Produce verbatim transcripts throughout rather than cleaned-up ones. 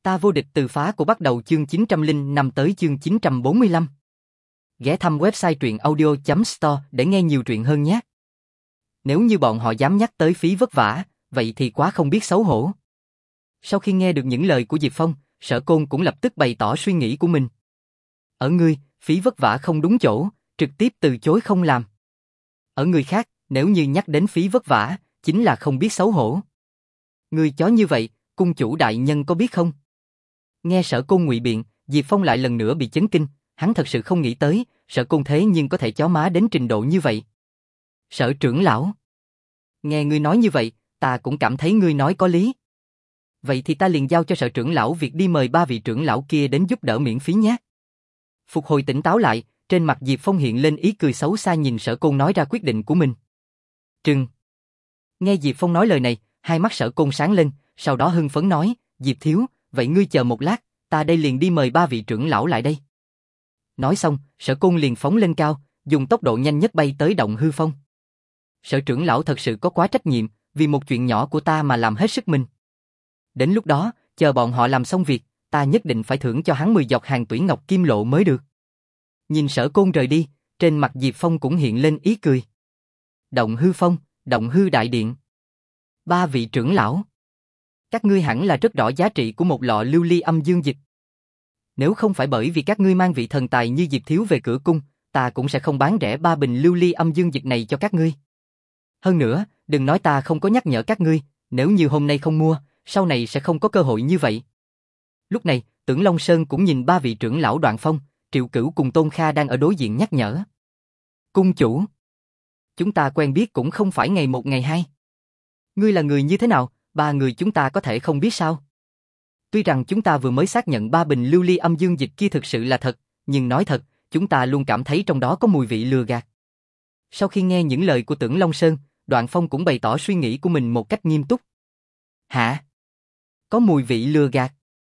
Ta vô địch từ phá của bắt đầu chương chín trăm lẻ năm tới chương chín trăm bốn mươi lăm. Ghé thăm website truyện audio chấm store để nghe nhiều truyện hơn nhé. Nếu như bọn họ dám nhắc tới phí vất vả, vậy thì quá không biết xấu hổ. Sau khi nghe được những lời của Diệp Phong, Sở Côn cũng lập tức bày tỏ suy nghĩ của mình. Ở ngươi, phí vất vả không đúng chỗ, trực tiếp từ chối không làm. Ở người khác, nếu như nhắc đến phí vất vả, chính là không biết xấu hổ. Ngươi chó như vậy, cung chủ đại nhân có biết không? Nghe Sở Côn ngụy biện, Diệp Phong lại lần nữa bị chấn kinh, hắn thật sự không nghĩ tới, Sở Côn thế nhưng có thể chó má đến trình độ như vậy. Sở trưởng lão. Nghe ngươi nói như vậy, ta cũng cảm thấy ngươi nói có lý. Vậy thì ta liền giao cho Sở trưởng lão việc đi mời ba vị trưởng lão kia đến giúp đỡ miễn phí nhé. Phục hồi tỉnh táo lại, trên mặt Diệp Phong hiện lên ý cười xấu xa nhìn Sở Côn nói ra quyết định của mình. Trừng. Nghe Diệp Phong nói lời này, hai mắt Sở Côn sáng lên, sau đó hưng phấn nói, Diệp thiếu, vậy ngươi chờ một lát, ta đây liền đi mời ba vị trưởng lão lại đây. Nói xong, Sở Côn liền phóng lên cao, dùng tốc độ nhanh nhất bay tới động hư phong. Sở trưởng lão thật sự có quá trách nhiệm, vì một chuyện nhỏ của ta mà làm hết sức mình. Đến lúc đó, chờ bọn họ làm xong việc, ta nhất định phải thưởng cho hắn mười giọt hàng tuyển ngọc kim lộ mới được. Nhìn Sở Côn rời đi, trên mặt Diệp Phong cũng hiện lên ý cười. Động hư phong, động hư đại điện. Ba vị trưởng lão. Các ngươi hẳn là rất rõ giá trị của một lọ lưu ly âm dương dịch. Nếu không phải bởi vì các ngươi mang vị thần tài như Diệp thiếu về cửa cung, ta cũng sẽ không bán rẻ ba bình lưu ly âm dương dịch này cho các ngươi. Hơn nữa, đừng nói ta không có nhắc nhở các ngươi, nếu như hôm nay không mua, sau này sẽ không có cơ hội như vậy. Lúc này, Tưởng Long Sơn cũng nhìn ba vị trưởng lão Đoạn Phong, Triệu Cửu cùng Tôn Kha đang ở đối diện nhắc nhở. Cung chủ, chúng ta quen biết cũng không phải ngày một ngày hai. Ngươi là người như thế nào, ba người chúng ta có thể không biết sao? Tuy rằng chúng ta vừa mới xác nhận ba bình lưu ly âm dương dịch kia thực sự là thật, nhưng nói thật, chúng ta luôn cảm thấy trong đó có mùi vị lừa gạt. Sau khi nghe những lời của Tưởng Long Sơn, Đoạn Phong cũng bày tỏ suy nghĩ của mình một cách nghiêm túc. Hả? Có mùi vị lừa gạt?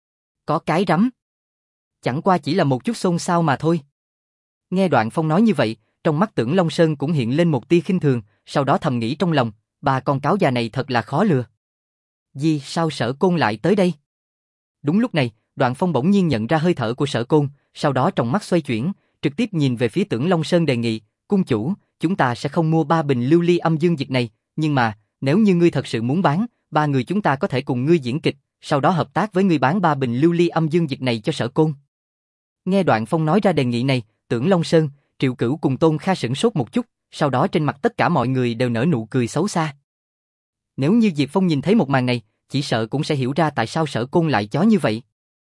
Có cái rắm. Chẳng qua chỉ là một chút xôn xao mà thôi. Nghe Đoạn Phong nói như vậy, trong mắt Tưởng Long Sơn cũng hiện lên một tia khinh thường, sau đó thầm nghĩ trong lòng, ba con cáo già này thật là khó lừa. Gì, sao Sở Côn lại tới đây? Đúng lúc này, Đoạn Phong bỗng nhiên nhận ra hơi thở của Sở Côn, sau đó trong mắt xoay chuyển, trực tiếp nhìn về phía Tưởng Long Sơn đề nghị, cung chủ, chúng ta sẽ không mua ba bình lưu ly âm dương dịch này, nhưng mà, nếu như ngươi thật sự muốn bán, ba người chúng ta có thể cùng ngươi diễn kịch, sau đó hợp tác với ngươi bán ba bình lưu ly âm dương dịch này cho Sở Côn. Nghe Đoạn Phong nói ra đề nghị này, Tưởng Long Sơn, Triệu Cửu cùng Tôn Kha sửng sốt một chút, sau đó trên mặt tất cả mọi người đều nở nụ cười xấu xa. Nếu như Diệp Phong nhìn thấy một màn này, chỉ sợ cũng sẽ hiểu ra tại sao Sở Côn lại chó như vậy.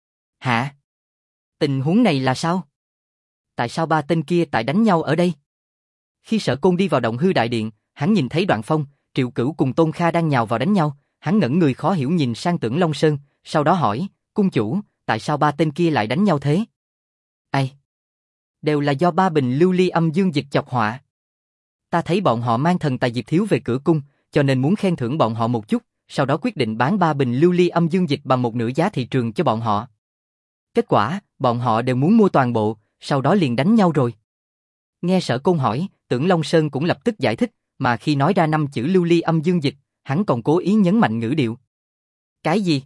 Hả? Tình huống này là sao? Tại sao ba tên kia tại đánh nhau ở đây? Khi Sở Côn đi vào động hư đại điện, hắn nhìn thấy Đoạn Phong, Triệu Cửu cùng Tôn Kha đang nhào vào đánh nhau, hắn ngẩn người khó hiểu nhìn sang Tưởng Long Sơn, sau đó hỏi, cung chủ, tại sao ba tên kia lại đánh nhau thế? Ai? Đều là do ba bình lưu ly âm dương dịch chọc họa. Ta thấy bọn họ mang thần tài Diệp thiếu về cửa cung, cho nên muốn khen thưởng bọn họ một chút, sau đó quyết định bán ba bình lưu ly âm dương dịch bằng một nửa giá thị trường cho bọn họ. Kết quả, bọn họ đều muốn mua toàn bộ, sau đó liền đánh nhau rồi. Nghe Sở Côn hỏi, Tưởng Long Sơn cũng lập tức giải thích, mà khi nói ra năm chữ lưu ly âm dương dịch, hắn còn cố ý nhấn mạnh ngữ điệu. Cái gì?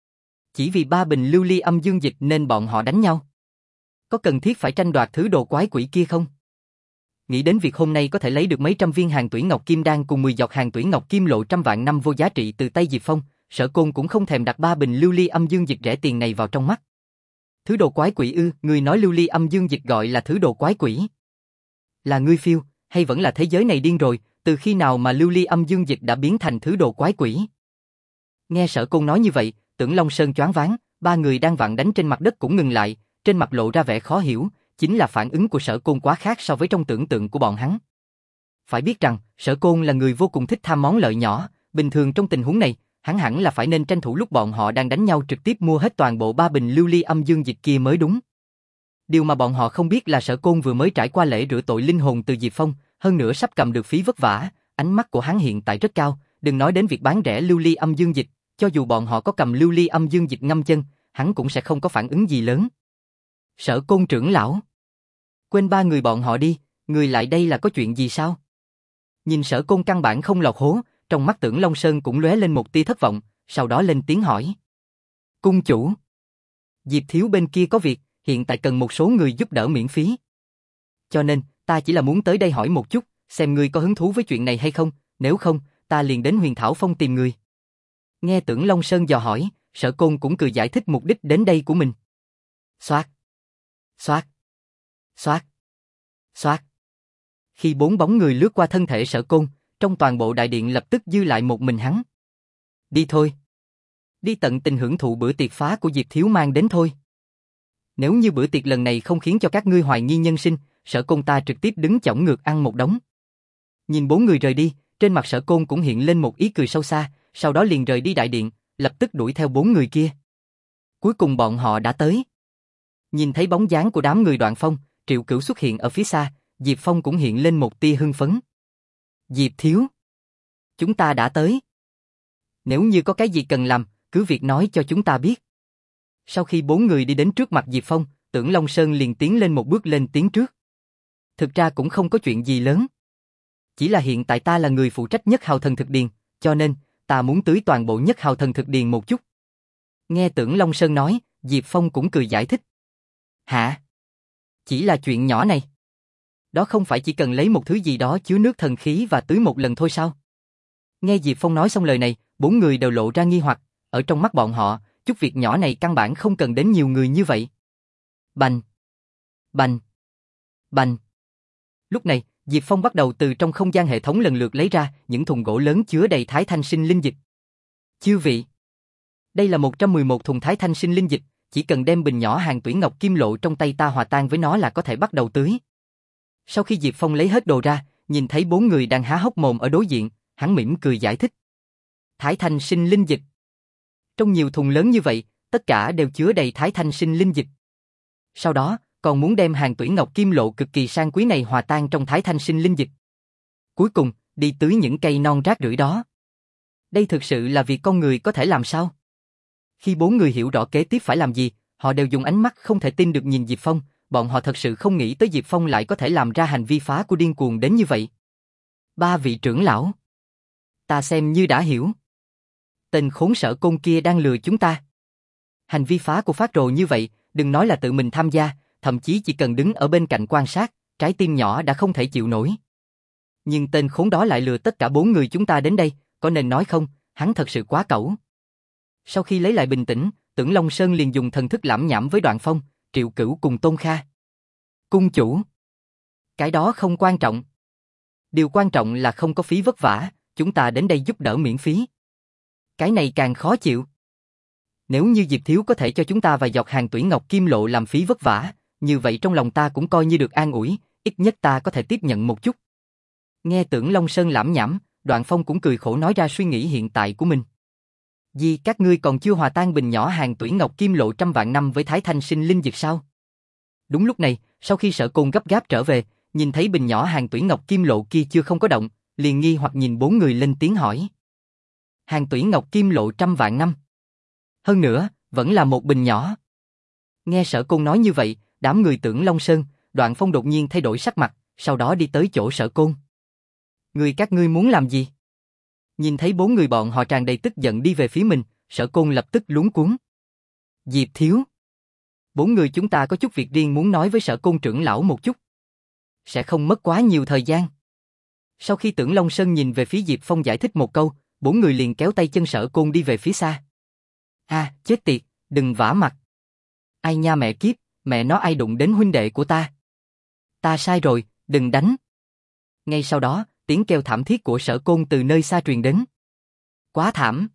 Chỉ vì ba bình lưu ly âm dương dịch nên bọn họ đánh nhau? Có cần thiết phải tranh đoạt thứ đồ quái quỷ kia không? Nghĩ đến việc hôm nay có thể lấy được mấy trăm viên hàng tuyển ngọc kim đan cùng mười giọt hàng tuyển ngọc kim lộ trăm vạn năm vô giá trị từ tay Diệp Phong, Sở Côn cũng không thèm đặt ba bình lưu ly âm dương dịch rẻ tiền này vào trong mắt. Thứ đồ quái quỷ ư? Người nói lưu ly âm dương dịch gọi là thứ đồ quái quỷ? Là ngươi phiêu, hay vẫn là thế giới này điên rồi, từ khi nào mà lưu ly âm dương dịch đã biến thành thứ đồ quái quỷ? Nghe Sở Côn nói như vậy, Tưởng Long Sơn choáng váng, ba người đang vặn đánh trên mặt đất cũng ngừng lại, trên mặt lộ ra vẻ khó hiểu, chính là phản ứng của Sở Côn quá khác so với trong tưởng tượng của bọn hắn. Phải biết rằng, Sở Côn là người vô cùng thích tham món lợi nhỏ, bình thường trong tình huống này, hắn hẳn là phải nên tranh thủ lúc bọn họ đang đánh nhau trực tiếp mua hết toàn bộ ba bình lưu ly âm dương dịch kia mới đúng. Điều mà bọn họ không biết là Sở Côn vừa mới trải qua lễ rửa tội linh hồn từ Diệp Phong, hơn nữa sắp cầm được phí vất vả, ánh mắt của hắn hiện tại rất cao, đừng nói đến việc bán rẻ lưu ly âm dương dịch, cho dù bọn họ có cầm lưu ly âm dương dịch ngâm chân, hắn cũng sẽ không có phản ứng gì lớn. Sở Côn trưởng lão, quên ba người bọn họ đi, người lại đây là có chuyện gì sao? Nhìn Sở Côn căn bản không lọt hố, trong mắt Tưởng Long Sơn cũng lóe lên một tia thất vọng, sau đó lên tiếng hỏi. Cung chủ, Diệp Thiếu bên kia có việc, hiện tại cần một số người giúp đỡ miễn phí. Cho nên, ta chỉ là muốn tới đây hỏi một chút, xem ngươi có hứng thú với chuyện này hay không, nếu không, ta liền đến Huyền Thảo Phong tìm người. Nghe Tưởng Long Sơn dò hỏi, Sở Côn cũng cười giải thích mục đích đến đây của mình. Xoát, xoát, xoát, xoát. Khi bốn bóng người lướt qua thân thể Sở Côn, trong toàn bộ đại điện lập tức dư lại một mình hắn. Đi thôi. Đi tận tình hưởng thụ bữa tiệc phá của Diệp Thiếu mang đến thôi. Nếu như bữa tiệc lần này không khiến cho các ngươi hoài nghi nhân sinh, Sở Côn ta trực tiếp đứng chõng ngược ăn một đống. Nhìn bốn người rời đi, trên mặt Sở Côn cũng hiện lên một ý cười sâu xa, sau đó liền rời đi đại điện, lập tức đuổi theo bốn người kia. Cuối cùng bọn họ đã tới. Nhìn thấy bóng dáng của đám người Đoạn Phong, Triệu Cửu xuất hiện ở phía xa, Diệp Phong cũng hiện lên một tia hưng phấn. Diệp Thiếu, chúng ta đã tới. Nếu như có cái gì cần làm, cứ việc nói cho chúng ta biết. Sau khi bốn người đi đến trước mặt Diệp Phong, Tưởng Long Sơn liền tiến lên một bước lên tiếng trước. Thực ra cũng không có chuyện gì lớn. Chỉ là hiện tại ta là người phụ trách Nhất Hào Thần Thực Điền, cho nên, ta muốn tưới toàn bộ Nhất Hào Thần Thực Điền một chút. Nghe Tưởng Long Sơn nói, Diệp Phong cũng cười giải thích. Hả? Chỉ là chuyện nhỏ này. Đó không phải chỉ cần lấy một thứ gì đó chứa nước thần khí và tưới một lần thôi sao? Nghe Diệp Phong nói xong lời này, bốn người đều lộ ra nghi hoặc, ở trong mắt bọn họ, chút việc nhỏ này căn bản không cần đến nhiều người như vậy. Bành! Bành! Bành! Lúc này, Diệp Phong bắt đầu từ trong không gian hệ thống lần lượt lấy ra những thùng gỗ lớn chứa đầy Thái Thanh Sinh Linh Dịch. Chư vị! Đây là một trăm mười một thùng Thái Thanh Sinh Linh Dịch, chỉ cần đem bình nhỏ hàng tuyển ngọc kim lộ trong tay ta hòa tan với nó là có thể bắt đầu tưới. Sau khi Diệp Phong lấy hết đồ ra, nhìn thấy bốn người đang há hốc mồm ở đối diện, hắn mỉm cười giải thích. Thái Thanh Sinh Linh Dịch. Trong nhiều thùng lớn như vậy, tất cả đều chứa đầy Thái Thanh Sinh Linh Dịch. Sau đó, còn muốn đem hàng tuyển ngọc kim lộ cực kỳ sang quý này hòa tan trong Thái Thanh Sinh Linh Dịch. Cuối cùng, đi tưới những cây non rác rưởi đó. Đây thực sự là việc con người có thể làm sao? Khi bốn người hiểu rõ kế tiếp phải làm gì, họ đều dùng ánh mắt không thể tin được nhìn Diệp Phong, bọn họ thật sự không nghĩ tới Diệp Phong lại có thể làm ra hành vi phá của điên cuồng đến như vậy. Ba vị trưởng lão. Ta xem như đã hiểu. Tên khốn Sở Côn kia đang lừa chúng ta. Hành vi phá của phát rồ như vậy, đừng nói là tự mình tham gia, thậm chí chỉ cần đứng ở bên cạnh quan sát, trái tim nhỏ đã không thể chịu nổi. Nhưng tên khốn đó lại lừa tất cả bốn người chúng ta đến đây, có nên nói không, hắn thật sự quá cẩu. Sau khi lấy lại bình tĩnh, Tưởng Long Sơn liền dùng thần thức lảm nhảm với Đoạn Phong, Triệu Cửu cùng Tôn Kha. Cung chủ. Cái đó không quan trọng. Điều quan trọng là không có phí vất vả, chúng ta đến đây giúp đỡ miễn phí. Cái này càng khó chịu. Nếu như Diệp Thiếu có thể cho chúng ta vài giọt hàng tuyển ngọc kim lộ làm phí vất vả, như vậy trong lòng ta cũng coi như được an ủi, ít nhất ta có thể tiếp nhận một chút. Nghe Tưởng Long Sơn lảm nhảm, Đoạn Phong cũng cười khổ nói ra suy nghĩ hiện tại của mình. Vì các ngươi còn chưa hòa tan bình nhỏ hàng tuyển ngọc kim lộ trăm vạn năm với Thái Thanh Sinh Linh Dịch sao? Đúng lúc này, sau khi Sở Côn gấp gáp trở về, nhìn thấy bình nhỏ hàng tuyển ngọc kim lộ kia chưa không có động, liền nghi hoặc nhìn bốn người lên tiếng hỏi. Hàng tuyển ngọc kim lộ trăm vạn năm. Hơn nữa, vẫn là một bình nhỏ. Nghe Sở Côn nói như vậy, đám người Tưởng Long Sơn, Đoạn Phong đột nhiên thay đổi sắc mặt, sau đó đi tới chỗ Sở Côn. Người các ngươi muốn làm gì? Nhìn thấy bốn người bọn họ tràn đầy tức giận đi về phía mình, Sở Côn lập tức luống cuống. Diệp Thiếu. Bốn người chúng ta có chút việc riêng muốn nói với Sở Côn trưởng lão một chút. Sẽ không mất quá nhiều thời gian. Sau khi Tưởng Long Sơn nhìn về phía Diệp Phong giải thích một câu, bốn người liền kéo tay chân Sở Côn đi về phía xa. À, chết tiệt, đừng vả mặt. Ai nha mẹ kiếp, mẹ nó ai đụng đến huynh đệ của ta. Ta sai rồi, đừng đánh. Ngay sau đó, tiếng kêu thảm thiết của Sở Côn từ nơi xa truyền đến. Quá thảm.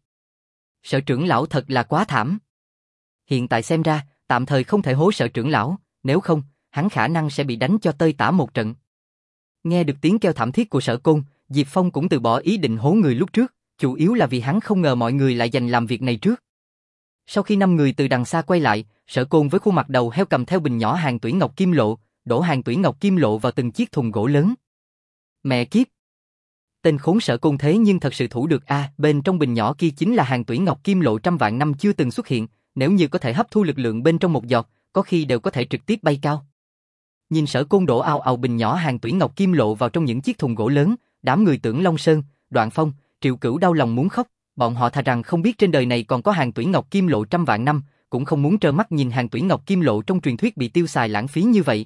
Sở trưởng lão thật là quá thảm. Hiện tại xem ra, tạm thời không thể hố Sở trưởng lão, nếu không, hắn khả năng sẽ bị đánh cho tơi tả một trận. Nghe được tiếng kêu thảm thiết của Sở Côn, Diệp Phong cũng từ bỏ ý định hố người lúc trước, chủ yếu là vì hắn không ngờ mọi người lại dành làm việc này trước. Sau khi năm người từ đằng xa quay lại, Sở Côn với khuôn mặt đầu heo cầm theo bình nhỏ hàng tuyển ngọc kim lộ, đổ hàng tuyển ngọc kim lộ vào từng chiếc thùng gỗ lớn. Mẹ kiếp. Tên khốn Sở Côn thế nhưng thật sự thủ được a, à, bên trong bình nhỏ kia chính là hàng tuyển ngọc kim lộ trăm vạn năm chưa từng xuất hiện, nếu như có thể hấp thu lực lượng bên trong một giọt, có khi đều có thể trực tiếp bay cao. Nhìn Sở Côn đổ ào ào bình nhỏ hàng tuyển ngọc kim lộ vào trong những chiếc thùng gỗ lớn, đám người Tưởng Long Sơn, Đoạn Phong, Triệu Cửu đau lòng muốn khóc, bọn họ thà rằng không biết trên đời này còn có hàng tuyển ngọc kim lộ trăm vạn năm, cũng không muốn trơ mắt nhìn hàng tuyển ngọc kim lộ trong truyền thuyết bị tiêu xài lãng phí như vậy.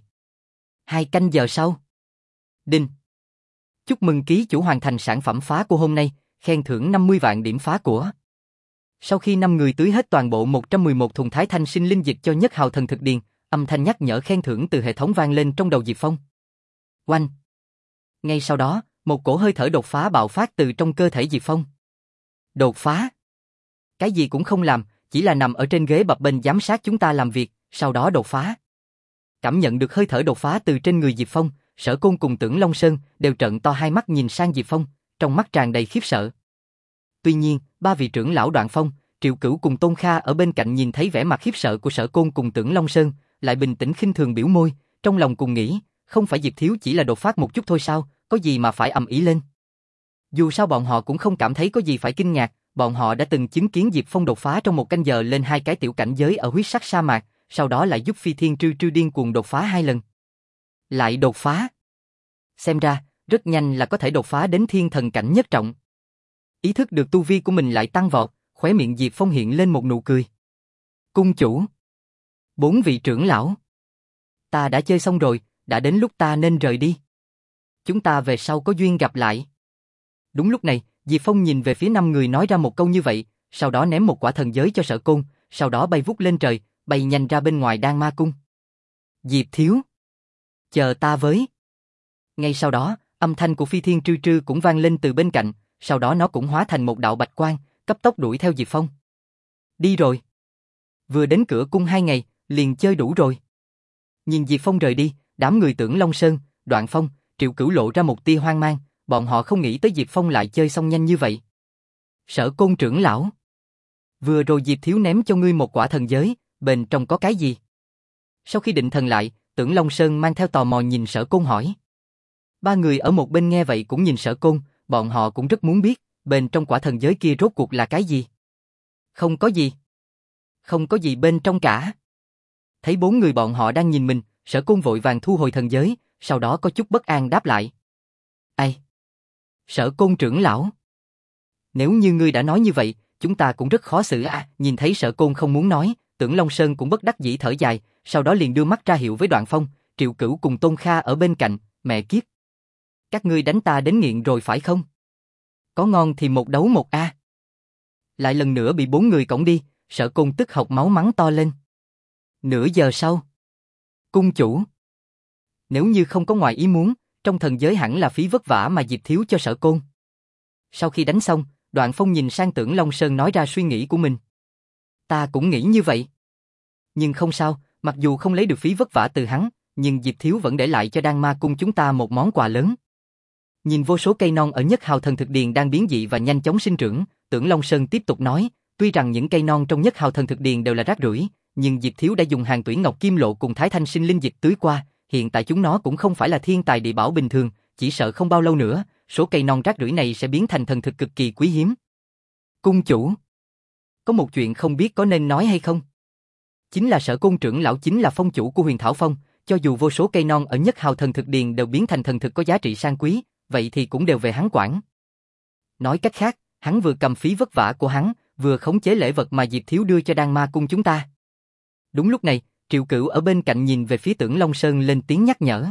Hai canh giờ sau. Đinh. Chúc mừng ký chủ hoàn thành sản phẩm phá của hôm nay, khen thưởng năm mươi vạn điểm phá của. Sau khi năm người tưới hết toàn bộ một trăm mười một thùng Thái Thanh sinh linh dịch cho Nhất Hào Thần Thực Điền, âm thanh nhắc nhở khen thưởng từ hệ thống vang lên trong đầu Diệp Phong. Oanh! Ngay sau đó, một cổ hơi thở đột phá bạo phát từ trong cơ thể Diệp Phong. Đột phá? Cái gì cũng không làm, chỉ là nằm ở trên ghế bập bênh giám sát chúng ta làm việc, sau đó đột phá. Cảm nhận được hơi thở đột phá từ trên người Diệp Phong, Sở Côn cùng Tưởng Long Sơn đều trợn to hai mắt nhìn sang Diệp Phong, trong mắt tràn đầy khiếp sợ. Tuy nhiên, ba vị trưởng lão Đoạn Phong, Triệu Cửu cùng Tôn Kha ở bên cạnh nhìn thấy vẻ mặt khiếp sợ của Sở Côn cùng Tưởng Long Sơn, lại bình tĩnh khinh thường biểu môi, trong lòng cùng nghĩ, không phải Diệp thiếu chỉ là đột phát một chút thôi sao, có gì mà phải ầm ĩ lên. Dù sao bọn họ cũng không cảm thấy có gì phải kinh ngạc, bọn họ đã từng chứng kiến Diệp Phong đột phá trong một canh giờ lên hai cái tiểu cảnh giới ở huyết sắc sa mạc, sau đó lại giúp Phi Thiên Trư Trư điên cuồng đột phá hai lần. Lại đột phá. Xem ra, rất nhanh là có thể đột phá đến thiên thần cảnh nhất trọng. Ý thức được tu vi của mình lại tăng vọt, khóe miệng Diệp Phong hiện lên một nụ cười. Cung chủ. Bốn vị trưởng lão. Ta đã chơi xong rồi, đã đến lúc ta nên rời đi. Chúng ta về sau có duyên gặp lại. Đúng lúc này, Diệp Phong nhìn về phía năm người nói ra một câu như vậy, sau đó ném một quả thần giới cho Sở Côn, sau đó bay vút lên trời, bay nhanh ra bên ngoài Đan Ma Cung. Diệp thiếu. Chờ ta với. Ngay sau đó, âm thanh của Phi Thiên Trư Trư cũng vang lên từ bên cạnh, sau đó nó cũng hóa thành một đạo bạch quang, cấp tốc đuổi theo Diệp Phong. Đi rồi. Vừa đến cửa cung hai ngày, liền chơi đủ rồi. Nhìn Diệp Phong rời đi, đám người Tưởng Long Sơn, Đoạn Phong, Triệu Cửu lộ ra một tia hoang mang, bọn họ không nghĩ tới Diệp Phong lại chơi xong nhanh như vậy. Sở Côn trưởng lão. Vừa rồi Diệp thiếu ném cho ngươi một quả thần giới, bên trong có cái gì? Sau khi định thần lại, Tưởng Long Sơn mang theo tò mò nhìn Sở Côn hỏi. Ba người ở một bên nghe vậy cũng nhìn Sở Côn, bọn họ cũng rất muốn biết, bên trong quả thần giới kia rốt cuộc là cái gì? Không có gì. Không có gì bên trong cả. Thấy bốn người bọn họ đang nhìn mình, Sở Côn vội vàng thu hồi thần giới, sau đó có chút bất an đáp lại. Ai? Sở Côn trưởng lão. Nếu như ngươi đã nói như vậy, chúng ta cũng rất khó xử à. Nhìn thấy Sở Côn không muốn nói, Tưởng Long Sơn cũng bất đắc dĩ thở dài, sau đó liền đưa mắt ra hiệu với Đoạn Phong, Triệu Cửu cùng Tôn Kha ở bên cạnh, mẹ kiếp. Các ngươi đánh ta đến nghiện rồi phải không? Có ngon thì một đấu một a. Lại lần nữa bị bốn người cõng đi, Sở Côn tức hộc máu mắng to lên. Nửa giờ sau. Cung chủ. Nếu như không có ngoài ý muốn, trong thần giới hẳn là phí vất vả mà Diệp thiếu cho Sở Côn. Sau khi đánh xong, Đoạn Phong nhìn sang Tưởng Long Sơn nói ra suy nghĩ của mình. Ta cũng nghĩ như vậy. Nhưng không sao, mặc dù không lấy được phí vất vả từ hắn, nhưng Diệp thiếu vẫn để lại cho Đan Ma Cung chúng ta một món quà lớn. Nhìn vô số cây non ở Nhất Hào Thần Thực Điền đang biến dị và nhanh chóng sinh trưởng, Tưởng Long Sơn tiếp tục nói, tuy rằng những cây non trong Nhất Hào Thần Thực Điền đều là rác rưởi, nhưng Diệp thiếu đã dùng hàng tuyển ngọc kim lộ cùng Thái Thanh sinh linh dịch tưới qua, hiện tại chúng nó cũng không phải là thiên tài địa bảo bình thường, chỉ sợ không bao lâu nữa, số cây non rác rưởi này sẽ biến thành thần thực cực kỳ quý hiếm. Cung chủ, có một chuyện không biết có nên nói hay không? Chính là Sở Côn trưởng lão chính là phong chủ của Huyền Thảo Phong, cho dù vô số cây non ở Nhất Hào Thần Thực Điền đều biến thành thần thực có giá trị sang quý, vậy thì cũng đều về hắn quản. Nói cách khác, hắn vừa cầm phí vất vả của hắn, vừa khống chế lễ vật mà Diệp thiếu đưa cho Đan Ma Cung chúng ta. Đúng lúc này, Triệu Cửu ở bên cạnh nhìn về phía Tưởng Long Sơn lên tiếng nhắc nhở.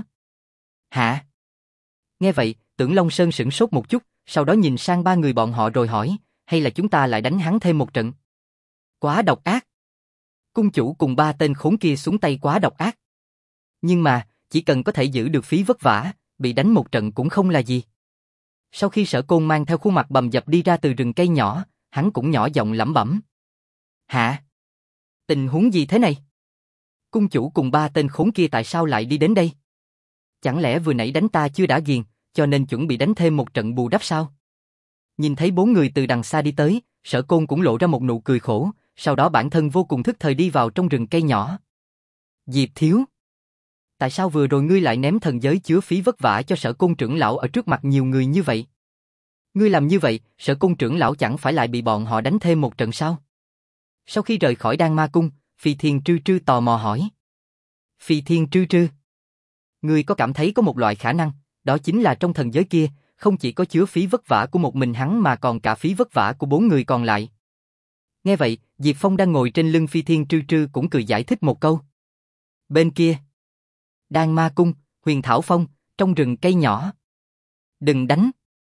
Hả? Nghe vậy, Tưởng Long Sơn sửng sốt một chút, sau đó nhìn sang ba người bọn họ rồi hỏi, hay là chúng ta lại đánh hắn thêm một trận? Quá độc ác. Cung chủ cùng ba tên khốn kia xuống tay quá độc ác. Nhưng mà, chỉ cần có thể giữ được phí vất vả, bị đánh một trận cũng không là gì. Sau khi Sở Côn mang theo khuôn mặt bầm dập đi ra từ rừng cây nhỏ, hắn cũng nhỏ giọng lẩm bẩm. Hả? Tình huống gì thế này? Cung chủ cùng ba tên khốn kia tại sao lại đi đến đây? Chẳng lẽ vừa nãy đánh ta chưa đã ghiền, cho nên chuẩn bị đánh thêm một trận bù đắp sao? Nhìn thấy bốn người từ đằng xa đi tới, Sở Côn cũng lộ ra một nụ cười khổ, sau đó bản thân vô cùng thức thời đi vào trong rừng cây nhỏ. Diệp thiếu, tại sao vừa rồi ngươi lại ném thần giới chứa phí vất vả cho Sở Côn trưởng lão ở trước mặt nhiều người như vậy? Ngươi làm như vậy, Sở Côn trưởng lão chẳng phải lại bị bọn họ đánh thêm một trận sao? Sau khi rời khỏi Đan Ma Cung, Phi Thiên Trư Trư tò mò hỏi. Phi Thiên Trư Trư, ngươi có cảm thấy có một loại khả năng, đó chính là trong thần giới kia, không chỉ có chứa phí vất vả của một mình hắn mà còn cả phí vất vả của bốn người còn lại. Nghe vậy, Diệp Phong đang ngồi trên lưng Phi Thiên Trư Trư cũng cười giải thích một câu. Bên kia, Đan Ma Cung, Huyền Thảo Phong, trong rừng cây nhỏ. Đừng đánh.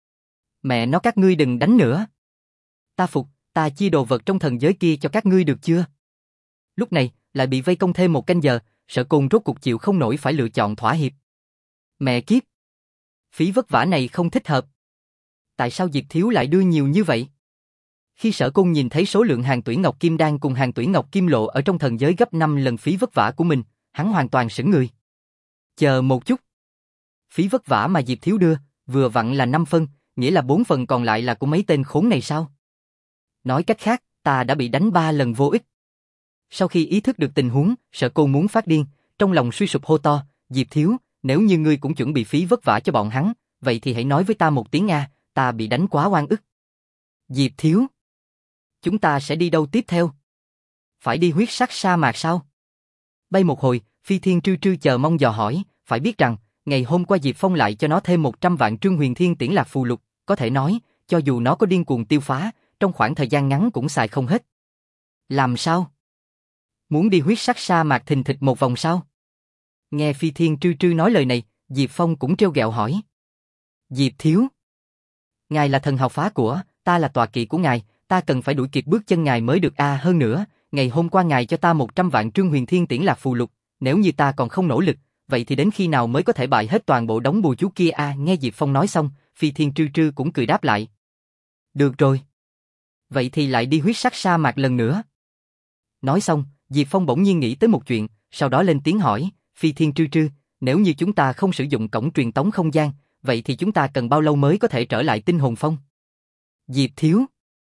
Mẹ nó các ngươi đừng đánh nữa. Ta phục, ta chia đồ vật trong thần giới kia cho các ngươi được chưa? Lúc này, lại bị vây công thêm một canh giờ, Sở Côn rốt cuộc chịu không nổi phải lựa chọn thỏa hiệp. Mẹ kiếp. Phí vất vả này không thích hợp. Tại sao Diệp Thiếu lại đưa nhiều như vậy? Khi Sở Côn nhìn thấy số lượng hàng tuyển ngọc kim đan cùng hàng tuyển ngọc kim lộ ở trong thần giới gấp năm lần phí vất vả của mình, hắn hoàn toàn sững người. Chờ một chút. Phí vất vả mà Diệp Thiếu đưa, vừa vặn là năm phân, nghĩa là bốn phần còn lại là của mấy tên khốn này sao? Nói cách khác, ta đã bị đánh ba lần vô ích. Sau khi ý thức được tình huống, Sở Côn muốn phát điên, trong lòng suy sụp hô to, Diệp Thiếu, nếu như ngươi cũng chuẩn bị phí vất vả cho bọn hắn, vậy thì hãy nói với ta một tiếng a, ta bị đánh quá oan ức. Diệp Thiếu, chúng ta sẽ đi đâu tiếp theo? Phải đi huyết sắc sa mạc sao? Bay một hồi, Phi Thiên Trư Trư chờ mong dò hỏi, phải biết rằng, ngày hôm qua Diệp Phong lại cho nó thêm một trăm vạn trương huyền thiên tiễn lạc phù lục, có thể nói, cho dù nó có điên cuồng tiêu phá, trong khoảng thời gian ngắn cũng xài không hết. Làm sao? Muốn đi huyết sắc sa mạc thình thịch một vòng sao? Nghe Phi Thiên Trư Trư nói lời này, Diệp Phong cũng trêu ghẹo hỏi. Diệp Thiếu, ngài là thần hào phá của, ta là tọa kỵ của ngài, ta cần phải đuổi kịp bước chân ngài mới được a. À, hơn nữa, ngày hôm qua ngài cho ta một trăm vạn trương huyền thiên tiễn lạc phù lục, nếu như ta còn không nỗ lực, vậy thì đến khi nào mới có thể bại hết toàn bộ đống bùa chú kia a? À, nghe Diệp Phong nói xong, Phi Thiên Trư Trư cũng cười đáp lại. Được rồi. Vậy thì lại đi huyết sắc sa mạc lần nữa. Nói xong, Diệp Phong bỗng nhiên nghĩ tới một chuyện, sau đó lên tiếng hỏi, Phi Thiên Trư Trư, nếu như chúng ta không sử dụng cổng truyền tống không gian, vậy thì chúng ta cần bao lâu mới có thể trở lại Tinh Hồn Phong? Diệp Thiếu,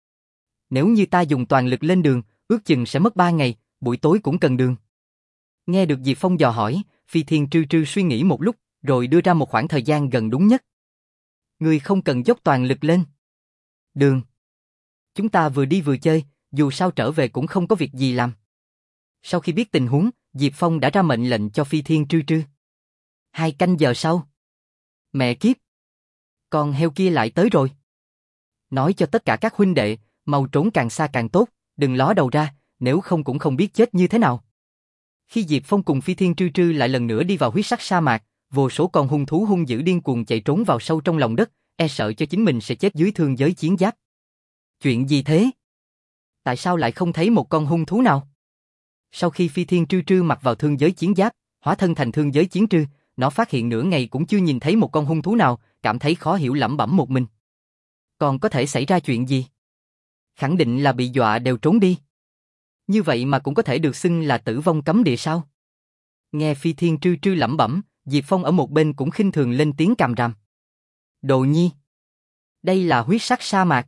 nếu như ta dùng toàn lực lên đường, ước chừng sẽ mất ba ngày, buổi tối cũng cần đường. Nghe được Diệp Phong dò hỏi, Phi Thiên Trư Trư suy nghĩ một lúc, rồi đưa ra một khoảng thời gian gần đúng nhất. Ngươi không cần dốc toàn lực lên đường. Chúng ta vừa đi vừa chơi, dù sao trở về cũng không có việc gì làm. Sau khi biết tình huống, Diệp Phong đã ra mệnh lệnh cho Phi Thiên Trư Trư. Hai canh giờ sau. Mẹ kiếp! Con heo kia lại tới rồi. Nói cho tất cả các huynh đệ, mau trốn càng xa càng tốt, đừng ló đầu ra, nếu không cũng không biết chết như thế nào. Khi Diệp Phong cùng Phi Thiên Trư Trư lại lần nữa đi vào huyết sắc sa mạc, vô số con hung thú hung dữ điên cuồng chạy trốn vào sâu trong lòng đất, e sợ cho chính mình sẽ chết dưới thương giới chiến giáp. Chuyện gì thế? Tại sao lại không thấy một con hung thú nào? Sau khi Phi Thiên Trư Trư mặc vào thương giới chiến giáp, hóa thân thành thương giới chiến trư, nó phát hiện nửa ngày cũng chưa nhìn thấy một con hung thú nào, cảm thấy khó hiểu lẩm bẩm một mình. Còn có thể xảy ra chuyện gì? Khẳng định là bị dọa đều trốn đi. Như vậy mà cũng có thể được xưng là tử vong cấm địa sao? Nghe Phi Thiên Trư Trư lẩm bẩm, Diệp Phong ở một bên cũng khinh thường lên tiếng càm ràm. Đồ nhi! Đây là huyết sắc sa mạc.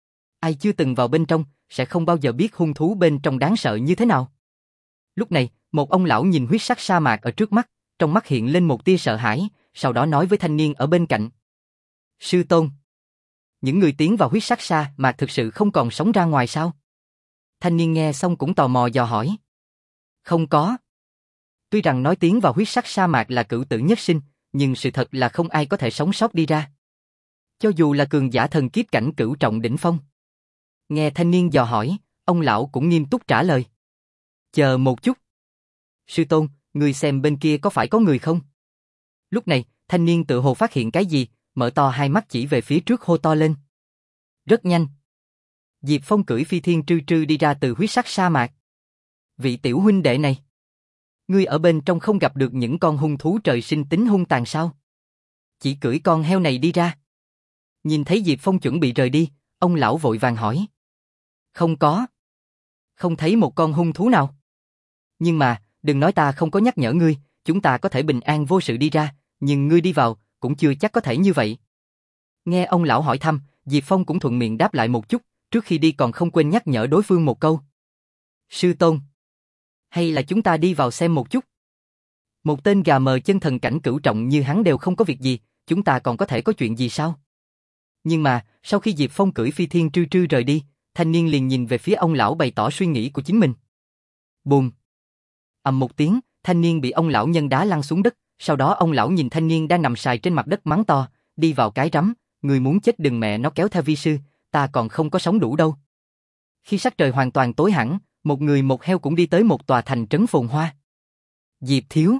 Ai chưa từng vào bên trong, sẽ không bao giờ biết hung thú bên trong đáng sợ như thế nào. Lúc này, một ông lão nhìn huyết sắc sa mạc ở trước mắt, trong mắt hiện lên một tia sợ hãi, sau đó nói với thanh niên ở bên cạnh. Sư tôn! Những người tiến vào huyết sắc sa mạc thực sự không còn sống ra ngoài sao? Thanh niên nghe xong cũng tò mò dò hỏi. Không có. Tuy rằng nói tiến vào huyết sắc sa mạc là cửu tử nhất sinh, nhưng sự thật là không ai có thể sống sót đi ra. Cho dù là cường giả thần kiếp cảnh cửu trọng đỉnh phong. Nghe thanh niên dò hỏi, ông lão cũng nghiêm túc trả lời. Chờ một chút. Sư tôn, người xem bên kia có phải có người không? Lúc này, thanh niên tự hồ phát hiện cái gì, mở to hai mắt chỉ về phía trước hô to lên. Rất nhanh. Diệp Phong cưỡi Phi Thiên Trư Trư đi ra từ huyết sắc sa mạc. Vị tiểu huynh đệ này. Ngươi ở bên trong không gặp được những con hung thú trời sinh tính hung tàn sao? Chỉ cưỡi con heo này đi ra. Nhìn thấy Diệp Phong chuẩn bị rời đi, ông lão vội vàng hỏi. Không có. Không thấy một con hung thú nào. Nhưng mà, đừng nói ta không có nhắc nhở ngươi, chúng ta có thể bình an vô sự đi ra, nhưng ngươi đi vào, cũng chưa chắc có thể như vậy. Nghe ông lão hỏi thăm, Diệp Phong cũng thuận miệng đáp lại một chút, trước khi đi còn không quên nhắc nhở đối phương một câu. Sư tôn, hay là chúng ta đi vào xem một chút? Một tên gà mờ chân thần cảnh cửu trọng như hắn đều không có việc gì, chúng ta còn có thể có chuyện gì sao? Nhưng mà, sau khi Diệp Phong cưỡi Phi Thiên Trư Trư rời đi, thanh niên liền nhìn về phía ông lão bày tỏ suy nghĩ của chính mình. Bùm! Ầm một tiếng, thanh niên bị ông lão nhân đá lăn xuống đất, sau đó ông lão nhìn thanh niên đang nằm sài trên mặt đất mắng to, đi vào cái rắm, người muốn chết đừng mẹ nó kéo theo vi sư, ta còn không có sống đủ đâu. Khi sắc trời hoàn toàn tối hẳn, một người một heo cũng đi tới một tòa thành trấn phồn hoa. Diệp thiếu.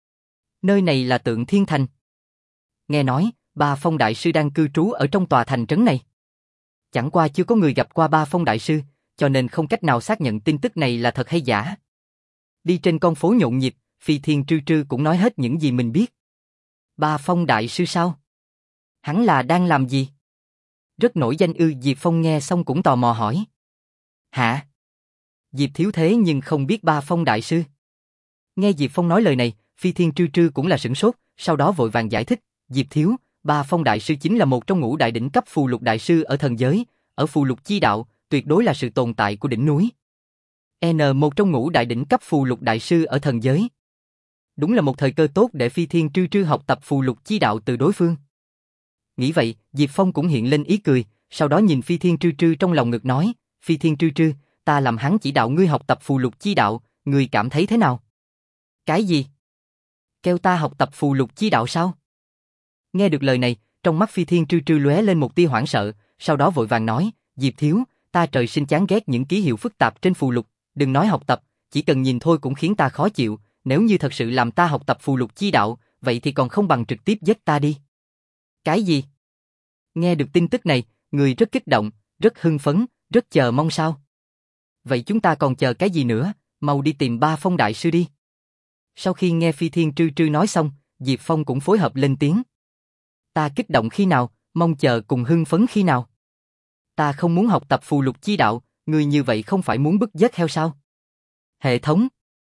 Nơi này là Tượng Thiên Thành. Nghe nói, Ba Phong Đại Sư đang cư trú ở trong tòa thành trấn này. Chẳng qua chưa có người gặp qua Ba Phong Đại Sư, cho nên không cách nào xác nhận tin tức này là thật hay giả. Đi trên con phố nhộn nhịp, Phi Thiên Trư Trư cũng nói hết những gì mình biết. Ba Phong Đại Sư sao? Hắn là đang làm gì? Rất nổi danh ư? Diệp Phong nghe xong cũng tò mò hỏi. Hả? Diệp thiếu thế nhưng không biết Ba Phong Đại Sư. Nghe Diệp Phong nói lời này, Phi Thiên Trư Trư cũng là sửng sốt, sau đó vội vàng giải thích. Diệp thiếu, Ba Phong Đại Sư chính là một trong ngũ đại đỉnh cấp phù lục đại sư ở thần giới, ở phù lục chi đạo, tuyệt đối là sự tồn tại của đỉnh núi. N một trong ngũ đại đỉnh cấp phù lục đại sư ở thần giới. Đúng là một thời cơ tốt để Phi Thiên Trư Trư học tập phù lục chi đạo từ đối phương. Nghĩ vậy, Diệp Phong cũng hiện lên ý cười, sau đó nhìn Phi Thiên Trư Trư trong lòng ngực nói, Phi Thiên Trư Trư, ta làm hắn chỉ đạo ngươi học tập phù lục chi đạo, ngươi cảm thấy thế nào? Cái gì? Kêu ta học tập phù lục chi đạo sao? Nghe được lời này, trong mắt Phi Thiên Trư Trư lóe lên một tia hoảng sợ, sau đó vội vàng nói, Diệp thiếu, ta trời sinh chán ghét những ký hiệu phức tạp trên phù lục, đừng nói học tập, chỉ cần nhìn thôi cũng khiến ta khó chịu, nếu như thật sự làm ta học tập phù lục chi đạo, vậy thì còn không bằng trực tiếp giết ta đi. Cái gì? Nghe được tin tức này, người rất kích động, rất hưng phấn, rất chờ mong sao? Vậy chúng ta còn chờ cái gì nữa, mau đi tìm Ba Phong Đại Sư đi. Sau khi nghe Phi Thiên Trư Trư nói xong, Diệp Phong cũng phối hợp lên tiếng. Ta kích động khi nào, mong chờ cùng hưng phấn khi nào? Ta không muốn học tập phù lục chi đạo, người như vậy không phải muốn bức giết heo sao? Hệ thống.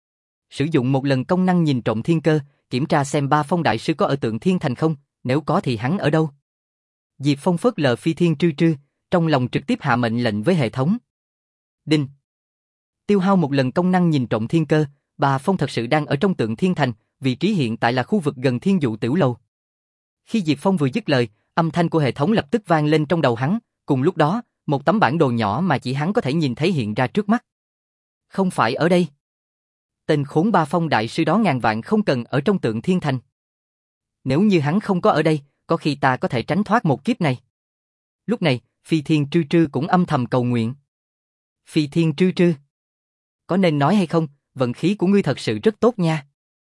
Sử dụng một lần công năng nhìn trộm thiên cơ, kiểm tra xem Ba Phong Đại Sư có ở Tượng Thiên Thành không, nếu có thì hắn ở đâu? Diệp Phong phớt lờ Phi Thiên Trư Trư, trong lòng trực tiếp hạ mệnh lệnh với hệ thống. Đinh. Tiêu hao một lần công năng nhìn trộm thiên cơ, Ba Phong thật sự đang ở trong Tượng Thiên Thành, vị trí hiện tại là khu vực gần Thiên Dụ Tiểu Lầu. Khi Diệp Phong vừa dứt lời, âm thanh của hệ thống lập tức vang lên trong đầu hắn, cùng lúc đó, một tấm bản đồ nhỏ mà chỉ hắn có thể nhìn thấy hiện ra trước mắt. Không phải ở đây. Tên khốn Ba Phong Đại Sư đó ngàn vạn không cần ở trong Tượng Thiên Thành. Nếu như hắn không có ở đây, có khi ta có thể tránh thoát một kiếp này. Lúc này, Phi Thiên Trư Trư cũng âm thầm cầu nguyện. Phi Thiên Trư Trư, có nên nói hay không, vận khí của ngươi thật sự rất tốt nha.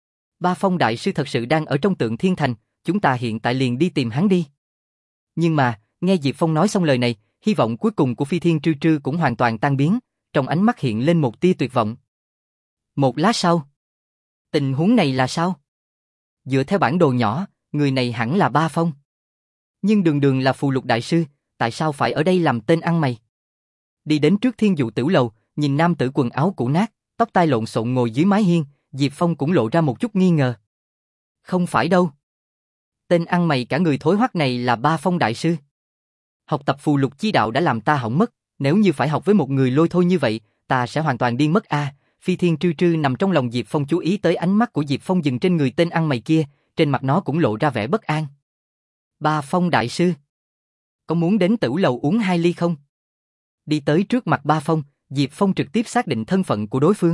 Ba Phong Đại Sư thật sự đang ở trong Tượng Thiên Thành, chúng ta hiện tại liền đi tìm hắn đi. Nhưng mà, nghe Diệp Phong nói xong lời này, hy vọng cuối cùng của Phi Thiên Trư Trư cũng hoàn toàn tan biến, trong ánh mắt hiện lên một tia tuyệt vọng. Một lát sau, tình huống này là sao? Dựa theo bản đồ nhỏ, người này hẳn là Ba Phong. Nhưng đường đường là phù lục đại sư, tại sao phải ở đây làm tên ăn mày? Đi đến trước Thiên Dụ Tiểu Lầu, nhìn nam tử quần áo cũ nát, tóc tai lộn xộn ngồi dưới mái hiên, Diệp Phong cũng lộ ra một chút nghi ngờ. Không phải đâu. Tên ăn mày cả người thối hoắc này là Ba Phong Đại Sư. Học tập phù lục chi đạo đã làm ta hỏng mất, nếu như phải học với một người lôi thôi như vậy, ta sẽ hoàn toàn điên mất a. À, Phi Thiên Trư Trư nằm trong lòng Diệp Phong chú ý tới ánh mắt của Diệp Phong dừng trên người tên ăn mày kia, trên mặt nó cũng lộ ra vẻ bất an. Ba Phong Đại Sư, có muốn đến Tử Lầu uống hai ly không? Đi tới trước mặt Ba Phong, Diệp Phong trực tiếp xác định thân phận của đối phương.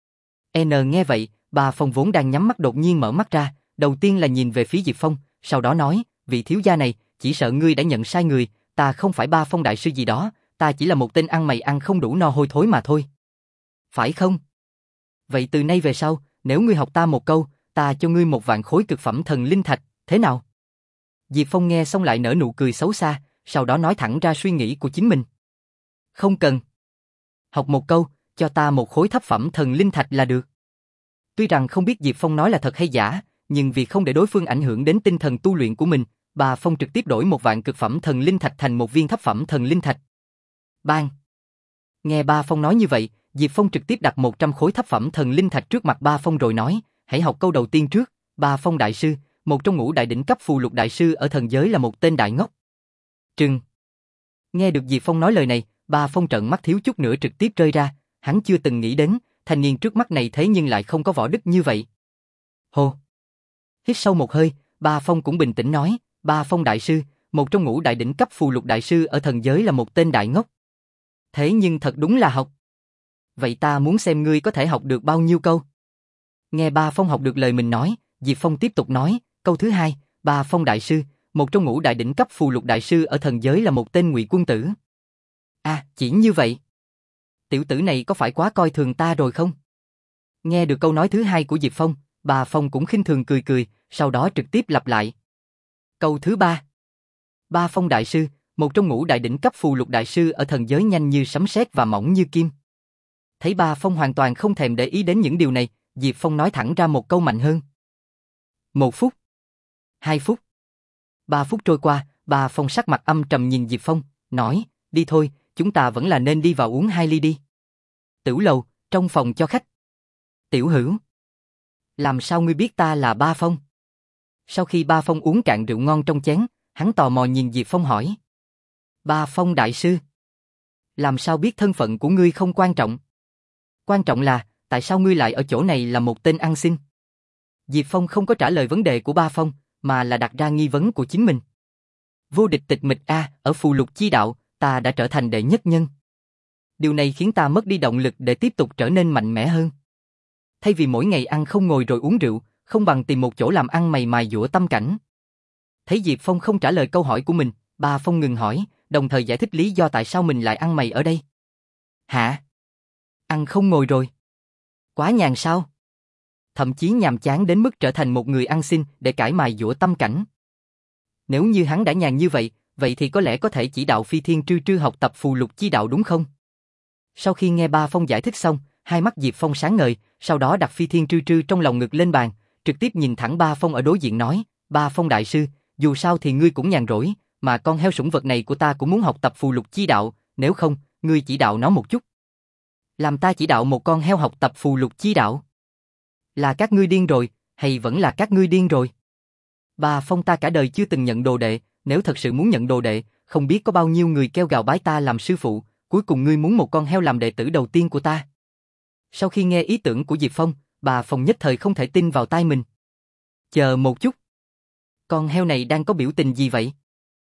N nghe vậy, Ba Phong vốn đang nhắm mắt đột nhiên mở mắt ra, đầu tiên là nhìn về phía Diệp Phong, sau đó nói, vị thiếu gia này, chỉ sợ ngươi đã nhận sai người, ta không phải Ba Phong Đại Sư gì đó, ta chỉ là một tên ăn mày ăn không đủ no hôi thối mà thôi. Phải không? Vậy từ nay về sau, nếu ngươi học ta một câu, ta cho ngươi một vạn khối cực phẩm thần linh thạch, thế nào? Diệp Phong nghe xong lại nở nụ cười xấu xa, sau đó nói thẳng ra suy nghĩ của chính mình. Không cần. Học một câu, cho ta một khối thấp phẩm thần linh thạch là được. Tuy rằng không biết Diệp Phong nói là thật hay giả, nhưng vì không để đối phương ảnh hưởng đến tinh thần tu luyện của mình, Ba Phong trực tiếp đổi một vạn cực phẩm thần linh thạch thành một viên thấp phẩm thần linh thạch. Bang! Nghe Ba Phong nói như vậy, Diệp Phong trực tiếp đặt một trăm khối thấp phẩm thần linh thạch trước mặt Ba Phong rồi nói, hãy học câu đầu tiên trước, Ba Phong Đại Sư, một trong ngũ đại đỉnh cấp phù lục đại sư ở thần giới là một tên đại ngốc. Trừng! Nghe được Diệp Phong nói lời này, Ba Phong trợn mắt thiếu chút nữa trực tiếp rơi ra, hắn chưa từng nghĩ đến, thanh niên trước mắt này thế nhưng lại không có võ đức như vậy. Hô! Hít sâu một hơi, Ba Phong cũng bình tĩnh nói, Ba Phong Đại Sư, một trong ngũ đại đỉnh cấp phù lục đại sư ở thần giới là một tên đại ngốc. Thế nhưng thật đúng là học. Vậy ta muốn xem ngươi có thể học được bao nhiêu câu. Nghe Ba Phong học được lời mình nói, Diệp Phong tiếp tục nói, câu thứ hai, Ba Phong Đại Sư, một trong ngũ đại đỉnh cấp phù lục đại sư ở thần giới là một tên ngụy quân tử. À, chỉ như vậy. Tiểu tử này có phải quá coi thường ta rồi không? Nghe được câu nói thứ hai của Diệp Phong, bà Phong cũng khinh thường cười cười, sau đó trực tiếp lặp lại. Câu thứ ba. Ba Phong đại sư, một trong ngũ đại đỉnh cấp phù lục đại sư ở thần giới nhanh như sấm sét và mỏng như kim. Thấy Ba Phong hoàn toàn không thèm để ý đến những điều này, Diệp Phong nói thẳng ra một câu mạnh hơn. Một phút. Hai phút. Ba phút trôi qua, Ba Phong sắc mặt âm trầm nhìn Diệp Phong, nói, đi thôi, chúng ta vẫn là nên đi vào uống hai ly đi. Tửu lầu, trong phòng cho khách. Tiểu Hữu. Làm sao ngươi biết ta là Ba Phong? Sau khi Ba Phong uống cạn rượu ngon trong chén, hắn tò mò nhìn Diệp Phong hỏi. Ba Phong đại sư. Làm sao biết thân phận của ngươi không quan trọng? Quan trọng là, tại sao ngươi lại ở chỗ này là một tên ăn xin? Diệp Phong không có trả lời vấn đề của Ba Phong, mà là đặt ra nghi vấn của chính mình. Vô địch tịch mịch a, ở phù lục chi đạo, ta đã trở thành đệ nhất nhân. Điều này khiến ta mất đi động lực để tiếp tục trở nên mạnh mẽ hơn. Thay vì mỗi ngày ăn không ngồi rồi uống rượu, không bằng tìm một chỗ làm ăn mày mài dũa tâm cảnh. Thấy Diệp Phong không trả lời câu hỏi của mình, Ba Phong ngừng hỏi, đồng thời giải thích lý do tại sao mình lại ăn mày ở đây. Hả? Ăn không ngồi rồi? Quá nhàn sao? Thậm chí nhàm chán đến mức trở thành một người ăn xin để cải mài dũa tâm cảnh. Nếu như hắn đã nhàn như vậy, vậy thì có lẽ có thể chỉ đạo Phi Thiên Trư Trư học tập phù lục chi đạo đúng không? Sau khi nghe Ba Phong giải thích xong, hai mắt Diệp Phong sáng ngời, sau đó đặt Phi Thiên Trư Trư trong lòng ngực lên bàn, trực tiếp nhìn thẳng Ba Phong ở đối diện nói, Ba Phong đại sư, dù sao thì ngươi cũng nhàn rỗi, mà con heo sủng vật này của ta cũng muốn học tập phù lục chi đạo, nếu không, ngươi chỉ đạo nó một chút. Làm ta chỉ đạo một con heo học tập phù lục chi đạo? Là các ngươi điên rồi, hay vẫn là các ngươi điên rồi? Ba Phong ta cả đời chưa từng nhận đồ đệ, nếu thật sự muốn nhận đồ đệ, không biết có bao nhiêu người kêu gào bái ta làm sư phụ, cuối cùng ngươi muốn một con heo làm đệ tử đầu tiên của ta. Sau khi nghe ý tưởng của Diệp Phong, Ba Phong nhất thời không thể tin vào tai mình. Chờ một chút. Con heo này đang có biểu tình gì vậy?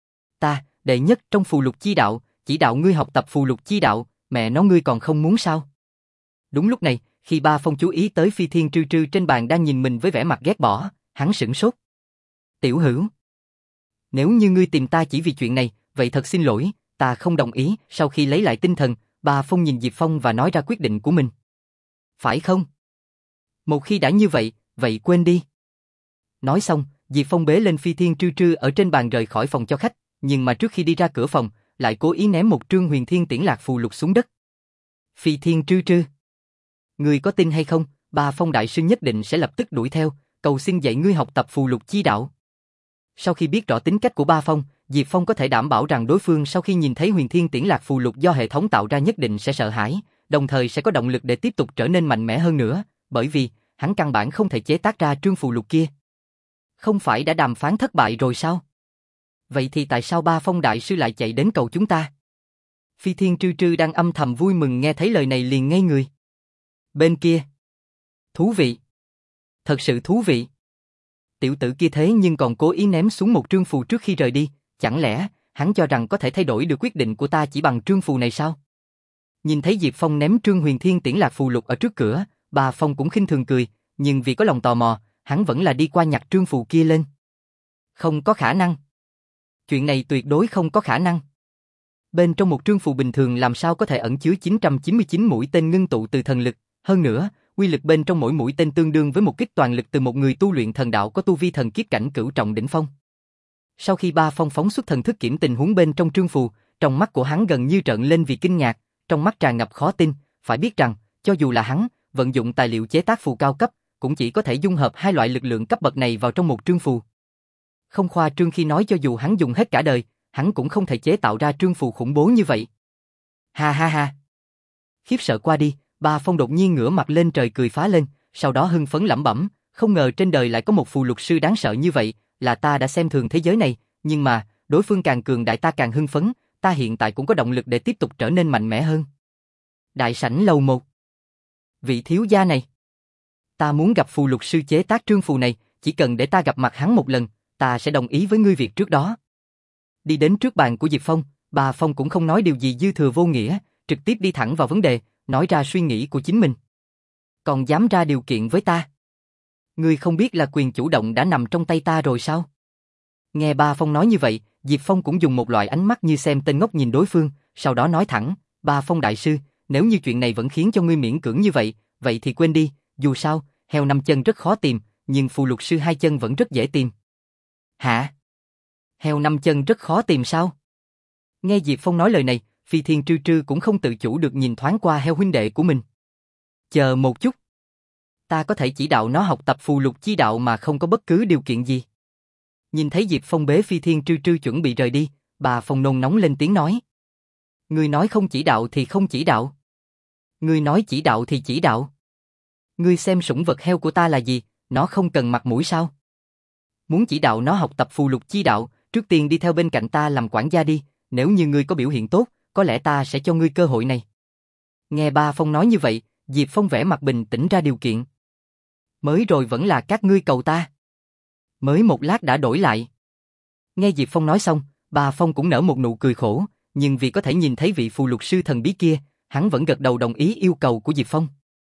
Ta, đệ nhất trong phù lục chi đạo, chỉ đạo ngươi học tập phù lục chi đạo, mẹ nó ngươi còn không muốn sao? Đúng lúc này, khi Ba Phong chú ý tới Phi Thiên Trư Trư trên bàn đang nhìn mình với vẻ mặt ghét bỏ, hắn sửng sốt. Tiểu Hữu. Nếu như ngươi tìm ta chỉ vì chuyện này, vậy thật xin lỗi, ta không đồng ý. Sau khi lấy lại tinh thần, Ba Phong nhìn Diệp Phong và nói ra quyết định của mình. Phải không? Một khi đã như vậy, vậy quên đi. Nói xong, Diệp Phong bế lên Phi Thiên Trư Trư ở trên bàn rời khỏi phòng cho khách, nhưng mà trước khi đi ra cửa phòng, lại cố ý ném một trương Huyền Thiên Tiễn Lạc phù lục xuống đất. Phi Thiên Trư Trư. Ngươi có tin hay không, Ba Phong đại sư nhất định sẽ lập tức đuổi theo, cầu xin dạy ngươi học tập phù lục chi đạo. Sau khi biết rõ tính cách của Ba Phong, Diệp Phong có thể đảm bảo rằng đối phương sau khi nhìn thấy Huyền Thiên Tiễn Lạc phù lục do hệ thống tạo ra nhất định sẽ sợ hãi, đồng thời sẽ có động lực để tiếp tục trở nên mạnh mẽ hơn nữa, bởi vì hắn căn bản không thể chế tác ra trương phù lục kia. Không phải đã đàm phán thất bại rồi sao? Vậy thì tại sao Ba Phong đại sư lại chạy đến cầu chúng ta? Phi Thiên Trư Trư đang âm thầm vui mừng nghe thấy lời này liền ngây người. Bên kia. Thú vị. Thật sự thú vị. Tiểu tử kia thế nhưng còn cố ý ném xuống một trương phù trước khi rời đi, chẳng lẽ hắn cho rằng có thể thay đổi được quyết định của ta chỉ bằng trương phù này sao? Nhìn thấy Diệp Phong ném trương Huyền Thiên Tiễn Lạc phù lục ở trước cửa, Ba Phong cũng khinh thường cười, nhưng vì có lòng tò mò, hắn vẫn là đi qua nhặt trương phù kia lên. Không có khả năng. Chuyện này tuyệt đối không có khả năng. Bên trong một trương phù bình thường làm sao có thể ẩn chứa chín trăm chín mươi chín mũi tên ngưng tụ từ thần lực, hơn nữa, quy lực bên trong mỗi mũi tên tương đương với một kích toàn lực từ một người tu luyện thần đạo có tu vi thần kiếp cảnh cửu trọng đỉnh phong. Sau khi Ba Phong phóng xuất thần thức kiểm tình huống bên trong trương phù, trong mắt của hắn gần như trợn lên vì kinh ngạc, trong mắt tràn ngập khó tin, phải biết rằng, cho dù là hắn, vận dụng tài liệu chế tác phù cao cấp, cũng chỉ có thể dung hợp hai loại lực lượng cấp bậc này vào trong một trương phù. Không khoa trương khi nói cho dù hắn dùng hết cả đời, hắn cũng không thể chế tạo ra trương phù khủng bố như vậy. Ha ha ha. Khiếp sợ qua đi, Ba Phong đột nhiên ngửa mặt lên trời cười phá lên, sau đó hưng phấn lẩm bẩm, không ngờ trên đời lại có một phù lục sư đáng sợ như vậy, là ta đã xem thường thế giới này, nhưng mà, đối phương càng cường đại ta càng hưng phấn, ta hiện tại cũng có động lực để tiếp tục trở nên mạnh mẽ hơn. Đại sảnh lầu một. Vị thiếu gia này. Ta muốn gặp phù lục sư chế tác trương phù này, chỉ cần để ta gặp mặt hắn một lần, ta sẽ đồng ý với ngươi việc trước đó. Đi đến trước bàn của Diệp Phong, Ba Phong cũng không nói điều gì dư thừa vô nghĩa, trực tiếp đi thẳng vào vấn đề, nói ra suy nghĩ của chính mình. Còn dám ra điều kiện với ta? Ngươi không biết là quyền chủ động đã nằm trong tay ta rồi sao? Nghe Ba Phong nói như vậy, Diệp Phong cũng dùng một loại ánh mắt như xem tên ngốc nhìn đối phương, sau đó nói thẳng, Ba Phong đại sư, Nếu như chuyện này vẫn khiến cho ngươi miễn cưỡng như vậy, vậy thì quên đi, dù sao, heo năm chân rất khó tìm, nhưng phù lục sư hai chân vẫn rất dễ tìm. Hả? Heo năm chân rất khó tìm sao? Nghe Diệp Phong nói lời này, Phi Thiên Trư Trư cũng không tự chủ được nhìn thoáng qua heo huynh đệ của mình. Chờ một chút. Ta có thể chỉ đạo nó học tập phù lục chi đạo mà không có bất cứ điều kiện gì. Nhìn thấy Diệp Phong bế Phi Thiên Trư Trư chuẩn bị rời đi, bà Phong nôn nóng lên tiếng nói. Ngươi nói không chỉ đạo thì không chỉ đạo. Ngươi nói chỉ đạo thì chỉ đạo. Ngươi xem sủng vật heo của ta là gì, nó không cần mặt mũi sao? Muốn chỉ đạo nó học tập phù lục chi đạo, trước tiên đi theo bên cạnh ta làm quản gia đi, nếu như ngươi có biểu hiện tốt, có lẽ ta sẽ cho ngươi cơ hội này. Nghe ba Phong nói như vậy, Diệp Phong vẻ mặt bình tĩnh ra điều kiện. Mới rồi vẫn là các ngươi cầu ta. Mới một lát đã đổi lại. Nghe Diệp Phong nói xong, ba Phong cũng nở một nụ cười khổ, nhưng vì có thể nhìn thấy vị phù lục sư thần bí kia, hắn vẫn gật đầu đồng ý yêu cầu của Diệp Phong.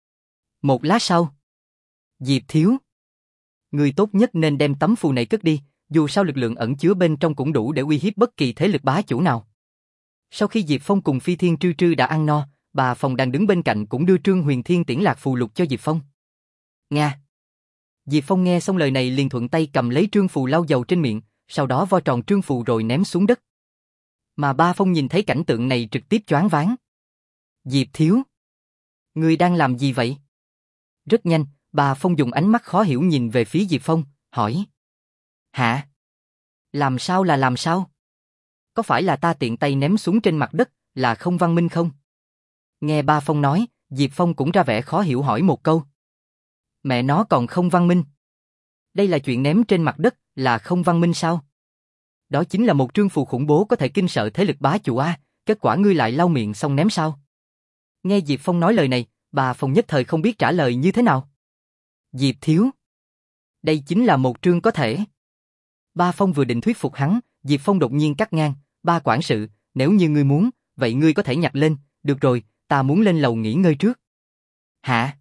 Một lát sau, Diệp thiếu, người tốt nhất nên đem tấm phù này cất đi, dù sao lực lượng ẩn chứa bên trong cũng đủ để uy hiếp bất kỳ thế lực bá chủ nào. Sau khi Diệp Phong cùng Phi Thiên Trư Trư đã ăn no, bà Phong đang đứng bên cạnh cũng đưa Trương Huyền Thiên tiễn lạc phù lục cho Diệp Phong. Nga. Diệp Phong nghe xong lời này liền thuận tay cầm lấy trương phù lau dầu trên miệng, sau đó vo tròn trương phù rồi ném xuống đất. Mà ba Phong nhìn thấy cảnh tượng này trực tiếp choáng váng. Diệp thiếu, ngươi đang làm gì vậy? Rất nhanh, bà Phong dùng ánh mắt khó hiểu nhìn về phía Diệp Phong, hỏi. Hả? Làm sao là làm sao? Có phải là ta tiện tay ném xuống trên mặt đất, là không văn minh không? Nghe ba Phong nói, Diệp Phong cũng ra vẻ khó hiểu hỏi một câu. Mẹ nó còn không văn minh. Đây là chuyện ném trên mặt đất, là không văn minh sao? Đó chính là một trương phù khủng bố có thể kinh sợ thế lực bá chủ a, kết quả ngươi lại lau miệng xong ném sao? Nghe Diệp Phong nói lời này, bà Phong nhất thời không biết trả lời như thế nào. Diệp thiếu, đây chính là một trương có thể. Ba Phong vừa định thuyết phục hắn, Diệp Phong đột nhiên cắt ngang, ba quản sự, nếu như ngươi muốn, vậy ngươi có thể nhặt lên, được rồi, ta muốn lên lầu nghỉ ngơi trước. Hả?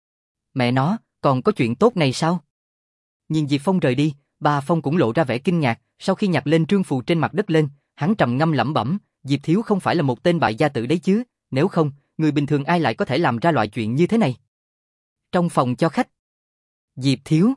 Mẹ nó, còn có chuyện tốt này sao? Nhìn Diệp Phong rời đi, ba Phong cũng lộ ra vẻ kinh ngạc, sau khi nhặt lên trương phù trên mặt đất lên, hắn trầm ngâm lẩm bẩm, Diệp thiếu không phải là một tên bại gia tử đấy chứ, nếu không, người bình thường ai lại có thể làm ra loại chuyện như thế này? Trong phòng cho khách. Diệp thiếu,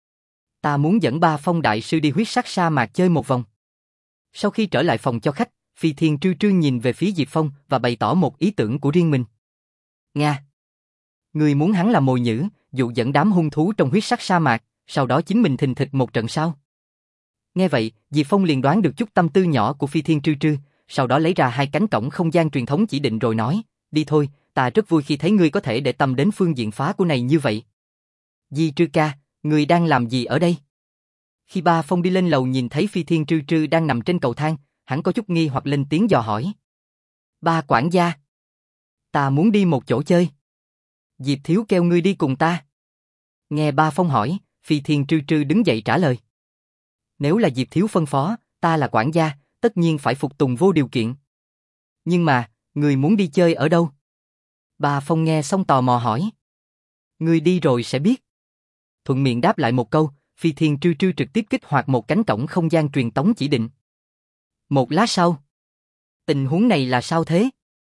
ta muốn dẫn ba Phong đại sư đi huyết sắc sa mạc chơi một vòng. Sau khi trở lại phòng cho khách, Phi Thiên Trư Trư nhìn về phía Diệp Phong và bày tỏ một ý tưởng của riêng mình. Nga, người muốn hắn làm mồi nhử, dụ dẫn đám hung thú trong huyết sắc sa mạc, sau đó chính mình thình thịch một trận sao? Nghe vậy, Diệp Phong liền đoán được chút tâm tư nhỏ của Phi Thiên Trư Trư, sau đó lấy ra hai cánh cổng không gian truyền thống chỉ định rồi nói, đi thôi, ta rất vui khi thấy ngươi có thể để tâm đến phương diện phá của này như vậy. Di Trư ca, ngươi đang làm gì ở đây? Khi ba Phong đi lên lầu nhìn thấy Phi Thiên Trư Trư đang nằm trên cầu thang, hắn có chút nghi hoặc lên tiếng dò hỏi. Ba quản gia, ta muốn đi một chỗ chơi. Diệp thiếu kêu ngươi đi cùng ta. Nghe ba Phong hỏi, Phi Thiên Trư Trư đứng dậy trả lời. Nếu là Diệp thiếu phân phó, ta là quản gia, tất nhiên phải phục tùng vô điều kiện. Nhưng mà, ngươi muốn đi chơi ở đâu? Ba Phong nghe xong tò mò hỏi. Ngươi đi rồi sẽ biết. Thuận miệng đáp lại một câu, Phi Thiên Trư Trư trực tiếp kích hoạt một cánh cổng không gian truyền tống chỉ định. Một lát sau. Tình huống này là sao thế?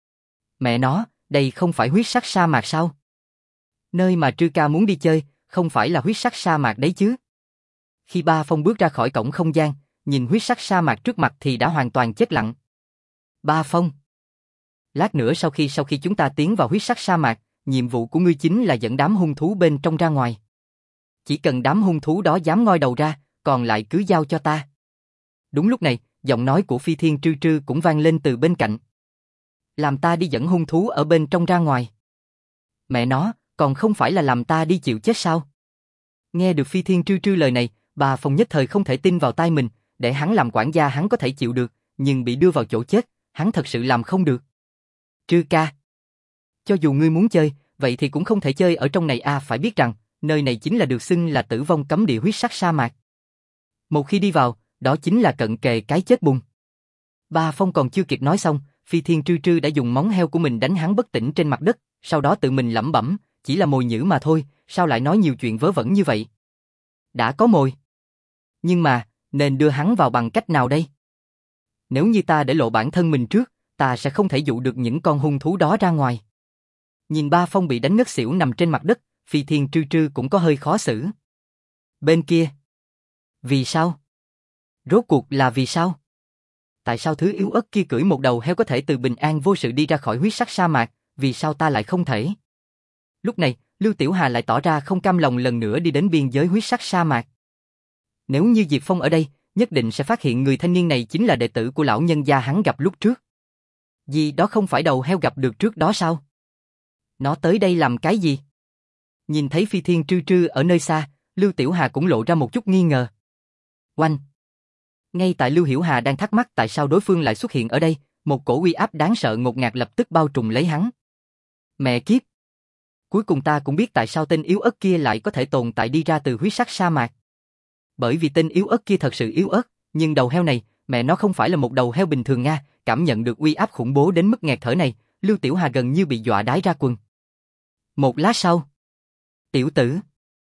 Mẹ nó, đây không phải huyết sắc sa mạc sao? Nơi mà Trư ca muốn đi chơi, không phải là huyết sắc sa mạc đấy chứ? Khi ba Phong bước ra khỏi cổng không gian, nhìn huyết sắc sa mạc trước mặt thì đã hoàn toàn chết lặng. Ba Phong. Lát nữa sau khi sau khi chúng ta tiến vào huyết sắc sa mạc, nhiệm vụ của ngươi chính là dẫn đám hung thú bên trong ra ngoài. Chỉ cần đám hung thú đó dám ngoi đầu ra, còn lại cứ giao cho ta. Đúng lúc này, giọng nói của Phi Thiên Trư Trư cũng vang lên từ bên cạnh. Làm ta đi dẫn hung thú ở bên trong ra ngoài. Mẹ nó, còn không phải là làm ta đi chịu chết sao? Nghe được Phi Thiên Trư Trư lời này, bà Phong nhất thời không thể tin vào tai mình, để hắn làm quản gia hắn có thể chịu được, nhưng bị đưa vào chỗ chết, hắn thật sự làm không được. Trư ca, cho dù ngươi muốn chơi, vậy thì cũng không thể chơi ở trong này a, à, phải biết rằng, nơi này chính là được xưng là tử vong cấm địa huyết sắc sa mạc. Một khi đi vào, đó chính là cận kề cái chết bùng. Ba Phong còn chưa kịp nói xong, Phi Thiên Trư Trư đã dùng móng heo của mình đánh hắn bất tỉnh trên mặt đất, sau đó tự mình lẩm bẩm, chỉ là mồi nhử mà thôi, sao lại nói nhiều chuyện vớ vẩn như vậy? Đã có mồi. Nhưng mà, nên đưa hắn vào bằng cách nào đây? Nếu như ta để lộ bản thân mình trước, ta sẽ không thể dụ được những con hung thú đó ra ngoài. Nhìn Ba Phong bị đánh ngất xỉu nằm trên mặt đất, Phi Thiên Trư Trư cũng có hơi khó xử. Bên kia. Vì sao? Rốt cuộc là vì sao? Tại sao thứ yếu ớt kia cưỡi một đầu heo có thể từ bình an vô sự đi ra khỏi huyết sắc sa mạc, vì sao ta lại không thể? Lúc này, Lưu Tiểu Hà lại tỏ ra không cam lòng lần nữa đi đến biên giới huyết sắc sa mạc. Nếu như Diệp Phong ở đây, nhất định sẽ phát hiện người thanh niên này chính là đệ tử của lão nhân gia hắn gặp lúc trước. Vì đó không phải đầu heo gặp được trước đó sao? Nó tới đây làm cái gì? Nhìn thấy Phi Thiên Trư Trư ở nơi xa, Lưu Tiểu Hà cũng lộ ra một chút nghi ngờ. Oanh! Ngay tại Lưu Hiểu Hà đang thắc mắc tại sao đối phương lại xuất hiện ở đây, một cổ uy áp đáng sợ ngột ngạt lập tức bao trùm lấy hắn. Mẹ kiếp! Cuối cùng ta cũng biết tại sao tên yếu ớt kia lại có thể tồn tại đi ra từ huyết sắc sa mạc. Bởi vì tên yếu ớt kia thật sự yếu ớt, nhưng đầu heo này, mẹ nó không phải là một đầu heo bình thường nga, cảm nhận được uy áp khủng bố đến mức nghẹt thở này, Lưu Tiểu Hà gần như bị dọa đái ra quần. Một lát sau, tiểu tử,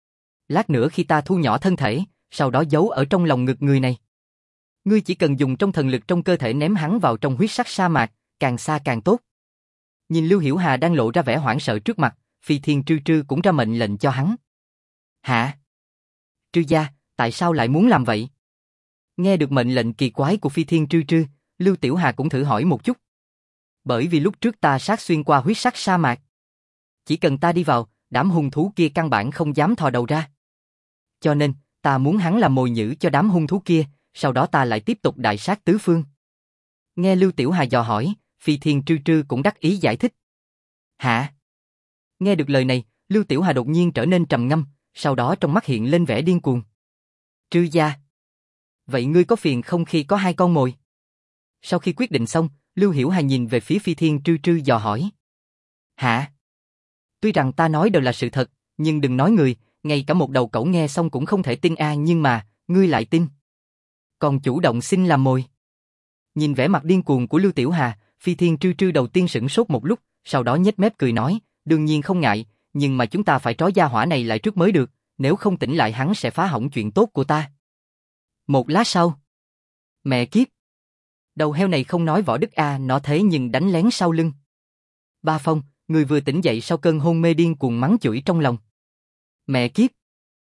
lát nữa khi ta thu nhỏ thân thể, sau đó giấu ở trong lòng ngực người này. Ngươi chỉ cần dùng trong thần lực trong cơ thể ném hắn vào trong huyết sắc sa mạc, càng xa càng tốt. Nhìn Lưu Hiểu Hà đang lộ ra vẻ hoảng sợ trước mặt, Phi Thiên Trư Trư cũng ra mệnh lệnh cho hắn. Hả? Trư gia, tại sao lại muốn làm vậy? Nghe được mệnh lệnh kỳ quái của Phi Thiên Trư Trư, Lưu Tiểu Hà cũng thử hỏi một chút. Bởi vì lúc trước ta sát xuyên qua huyết sắc sa mạc. Chỉ cần ta đi vào, đám hung thú kia căn bản không dám thò đầu ra. Cho nên, ta muốn hắn làm mồi nhử cho đám hung thú kia, sau đó ta lại tiếp tục đại sát tứ phương. Nghe Lưu Tiểu Hà dò hỏi, Phi Thiên Trư Trư cũng đắc ý giải thích. Hả? Nghe được lời này, Lưu Tiểu Hà đột nhiên trở nên trầm ngâm, sau đó trong mắt hiện lên vẻ điên cuồng. Trư gia. Vậy ngươi có phiền không khi có hai con mồi? Sau khi quyết định xong, Lưu Hiểu Hà nhìn về phía Phi Thiên Trư Trư dò hỏi. Hả? Tuy rằng ta nói đều là sự thật, nhưng đừng nói người, ngay cả một đầu cẩu nghe xong cũng không thể tin a, nhưng mà, ngươi lại tin. Còn chủ động xin làm mồi. Nhìn vẻ mặt điên cuồng của Lưu Tiểu Hà, Phi Thiên Trư Trư đầu tiên sửng sốt một lúc, sau đó nhếch mép cười nói, đương nhiên không ngại, nhưng mà chúng ta phải trói gia hỏa này lại trước mới được, nếu không tỉnh lại hắn sẽ phá hỏng chuyện tốt của ta. Một lát sau. Mẹ kiếp. Đầu heo này không nói võ đức a, nó thế nhưng đánh lén sau lưng. Ba Phong, người vừa tỉnh dậy sau cơn hôn mê điên cuồng mắng chửi trong lòng. Mẹ kiếp.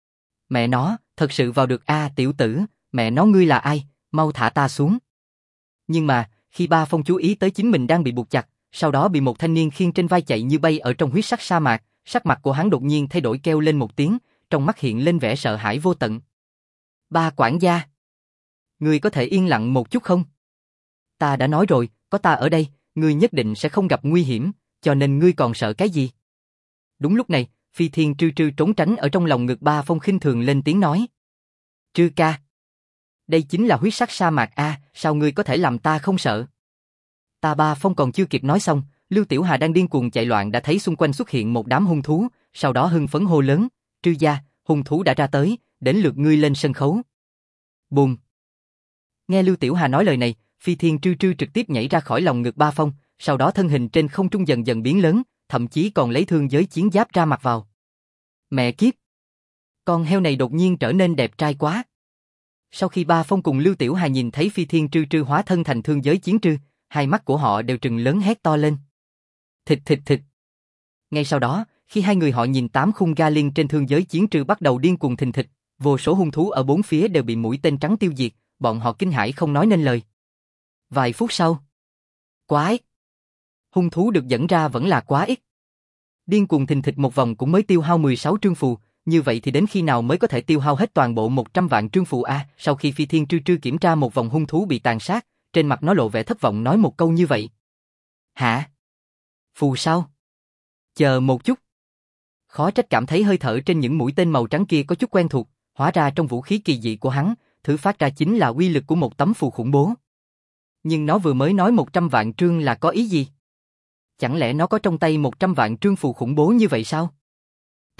Mẹ nó, thật sự vào được a, tiểu tử, mẹ nó ngươi là ai, mau thả ta xuống. Nhưng mà, khi Ba Phong chú ý tới chính mình đang bị buộc chặt, sau đó bị một thanh niên khiêng trên vai chạy như bay ở trong huyết sắc sa mạc, sắc mặt của hắn đột nhiên thay đổi kêu lên một tiếng, trong mắt hiện lên vẻ sợ hãi vô tận. Ba quản gia. Ngươi có thể yên lặng một chút không? Ta đã nói rồi, có ta ở đây, ngươi nhất định sẽ không gặp nguy hiểm, cho nên ngươi còn sợ cái gì? Đúng lúc này, Phi Thiên Trư Trư trốn tránh ở trong lòng ngực Ba Phong khinh thường lên tiếng nói. Trư ca. Đây chính là huyết sắc sa mạc a, sao ngươi có thể làm ta không sợ? Ta Ba Phong còn chưa kịp nói xong, Lưu Tiểu Hà đang điên cuồng chạy loạn đã thấy xung quanh xuất hiện một đám hung thú, sau đó hưng phấn hô lớn, Trư gia, hung thú đã ra tới, đến lượt ngươi lên sân khấu. Bùm. Nghe Lưu Tiểu Hà nói lời này, Phi Thiên Trư Trư trực tiếp nhảy ra khỏi lòng ngực Ba Phong, sau đó thân hình trên không trung dần dần biến lớn, thậm chí còn lấy thương giới chiến giáp ra mặc vào. Mẹ kiếp. Con heo này đột nhiên trở nên đẹp trai quá. Sau khi Ba Phong cùng Lưu Tiểu Hà nhìn thấy Phi Thiên Trư Trư hóa thân thành thương giới chiến trư, hai mắt của họ đều trừng lớn hét to lên. Thịt thịt thịt. Ngay sau đó, khi hai người họ nhìn tám khung ga liên trên thương giới chiến trư bắt đầu điên cuồng thình thịch, vô số hung thú ở bốn phía đều bị mũi tên trắng tiêu diệt, bọn họ kinh hãi không nói nên lời. Vài phút sau. Quái. Hung thú được dẫn ra vẫn là quá ít. Điên cuồng thình thịch một vòng cũng mới tiêu hao mười sáu trương phù, như vậy thì đến khi nào mới có thể tiêu hao hết toàn bộ một trăm vạn trương phù a? À, sau khi Phi Thiên Trư Trư kiểm tra một vòng hung thú bị tàn sát, trên mặt nó lộ vẻ thất vọng nói một câu như vậy. Hả? Phù sao? Chờ một chút. Khó trách cảm thấy hơi thở trên những mũi tên màu trắng kia có chút quen thuộc, hóa ra trong vũ khí kỳ dị của hắn, thứ phát ra chính là uy lực của một tấm phù khủng bố. Nhưng nó vừa mới nói một trăm vạn trương là có ý gì? Chẳng lẽ nó có trong tay một trăm vạn trương phù khủng bố như vậy sao? T.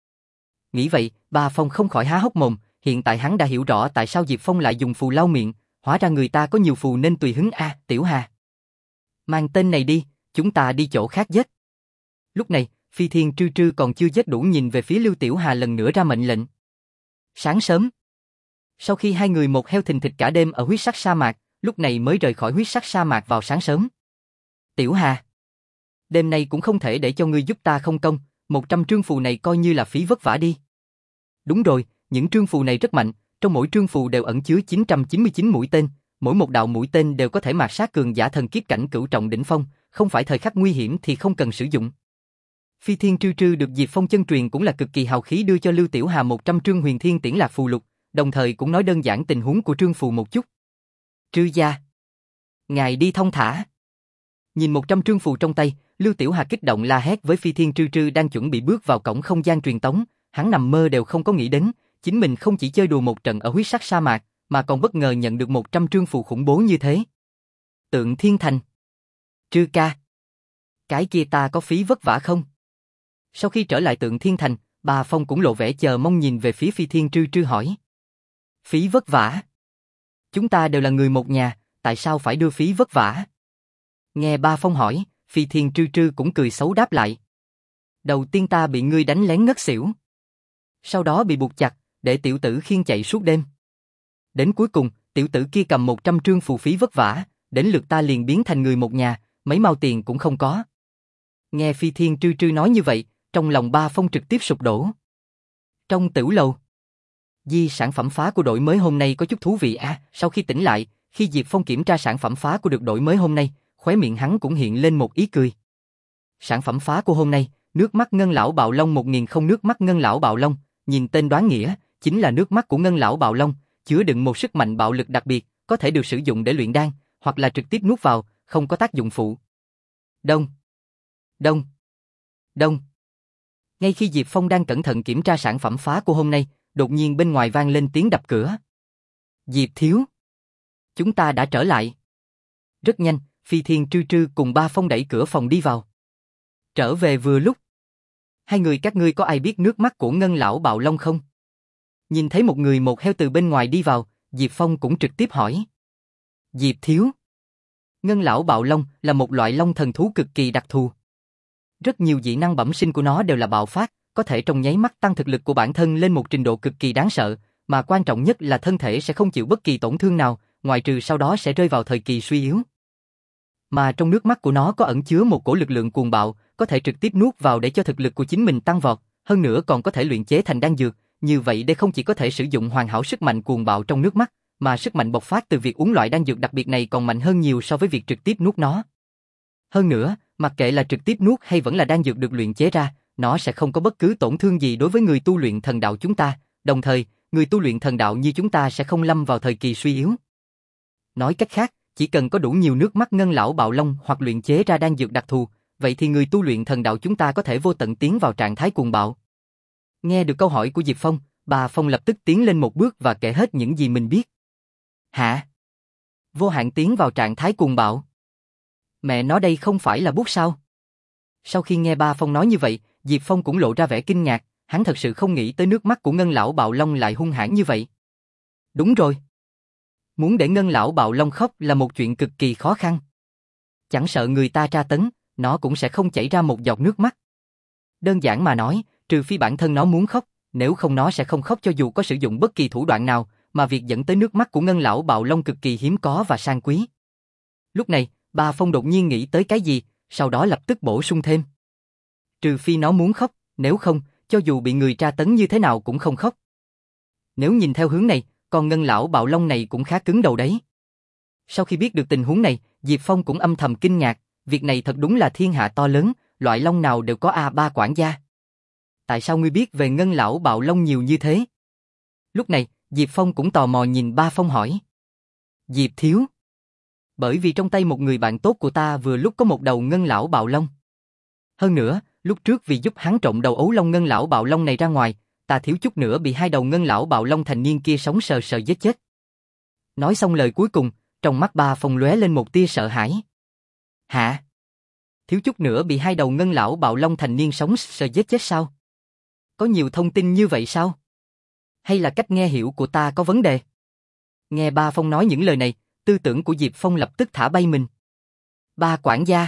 Nghĩ vậy, Ba Phong không khỏi há hốc mồm, hiện tại hắn đã hiểu rõ tại sao Diệp Phong lại dùng phù lau miệng, hóa ra người ta có nhiều phù nên tùy hứng a, à, Tiểu Hà. Mang tên này đi, chúng ta đi chỗ khác giết. Lúc này, Phi Thiên Trư Trư còn chưa giết đủ nhìn về phía Lưu Tiểu Hà lần nữa ra mệnh lệnh. Sáng sớm, sau khi hai người một heo thình thịch cả đêm ở huyết sắc sa mạc, lúc này mới rời khỏi huyết sắc sa mạc vào sáng sớm. Tiểu Hà, Đêm nay cũng không thể để cho ngươi giúp ta không công, một trăm trương phù này coi như là phí vất vả đi. Đúng rồi, những trương phù này rất mạnh, trong mỗi trương phù đều ẩn chứa chín trăm chín mươi chín mũi tên, mỗi một đạo mũi tên đều có thể mạt sát cường giả thần kiếp cảnh cửu trọng đỉnh phong, không phải thời khắc nguy hiểm thì không cần sử dụng. Phi Thiên Trư Trư được Diệp Phong chân truyền cũng là cực kỳ hào khí đưa cho Lưu Tiểu Hà một trăm trương huyền thiên tiễn lạc phù lục, đồng thời cũng nói đơn giản tình huống của trương phù một chút. Trư gia, ngài đi thông thả. Nhìn một trăm trương phù trong tay, Lưu Tiểu Hà kích động la hét với Phi Thiên Trư Trư đang chuẩn bị bước vào cổng không gian truyền tống, hắn nằm mơ đều không có nghĩ đến, chính mình không chỉ chơi đùa một trận ở huyết sắc sa mạc, mà còn bất ngờ nhận được một trăm trương phù khủng bố như thế. Tượng Thiên Thành. Trư ca, cái kia ta có phí vất vả không? Sau khi trở lại Tượng Thiên Thành, bà Phong cũng lộ vẻ chờ mong nhìn về phía Phi Thiên Trư Trư hỏi. Phí vất vả? Chúng ta đều là người một nhà, tại sao phải đưa phí vất vả? Nghe ba Phong hỏi, Phi Thiên Trư Trư cũng cười xấu đáp lại. Đầu tiên ta bị ngươi đánh lén ngất xỉu. Sau đó bị buộc chặt, để tiểu tử khiêng chạy suốt đêm. Đến cuối cùng, tiểu tử kia cầm một trăm trương phù phí vất vả, đến lượt ta liền biến thành người một nhà, mấy mao tiền cũng không có. Nghe Phi Thiên Trư Trư nói như vậy, trong lòng ba Phong trực tiếp sụp đổ. Trong tiểu lầu, di sản phẩm phá của đội mới hôm nay có chút thú vị à, sau khi tỉnh lại, khi Diệp Phong kiểm tra sản phẩm phá của được đội mới hôm nay, khóe miệng hắn cũng hiện lên một ý cười. Sản phẩm phá của hôm nay, nước mắt ngân lão bạo long một nghìn không nước mắt ngân lão bạo long, nhìn tên đoán nghĩa, chính là nước mắt của ngân lão bạo long, chứa đựng một sức mạnh bạo lực đặc biệt, có thể được sử dụng để luyện đan, hoặc là trực tiếp nuốt vào, không có tác dụng phụ. Đông, đông, đông. Ngay khi Diệp Phong đang cẩn thận kiểm tra sản phẩm phá của hôm nay, đột nhiên bên ngoài vang lên tiếng đập cửa. Diệp thiếu, chúng ta đã trở lại. Rất nhanh, Phi Thiên Trư Trư cùng ba Phong đẩy cửa phòng đi vào. Trở về vừa lúc. Hai người các ngươi có ai biết nước mắt của ngân lão bạo long không? Nhìn thấy một người một heo từ bên ngoài đi vào, Diệp Phong cũng trực tiếp hỏi. Diệp thiếu, ngân lão bạo long là một loại long thần thú cực kỳ đặc thù. Rất nhiều dị năng bẩm sinh của nó đều là bạo phát, có thể trong nháy mắt tăng thực lực của bản thân lên một trình độ cực kỳ đáng sợ, mà quan trọng nhất là thân thể sẽ không chịu bất kỳ tổn thương nào, ngoại trừ sau đó sẽ rơi vào thời kỳ suy yếu. Mà trong nước mắt của nó có ẩn chứa một cổ lực lượng cuồng bạo, có thể trực tiếp nuốt vào để cho thực lực của chính mình tăng vọt, hơn nữa còn có thể luyện chế thành đan dược, như vậy đây không chỉ có thể sử dụng hoàn hảo sức mạnh cuồng bạo trong nước mắt, mà sức mạnh bộc phát từ việc uống loại đan dược đặc biệt này còn mạnh hơn nhiều so với việc trực tiếp nuốt nó. Hơn nữa, mặc kệ là trực tiếp nuốt hay vẫn là đan dược được luyện chế ra, nó sẽ không có bất cứ tổn thương gì đối với người tu luyện thần đạo chúng ta, đồng thời, người tu luyện thần đạo như chúng ta sẽ không lâm vào thời kỳ suy yếu. Nói cách khác, chỉ cần có đủ nhiều nước mắt ngân lão bạo long hoặc luyện chế ra đan dược đặc thù, vậy thì người tu luyện thần đạo chúng ta có thể vô tận tiến vào trạng thái cuồng bạo. Nghe được câu hỏi của Diệp Phong, bà Phong lập tức tiến lên một bước và kể hết những gì mình biết. Hả? Vô hạn tiến vào trạng thái cuồng bạo? Mẹ nói đây không phải là bút sao? Sau khi nghe ba Phong nói như vậy, Diệp Phong cũng lộ ra vẻ kinh ngạc, hắn thật sự không nghĩ tới nước mắt của ngân lão bạo long lại hung hãn như vậy. Đúng rồi. Muốn để ngân lão bạo long khóc là một chuyện cực kỳ khó khăn. Chẳng sợ người ta tra tấn, nó cũng sẽ không chảy ra một giọt nước mắt. Đơn giản mà nói, trừ phi bản thân nó muốn khóc, nếu không nó sẽ không khóc cho dù có sử dụng bất kỳ thủ đoạn nào, mà việc dẫn tới nước mắt của ngân lão bạo long cực kỳ hiếm có và sang quý. Lúc này, bà Phong đột nhiên nghĩ tới cái gì, sau đó lập tức bổ sung thêm. Trừ phi nó muốn khóc, nếu không, cho dù bị người tra tấn như thế nào cũng không khóc. Nếu nhìn theo hướng này, con ngân lão bạo long này cũng khá cứng đầu đấy. Sau khi biết được tình huống này, Diệp Phong cũng âm thầm kinh ngạc, việc này thật đúng là thiên hạ to lớn, loại long nào đều có A ba quản gia. Tại sao ngươi biết về ngân lão bạo long nhiều như thế? Lúc này, Diệp Phong cũng tò mò nhìn ba Phong hỏi. Diệp thiếu. Bởi vì trong tay một người bạn tốt của ta vừa lúc có một đầu ngân lão bạo long. Hơn nữa, lúc trước vì giúp hắn trộm đầu ấu long ngân lão bạo long này ra ngoài, ta thiếu chút nữa bị hai đầu ngân lão bạo long thành niên kia sống sờ sờ giết chết. Nói xong lời cuối cùng, trong mắt ba Phong lóe lên một tia sợ hãi. Hả? Thiếu chút nữa bị hai đầu ngân lão bạo long thành niên sống sờ giết chết sao? Có nhiều thông tin như vậy sao? Hay là cách nghe hiểu của ta có vấn đề? Nghe ba Phong nói những lời này, tư tưởng của Diệp Phong lập tức thả bay mình. Ba quản gia.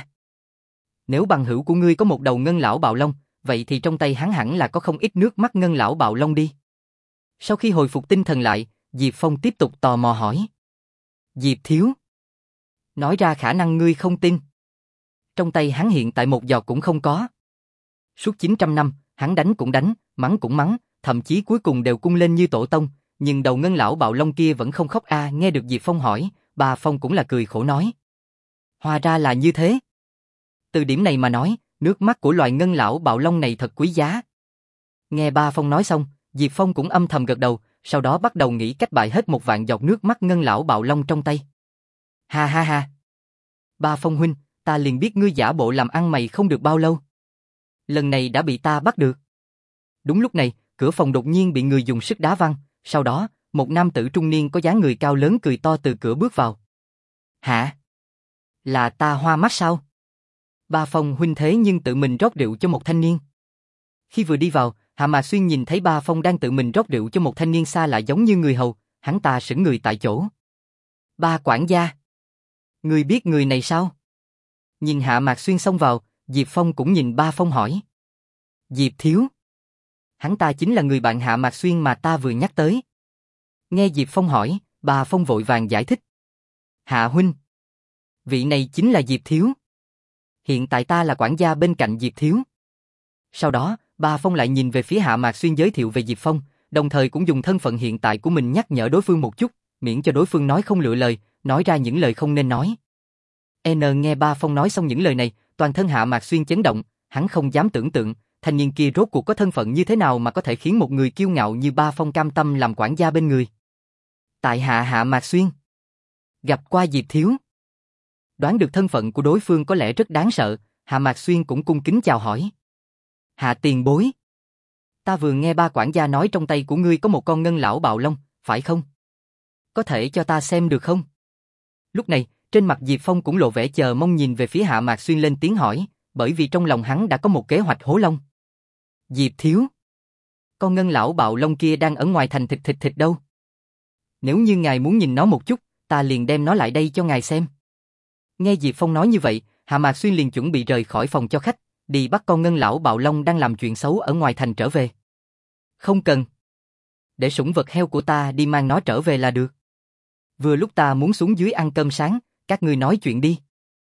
Nếu bằng hữu của ngươi có một đầu ngân lão bạo long, vậy thì trong tay hắn hẳn là có không ít nước mắt ngân lão bạo long đi. Sau khi hồi phục tinh thần lại, Diệp Phong tiếp tục tò mò hỏi. Diệp thiếu. Nói ra khả năng ngươi không tin. trong tay hắn hiện tại một giọt cũng không có. Suốt chín trăm năm, hắn đánh cũng đánh, mắng cũng mắng, thậm chí cuối cùng đều cung lên như tổ tông, nhưng đầu ngân lão bạo long kia vẫn không khóc a. Nghe được Diệp Phong hỏi, Ba Phong cũng là cười khổ nói. Hóa ra là như thế. Từ điểm này mà nói, nước mắt của loài ngân lão bạo long này thật quý giá. Nghe Ba Phong nói xong, Diệp Phong cũng âm thầm gật đầu, sau đó bắt đầu nghĩ cách bại hết một vạn giọt nước mắt ngân lão bạo long trong tay. Ha ha ha. Ba Phong huynh, ta liền biết ngươi giả bộ làm ăn mày không được bao lâu. Lần này đã bị ta bắt được. Đúng lúc này, cửa phòng đột nhiên bị người dùng sức đá văng, sau đó, một nam tử trung niên có dáng người cao lớn cười to từ cửa bước vào. Hả? Là ta hoa mắt sao? Ba Phong huynh thế nhưng tự mình rót rượu cho một thanh niên. Khi vừa đi vào, Hạ Mạc Xuyên nhìn thấy Ba Phong đang tự mình rót rượu cho một thanh niên xa lạ giống như người hầu, hắn ta sững người tại chỗ. Ba quản gia. Ngươi biết người này sao? Nhìn Hạ Mạc Xuyên xông vào, Diệp Phong cũng nhìn Ba Phong hỏi. Diệp thiếu. Hắn ta chính là người bạn Hạ Mạc Xuyên mà ta vừa nhắc tới. Nghe Diệp Phong hỏi, Ba Phong vội vàng giải thích. Hạ huynh. Vị này chính là Diệp thiếu. Hiện tại ta là quản gia bên cạnh Diệp thiếu. Sau đó, Ba Phong lại nhìn về phía Hạ Mạc Xuyên giới thiệu về Diệp Phong, đồng thời cũng dùng thân phận hiện tại của mình nhắc nhở đối phương một chút, miễn cho đối phương nói không lựa lời, nói ra những lời không nên nói. N nghe Ba Phong nói xong những lời này, toàn thân Hạ Mạc Xuyên chấn động, hắn không dám tưởng tượng, thanh niên kia rốt cuộc có thân phận như thế nào mà có thể khiến một người kiêu ngạo như Ba Phong cam tâm làm quản gia bên người. Tại hạ Hạ Mạc Xuyên. Gặp qua Diệp thiếu. Đoán được thân phận của đối phương có lẽ rất đáng sợ, Hạ Mạc Xuyên cũng cung kính chào hỏi. Hạ tiền bối. Ta vừa nghe Ba quản gia nói trong tay của ngươi có một con ngân lão bạo long, phải không? Có thể cho ta xem được không? Lúc này, trên mặt Diệp Phong cũng lộ vẻ chờ mong nhìn về phía Hạ Mạc Xuyên lên tiếng hỏi, bởi vì trong lòng hắn đã có một kế hoạch hố long. Diệp thiếu. Con ngân lão bạo long kia đang ở ngoài thành thịt thịt thịt đâu? Nếu như ngài muốn nhìn nó một chút, ta liền đem nó lại đây cho ngài xem. Nghe Diệp Phong nói như vậy, Hạ Mạc Xuyên liền chuẩn bị rời khỏi phòng cho khách, đi bắt con ngân lão bạo long đang làm chuyện xấu ở ngoài thành trở về. Không cần. Để sủng vật heo của ta đi mang nó trở về là được. Vừa lúc ta muốn xuống dưới ăn cơm sáng, các ngươi nói chuyện đi.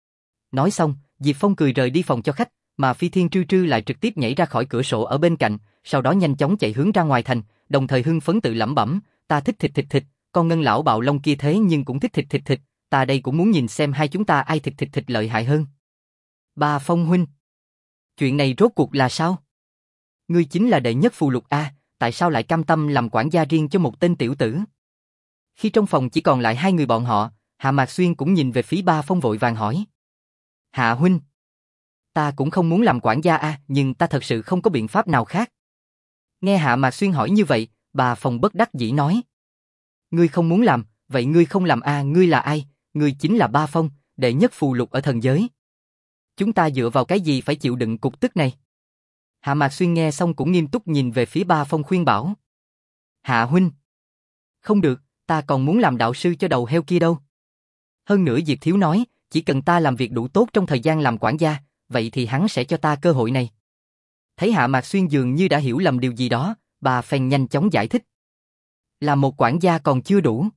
Nói xong, Diệp Phong cười rời đi phòng cho khách, mà Phi Thiên Trư Trư lại trực tiếp nhảy ra khỏi cửa sổ ở bên cạnh, sau đó nhanh chóng chạy hướng ra ngoài thành, đồng thời hưng phấn tự lẩm bẩm, ta thích thịt thịt thịt, con ngân lão bạo long kia thế nhưng cũng thích thịt thịt thịt, ta đây cũng muốn nhìn xem hai chúng ta ai thịt thịt thịt lợi hại hơn. Ba Phong huynh. Chuyện này rốt cuộc là sao? Ngươi chính là đệ nhất phù lục a, tại sao lại cam tâm làm quản gia riêng cho một tên tiểu tử? Khi trong phòng chỉ còn lại hai người bọn họ, Hạ Mạc Xuyên cũng nhìn về phía Ba Phong vội vàng hỏi. Hạ huynh. Ta cũng không muốn làm quản gia a, nhưng ta thật sự không có biện pháp nào khác. Nghe Hạ Mạc Xuyên hỏi như vậy, Ba Phong bất đắc dĩ nói. Ngươi không muốn làm, vậy ngươi không làm a, ngươi là ai? Ngươi chính là Ba Phong, đệ nhất phù lục ở thần giới. Chúng ta dựa vào cái gì phải chịu đựng cục tức này? Hạ Mạc Xuyên nghe xong cũng nghiêm túc nhìn về phía Ba Phong khuyên bảo. Hạ huynh. Không được, ta còn muốn làm đạo sư cho đầu heo kia đâu. Hơn nữa Diệp thiếu nói, chỉ cần ta làm việc đủ tốt trong thời gian làm quản gia, vậy thì hắn sẽ cho ta cơ hội này. Thấy Hạ Mạc Xuyên dường như đã hiểu lầm điều gì đó, bà phèn nhanh chóng giải thích. Là một quản gia còn chưa đủ.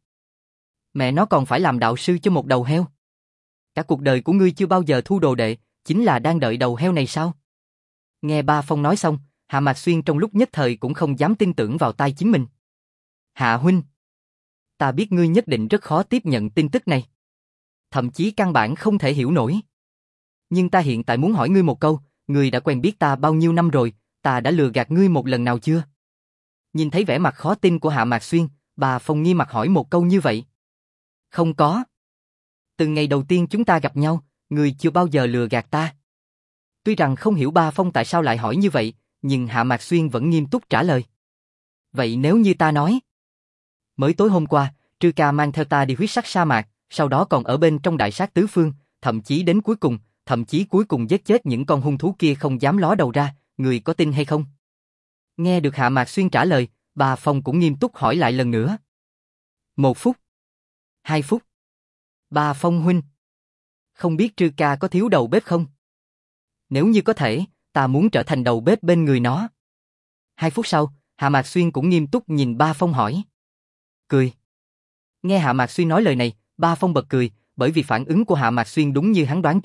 Mẹ nó còn phải làm đạo sư cho một đầu heo. Cả cuộc đời của ngươi chưa bao giờ thu đồ đệ, chính là đang đợi đầu heo này sao? Nghe Ba Phong nói xong, Hạ Mạc Xuyên trong lúc nhất thời cũng không dám tin tưởng vào tai chính mình. Hạ huynh. Ta biết ngươi nhất định rất khó tiếp nhận tin tức này. Thậm chí căn bản không thể hiểu nổi. Nhưng ta hiện tại muốn hỏi ngươi một câu, ngươi đã quen biết ta bao nhiêu năm rồi, ta đã lừa gạt ngươi một lần nào chưa? Nhìn thấy vẻ mặt khó tin của Hạ Mạc Xuyên, Ba Phong nghi mặt hỏi một câu như vậy. Không có. Từ ngày đầu tiên chúng ta gặp nhau, ngươi chưa bao giờ lừa gạt ta. Tuy rằng không hiểu Ba Phong tại sao lại hỏi như vậy, nhưng Hạ Mạc Xuyên vẫn nghiêm túc trả lời. Vậy nếu như ta nói, mới tối hôm qua, Trư Ca mang theo ta đi huyết sắc sa mạc, sau đó còn ở bên trong đại sát tứ phương, thậm chí đến cuối cùng, thậm chí cuối cùng giết chết những con hung thú kia không dám ló đầu ra, người có tin hay không? Nghe được Hạ Mạc Xuyên trả lời, Ba Phong cũng nghiêm túc hỏi lại lần nữa. Một phút. Hai phút. Ba Phong huynh. Không biết Trư Ca có thiếu đầu bếp không? Nếu như có thể, ta muốn trở thành đầu bếp bên người nó. Hai phút sau, Hạ Mạc Xuyên cũng nghiêm túc nhìn Ba Phong hỏi. Cười. Nghe Hạ Mạc Xuyên nói lời này, Ba Phong bật cười, bởi vì phản ứng của Hạ Mạc Xuyên đúng như hắn đoán trước,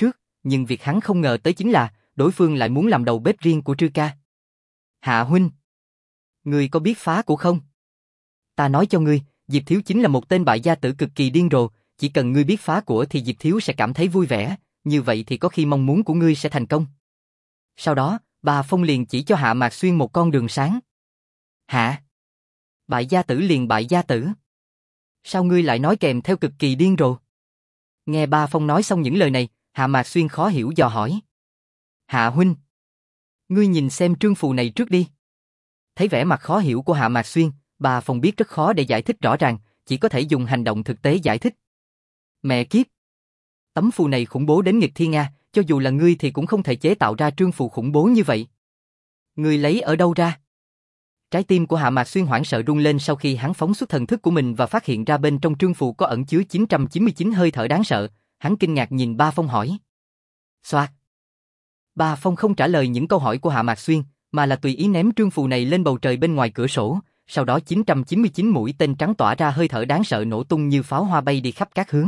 nhưng việc hắn không ngờ tới chính là, đối phương lại muốn làm đầu bếp riêng của Trư Ca. Hạ huynh, ngươi có biết phá của không? Ta nói cho ngươi, Diệp Thiếu chính là một tên bại gia tử cực kỳ điên rồ, chỉ cần ngươi biết phá của thì Diệp Thiếu sẽ cảm thấy vui vẻ, như vậy thì có khi mong muốn của ngươi sẽ thành công. Sau đó, Bà Phong liền chỉ cho Hạ Mạc Xuyên một con đường sáng. Hả? Bại gia tử liền bại gia tử? Sao ngươi lại nói kèm theo cực kỳ điên rồ? Nghe Ba Phong nói xong những lời này, Hạ Mạc Xuyên khó hiểu dò hỏi. Hạ huynh, ngươi nhìn xem trương phù này trước đi. Thấy vẻ mặt khó hiểu của Hạ Mạc Xuyên, Ba Phong biết rất khó để giải thích rõ ràng, chỉ có thể dùng hành động thực tế giải thích. Mẹ kiếp! Tấm phù này khủng bố đến nghịch thiên a, cho dù là ngươi thì cũng không thể chế tạo ra trương phù khủng bố như vậy. Ngươi lấy ở đâu ra? Trái tim của Hạ Mạc Xuyên hoảng sợ rung lên sau khi hắn phóng xuất thần thức của mình và phát hiện ra bên trong trương phù có ẩn chứa chín trăm chín mươi chín hơi thở đáng sợ, hắn kinh ngạc nhìn Ba Phong hỏi. Xoạt! Ba Phong không trả lời những câu hỏi của Hạ Mạc Xuyên, mà là tùy ý ném trương phù này lên bầu trời bên ngoài cửa sổ, sau đó chín trăm chín mươi chín mũi tên trắng tỏa ra hơi thở đáng sợ nổ tung như pháo hoa bay đi khắp các hướng.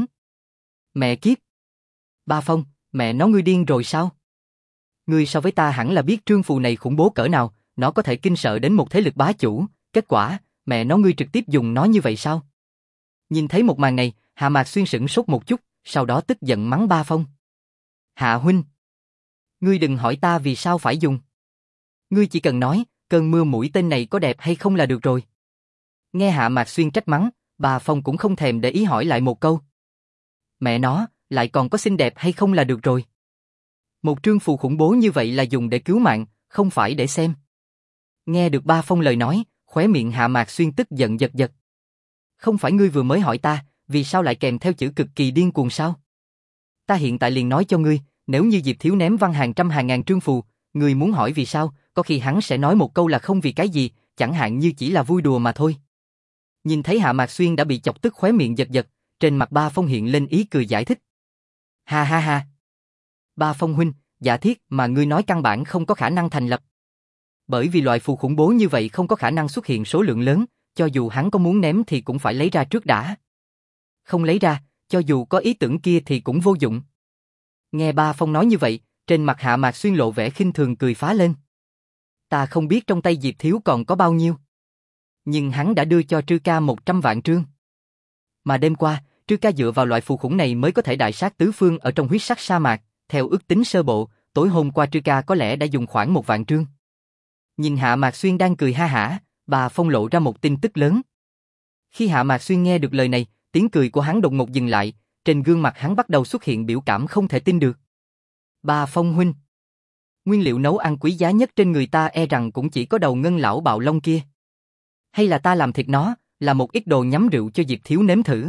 Mẹ kiếp! Ba Phong, mẹ nó ngươi điên rồi sao? Ngươi so với ta hẳn là biết trương phù này khủng bố cỡ nào, nó có thể kinh sợ đến một thế lực bá chủ, kết quả, mẹ nó ngươi trực tiếp dùng nó như vậy sao? Nhìn thấy một màn này, Hạ Mạc Xuyên sững sốt một chút, sau đó tức giận mắng Ba Phong. Hạ huynh! Ngươi đừng hỏi ta vì sao phải dùng. Ngươi chỉ cần nói, cơn mưa mũi tên này có đẹp hay không là được rồi. Nghe Hạ Mạc Xuyên trách mắng, Ba Phong cũng không thèm để ý hỏi lại một câu. Mẹ nó, lại còn có xinh đẹp hay không là được rồi. Một trương phù khủng bố như vậy là dùng để cứu mạng, không phải để xem. Nghe được Ba Phong lời nói, khóe miệng Hạ Mạc Xuyên tức giận giật giật. Không phải ngươi vừa mới hỏi ta, vì sao lại kèm theo chữ cực kỳ điên cuồng sao? Ta hiện tại liền nói cho ngươi, nếu như Diệp Thiếu ném văng hàng trăm hàng ngàn trương phù, ngươi muốn hỏi vì sao, có khi hắn sẽ nói một câu là không vì cái gì, chẳng hạn như chỉ là vui đùa mà thôi. Nhìn thấy Hạ Mạc Xuyên đã bị chọc tức khóe miệng giật giật, trên mặt Ba Phong hiện lên ý cười giải thích. Ha ha ha. Ba Phong huynh, giả thiết mà ngươi nói căn bản không có khả năng thành lập. Bởi vì loại phù khủng bố như vậy không có khả năng xuất hiện số lượng lớn, cho dù hắn có muốn ném thì cũng phải lấy ra trước đã. Không lấy ra, cho dù có ý tưởng kia thì cũng vô dụng. Nghe Ba Phong nói như vậy, trên mặt Hạ Mạc Xuyên lộ vẻ khinh thường cười phá lên. Ta không biết trong tay Diệp Thiếu còn có bao nhiêu. Nhưng hắn đã đưa cho Trư Ca một trăm vạn trương. Mà đêm qua, Trư Ca dựa vào loại phù khủng này mới có thể đại sát tứ phương ở trong huyết sắc sa mạc, theo ước tính sơ bộ, tối hôm qua Trư Ca có lẽ đã dùng khoảng một vạn trương. Nhìn Hạ Mạc Xuyên đang cười ha hả, Bà Phong lộ ra một tin tức lớn. Khi Hạ Mạc Xuyên nghe được lời này, tiếng cười của hắn đột ngột dừng lại, trên gương mặt hắn bắt đầu xuất hiện biểu cảm không thể tin được. Bà Phong huynh, nguyên liệu nấu ăn quý giá nhất trên người ta e rằng cũng chỉ có đầu ngân lão bạo long kia. Hay là ta làm thịt nó, là một ít đồ nhắm rượu cho Diệp Thiếu nếm thử.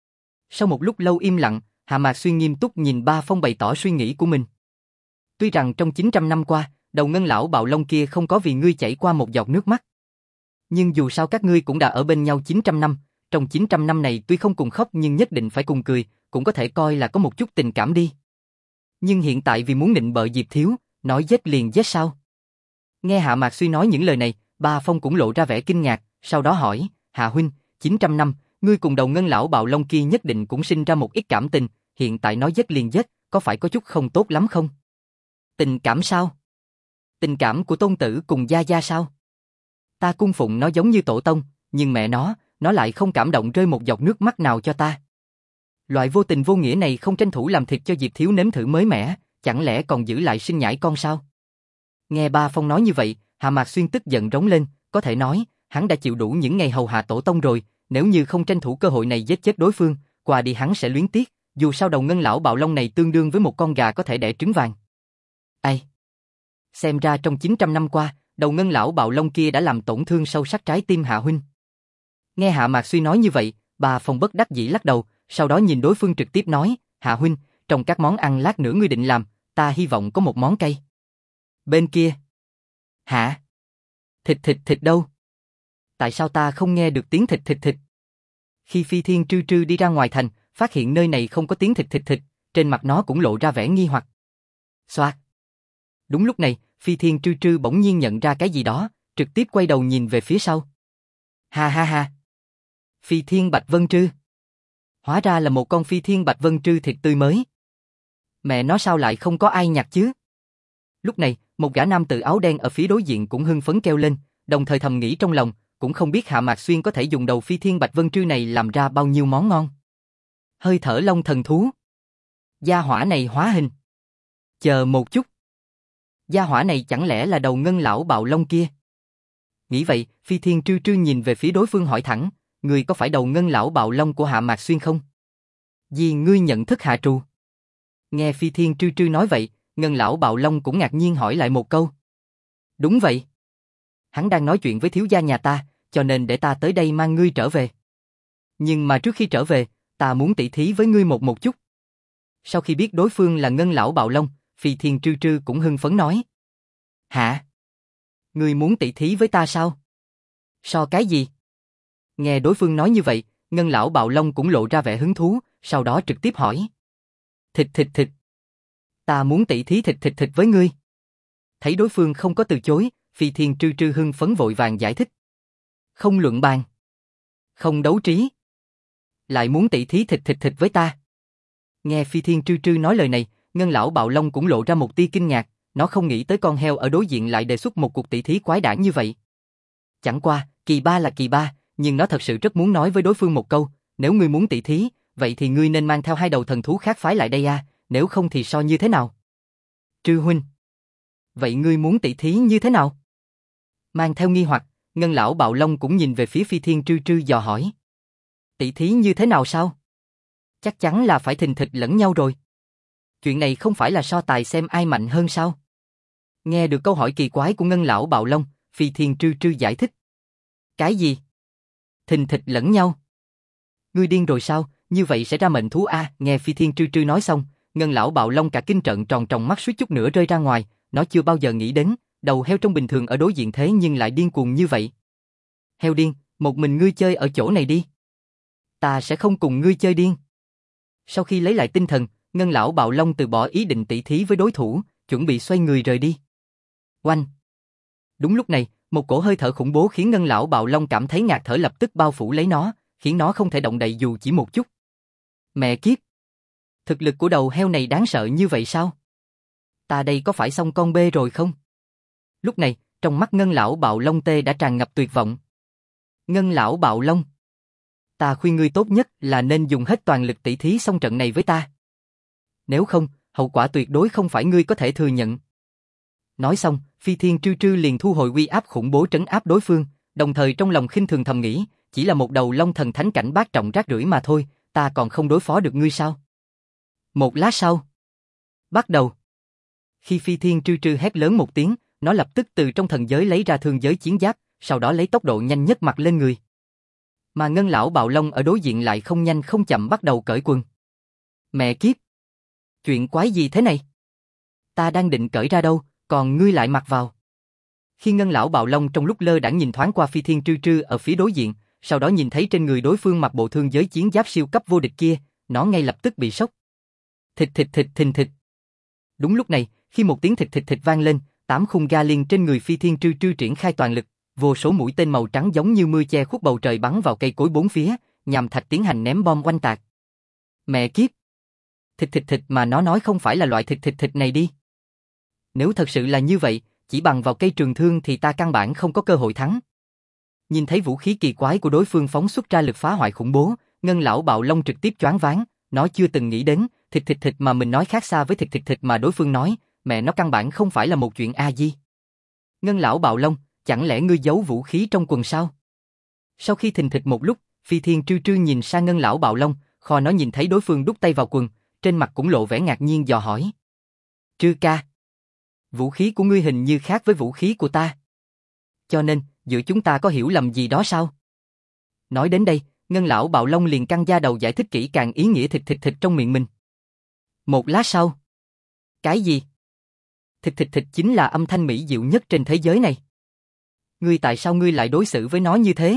Sau một lúc lâu im lặng, Hạ Mạc Xuyên nghiêm túc nhìn Ba Phong bày tỏ suy nghĩ của mình. Tuy rằng trong chín trăm năm qua, đầu ngân lão bạo long kia không có vì ngươi chảy qua một giọt nước mắt. Nhưng dù sao các ngươi cũng đã ở bên nhau chín trăm năm, trong chín trăm năm này tuy không cùng khóc nhưng nhất định phải cùng cười, cũng có thể coi là có một chút tình cảm đi. Nhưng hiện tại vì muốn nịnh bợ Diệp Thiếu, nói giết liền giết sao? Nghe Hạ Mạc Xuyên nói những lời này, Ba Phong cũng lộ ra vẻ kinh ngạc, sau đó hỏi, Hạ huynh, chín trăm năm, ngươi cùng đầu ngân lão bạo long kia nhất định cũng sinh ra một ít cảm tình, hiện tại nói giết liền giết, có phải có chút không tốt lắm không? Tình cảm sao? Tình cảm của tôn tử cùng gia gia sao? Ta cung phụng nó giống như tổ tông, nhưng mẹ nó, nó lại không cảm động rơi một giọt nước mắt nào cho ta. Loại vô tình vô nghĩa này không tranh thủ làm thịt cho Diệp Thiếu nếm thử mới mẻ, chẳng lẽ còn giữ lại sinh nhãi con sao? Nghe Ba Phong nói như vậy, Hạ Mạc Xuyên tức giận rống lên, có thể nói, hắn đã chịu đủ những ngày hầu hạ tổ tông rồi, nếu như không tranh thủ cơ hội này giết chết đối phương, qua đi hắn sẽ luyến tiếc, dù sao đầu ngân lão bạo long này tương đương với một con gà có thể đẻ trứng vàng. Ai? Xem ra trong chín trăm năm qua, đầu ngân lão bạo long kia đã làm tổn thương sâu sắc trái tim Hạ huynh. Nghe Hạ Mạc Xuyên nói như vậy, Ba Phong bất đắc dĩ lắc đầu, sau đó nhìn đối phương trực tiếp nói, Hạ huynh, trong các món ăn lát nữa ngươi định làm, ta hy vọng có một món cay. Bên kia. Hả? Thịt thịt thịt đâu? Tại sao ta không nghe được tiếng thịt thịt thịt? Khi Phi Thiên Trư Trư đi ra ngoài thành, phát hiện nơi này không có tiếng thịt thịt thịt, trên mặt nó cũng lộ ra vẻ nghi hoặc. Xoạt. Đúng lúc này, Phi Thiên Trư Trư bỗng nhiên nhận ra cái gì đó, trực tiếp quay đầu nhìn về phía sau. Ha ha ha. Phi Thiên Bạch Vân Trư. Hóa ra là một con Phi Thiên Bạch Vân Trư thịt tươi mới. Mẹ nó sao lại không có ai nhặt chứ? Lúc này, một gã nam tử áo đen ở phía đối diện cũng hưng phấn kêu lên, đồng thời thầm nghĩ trong lòng, cũng không biết Hạ Mạc Xuyên có thể dùng đầu phi thiên bạch vân trư này làm ra bao nhiêu món ngon. Hơi thở long thần thú. Gia hỏa này hóa hình. Chờ một chút. Gia hỏa này chẳng lẽ là đầu ngân lão bạo long kia? Nghĩ vậy, phi thiên trư trư nhìn về phía đối phương hỏi thẳng, người có phải đầu ngân lão bạo long của Hạ Mạc Xuyên không? Vì ngươi nhận thức Hạ Trù. Nghe phi thiên trư trư nói vậy, ngân lão bạo long cũng ngạc nhiên hỏi lại một câu. Đúng vậy. Hắn đang nói chuyện với thiếu gia nhà ta, cho nên để ta tới đây mang ngươi trở về. Nhưng mà trước khi trở về, ta muốn tỉ thí với ngươi một một chút. Sau khi biết đối phương là ngân lão bạo long, phi thiên trư trư cũng hưng phấn nói. Hả? Ngươi muốn tỉ thí với ta sao? So cái gì? Nghe đối phương nói như vậy, ngân lão bạo long cũng lộ ra vẻ hứng thú, sau đó trực tiếp hỏi. Thịt thịt thịt. Ta muốn tỉ thí thịt thịt thịt với ngươi. Thấy đối phương không có từ chối, phi thiên trư trư hưng phấn vội vàng giải thích. Không luận bàn. Không đấu trí. Lại muốn tỉ thí thịt thịt thịt với ta. Nghe phi thiên trư trư nói lời này, ngân lão bạo long cũng lộ ra một tia kinh ngạc, nó không nghĩ tới con heo ở đối diện lại đề xuất một cuộc tỉ thí quái đản như vậy. Chẳng qua, kỳ ba là kỳ ba, nhưng nó thật sự rất muốn nói với đối phương một câu, nếu ngươi muốn tỉ thí, vậy thì ngươi nên mang theo hai đầu thần thú khác phái lại đây a, nếu không thì so như thế nào? Trư huynh. Vậy ngươi muốn tỉ thí như thế nào? Mang theo nghi hoặc, ngân lão bạo long cũng nhìn về phía phi thiên trư trư dò hỏi. Tỉ thí như thế nào sao? Chắc chắn là phải thình thịch lẫn nhau rồi. Chuyện này không phải là so tài xem ai mạnh hơn sao? Nghe được câu hỏi kỳ quái của ngân lão bạo long, phi thiên trư trư giải thích. Cái gì? Thình thịch lẫn nhau? Ngươi điên rồi sao? Như vậy sẽ ra mệnh thú a. Nghe phi thiên trư trư nói xong, ngân lão bạo long cả kinh trợn tròn tròn mắt suýt chút nữa rơi ra ngoài. Nó chưa bao giờ nghĩ đến, đầu heo trong bình thường ở đối diện thế nhưng lại điên cuồng như vậy. Heo điên, một mình ngươi chơi ở chỗ này đi. Ta sẽ không cùng ngươi chơi điên. Sau khi lấy lại tinh thần, ngân lão bạo long từ bỏ ý định tỉ thí với đối thủ, chuẩn bị xoay người rời đi. Oanh! Đúng lúc này, một cổ hơi thở khủng bố khiến ngân lão bạo long cảm thấy ngạt thở lập tức bao phủ lấy nó, khiến nó không thể động đậy dù chỉ một chút. Mẹ kiếp! Thực lực của đầu heo này đáng sợ như vậy sao? Ta đây có phải xong con bê rồi không? Lúc này, trong mắt ngân lão bạo long tê đã tràn ngập tuyệt vọng. Ngân lão bạo long! Ta khuyên ngươi tốt nhất là nên dùng hết toàn lực tỉ thí xong trận này với ta. Nếu không, hậu quả tuyệt đối không phải ngươi có thể thừa nhận. Nói xong, phi thiên trư trư liền thu hồi uy áp khủng bố trấn áp đối phương, đồng thời trong lòng khinh thường thầm nghĩ, chỉ là một đầu long thần thánh cảnh bát trọng rác rưởi mà thôi, ta còn không đối phó được ngươi sao? Một lát sau, bắt đầu. Khi phi thiên trư trư hét lớn một tiếng, nó lập tức từ trong thần giới lấy ra thương giới chiến giáp, sau đó lấy tốc độ nhanh nhất mặc lên người. Mà ngân lão bạo long ở đối diện lại không nhanh không chậm bắt đầu cởi quần. Mẹ kiếp! Chuyện quái gì thế này? Ta đang định cởi ra đâu, còn ngươi lại mặc vào. Khi ngân lão bạo long trong lúc lơ đãng nhìn thoáng qua phi thiên trư trư ở phía đối diện, sau đó nhìn thấy trên người đối phương mặc bộ thương giới chiến giáp siêu cấp vô địch kia, nó ngay lập tức bị sốc. Thịt thịt thịt thình thịt. Đúng lúc này, khi một tiếng thịt thịt thịt vang lên, tám khung ga liên trên người phi thiên trư trư triển khai toàn lực, vô số mũi tên màu trắng giống như mưa che khuất bầu trời bắn vào cây cối bốn phía, nhằm thạch tiến hành ném bom oanh tạc. Mẹ kiếp! Thịt thịt thịt mà nó nói không phải là loại thịt thịt thịt này đi. Nếu thật sự là như vậy, chỉ bằng vào cây trường thương thì ta căn bản không có cơ hội thắng. Nhìn thấy vũ khí kỳ quái của đối phương phóng xuất ra lực phá hoại khủng bố, ngân lão bạo long trực tiếp choáng váng, nó chưa từng nghĩ đến, thịt thịt thịt mà mình nói khác xa với thịt thịt thịt mà đối phương nói, mẹ nó căn bản không phải là một chuyện a di. Ngân lão bạo long, chẳng lẽ ngươi giấu vũ khí trong quần sao? Sau khi thình thịch một lúc, phi thiên trư trư nhìn sang ngân lão bạo long, kho nó nhìn thấy đối phương đút tay vào quần, trên mặt cũng lộ vẻ ngạc nhiên dò hỏi. Trư ca, vũ khí của ngươi hình như khác với vũ khí của ta. Cho nên, giữa chúng ta có hiểu lầm gì đó sao? Nói đến đây, ngân lão bạo long liền căng da đầu giải thích kỹ càng ý nghĩa thịt thịt thịt trong miệng mình. Một lát sau. Cái gì? Thịt thịt thịt chính là âm thanh mỹ diệu nhất trên thế giới này. Ngươi tại sao ngươi lại đối xử với nó như thế?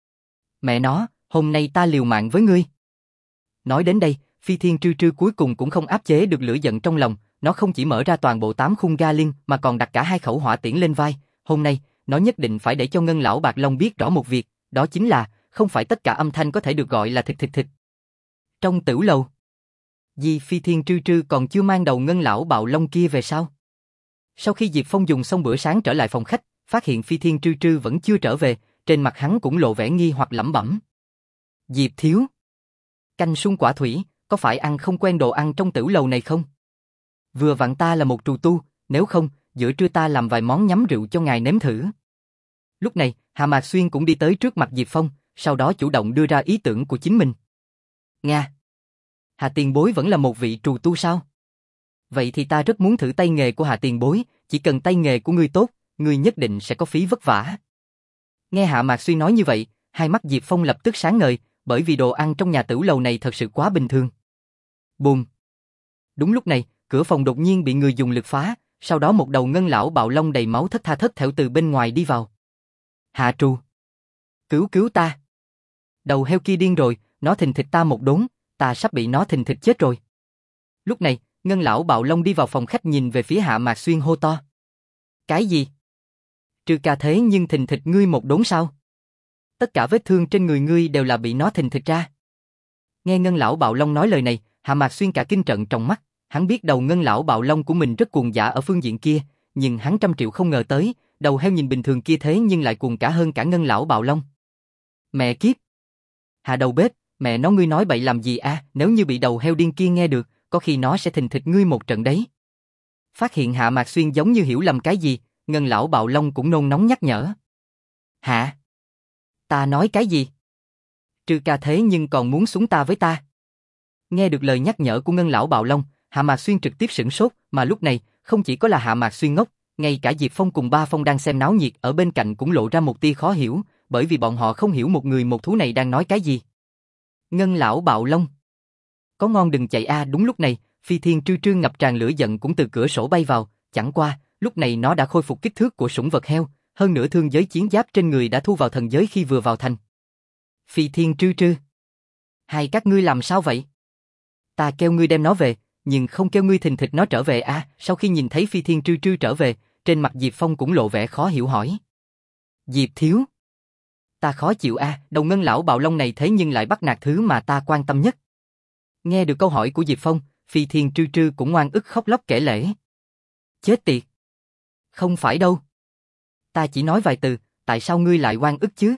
Mẹ nó, hôm nay ta liều mạng với ngươi. Nói đến đây, phi thiên trư trư cuối cùng cũng không áp chế được lửa giận trong lòng, nó không chỉ mở ra toàn bộ tám khung ga liên mà còn đặt cả hai khẩu hỏa tiễn lên vai. Hôm nay, nó nhất định phải để cho ngân lão bạc long biết rõ một việc, đó chính là, không phải tất cả âm thanh có thể được gọi là thịt thịt thịt. Trong tửu lầu, Di Phi Thiên Trư Trư còn chưa mang đầu ngân lão bạo long kia về sao? Sau khi Diệp Phong dùng xong bữa sáng trở lại phòng khách, phát hiện Phi Thiên Trư Trư vẫn chưa trở về, trên mặt hắn cũng lộ vẻ nghi hoặc lẩm bẩm. Diệp thiếu, canh sung quả thủy, có phải ăn không quen đồ ăn trong tử lầu này không? Vừa vặn ta là một trù tu, nếu không, giữa trưa ta làm vài món nhắm rượu cho ngài nếm thử. Lúc này, Hà Mạc Xuyên cũng đi tới trước mặt Diệp Phong, sau đó chủ động đưa ra ý tưởng của chính mình. Nga, Hà tiền bối vẫn là một vị trù tu sao? Vậy thì ta rất muốn thử tay nghề của Hà tiền bối, chỉ cần tay nghề của ngươi tốt, ngươi nhất định sẽ có phí vất vả. Nghe Hạ Mạc Xuyên nói như vậy, hai mắt Diệp Phong lập tức sáng ngời, bởi vì đồ ăn trong nhà tử lầu này thật sự quá bình thường. Bùm! Đúng lúc này, cửa phòng đột nhiên bị người dùng lực phá, sau đó một đầu ngân lão bạo long đầy máu thất tha thất thểu từ bên ngoài đi vào. Hạ trù! Cứu cứu ta! Đầu heo kia điên rồi, nó thình thịch ta một đốn, ta sắp bị nó thình thịch chết rồi. Lúc này, ngân lão bạo long đi vào phòng khách nhìn về phía Hạ Mạc Xuyên hô to. Cái gì? Trừ ca thế nhưng thình thịch ngươi một đốn sao? Tất cả vết thương trên người ngươi đều là bị nó thình thịch ra. Nghe ngân lão bạo long nói lời này, Hạ Mạc Xuyên cả kinh trận tròn mắt, hắn biết đầu ngân lão bạo long của mình rất cuồng dã ở phương diện kia, nhưng hắn trăm triệu không ngờ tới, đầu heo nhìn bình thường kia thế nhưng lại cuồng cả hơn cả ngân lão bạo long. Mẹ kiếp! Hạ đầu bếp, mẹ nó ngươi nói bậy làm gì a? À? Nếu như bị đầu heo điên kia nghe được, có khi nó sẽ thình thịch ngươi một trận đấy. Phát hiện Hạ Mạc Xuyên giống như hiểu lầm cái gì, ngân lão bạo long cũng nôn nóng nhắc nhở. Hả? Ta nói cái gì? Trừ ca thế nhưng còn muốn xuống ta với ta. Nghe được lời nhắc nhở của ngân lão bạo long, Hạ Mạc Xuyên trực tiếp sửng sốt, mà lúc này, không chỉ có là Hạ Mạc Xuyên ngốc, ngay cả Diệp Phong cùng Ba Phong đang xem náo nhiệt ở bên cạnh cũng lộ ra một tia khó hiểu, bởi vì bọn họ không hiểu một người một thú này đang nói cái gì. Ngân lão bạo long. Có ngon đừng chạy a. À, đúng lúc này, Phi Thiên Trư Trư ngập tràn lửa giận cũng từ cửa sổ bay vào, chẳng qua, lúc này nó đã khôi phục kích thước của sủng vật heo, hơn nữa thương giới chiến giáp trên người đã thu vào thần giới khi vừa vào thành. Phi Thiên Trư Trư, hai các ngươi làm sao vậy? Ta kêu ngươi đem nó về, nhưng không kêu ngươi thình thịch nó trở về à? Sau khi nhìn thấy Phi Thiên Trư Trư trở về, trên mặt Diệp Phong cũng lộ vẻ khó hiểu hỏi. Diệp thiếu, ta khó chịu a, à, đầu ngân lão bạo long này thế nhưng lại bắt nạt thứ mà ta quan tâm nhất. Nghe được câu hỏi của Diệp Phong, Phi Thiên Trư Trư cũng ngoan ức khóc lóc kể lể. Chết tiệt! Không phải đâu. Ta chỉ nói vài từ, tại sao ngươi lại oan ức chứ?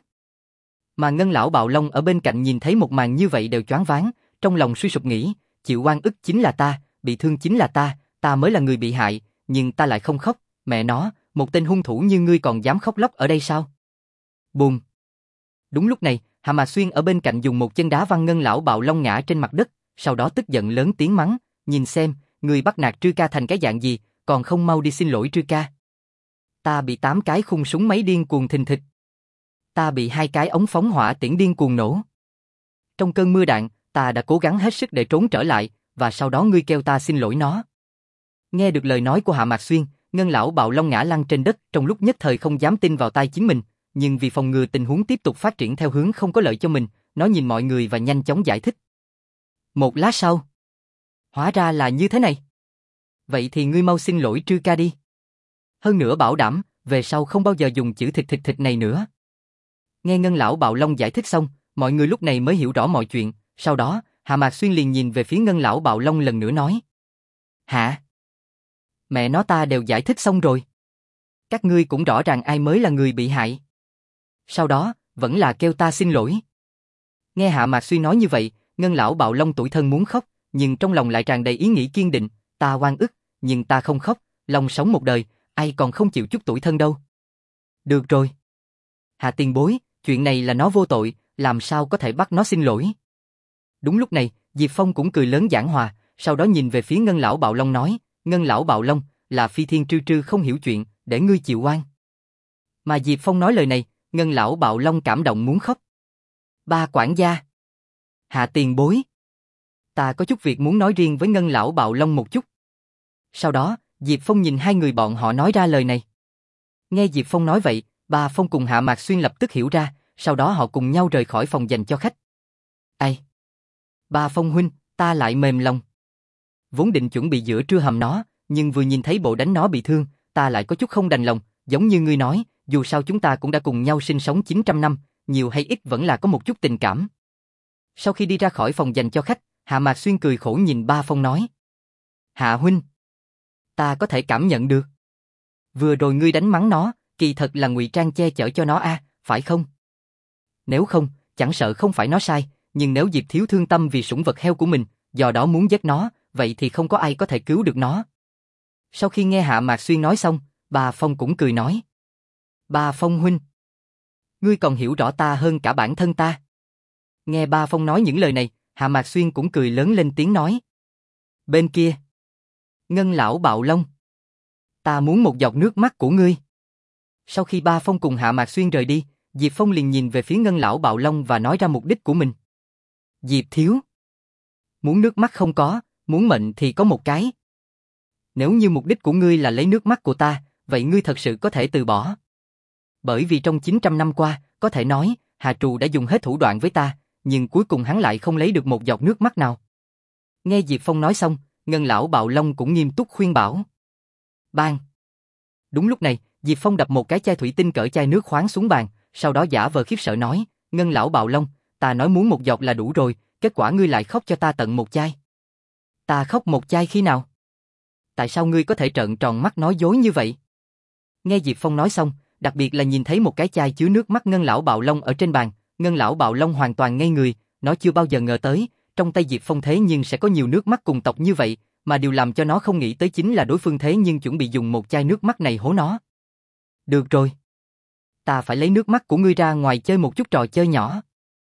Mà ngân lão bạo long ở bên cạnh nhìn thấy một màn như vậy đều choáng váng, trong lòng suy sụp nghĩ, chịu oan ức chính là ta, bị thương chính là ta, ta mới là người bị hại, nhưng ta lại không khóc, mẹ nó, một tên hung thủ như ngươi còn dám khóc lóc ở đây sao? Bùm! Đúng lúc này, Hạ Mạc Xuyên ở bên cạnh dùng một chân đá văng ngân lão bạo long ngã trên mặt đất, sau đó tức giận lớn tiếng mắng, nhìn xem, ngươi bắt nạt Trư ca thành cái dạng gì, còn không mau đi xin lỗi Trư ca. Ta bị tám cái khung súng máy điên cuồng thình thịch. Ta bị hai cái ống phóng hỏa tiễn điên cuồng nổ. Trong cơn mưa đạn, ta đã cố gắng hết sức để trốn trở lại, và sau đó ngươi kêu ta xin lỗi nó. Nghe được lời nói của Hạ Mạc Xuyên, ngân lão bạo long ngã lăn trên đất, trong lúc nhất thời không dám tin vào tai chính mình, nhưng vì phòng ngừa tình huống tiếp tục phát triển theo hướng không có lợi cho mình, nó nhìn mọi người và nhanh chóng giải thích. Một lát sau, hóa ra là như thế này. Vậy thì ngươi mau xin lỗi Trư ca đi. Hơn nữa bảo đảm, về sau không bao giờ dùng chữ thịt thịt thịt này nữa. Nghe ngân lão bạo long giải thích xong, mọi người lúc này mới hiểu rõ mọi chuyện, sau đó, Hạ Mạc Xuyên liền nhìn về phía ngân lão bạo long lần nữa nói. Hả? Mẹ nó ta đều giải thích xong rồi. Các ngươi cũng rõ ràng ai mới là người bị hại. Sau đó, vẫn là kêu ta xin lỗi. Nghe Hạ Mạc Xuyên nói như vậy, ngân lão bạo long tủi thân muốn khóc, nhưng trong lòng lại tràn đầy ý nghĩ kiên định, ta oan ức, nhưng ta không khóc, lòng sống một đời, ai còn không chịu chút tủi thân đâu. Được rồi. Hạ tiền bối, chuyện này là nó vô tội, làm sao có thể bắt nó xin lỗi. Đúng lúc này, Diệp Phong cũng cười lớn giảng hòa, sau đó nhìn về phía ngân lão bạo long nói, ngân lão bạo long, là Phi Thiên Trư Trư không hiểu chuyện, để ngươi chịu oan. Mà Diệp Phong nói lời này, ngân lão bạo long cảm động muốn khóc. Ba quản gia. Hạ tiền bối. Ta có chút việc muốn nói riêng với ngân lão bạo long một chút. Sau đó, Diệp Phong nhìn hai người bọn họ nói ra lời này. Nghe Diệp Phong nói vậy, Ba Phong cùng Hạ Mạc Xuyên lập tức hiểu ra, sau đó họ cùng nhau rời khỏi phòng dành cho khách. Ai? Ba Phong huynh, ta lại mềm lòng. Vốn định chuẩn bị giữa trưa hầm nó, nhưng vừa nhìn thấy bộ đánh nó bị thương, ta lại có chút không đành lòng, giống như ngươi nói, dù sao chúng ta cũng đã cùng nhau sinh sống chín trăm năm, nhiều hay ít vẫn là có một chút tình cảm. Sau khi đi ra khỏi phòng dành cho khách, Hạ Mạc Xuyên cười khổ nhìn Ba Phong nói. Hạ huynh, ta có thể cảm nhận được. Vừa rồi ngươi đánh mắng nó, kỳ thật là ngụy trang che chở cho nó a, à, phải không? Nếu không, chẳng sợ không phải nó sai, nhưng nếu Diệp Thiếu thương tâm vì sủng vật heo của mình, do đó muốn giết nó, vậy thì không có ai có thể cứu được nó. Sau khi nghe Hạ Mạc Xuyên nói xong, Ba Phong cũng cười nói. Ba Phong huynh, ngươi còn hiểu rõ ta hơn cả bản thân ta. Nghe Ba Phong nói những lời này, Hạ Mạc Xuyên cũng cười lớn lên tiếng nói. Bên kia, Ngân lão Bạo Long, ta muốn một giọt nước mắt của ngươi. Sau khi Ba Phong cùng Hạ Mạc Xuyên rời đi, Diệp Phong liền nhìn về phía Ngân lão Bạo Long và nói ra mục đích của mình. Diệp Thiếu, muốn nước mắt không có, muốn mệnh thì có một cái. Nếu như mục đích của ngươi là lấy nước mắt của ta, vậy ngươi thật sự có thể từ bỏ. Bởi vì trong chín trăm năm qua, có thể nói, Hà Trù đã dùng hết thủ đoạn với ta, nhưng cuối cùng hắn lại không lấy được một giọt nước mắt nào. Nghe Diệp Phong nói xong, Ngân lão Bạo Long cũng nghiêm túc khuyên bảo. Bang! Đúng lúc này, Diệp Phong đập một cái chai thủy tinh cỡ chai nước khoáng xuống bàn, sau đó giả vờ khiếp sợ nói, Ngân lão Bạo Long, ta nói muốn một giọt là đủ rồi, kết quả ngươi lại khóc cho ta tận một chai. Ta khóc một chai khi nào? Tại sao ngươi có thể trợn tròn mắt nói dối như vậy? Nghe Diệp Phong nói xong, đặc biệt là nhìn thấy một cái chai chứa nước mắt Ngân lão Bạo Long ở trên bàn, Ngân lão Bạo Long hoàn toàn ngây người, nó chưa bao giờ ngờ tới, trong tay Diệp Phong thế nhưng sẽ có nhiều nước mắt cùng tộc như vậy, mà điều làm cho nó không nghĩ tới chính là đối phương thế nhưng chuẩn bị dùng một chai nước mắt này hố nó. Được rồi. Ta phải lấy nước mắt của ngươi ra ngoài chơi một chút trò chơi nhỏ.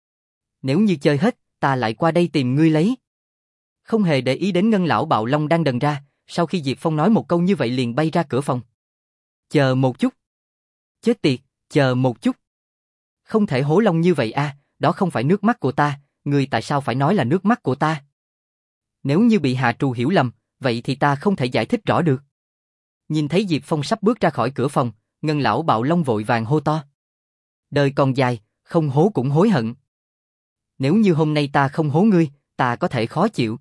Nếu như chơi hết, ta lại qua đây tìm ngươi lấy. Không hề để ý đến Ngân lão Bạo Long đang đần ra, sau khi Diệp Phong nói một câu như vậy liền bay ra cửa phòng. Chờ một chút. Chết tiệt, chờ một chút. Không thể hố Long như vậy a, à, đó không phải nước mắt của ta, ngươi tại sao phải nói là nước mắt của ta? Nếu như bị Hà Trù hiểu lầm, vậy thì ta không thể giải thích rõ được. Nhìn thấy Diệp Phong sắp bước ra khỏi cửa phòng, Ngân lão Bạo Long vội vàng hô to. Đời còn dài, không hố cũng hối hận. Nếu như hôm nay ta không hố ngươi, ta có thể khó chịu.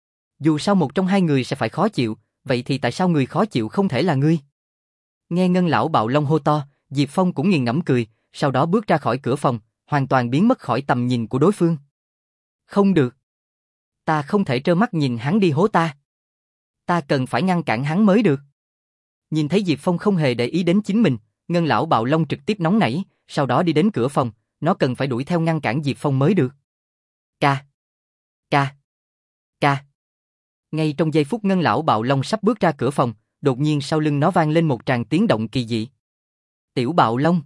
Dù sao một trong hai người sẽ phải khó chịu, vậy thì tại sao người khó chịu không thể là ngươi? Nghe Ngân lão Bạo Long hô to, Diệp Phong cũng nghiền ngẫm cười, sau đó bước ra khỏi cửa phòng, hoàn toàn biến mất khỏi tầm nhìn của đối phương. Không được. Ta không thể trơ mắt nhìn hắn đi hố ta. Ta cần phải ngăn cản hắn mới được. Nhìn thấy Diệp Phong không hề để ý đến chính mình, Ngân lão Bạo Long trực tiếp nóng nảy, sau đó đi đến cửa phòng, nó cần phải đuổi theo ngăn cản Diệp Phong mới được. Ca. Ca. Ca. Ngay trong giây phút Ngân lão Bạo Long sắp bước ra cửa phòng, đột nhiên sau lưng nó vang lên một tràng tiếng động kỳ dị. Tiểu Bạo Long,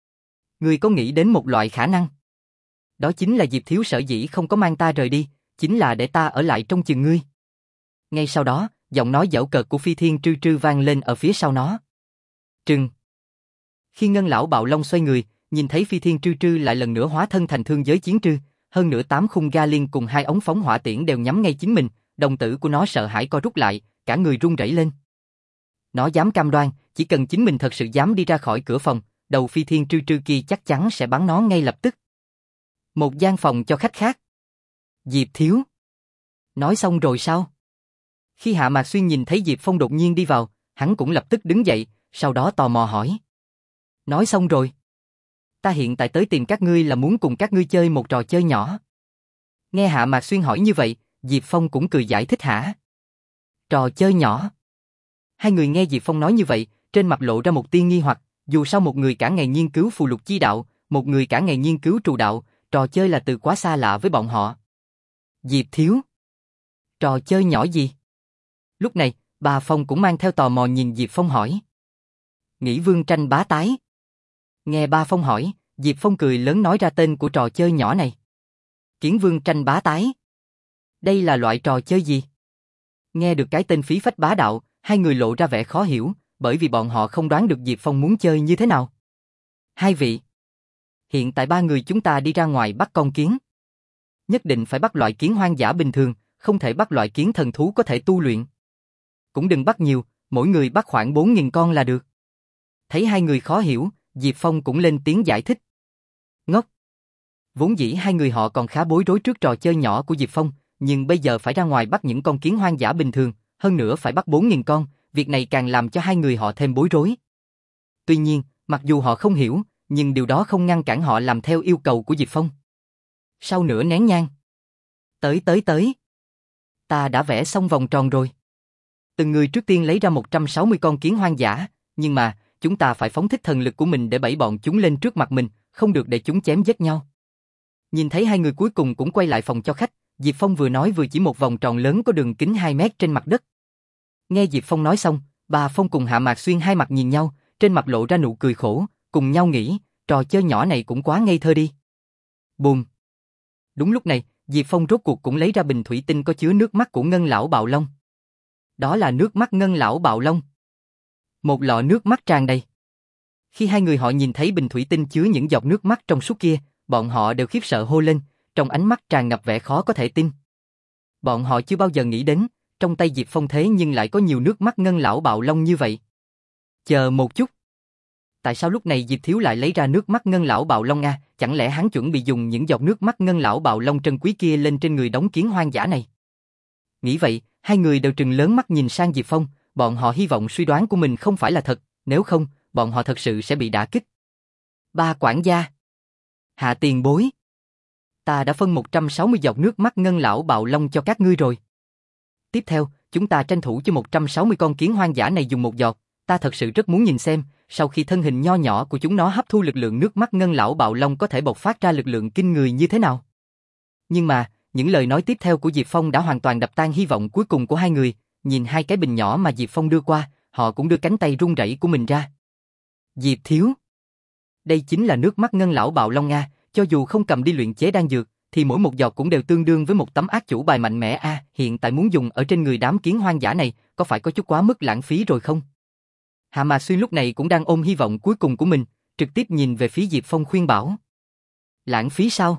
ngươi có nghĩ đến một loại khả năng? Đó chính là Diệp Thiếu sở dĩ không có mang ta rời đi, chính là để ta ở lại trong chừng ngươi. Ngay sau đó, giọng nói giễu cợt của Phi Thiên Trư Trư vang lên ở phía sau nó. Trừng. Khi Ngân lão Bạo Long xoay người, nhìn thấy Phi Thiên Trư Trư lại lần nữa hóa thân thành thương giới chiến trư, hơn nữa tám khung ga liên cùng hai ống phóng hỏa tiễn đều nhắm ngay chính mình, đồng tử của nó sợ hãi co rút lại, cả người run rẩy lên. Nó dám cam đoan, chỉ cần chính mình thật sự dám đi ra khỏi cửa phòng, đầu Phi Thiên Trư Trư kia chắc chắn sẽ bắn nó ngay lập tức. Một gian phòng cho khách khác. Diệp Thiếu. Nói xong rồi sao? Khi Hạ Mạc Xuyên nhìn thấy Diệp Phong đột nhiên đi vào, hắn cũng lập tức đứng dậy, sau đó tò mò hỏi. Nói xong rồi. Ta hiện tại tới tìm các ngươi là muốn cùng các ngươi chơi một trò chơi nhỏ. Nghe Hạ Mạc Xuyên hỏi như vậy, Diệp Phong cũng cười giải thích hả? Trò chơi nhỏ. Hai người nghe Diệp Phong nói như vậy, trên mặt lộ ra một tia nghi hoặc, dù sao một người cả ngày nghiên cứu phù lục chi đạo, một người cả ngày nghiên cứu trù đạo, trò chơi là từ quá xa lạ với bọn họ. Diệp Thiếu. Trò chơi nhỏ gì? Lúc này, bà Phong cũng mang theo tò mò nhìn Diệp Phong hỏi. Nghĩ vương tranh bá tái. Nghe ba Phong hỏi, Diệp Phong cười lớn nói ra tên của trò chơi nhỏ này. Kiến vương tranh bá tái. Đây là loại trò chơi gì? Nghe được cái tên phí phách bá đạo, hai người lộ ra vẻ khó hiểu, bởi vì bọn họ không đoán được Diệp Phong muốn chơi như thế nào. Hai vị. Hiện tại ba người chúng ta đi ra ngoài bắt con kiến. Nhất định phải bắt loại kiến hoang dã bình thường, không thể bắt loại kiến thần thú có thể tu luyện. Cũng đừng bắt nhiều, mỗi người bắt khoảng bốn nghìn con là được. Thấy hai người khó hiểu, Diệp Phong cũng lên tiếng giải thích. Ngốc. Vốn dĩ hai người họ còn khá bối rối trước trò chơi nhỏ của Diệp Phong, nhưng bây giờ phải ra ngoài bắt những con kiến hoang dã bình thường, hơn nữa phải bắt bốn nghìn con, việc này càng làm cho hai người họ thêm bối rối. Tuy nhiên, mặc dù họ không hiểu, nhưng điều đó không ngăn cản họ làm theo yêu cầu của Diệp Phong. Sau nửa nén nhang. Tới tới tới. Ta đã vẽ xong vòng tròn rồi. Từng người trước tiên lấy ra một trăm sáu mươi con kiến hoang dã, nhưng mà, chúng ta phải phóng thích thần lực của mình để bẫy bọn chúng lên trước mặt mình, không được để chúng chém giết nhau. Nhìn thấy hai người cuối cùng cũng quay lại phòng cho khách, Diệp Phong vừa nói vừa chỉ một vòng tròn lớn có đường kính hai mét trên mặt đất. Nghe Diệp Phong nói xong, Bà Phong cùng Hạ Mạc Xuyên hai mặt nhìn nhau, trên mặt lộ ra nụ cười khổ, cùng nhau nghĩ, trò chơi nhỏ này cũng quá ngây thơ đi. Bùm. Đúng lúc này, Diệp Phong rốt cuộc cũng lấy ra bình thủy tinh có chứa nước mắt của Ngân lão Bạo Long. Đó là nước mắt Ngân lão Bạo Long. Một lọ nước mắt tràn đầy. Khi hai người họ nhìn thấy bình thủy tinh chứa những giọt nước mắt trong suốt kia, bọn họ đều khiếp sợ hô lên, trong ánh mắt tràn ngập vẻ khó có thể tin. Bọn họ chưa bao giờ nghĩ đến, trong tay Diệp Phong thế nhưng lại có nhiều nước mắt Ngân lão Bạo Long như vậy. Chờ một chút. Tại sao lúc này Diệp Thiếu lại lấy ra nước mắt Ngân lão Bạo Long a? Chẳng lẽ hắn chuẩn bị dùng những giọt nước mắt Ngân lão Bạo Long trân quý kia lên trên người đống kiến hoang dã này? Nghĩ vậy, hai người đều trừng lớn mắt nhìn sang Diệp Phong, bọn họ hy vọng suy đoán của mình không phải là thật, nếu không, bọn họ thật sự sẽ bị đả kích. Ba quản gia. Hạ tiền bối. Ta đã phân một trăm sáu mươi giọt nước mắt Ngân lão Bạo Long cho các ngươi rồi. Tiếp theo, chúng ta tranh thủ cho một trăm sáu mươi con kiến hoang dã này dùng một giọt, ta thật sự rất muốn nhìn xem, sau khi thân hình nho nhỏ của chúng nó hấp thu lực lượng nước mắt Ngân lão Bạo Long có thể bộc phát ra lực lượng kinh người như thế nào. Nhưng mà, những lời nói tiếp theo của Diệp Phong đã hoàn toàn đập tan hy vọng cuối cùng của hai người, nhìn hai cái bình nhỏ mà Diệp Phong đưa qua, họ cũng đưa cánh tay run rẩy của mình ra. Diệp Thiếu. Đây chính là nước mắt Ngân lão Bạo Long a, cho dù không cầm đi luyện chế đan dược, thì mỗi một giọt cũng đều tương đương với một tấm ác chủ bài mạnh mẽ a, hiện tại muốn dùng ở trên người đám kiến hoang dã này, có phải có chút quá mức lãng phí rồi không? Hạ Mạc Xuyên lúc này cũng đang ôm hy vọng cuối cùng của mình, trực tiếp nhìn về phía Diệp Phong khuyên bảo. Lãng phí sao?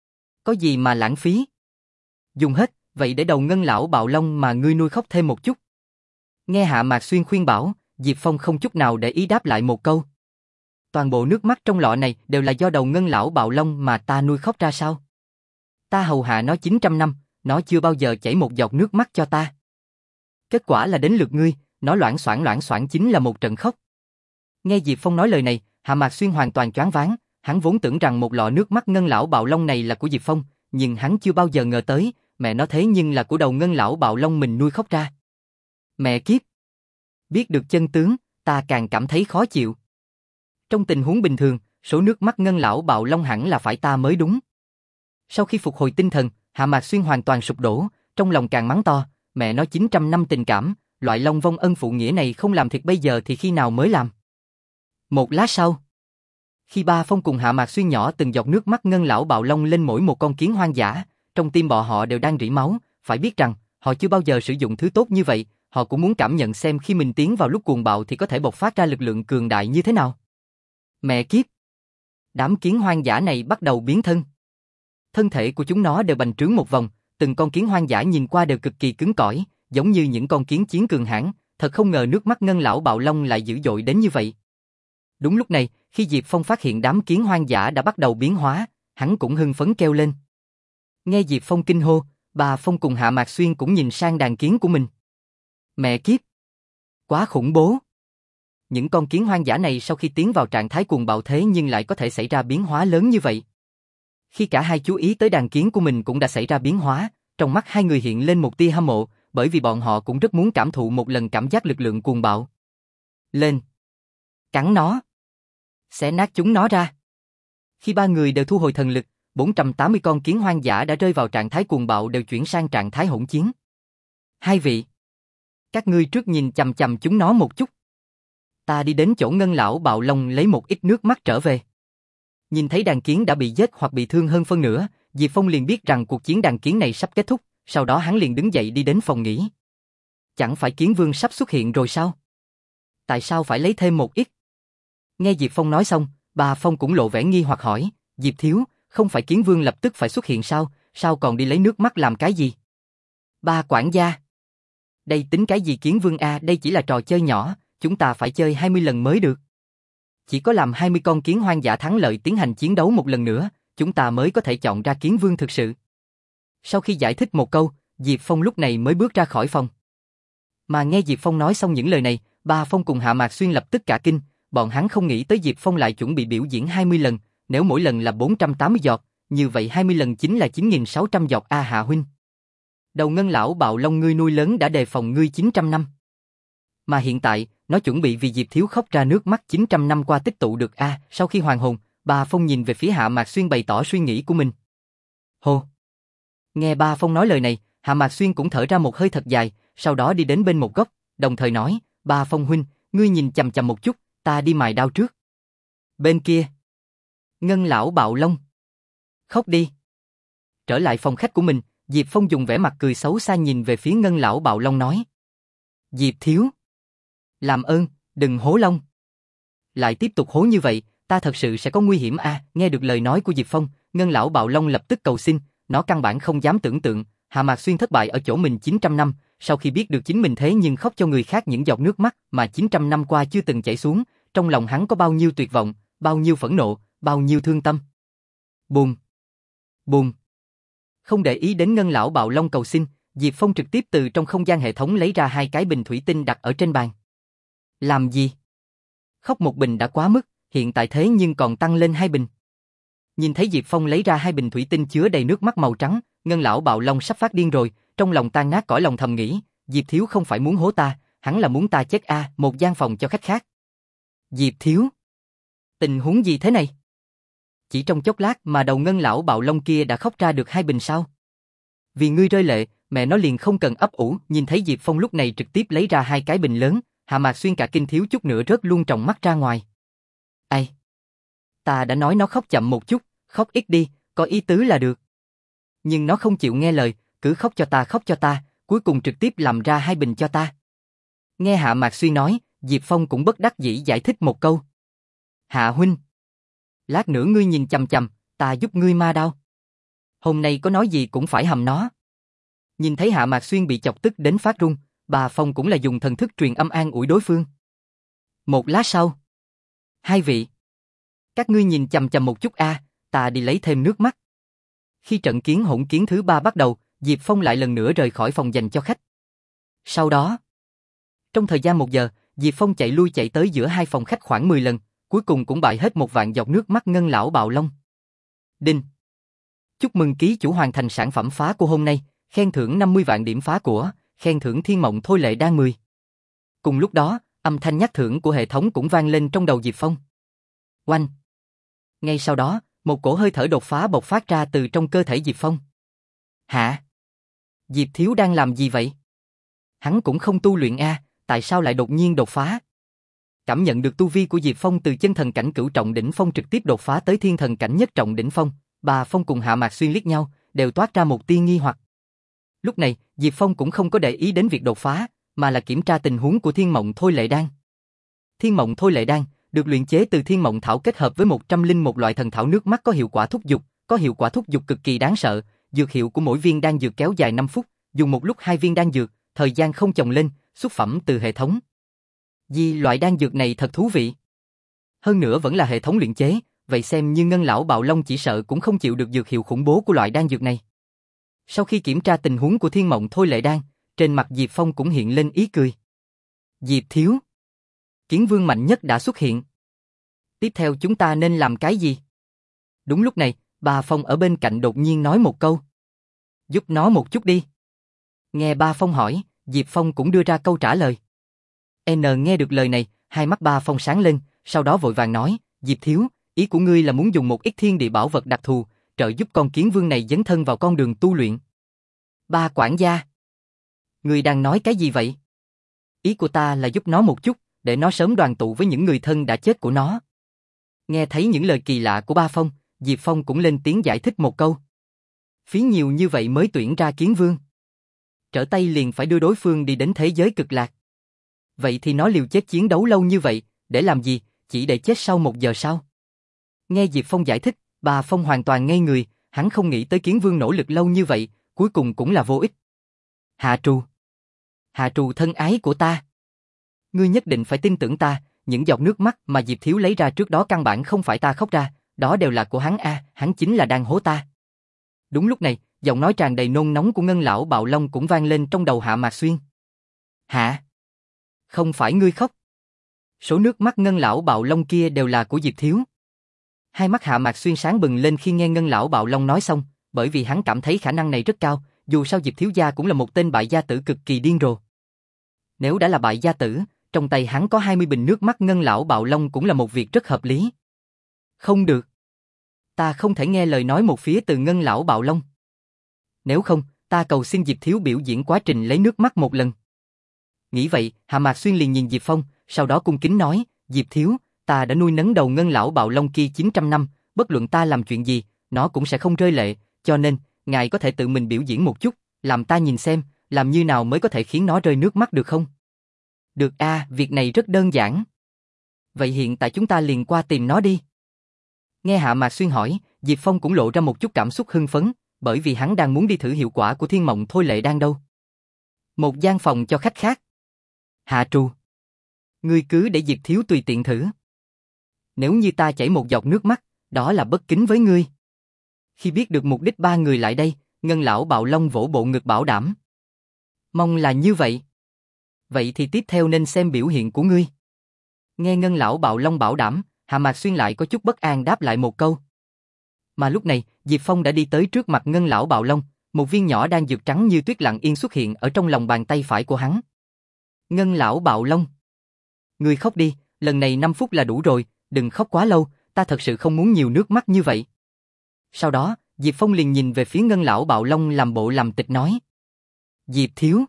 Có gì mà lãng phí? Dùng hết, vậy để đầu Ngân lão Bạo Long mà ngươi nuôi khóc thêm một chút. Nghe Hạ Mạc Xuyên khuyên bảo, Diệp Phong không chút nào để ý đáp lại một câu. Toàn bộ nước mắt trong lọ này đều là do đầu Ngân lão Bạo Long mà ta nuôi khóc ra sao? Ta hầu hạ nó chín trăm năm, nó chưa bao giờ chảy một giọt nước mắt cho ta. Kết quả là đến lượt ngươi, nó loảng xoảng loảng xoảng chính là một trận khóc. Nghe Diệp Phong nói lời này, Hạ Mạc Xuyên hoàn toàn choáng váng, hắn vốn tưởng rằng một lọ nước mắt Ngân lão Bạo Long này là của Diệp Phong, nhưng hắn chưa bao giờ ngờ tới, mẹ nó thế nhưng là của đầu Ngân lão Bạo Long mình nuôi khóc ra. Mẹ kiếp! Biết được chân tướng, ta càng cảm thấy khó chịu. Trong tình huống bình thường, số nước mắt Ngân lão Bạo Long hẳn là phải ta mới đúng. Sau khi phục hồi tinh thần, Hạ Mạc Xuyên hoàn toàn sụp đổ, trong lòng càng mắng to, mẹ nó chín trăm năm tình cảm, loại long vong ân phụ nghĩa này không làm thiệt bây giờ thì khi nào mới làm. Một lát sau, khi Ba Phong cùng Hạ Mạc Xuyên nhỏ từng giọt nước mắt Ngân lão Bạo Long lên mỗi một con kiến hoang dã, trong tim bọn họ đều đang rỉ máu, phải biết rằng, họ chưa bao giờ sử dụng thứ tốt như vậy, họ cũng muốn cảm nhận xem khi mình tiến vào lúc cuồng bạo thì có thể bộc phát ra lực lượng cường đại như thế nào. Mẹ kiếp! Đám kiến hoang dã này bắt đầu biến thân. Thân thể của chúng nó đều bành trướng một vòng, từng con kiến hoang dã nhìn qua đều cực kỳ cứng cỏi, giống như những con kiến chiến cường hãn, thật không ngờ nước mắt Ngân lão Bạo Long lại dữ dội đến như vậy. Đúng lúc này, khi Diệp Phong phát hiện đám kiến hoang dã đã bắt đầu biến hóa, hắn cũng hưng phấn kêu lên. Nghe Diệp Phong kinh hô, Bà Phong cùng Hạ Mạc Xuyên cũng nhìn sang đàn kiến của mình. Mẹ kiếp! Quá khủng bố! Những con kiến hoang dã này sau khi tiến vào trạng thái cuồng bạo thế nhưng lại có thể xảy ra biến hóa lớn như vậy. Khi cả hai chú ý tới đàn kiến của mình cũng đã xảy ra biến hóa, trong mắt hai người hiện lên một tia hâm mộ, bởi vì bọn họ cũng rất muốn cảm thụ một lần cảm giác lực lượng cuồng bạo. Lên! Cắn nó! Xé nát chúng nó ra! Khi ba người đều thu hồi thần lực, bốn trăm tám mươi con kiến hoang dã đã rơi vào trạng thái cuồng bạo đều chuyển sang trạng thái hỗn chiến. Hai vị! Các ngươi trước nhìn chằm chằm chúng nó một chút. Ta đi đến chỗ Ngân lão Bạo Long lấy một ít nước mắt trở về. Nhìn thấy đàn kiến đã bị giết hoặc bị thương hơn phân nửa, Diệp Phong liền biết rằng cuộc chiến đàn kiến này sắp kết thúc, sau đó hắn liền đứng dậy đi đến phòng nghỉ. Chẳng phải kiến vương sắp xuất hiện rồi sao? Tại sao phải lấy thêm một ít? Nghe Diệp Phong nói xong, Bà Phong cũng lộ vẻ nghi hoặc hỏi, Diệp Thiếu, không phải kiến vương lập tức phải xuất hiện sao, sao còn đi lấy nước mắt làm cái gì? Ba quản gia. Đây tính cái gì kiến vương a, đây chỉ là trò chơi nhỏ, chúng ta phải chơi hai mươi lần mới được. Chỉ có làm hai mươi con kiến hoang dã thắng lợi tiến hành chiến đấu một lần nữa, chúng ta mới có thể chọn ra kiến vương thực sự. Sau khi giải thích một câu, Diệp Phong lúc này mới bước ra khỏi phòng. Mà nghe Diệp Phong nói xong những lời này, Ba Phong cùng Hạ Mạc Xuyên lập tức cả kinh, bọn hắn không nghĩ tới Diệp Phong lại chuẩn bị biểu diễn hai mươi lần, nếu mỗi lần là bốn trăm tám mươi giọt, như vậy hai mươi lần chính là chín nghìn sáu trăm giọt a Hạ huynh. Đầu ngân lão bạo long ngươi nuôi lớn đã đề phòng ngươi chín trăm năm. Mà hiện tại, nó chuẩn bị vì Diệp Thiếu khóc ra nước mắt chín trăm năm qua tích tụ được a. À, sau khi hoàn hồn, Ba Phong nhìn về phía Hạ Mạc Xuyên bày tỏ suy nghĩ của mình. Hô. Nghe Ba Phong nói lời này, Hạ Mạc Xuyên cũng thở ra một hơi thật dài, sau đó đi đến bên một góc, đồng thời nói, Ba Phong huynh, ngươi nhìn chằm chằm một chút, ta đi mài đao trước. Bên kia, ngân lão bạo long. Khóc đi. Trở lại phòng khách của mình, Diệp Phong dùng vẻ mặt cười xấu xa nhìn về phía ngân lão bạo long nói. Diệp Thiếu. Làm ơn, đừng hố long. Lại tiếp tục hố như vậy, ta thật sự sẽ có nguy hiểm a. À, nghe được lời nói của Diệp Phong, ngân lão bạo long lập tức cầu xin, nó căn bản không dám tưởng tượng, Hạ Mạc Xuyên thất bại ở chỗ mình chín trăm năm, sau khi biết được chính mình thế nhưng khóc cho người khác những giọt nước mắt mà chín trăm năm qua chưa từng chảy xuống, trong lòng hắn có bao nhiêu tuyệt vọng, bao nhiêu phẫn nộ, bao nhiêu thương tâm. Bùm. Bùm. Không để ý đến ngân lão bạo long cầu xin, Diệp Phong trực tiếp từ trong không gian hệ thống lấy ra hai cái bình thủy tinh đặt ở trên bàn. Làm gì? Khóc một bình đã quá mức, hiện tại thế nhưng còn tăng lên hai bình. Nhìn thấy Diệp Phong lấy ra hai bình thủy tinh chứa đầy nước mắt màu trắng, ngân lão bạo long sắp phát điên rồi, trong lòng tan nát cõi lòng thầm nghĩ, Diệp Thiếu không phải muốn hố ta, hắn là muốn ta chết a. À, một gian phòng cho khách khác. Diệp Thiếu. Tình huống gì thế này? Chỉ trong chốc lát mà đầu ngân lão bạo long kia đã khóc ra được hai bình sao? Vì ngươi rơi lệ, mẹ nó liền không cần ấp ủ. Nhìn thấy Diệp Phong lúc này trực tiếp lấy ra hai cái bình lớn, Hạ Mạc Xuyên cả kinh thiếu chút nữa rớt luôn tròng mắt ra ngoài. Ai? Ta đã nói nó khóc chậm một chút, khóc ít đi, có ý tứ là được. Nhưng nó không chịu nghe lời, cứ khóc cho ta khóc cho ta, cuối cùng trực tiếp làm ra hai bình cho ta. Nghe Hạ Mạc Xuyên nói, Diệp Phong cũng bất đắc dĩ giải thích một câu. Hạ huynh. Lát nữa ngươi nhìn chằm chằm, ta giúp ngươi ma đao. Hôm nay có nói gì cũng phải hầm nó. Nhìn thấy Hạ Mạc Xuyên bị chọc tức đến phát run, Bà Phong cũng là dùng thần thức truyền âm an ủi đối phương. Một lát sau. Hai vị. Các ngươi nhìn chằm chằm một chút a, à, ta đi lấy thêm nước mắt. Khi trận kiến hỗn kiến thứ ba bắt đầu, Diệp Phong lại lần nữa rời khỏi phòng dành cho khách. Sau đó, trong thời gian một giờ, Diệp Phong chạy lui chạy tới giữa hai phòng khách khoảng mười lần, cuối cùng cũng bại hết một vạn giọt nước mắt ngân lão bạo long. Đinh. Chúc mừng ký chủ hoàn thành sản phẩm phá của hôm nay, khen thưởng năm mươi vạn điểm phá của, khen thưởng thiên mộng thôi lệ đan mười. Cùng lúc đó, âm thanh nhắc thưởng của hệ thống cũng vang lên trong đầu Diệp Phong. Oanh. Ngay sau đó, một cổ hơi thở đột phá bộc phát ra từ trong cơ thể Diệp Phong. Hả? Diệp Thiếu đang làm gì vậy? Hắn cũng không tu luyện a, à, tại sao lại đột nhiên đột phá? Cảm nhận được tu vi của Diệp Phong từ chân thần cảnh cửu trọng đỉnh phong trực tiếp đột phá tới thiên thần cảnh nhất trọng đỉnh phong, Bà Phong cùng Hạ Mạc Xuyên liếc nhau, đều toát ra một tia nghi hoặc. Lúc này, Diệp Phong cũng không có để ý đến việc đột phá, mà là kiểm tra tình huống của thiên mộng thôi lệ đan. Thiên mộng thôi lệ đan được luyện chế từ thiên mộng thảo kết hợp với một trăm lẻ một loại thần thảo nước mắt có hiệu quả thúc dục, có hiệu quả thúc dục cực kỳ đáng sợ, dược hiệu của mỗi viên đan dược kéo dài năm phút, dùng một lúc hai viên đan dược, thời gian không chồng lên, xuất phẩm từ hệ thống. Vì loại đan dược này thật thú vị. Hơn nữa vẫn là hệ thống luyện chế, vậy xem như ngân lão bạo long chỉ sợ cũng không chịu được dược hiệu khủng bố của loại đan dược này. Sau khi kiểm tra tình huống của thiên mộng thôi lệ đan, trên mặt Diệp Phong cũng hiện lên ý cười. Diệp Thiếu. Kiến vương mạnh nhất đã xuất hiện. Tiếp theo chúng ta nên làm cái gì? Đúng lúc này, Ba Phong ở bên cạnh đột nhiên nói một câu. Giúp nó một chút đi. Nghe Ba Phong hỏi, Diệp Phong cũng đưa ra câu trả lời. N nghe được lời này, hai mắt Ba Phong sáng lên, sau đó vội vàng nói, Diệp Thiếu, ý của ngươi là muốn dùng một ít thiên địa bảo vật đặc thù, trợ giúp con kiến vương này dấn thân vào con đường tu luyện. Ba quản gia. Ngươi đang nói cái gì vậy? Ý của ta là giúp nó một chút, để nó sớm đoàn tụ với những người thân đã chết của nó. Nghe thấy những lời kỳ lạ của Ba Phong, Diệp Phong cũng lên tiếng giải thích một câu. Phí nhiều như vậy mới tuyển ra kiến vương. Trở tay liền phải đưa đối phương đi đến thế giới cực lạc. Vậy thì nó liều chết chiến đấu lâu như vậy, để làm gì, chỉ để chết sau một giờ sau. Nghe Diệp Phong giải thích, Ba Phong hoàn toàn ngây người, hắn không nghĩ tới kiến vương nỗ lực lâu như vậy, cuối cùng cũng là vô ích. Hạ Trù. Hạ Trù thân ái của ta. Ngươi nhất định phải tin tưởng ta, những giọt nước mắt mà Diệp Thiếu lấy ra trước đó căn bản không phải ta khóc ra, đó đều là của hắn a, à, hắn chính là đang hố ta. Đúng lúc này, giọng nói tràn đầy nôn nóng của ngân lão bạo long cũng vang lên trong đầu Hạ Mạc Xuyên. Hả? Không phải ngươi khóc. Số nước mắt ngân lão bạo long kia đều là của Diệp Thiếu. Hai mắt Hạ Mạc Xuyên sáng bừng lên khi nghe ngân lão bạo long nói xong, bởi vì hắn cảm thấy khả năng này rất cao, dù sao Diệp thiếu gia cũng là một tên bại gia tử cực kỳ điên rồ. Nếu đã là bại gia tử, trong tay hắn có hai mươi bình nước mắt ngân lão bạo long cũng là một việc rất hợp lý. Không được. Ta không thể nghe lời nói một phía từ ngân lão bạo long. Nếu không, ta cầu xin Diệp thiếu biểu diễn quá trình lấy nước mắt một lần. Nghĩ vậy, Hạ Mạc Xuyên liền nhìn Diệp Phong, sau đó cung kính nói, Diệp thiếu, ta đã nuôi nấng đầu ngân lão bạo long kia chín trăm năm, bất luận ta làm chuyện gì, nó cũng sẽ không rơi lệ, cho nên, ngài có thể tự mình biểu diễn một chút, làm ta nhìn xem, làm như nào mới có thể khiến nó rơi nước mắt được không? Được a, à, việc này rất đơn giản. Vậy hiện tại chúng ta liền qua tìm nó đi. Nghe Hạ Mạc Xuyên hỏi, Diệp Phong cũng lộ ra một chút cảm xúc hưng phấn, bởi vì hắn đang muốn đi thử hiệu quả của thiên mộng thôi lệ đan đâu. Một gian phòng cho khách khác. Hạ Trù, ngươi cứ để Diệp thiếu tùy tiện thử. Nếu như ta chảy một giọt nước mắt, đó là bất kính với ngươi. Khi biết được mục đích ba người lại đây, ngân lão bạo long vỗ bộ ngực bảo đảm. Mong là như vậy. Vậy thì tiếp theo nên xem biểu hiện của ngươi. Nghe ngân lão bạo long bảo đảm, Hạ Mạc Xuyên lại có chút bất an đáp lại một câu. Mà lúc này, Diệp Phong đã đi tới trước mặt ngân lão bạo long, một viên nhỏ đan dược trắng như tuyết lặng yên xuất hiện ở trong lòng bàn tay phải của hắn. Ngân lão bạo long, ngươi khóc đi, lần này năm phút là đủ rồi, đừng khóc quá lâu, ta thật sự không muốn nhiều nước mắt như vậy. Sau đó, Diệp Phong liền nhìn về phía ngân lão bạo long làm bộ làm tịch nói. Diệp thiếu.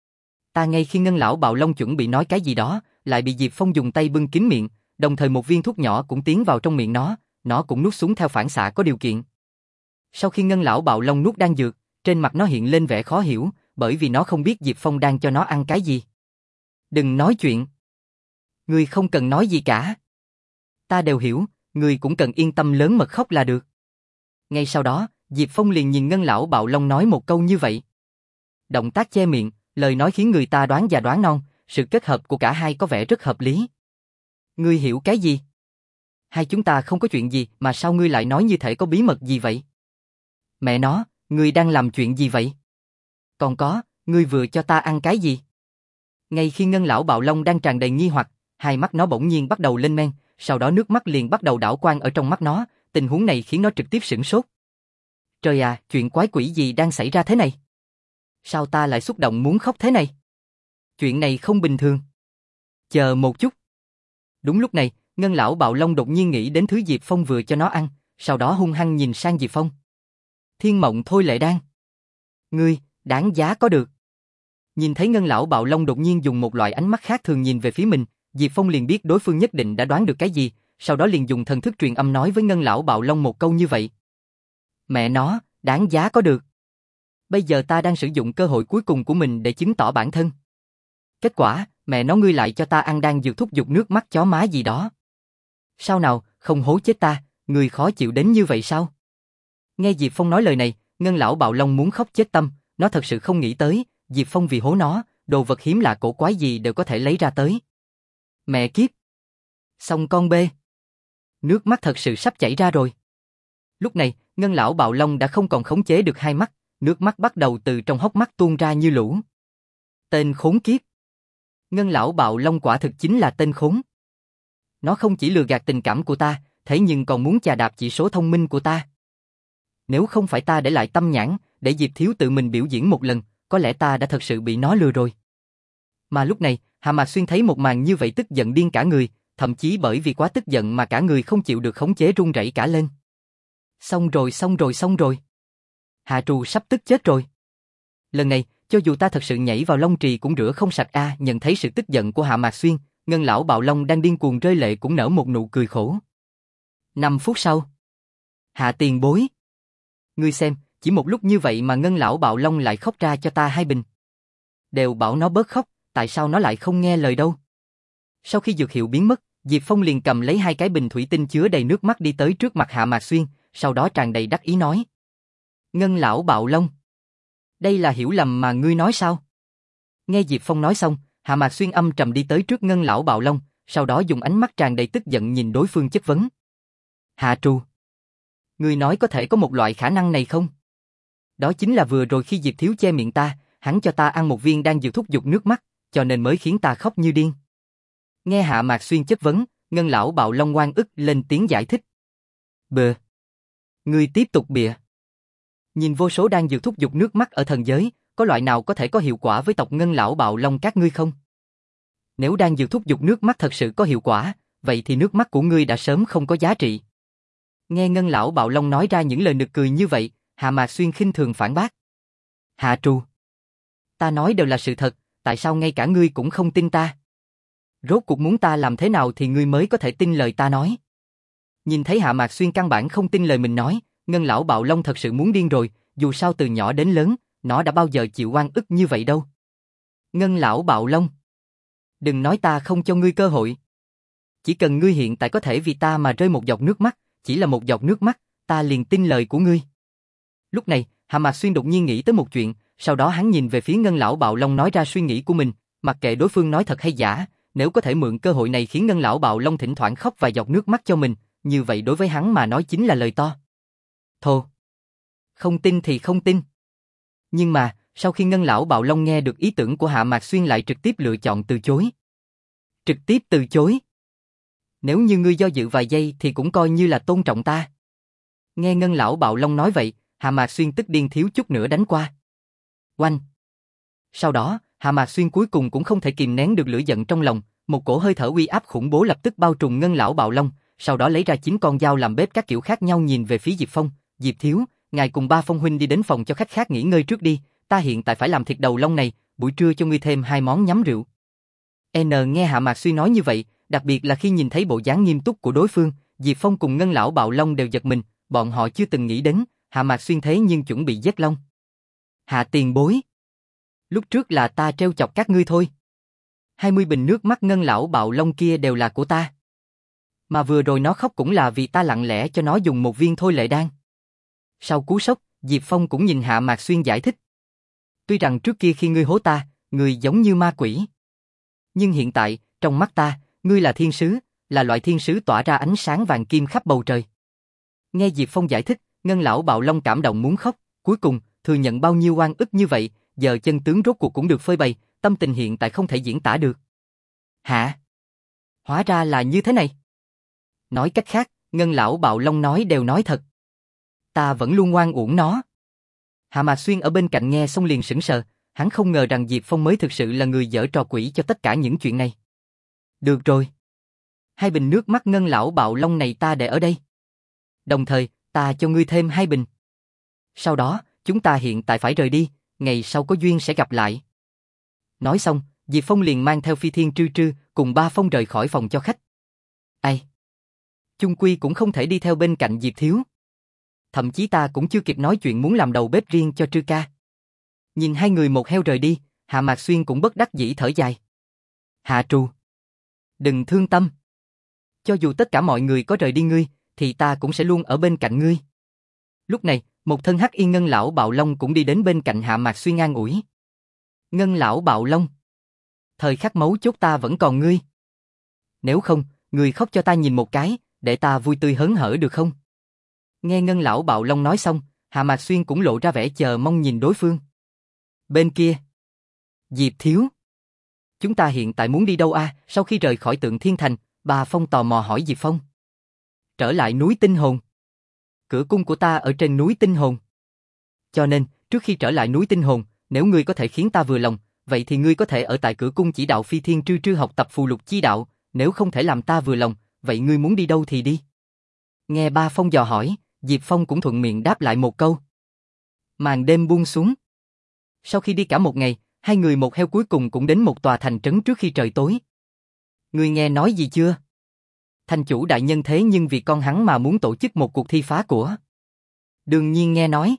Ta ngay khi ngân lão bạo long chuẩn bị nói cái gì đó, lại bị Diệp Phong dùng tay bưng kín miệng, đồng thời một viên thuốc nhỏ cũng tiến vào trong miệng nó, nó cũng nuốt xuống theo phản xạ có điều kiện. Sau khi ngân lão bạo long nuốt đan dược, trên mặt nó hiện lên vẻ khó hiểu, bởi vì nó không biết Diệp Phong đang cho nó ăn cái gì. Đừng nói chuyện. Ngươi không cần nói gì cả. Ta đều hiểu, ngươi cũng cần yên tâm lớn mật khóc là được. Ngay sau đó, Diệp Phong liền nhìn ngân lão bạo long nói một câu như vậy. Động tác che miệng, lời nói khiến người ta đoán già đoán non, sự kết hợp của cả hai có vẻ rất hợp lý. Ngươi hiểu cái gì? Hai chúng ta không có chuyện gì mà sao ngươi lại nói như thể có bí mật gì vậy? Mẹ nó, ngươi đang làm chuyện gì vậy? Còn có, ngươi vừa cho ta ăn cái gì? Ngay khi ngân lão bạo long đang tràn đầy nghi hoặc, hai mắt nó bỗng nhiên bắt đầu lên men, sau đó nước mắt liền bắt đầu đảo quang ở trong mắt nó, tình huống này khiến nó trực tiếp sửng sốt. Trời à, chuyện quái quỷ gì đang xảy ra thế này? Sao ta lại xúc động muốn khóc thế này? Chuyện này không bình thường. Chờ một chút. Đúng lúc này, ngân lão bạo long đột nhiên nghĩ đến thứ Diệp Phong vừa cho nó ăn, sau đó hung hăng nhìn sang Diệp Phong. Thiên mộng thôi lệ đan. Ngươi, đáng giá có được. Nhìn thấy ngân lão bạo long đột nhiên dùng một loại ánh mắt khác thường nhìn về phía mình, Diệp Phong liền biết đối phương nhất định đã đoán được cái gì, sau đó liền dùng thần thức truyền âm nói với ngân lão bạo long một câu như vậy. Mẹ nó, đáng giá có được. Bây giờ ta đang sử dụng cơ hội cuối cùng của mình để chứng tỏ bản thân. Kết quả, mẹ nó ngươi lại cho ta ăn đan dược thúc giục nước mắt chó má gì đó. Sao nào, không hố chết ta, ngươi khó chịu đến như vậy sao? Nghe Diệp Phong nói lời này, ngân lão bạo long muốn khóc chết tâm, nó thật sự không nghĩ tới, Diệp Phong vì hố nó, đồ vật hiếm lạ cổ quái gì đều có thể lấy ra tới. Mẹ kiếp. Xong con bê. Nước mắt thật sự sắp chảy ra rồi. Lúc này, ngân lão bạo long đã không còn khống chế được hai mắt, nước mắt bắt đầu từ trong hốc mắt tuôn ra như lũ. Tên khốn kiếp. Ngân lão bạo long quả thực chính là tên khốn. Nó không chỉ lừa gạt tình cảm của ta, thế nhưng còn muốn chà đạp chỉ số thông minh của ta. Nếu không phải ta để lại tâm nhãn, để Diệp thiếu tự mình biểu diễn một lần, có lẽ ta đã thật sự bị nó lừa rồi. Mà lúc này, Hạ Mạc Xuyên thấy một màn như vậy tức giận điên cả người, thậm chí bởi vì quá tức giận mà cả người không chịu được khống chế run rẩy cả lên. Xong rồi, xong rồi, xong rồi. Hạ Trù sắp tức chết rồi. Lần này, cho dù ta thật sự nhảy vào long trì cũng rửa không sạch a. À, nhận thấy sự tức giận của Hạ Mạc Xuyên, ngân lão bạo long đang điên cuồng rơi lệ cũng nở một nụ cười khổ. Năm phút sau. Hạ tiền bối. Ngươi xem, chỉ một lúc như vậy mà ngân lão bạo long lại khóc ra cho ta hai bình. Đều bảo nó bớt khóc, tại sao nó lại không nghe lời đâu? Sau khi dược hiệu biến mất, Diệp Phong liền cầm lấy hai cái bình thủy tinh chứa đầy nước mắt đi tới trước mặt Hạ Mạc Xuyên, sau đó tràn đầy đắc ý nói. Ngân lão bạo long. Đây là hiểu lầm mà ngươi nói sao? Nghe Diệp Phong nói xong, Hạ Mạc Xuyên âm trầm đi tới trước ngân lão bạo long, sau đó dùng ánh mắt tràn đầy tức giận nhìn đối phương chất vấn. Hạ Trù. Ngươi nói có thể có một loại khả năng này không? Đó chính là vừa rồi khi Diệp thiếu che miệng ta, hắn cho ta ăn một viên đang dược thúc giục nước mắt, cho nên mới khiến ta khóc như điên. Nghe Hạ Mạc Xuyên chất vấn, ngân lão bạo long ngoan ức lên tiếng giải thích. Bừa. Ngươi tiếp tục bịa. Nhìn vô số đan dược thúc giục nước mắt ở thần giới, có loại nào có thể có hiệu quả với tộc Ngân lão bạo long các ngươi không? Nếu đan dược thúc giục nước mắt thật sự có hiệu quả, vậy thì nước mắt của ngươi đã sớm không có giá trị. Nghe Ngân lão bạo long nói ra những lời nực cười như vậy, Hạ Mạc Xuyên khinh thường phản bác. Hạ Trù, ta nói đều là sự thật, tại sao ngay cả ngươi cũng không tin ta? Rốt cuộc muốn ta làm thế nào thì ngươi mới có thể tin lời ta nói? Nhìn thấy Hạ Mạc Xuyên căn bản không tin lời mình nói, Ngân lão bạo long thật sự muốn điên rồi, dù sao từ nhỏ đến lớn, nó đã bao giờ chịu oan ức như vậy đâu. Ngân lão bạo long, đừng nói ta không cho ngươi cơ hội. Chỉ cần ngươi hiện tại có thể vì ta mà rơi một giọt nước mắt, chỉ là một giọt nước mắt, ta liền tin lời của ngươi. Lúc này, Hạ Mạc Xuyên đột nhiên nghĩ tới một chuyện, sau đó hắn nhìn về phía Ngân lão bạo long nói ra suy nghĩ của mình, mặc kệ đối phương nói thật hay giả, nếu có thể mượn cơ hội này khiến Ngân lão bạo long thỉnh thoảng khóc vài giọt nước mắt cho mình, như vậy đối với hắn mà nói chính là lời to. Thô, không tin thì không tin. Nhưng mà, sau khi Ngân lão bạo long nghe được ý tưởng của Hạ Mạc Xuyên lại trực tiếp lựa chọn từ chối. Trực tiếp từ chối. Nếu như ngươi do dự vài giây thì cũng coi như là tôn trọng ta. Nghe Ngân lão bạo long nói vậy, Hạ Mạc Xuyên tức điên thiếu chút nữa đánh qua. Oanh. Sau đó, Hạ Mạc Xuyên cuối cùng cũng không thể kìm nén được lửa giận trong lòng, một cổ hơi thở uy áp khủng bố lập tức bao trùm Ngân lão bạo long, sau đó lấy ra chín con dao làm bếp các kiểu khác nhau nhìn về phía Diệp Phong. Diệp thiếu, ngài cùng Ba Phong huynh đi đến phòng cho khách khác nghỉ ngơi trước đi, ta hiện tại phải làm thịt đầu long này, buổi trưa cho ngươi thêm hai món nhắm rượu. N nghe Hạ Mạc Xuyên nói như vậy, đặc biệt là khi nhìn thấy bộ dáng nghiêm túc của đối phương, Diệp Phong cùng Ngân lão bạo long đều giật mình, bọn họ chưa từng nghĩ đến, Hạ Mạc Xuyên thế nhưng chuẩn bị giết long. Hạ tiền bối, lúc trước là ta trêu chọc các ngươi thôi. hai mươi bình nước mắt Ngân lão bạo long kia đều là của ta. Mà vừa rồi nó khóc cũng là vì ta lặng lẽ cho nó dùng một viên thôi lệ đan. Sau cú sốc, Diệp Phong cũng nhìn Hạ Mạc Xuyên giải thích. Tuy rằng trước kia khi ngươi hố ta, ngươi giống như ma quỷ. Nhưng hiện tại, trong mắt ta, ngươi là thiên sứ, là loại thiên sứ tỏa ra ánh sáng vàng kim khắp bầu trời. Nghe Diệp Phong giải thích, Ngân lão bạo long cảm động muốn khóc, cuối cùng, thừa nhận bao nhiêu oan ức như vậy, giờ chân tướng rốt cuộc cũng được phơi bày, tâm tình hiện tại không thể diễn tả được. Hả? Hóa ra là như thế này. Nói cách khác, Ngân lão bạo long nói đều nói thật. Ta vẫn luôn ngoan uổng nó. Hạ Mạc Xuyên ở bên cạnh nghe xong liền sững sờ, hắn không ngờ rằng Diệp Phong mới thực sự là người giở trò quỷ cho tất cả những chuyện này. Được rồi. Hai bình nước mắt Ngân lão bạo long này ta để ở đây. Đồng thời, ta cho ngươi thêm hai bình. Sau đó, chúng ta hiện tại phải rời đi, ngày sau có duyên sẽ gặp lại. Nói xong, Diệp Phong liền mang theo Phi Thiên Trư Trư cùng Ba Phong rời khỏi phòng cho khách. Ai? Chung quy cũng không thể đi theo bên cạnh Diệp thiếu. Thậm chí ta cũng chưa kịp nói chuyện muốn làm đầu bếp riêng cho Trư ca. Nhìn hai người một heo rời đi, Hạ Mạc Xuyên cũng bất đắc dĩ thở dài. Hạ Trù, đừng thương tâm. Cho dù tất cả mọi người có rời đi ngươi, thì ta cũng sẽ luôn ở bên cạnh ngươi. Lúc này, một thân hắc y Ngân lão bạo long cũng đi đến bên cạnh Hạ Mạc Xuyên an ủi. Ngân lão bạo long, thời khắc mấu chốt ta vẫn còn ngươi. Nếu không, ngươi khóc cho ta nhìn một cái, để ta vui tươi hớn hở được không? Nghe Ngân lão bạo long nói xong, Hạ Mạc Xuyên cũng lộ ra vẻ chờ mong nhìn đối phương. Bên kia, Diệp thiếu, chúng ta hiện tại muốn đi đâu a? Sau khi rời khỏi Tượng Thiên Thành, Bà Phong tò mò hỏi Diệp Phong. Trở lại núi Tinh Hồn. Cửa cung của ta ở trên núi Tinh Hồn. Cho nên, trước khi trở lại núi Tinh Hồn, nếu ngươi có thể khiến ta vừa lòng, vậy thì ngươi có thể ở tại cửa cung chỉ đạo Phi Thiên Trư Trư học tập phù lục chi đạo, nếu không thể làm ta vừa lòng, vậy ngươi muốn đi đâu thì đi. Nghe Ba Phong dò hỏi, Diệp Phong cũng thuận miệng đáp lại một câu. Màn đêm buông xuống. Sau khi đi cả một ngày, hai người một heo cuối cùng cũng đến một tòa thành trấn trước khi trời tối. Ngươi nghe nói gì chưa? Thành chủ đại nhân thế nhưng vì con hắn mà muốn tổ chức một cuộc thi phá của. Đương nhiên nghe nói.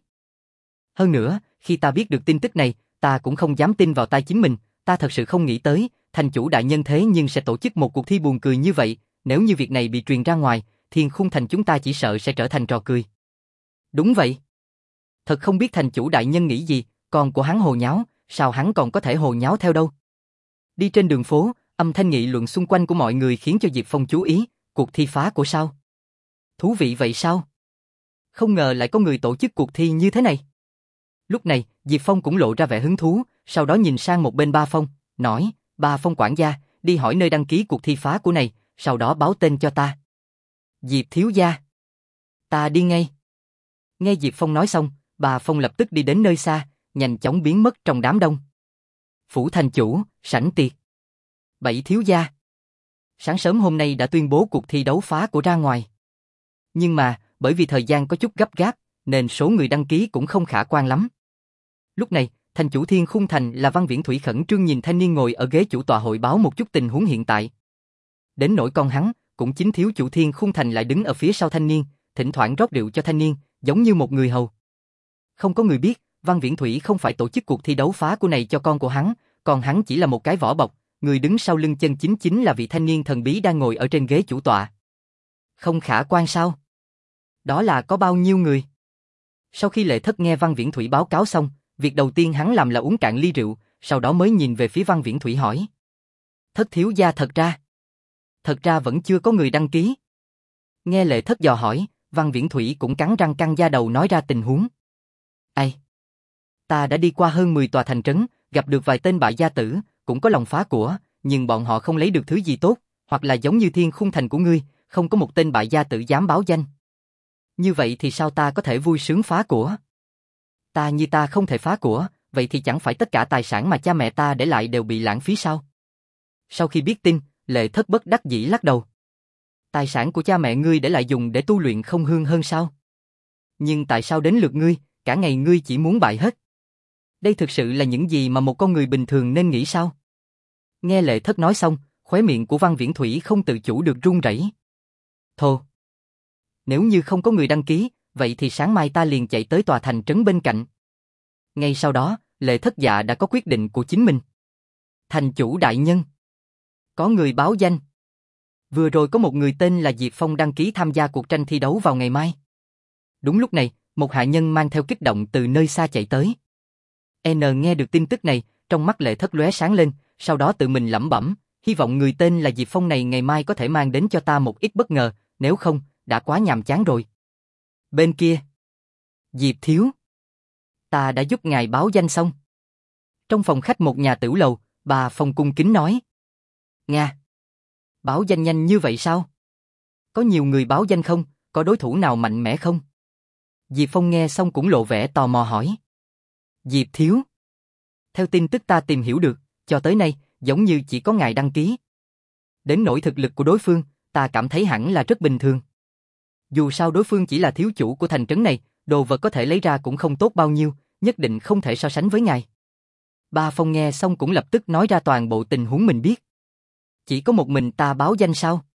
Hơn nữa, khi ta biết được tin tức này, ta cũng không dám tin vào tai chính mình, ta thật sự không nghĩ tới, thành chủ đại nhân thế nhưng sẽ tổ chức một cuộc thi buồn cười như vậy, nếu như việc này bị truyền ra ngoài, Thiên Khung Thành chúng ta chỉ sợ sẽ trở thành trò cười. Đúng vậy. Thật không biết thành chủ đại nhân nghĩ gì, con của hắn hồ nháo, sao hắn còn có thể hồ nháo theo đâu. Đi trên đường phố, âm thanh nghị luận xung quanh của mọi người khiến cho Diệp Phong chú ý, cuộc thi phá của sao? Thú vị vậy sao? Không ngờ lại có người tổ chức cuộc thi như thế này. Lúc này, Diệp Phong cũng lộ ra vẻ hứng thú, sau đó nhìn sang một bên Ba Phong, nói, Ba Phong quản gia, đi hỏi nơi đăng ký cuộc thi phá của này, sau đó báo tên cho ta. Diệp thiếu gia. Ta đi ngay. Nghe Diệp Phong nói xong, bà Phong lập tức đi đến nơi xa, nhanh chóng biến mất trong đám đông. Phủ thành chủ, sảnh tiệc. Bảy thiếu gia. Sáng sớm hôm nay đã tuyên bố cuộc thi đấu phá của ra ngoài. Nhưng mà, bởi vì thời gian có chút gấp gáp, nên số người đăng ký cũng không khả quan lắm. Lúc này, thành chủ Thiên Khung Thành là Văn Viễn Thủy khẩn trương nhìn thanh niên ngồi ở ghế chủ tọa hội báo một chút tình huống hiện tại. Đến nỗi con hắn, cũng chính thiếu chủ Thiên Khung Thành lại đứng ở phía sau thanh niên, thỉnh thoảng rót rượu cho thanh niên, giống như một người hầu. Không có người biết, Văn Viễn Thủy không phải tổ chức cuộc thi đấu phá của này cho con của hắn, còn hắn chỉ là một cái vỏ bọc, người đứng sau lưng chân chính chính là vị thanh niên thần bí đang ngồi ở trên ghế chủ tọa. Không khả quan sao? Đó là có bao nhiêu người? Sau khi Lệ Thất nghe Văn Viễn Thủy báo cáo xong, việc đầu tiên hắn làm là uống cạn ly rượu, sau đó mới nhìn về phía Văn Viễn Thủy hỏi. Thất thiếu gia thật ra? Thật ra vẫn chưa có người đăng ký. Nghe Lệ Thất dò hỏi, Văn Viễn Thủy cũng cắn răng căng da đầu nói ra tình huống. Ai? Ta đã đi qua hơn mười tòa thành trấn, gặp được vài tên bại gia tử, cũng có lòng phá của, nhưng bọn họ không lấy được thứ gì tốt, hoặc là giống như Thiên Khung Thành của ngươi, không có một tên bại gia tử dám báo danh. Như vậy thì sao ta có thể vui sướng phá của? Ta như ta không thể phá của, vậy thì chẳng phải tất cả tài sản mà cha mẹ ta để lại đều bị lãng phí sao? Sau khi biết tin, Lệ Thất bất đắc dĩ lắc đầu. Tài sản của cha mẹ ngươi để lại dùng để tu luyện không hương hơn sao? Nhưng tại sao đến lượt ngươi, cả ngày ngươi chỉ muốn bại hết? Đây thực sự là những gì mà một con người bình thường nên nghĩ sao? Nghe Lệ Thất nói xong, khóe miệng của Văn Viễn Thủy không tự chủ được run rẩy. Thô! Nếu như không có người đăng ký, vậy thì sáng mai ta liền chạy tới tòa thành trấn bên cạnh. Ngay sau đó, Lệ Thất dạ đã có quyết định của chính mình. Thành chủ đại nhân. Có người báo danh. Vừa rồi có một người tên là Diệp Phong đăng ký tham gia cuộc tranh thi đấu vào ngày mai. Đúng lúc này, một hạ nhân mang theo kích động từ nơi xa chạy tới. N nghe được tin tức này, trong mắt Lệ Thất lóe sáng lên, sau đó tự mình lẩm bẩm, hy vọng người tên là Diệp Phong này ngày mai có thể mang đến cho ta một ít bất ngờ, nếu không, đã quá nhàm chán rồi. Bên kia, Diệp thiếu, ta đã giúp ngài báo danh xong. Trong phòng khách một nhà tửu lầu, bà Phong cung kính nói. Nga, báo danh nhanh như vậy sao? Có nhiều người báo danh không? Có đối thủ nào mạnh mẽ không? Diệp Phong nghe xong cũng lộ vẻ tò mò hỏi. Diệp thiếu, theo tin tức ta tìm hiểu được, cho tới nay, giống như chỉ có ngài đăng ký. Đến nỗi thực lực của đối phương, ta cảm thấy hẳn là rất bình thường. Dù sao đối phương chỉ là thiếu chủ của thành trấn này, đồ vật có thể lấy ra cũng không tốt bao nhiêu, nhất định không thể so sánh với ngài. Ba Phong nghe xong cũng lập tức nói ra toàn bộ tình huống mình biết. Chỉ có một mình ta báo danh sao?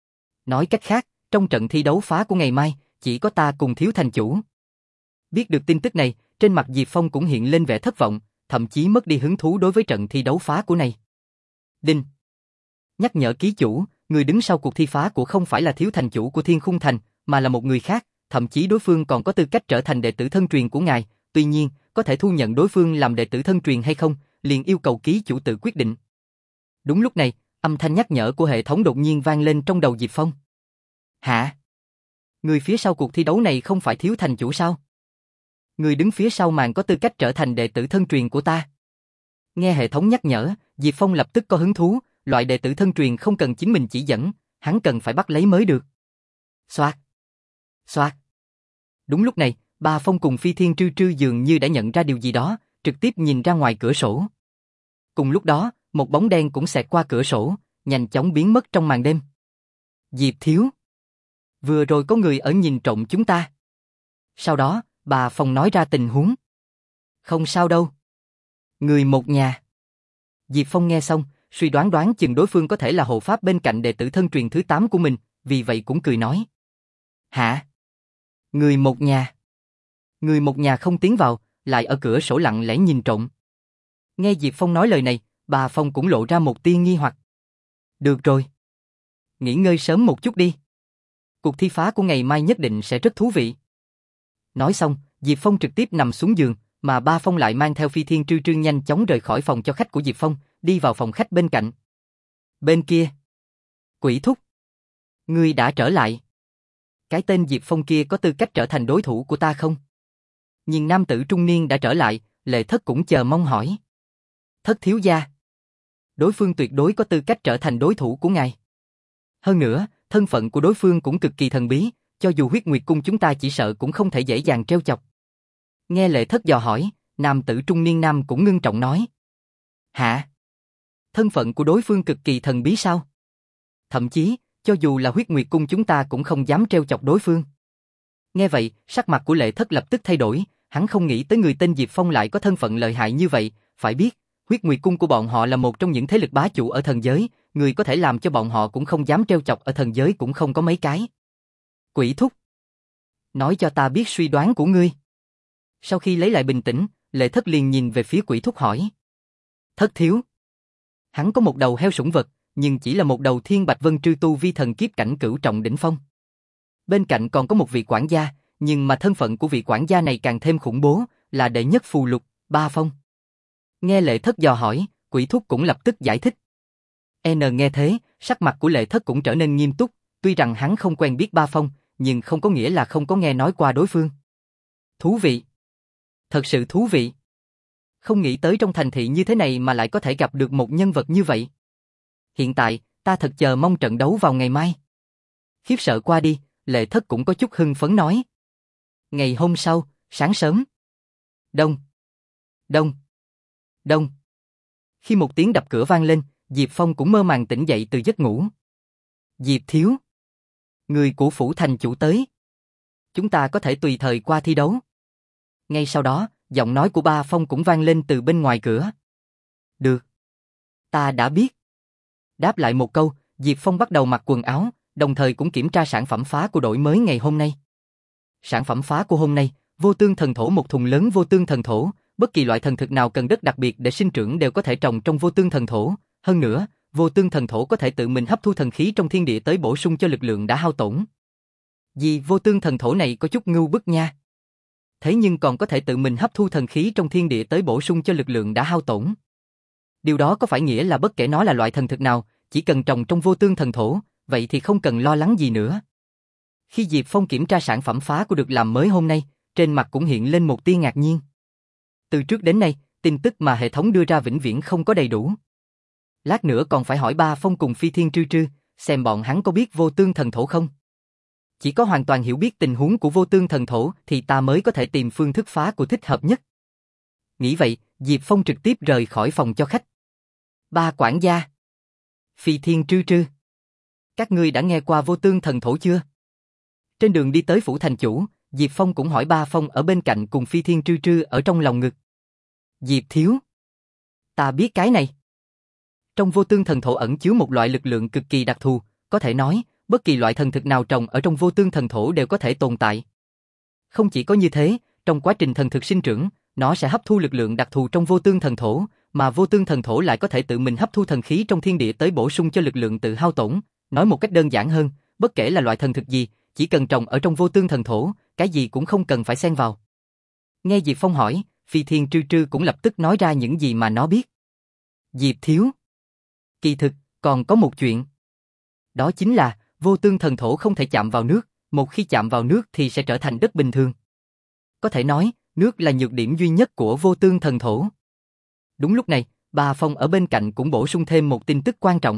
Nói cách khác, trong trận thi đấu phá của ngày mai, chỉ có ta cùng thiếu thành chủ. Biết được tin tức này, trên mặt Diệp Phong cũng hiện lên vẻ thất vọng, thậm chí mất đi hứng thú đối với trận thi đấu phá của này. Đinh. Nhắc nhở ký chủ, người đứng sau cuộc thi phá của không phải là thiếu thành chủ của Thiên Khung Thành, mà là một người khác, thậm chí đối phương còn có tư cách trở thành đệ tử thân truyền của ngài, tuy nhiên, có thể thu nhận đối phương làm đệ tử thân truyền hay không, liền yêu cầu ký chủ tự quyết định. Đúng lúc này, âm thanh nhắc nhở của hệ thống đột nhiên vang lên trong đầu Diệp Phong. Hả? Người phía sau cuộc thi đấu này không phải thiếu thành chủ sao? Người đứng phía sau màn có tư cách trở thành đệ tử thân truyền của ta. Nghe hệ thống nhắc nhở, Diệp Phong lập tức có hứng thú, loại đệ tử thân truyền không cần chính mình chỉ dẫn, hắn cần phải bắt lấy mới được. Xoạt. Xoạt. Đúng lúc này, Ba Phong cùng Phi Thiên Trư Trư dường như đã nhận ra điều gì đó, trực tiếp nhìn ra ngoài cửa sổ. Cùng lúc đó, một bóng đen cũng xẹt qua cửa sổ, nhanh chóng biến mất trong màn đêm. Diệp thiếu. Vừa rồi có người ở nhìn trộm chúng ta. Sau đó, Bà Phong nói ra tình huống. Không sao đâu. Người một nhà. Diệp Phong nghe xong, suy đoán đoán chừng đối phương có thể là hộ pháp bên cạnh đệ tử thân truyền thứ tám của mình, vì vậy cũng cười nói. Hả? Người một nhà. Người một nhà không tiến vào, lại ở cửa sổ lặng lẽ nhìn trộm. Nghe Diệp Phong nói lời này, Bà Phong cũng lộ ra một tia nghi hoặc. Được rồi. Nghỉ ngơi sớm một chút đi. Cuộc thi phá của ngày mai nhất định sẽ rất thú vị. Nói xong, Diệp Phong trực tiếp nằm xuống giường, mà Ba Phong lại mang theo Phi Thiên Trư Trư nhanh chóng rời khỏi phòng cho khách của Diệp Phong, đi vào phòng khách bên cạnh. Bên kia, Quỷ thúc, ngươi đã trở lại. Cái tên Diệp Phong kia có tư cách trở thành đối thủ của ta không? Nhìn nam tử trung niên đã trở lại, Lệ Thất cũng chờ mong hỏi. Thất thiếu gia, đối phương tuyệt đối có tư cách trở thành đối thủ của ngài. Hơn nữa, thân phận của đối phương cũng cực kỳ thần bí, cho dù Huyết Nguyệt Cung chúng ta chỉ sợ cũng không thể dễ dàng trêu chọc. Nghe Lệ Thất dò hỏi, nam tử trung niên nam cũng ngưng trọng nói. Hả? Thân phận của đối phương cực kỳ thần bí sao? Thậm chí, cho dù là huyết nguyệt cung chúng ta cũng không dám trêu chọc đối phương. Nghe vậy, sắc mặt của Lệ Thất lập tức thay đổi, hắn không nghĩ tới người tên Diệp Phong lại có thân phận lợi hại như vậy, phải biết, huyết nguyệt cung của bọn họ là một trong những thế lực bá chủ ở thần giới, người có thể làm cho bọn họ cũng không dám trêu chọc ở thần giới cũng không có mấy cái. Quỷ thúc, nói cho ta biết suy đoán của ngươi. Sau khi lấy lại bình tĩnh, Lệ Thất liền nhìn về phía quỷ thúc hỏi. Thất thiếu. Hắn có một đầu heo sủng vật, nhưng chỉ là một đầu thiên bạch vân trư tu vi thần kiếp cảnh cửu trọng đỉnh phong. Bên cạnh còn có một vị quản gia, nhưng mà thân phận của vị quản gia này càng thêm khủng bố, là đệ nhất phù lục, Ba Phong. Nghe Lệ Thất dò hỏi, quỷ thúc cũng lập tức giải thích. N nghe thế, sắc mặt của Lệ Thất cũng trở nên nghiêm túc, tuy rằng hắn không quen biết Ba Phong, nhưng không có nghĩa là không có nghe nói qua đối phương. Thú vị. Thật sự thú vị. Không nghĩ tới trong thành thị như thế này mà lại có thể gặp được một nhân vật như vậy. Hiện tại, ta thật chờ mong trận đấu vào ngày mai. Khiếp sợ qua đi, Lệ Thất cũng có chút hưng phấn nói. Ngày hôm sau, sáng sớm. Đông. Đông. Đông. Khi một tiếng đập cửa vang lên, Diệp Phong cũng mơ màng tỉnh dậy từ giấc ngủ. Diệp thiếu. Người của phủ thành chủ tới. Chúng ta có thể tùy thời qua thi đấu. Ngay sau đó, giọng nói của Ba Phong cũng vang lên từ bên ngoài cửa. Được. Ta đã biết. Đáp lại một câu, Diệp Phong bắt đầu mặc quần áo, đồng thời cũng kiểm tra sản phẩm phá của đổi mới ngày hôm nay. Sản phẩm phá của hôm nay, vô tương thần thổ một thùng lớn vô tương thần thổ, bất kỳ loại thần thực nào cần đất đặc biệt để sinh trưởng đều có thể trồng trong vô tương thần thổ. Hơn nữa, vô tương thần thổ có thể tự mình hấp thu thần khí trong thiên địa tới bổ sung cho lực lượng đã hao tổn. Vì vô tương thần thổ này có chút ngưu bức nha. Thế nhưng còn có thể tự mình hấp thu thần khí trong thiên địa tới bổ sung cho lực lượng đã hao tổn. Điều đó có phải nghĩa là bất kể nó là loại thần thực nào, chỉ cần trồng trong vô tương thần thổ, vậy thì không cần lo lắng gì nữa. Khi Diệp Phong kiểm tra sản phẩm phá của được làm mới hôm nay, trên mặt cũng hiện lên một tia ngạc nhiên. Từ trước đến nay, tin tức mà hệ thống đưa ra vĩnh viễn không có đầy đủ. Lát nữa còn phải hỏi Ba Phong cùng Phi Thiên Trư Trư, xem bọn hắn có biết vô tương thần thổ không. Chỉ có hoàn toàn hiểu biết tình huống của vô tương thần thổ thì ta mới có thể tìm phương thức phá của thích hợp nhất. Nghĩ vậy, Diệp Phong trực tiếp rời khỏi phòng cho khách. Ba quản gia. Phi Thiên Trư Trư. Các ngươi đã nghe qua vô tương thần thổ chưa? Trên đường đi tới phủ thành chủ, Diệp Phong cũng hỏi Ba Phong ở bên cạnh cùng Phi Thiên Trư Trư ở trong lòng ngực. Diệp thiếu. Ta biết cái này. Trong vô tương thần thổ ẩn chứa một loại lực lượng cực kỳ đặc thù, có thể nói, bất kỳ loại thần thực nào trồng ở trong vô tương thần thổ đều có thể tồn tại. Không chỉ có như thế, trong quá trình thần thực sinh trưởng, nó sẽ hấp thu lực lượng đặc thù trong vô tương thần thổ, mà vô tương thần thổ lại có thể tự mình hấp thu thần khí trong thiên địa tới bổ sung cho lực lượng tự hao tổn. Nói một cách đơn giản hơn, bất kể là loại thần thực gì, chỉ cần trồng ở trong vô tương thần thổ, cái gì cũng không cần phải xen vào. Nghe Diệp Phong hỏi, Phi Thiên Trư Trư cũng lập tức nói ra những gì mà nó biết. Diệp thiếu. Kỳ thực, còn có một chuyện. Đó chính là, vô tương thần thổ không thể chạm vào nước, một khi chạm vào nước thì sẽ trở thành đất bình thường. Có thể nói, nước là nhược điểm duy nhất của vô tương thần thổ. Đúng lúc này, Ba Phong ở bên cạnh cũng bổ sung thêm một tin tức quan trọng.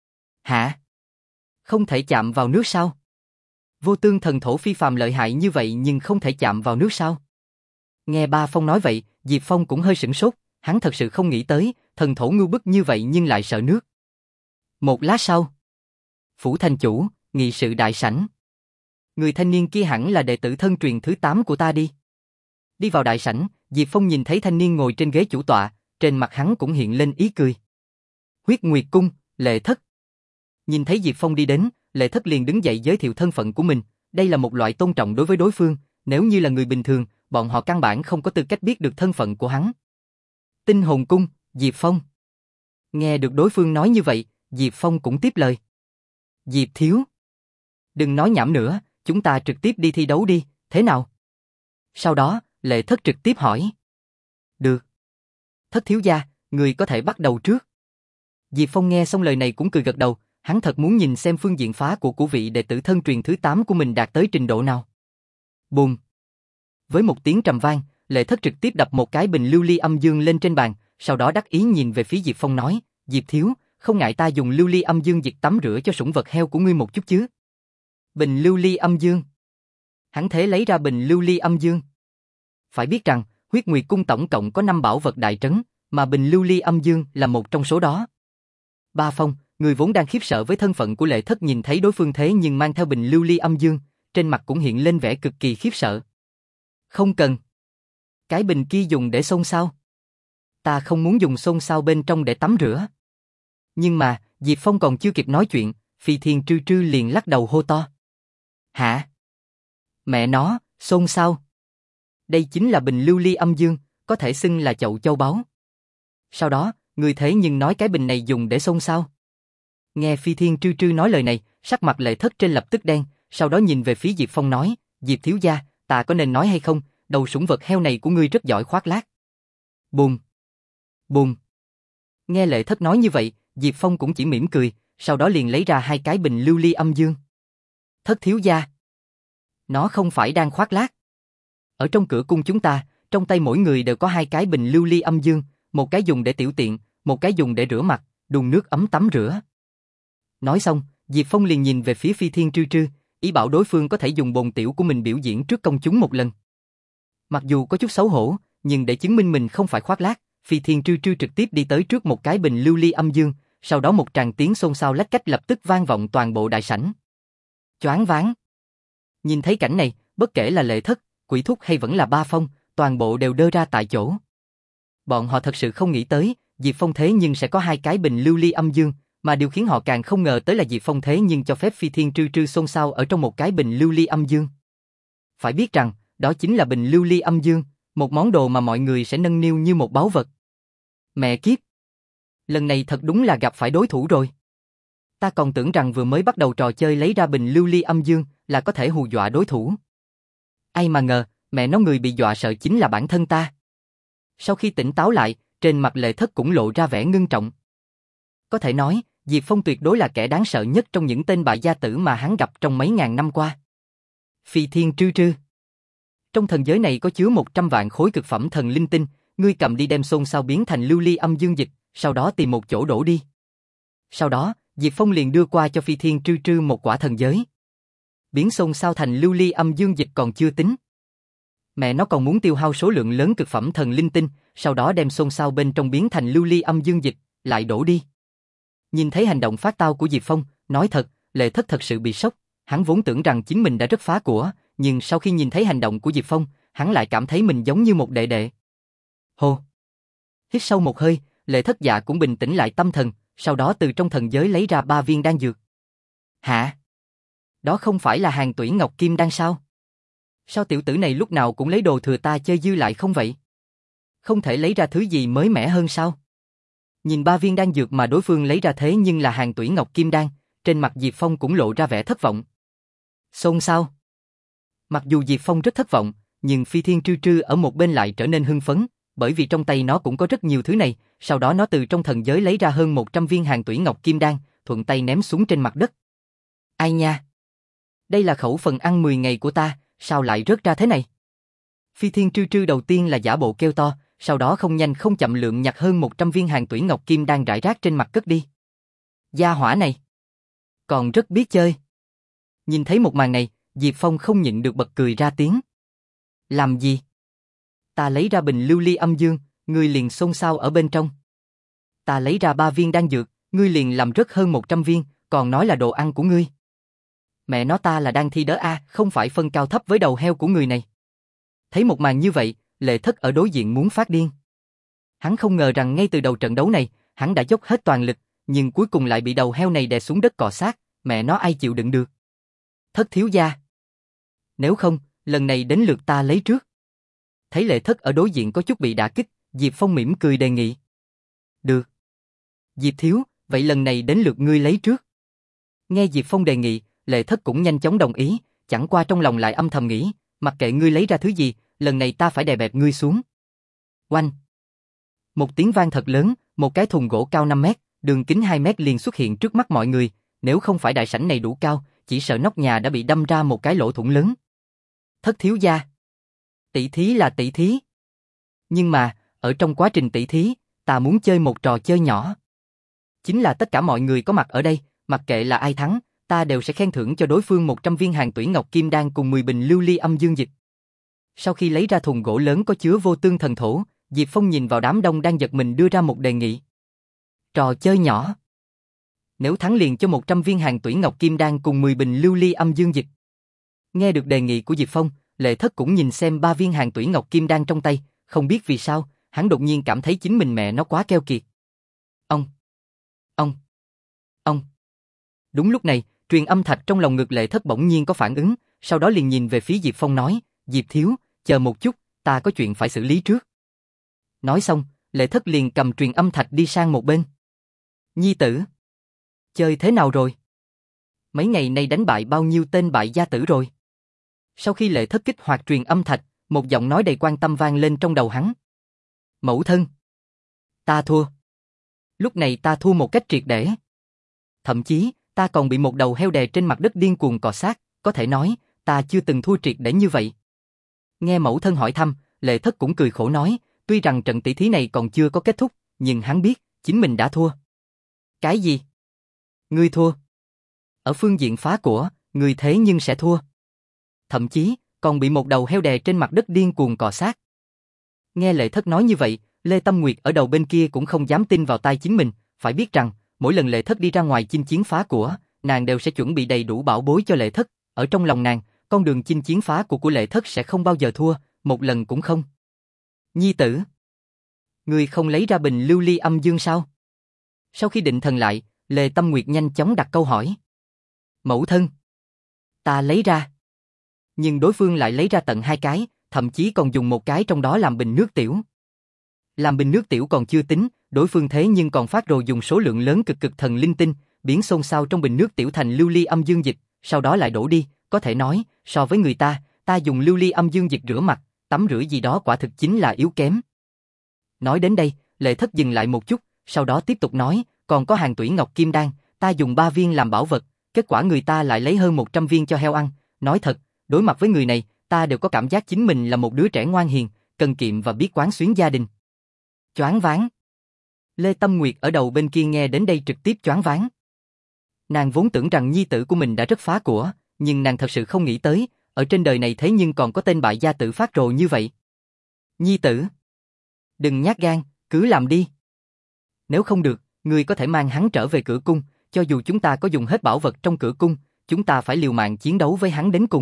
Hả? Không thể chạm vào nước sao? Vô tương thần thổ phi phàm lợi hại như vậy nhưng không thể chạm vào nước sao? Nghe Ba Phong nói vậy, Diệp Phong cũng hơi sửng sốt, hắn thật sự không nghĩ tới, thần thổ ngưu bức như vậy nhưng lại sợ nước. Một lát sau, phủ thành chủ, nghị sự đại sảnh. Người thanh niên kia hẳn là đệ tử thân truyền thứ tám của ta đi. Đi vào đại sảnh, Diệp Phong nhìn thấy thanh niên ngồi trên ghế chủ tọa, trên mặt hắn cũng hiện lên ý cười. Huyết Nguyệt Cung, Lệ Thất. Nhìn thấy Diệp Phong đi đến, Lệ Thất liền đứng dậy giới thiệu thân phận của mình, đây là một loại tôn trọng đối với đối phương, nếu như là người bình thường, bọn họ căn bản không có tư cách biết được thân phận của hắn. Tinh Hồn Cung, Diệp Phong. Nghe được đối phương nói như vậy, Diệp Phong cũng tiếp lời. Diệp thiếu. Đừng nói nhảm nữa, chúng ta trực tiếp đi thi đấu đi, thế nào? Sau đó, Lệ Thất trực tiếp hỏi. Được. Thất thiếu gia, người có thể bắt đầu trước. Diệp Phong nghe xong lời này cũng cười gật đầu, hắn thật muốn nhìn xem phương diện phá của của vị đệ tử thân truyền thứ tám của mình đạt tới trình độ nào. Bùm. Với một tiếng trầm vang, Lệ Thất trực tiếp đập một cái bình lưu ly âm dương lên trên bàn, sau đó đắc ý nhìn về phía Diệp Phong nói, Diệp thiếu, không ngại ta dùng lưu ly âm dương diệt tắm rửa cho sủng vật heo của ngươi một chút chứ? Bình lưu ly âm dương. Hắn thế lấy ra bình lưu ly âm dương. Phải biết rằng, Huyết Nguyệt Cung tổng cộng có năm bảo vật đại trấn, mà bình lưu ly âm dương là một trong số đó. Ba Phong, người vốn đang khiếp sợ với thân phận của Lệ Thất nhìn thấy đối phương thế nhưng mang theo bình lưu ly âm dương, trên mặt cũng hiện lên vẻ cực kỳ khiếp sợ. Không cần. Cái bình kia dùng để xông xao. Ta không muốn dùng xông xao bên trong để tắm rửa. Nhưng mà, Diệp Phong còn chưa kịp nói chuyện, Phi Thiên Trư Trư liền lắc đầu hô to. Hả? Mẹ nó, xôn xao. Đây chính là bình lưu ly âm dương, có thể xưng là chậu châu báu. Sau đó, người thế nhưng nói cái bình này dùng để xôn xao. Nghe Phi Thiên Trư Trư nói lời này, sắc mặt Lệ Thất trên lập tức đen, sau đó nhìn về phía Diệp Phong nói, Diệp thiếu gia, ta có nên nói hay không, đầu sủng vật heo này của ngươi rất giỏi khoác lác. Bùm. Bùm. Nghe Lệ Thất nói như vậy, Diệp Phong cũng chỉ mỉm cười, sau đó liền lấy ra hai cái bình lưu ly âm dương. Thất thiếu gia. Nó không phải đang khoác lác. Ở trong cửa cung chúng ta, trong tay mỗi người đều có hai cái bình lưu ly âm dương, một cái dùng để tiểu tiện, một cái dùng để rửa mặt, đun nước ấm tắm rửa. Nói xong, Diệp Phong liền nhìn về phía Phi Thiên Trư Trư, ý bảo đối phương có thể dùng bồn tiểu của mình biểu diễn trước công chúng một lần. Mặc dù có chút xấu hổ, nhưng để chứng minh mình không phải khoác lác, Phi Thiên Trư Trư trực tiếp đi tới trước một cái bình lưu ly âm dương, sau đó một tràng tiếng xôn xao lách cách lập tức vang vọng toàn bộ đại sảnh. Choáng váng. Nhìn thấy cảnh này, bất kể là Lệ Thất, Quỷ Thúc hay vẫn là Ba Phong, toàn bộ đều đơ ra tại chỗ. Bọn họ thật sự không nghĩ tới, Diệp Phong thế nhưng sẽ có hai cái bình lưu ly âm dương, mà điều khiến họ càng không ngờ tới là Diệp Phong thế nhưng cho phép Phi Thiên Trư Trư xôn xao ở trong một cái bình lưu ly âm dương. Phải biết rằng, đó chính là bình lưu ly âm dương, một món đồ mà mọi người sẽ nâng niu như một báu vật. Mẹ kiếp! Lần này thật đúng là gặp phải đối thủ rồi. Ta còn tưởng rằng vừa mới bắt đầu trò chơi lấy ra bình lưu ly âm dương là có thể hù dọa đối thủ. Ai mà ngờ, mẹ nó người bị dọa sợ chính là bản thân ta. Sau khi tỉnh táo lại, trên mặt Lệ Thất cũng lộ ra vẻ ngưng trọng. Có thể nói, Diệp Phong tuyệt đối là kẻ đáng sợ nhất trong những tên bại gia tử mà hắn gặp trong mấy ngàn năm qua. Phi Thiên Trư Trư. Trong thần giới này có chứa một trăm vạn khối cực phẩm thần linh tinh, ngươi cầm đi đem xôn xao biến thành lưu ly âm dương dịch, sau đó tìm một chỗ đổ đi. Sau đó, Diệp Phong liền đưa qua cho Phi Thiên Trư Trư một quả thần giới. Biến xôn xao thành lưu ly âm dương dịch còn chưa tính. Mẹ nó còn muốn tiêu hao số lượng lớn cực phẩm thần linh tinh, sau đó đem xôn xao bên trong biến thành lưu ly âm dương dịch, lại đổ đi. Nhìn thấy hành động phát tao của Diệp Phong, nói thật, Lệ Thất thật sự bị sốc, hắn vốn tưởng rằng chính mình đã rất phá của, nhưng sau khi nhìn thấy hành động của Diệp Phong, hắn lại cảm thấy mình giống như một đệ đệ. Hô! Hít sâu một hơi, Lệ Thất dạ cũng bình tĩnh lại tâm thần, sau đó từ trong thần giới lấy ra ba viên đan dược. Hả? Đó không phải là hàng tuyển ngọc kim đan sao? Sao tiểu tử này lúc nào cũng lấy đồ thừa ta chơi dư lại không vậy? Không thể lấy ra thứ gì mới mẻ hơn sao? Nhìn ba viên đan dược mà đối phương lấy ra thế nhưng là hàng tuyển ngọc kim đan, trên mặt Diệp Phong cũng lộ ra vẻ thất vọng. Xôn xao. Mặc dù Diệp Phong rất thất vọng, nhưng Phi Thiên Trư Trư ở một bên lại trở nên hưng phấn, bởi vì trong tay nó cũng có rất nhiều thứ này, sau đó nó từ trong thần giới lấy ra hơn một trăm viên hàng tuyển ngọc kim đan, thuận tay ném xuống trên mặt đất. Ai nha? Đây là khẩu phần ăn mười ngày của ta, sao lại rớt ra thế này? Phi Thiên Trư Trư đầu tiên là giả bộ kêu to, sau đó không nhanh không chậm lượng nhặt hơn một trăm viên hàng tuyển ngọc kim đan rải rác trên mặt cất đi. Gia hỏa này còn rất biết chơi. Nhìn thấy một màn này, Diệp Phong không nhịn được bật cười ra tiếng. Làm gì? Ta lấy ra bình lưu ly âm dương, ngươi liền xôn xao ở bên trong. Ta lấy ra ba viên đan dược, ngươi liền làm rớt hơn một trăm viên, còn nói là đồ ăn của ngươi. Mẹ nó ta là đang thi đỡ a, không phải phân cao thấp với đầu heo của người này. Thấy một màn như vậy, Lệ Thất ở đối diện muốn phát điên. Hắn không ngờ rằng ngay từ đầu trận đấu này, hắn đã dốc hết toàn lực, nhưng cuối cùng lại bị đầu heo này đè xuống đất cọ sát, mẹ nó ai chịu đựng được. Thất thiếu gia. Nếu không, lần này đến lượt ta lấy trước. Thấy Lệ Thất ở đối diện có chút bị đả kích, Diệp Phong mỉm cười đề nghị. Được. Diệp thiếu, vậy lần này đến lượt ngươi lấy trước. Nghe Diệp Phong đề nghị, Lệ Thất cũng nhanh chóng đồng ý, chẳng qua trong lòng lại âm thầm nghĩ, mặc kệ ngươi lấy ra thứ gì, lần này ta phải đè bẹp ngươi xuống. Oanh! Một tiếng vang thật lớn, một cái thùng gỗ cao năm mét, đường kính hai mét liền xuất hiện trước mắt mọi người, nếu không phải đại sảnh này đủ cao, chỉ sợ nóc nhà đã bị đâm ra một cái lỗ thủng lớn. Thất thiếu gia. Tỷ thí là tỷ thí. Nhưng mà, ở trong quá trình tỷ thí, ta muốn chơi một trò chơi nhỏ. Chính là tất cả mọi người có mặt ở đây, mặc kệ là ai thắng, ta đều sẽ khen thưởng cho đối phương một trăm viên hàng tuyển ngọc kim đan cùng mười bình lưu ly âm dương dịch. Sau khi lấy ra thùng gỗ lớn có chứa vô tương thần thổ, Diệp Phong nhìn vào đám đông đang giật mình đưa ra một đề nghị. Trò chơi nhỏ. Nếu thắng liền cho một trăm viên hàng tủy ngọc kim đan cùng mười bình lưu ly âm dương dịch. Nghe được đề nghị của Diệp Phong, Lệ Thất cũng nhìn xem ba viên hàng tủy ngọc kim đan trong tay, không biết vì sao, hắn đột nhiên cảm thấy chính mình mẹ nó quá keo kiệt. Ông, ông, ông. Đúng lúc này, truyền âm thạch trong lòng ngực Lệ Thất bỗng nhiên có phản ứng, sau đó liền nhìn về phía Diệp Phong nói, Diệp thiếu, chờ một chút, ta có chuyện phải xử lý trước. Nói xong, Lệ Thất liền cầm truyền âm thạch đi sang một bên. Nhi tử, chơi thế nào rồi? Mấy ngày nay đánh bại bao nhiêu tên bại gia tử rồi? Sau khi Lệ Thất kích hoạt truyền âm thạch, một giọng nói đầy quan tâm vang lên trong đầu hắn. Mẫu thân, ta thua. Lúc này ta thua một cách triệt để. Thậm chí, ta còn bị một đầu heo đè trên mặt đất điên cuồng cọ sát, có thể nói, ta chưa từng thua triệt để như vậy. Nghe mẫu thân hỏi thăm, Lệ Thất cũng cười khổ nói, tuy rằng trận tỷ thí này còn chưa có kết thúc, nhưng hắn biết, chính mình đã thua. Cái gì? Ngươi thua? Ở phương diện phá của, ngươi thế nhưng sẽ thua. Thậm chí, còn bị một đầu heo đè trên mặt đất điên cuồng cọ sát. Nghe Lệ Thất nói như vậy, Lê Tâm Nguyệt ở đầu bên kia cũng không dám tin vào tai chính mình, phải biết rằng, mỗi lần Lệ Thất đi ra ngoài chinh chiến phá của, nàng đều sẽ chuẩn bị đầy đủ bảo bối cho Lệ Thất, ở trong lòng nàng, con đường chinh chiến phá của của Lệ Thất sẽ không bao giờ thua, một lần cũng không. Nhi tử, ngươi không lấy ra bình lưu ly âm dương sao? Sau khi định thần lại, Lê Tâm Nguyệt nhanh chóng đặt câu hỏi. Mẫu thân, ta lấy ra. Nhưng đối phương lại lấy ra tận hai cái, thậm chí còn dùng một cái trong đó làm bình nước tiểu. Làm bình nước tiểu còn chưa tính, đối phương thế nhưng còn phát rồ dùng số lượng lớn cực cực thần linh tinh, biến xôn xao trong bình nước tiểu thành lưu ly âm dương dịch, sau đó lại đổ đi, có thể nói, so với người ta, ta dùng lưu ly âm dương dịch rửa mặt, tắm rửa gì đó quả thực chính là yếu kém. Nói đến đây, Lệ Thất dừng lại một chút, sau đó tiếp tục nói, còn có hàng tủy ngọc kim đan, ta dùng ba viên làm bảo vật, kết quả người ta lại lấy hơn một trăm viên cho heo ăn, nói thật, đối mặt với người này, ta đều có cảm giác chính mình là một đứa trẻ ngoan hiền, cần kiệm và biết quán xuyến gia đình. Choáng váng. Lê Tâm Nguyệt ở đầu bên kia nghe đến đây trực tiếp choáng váng. Nàng vốn tưởng rằng nhi tử của mình đã rất phá của, nhưng nàng thật sự không nghĩ tới, ở trên đời này thế nhưng còn có tên bại gia tử phát rồ như vậy. Nhi tử, đừng nhát gan, cứ làm đi. Nếu không được, ngươi có thể mang hắn trở về cửa cung, cho dù chúng ta có dùng hết bảo vật trong cửa cung, chúng ta phải liều mạng chiến đấu với hắn đến cùng.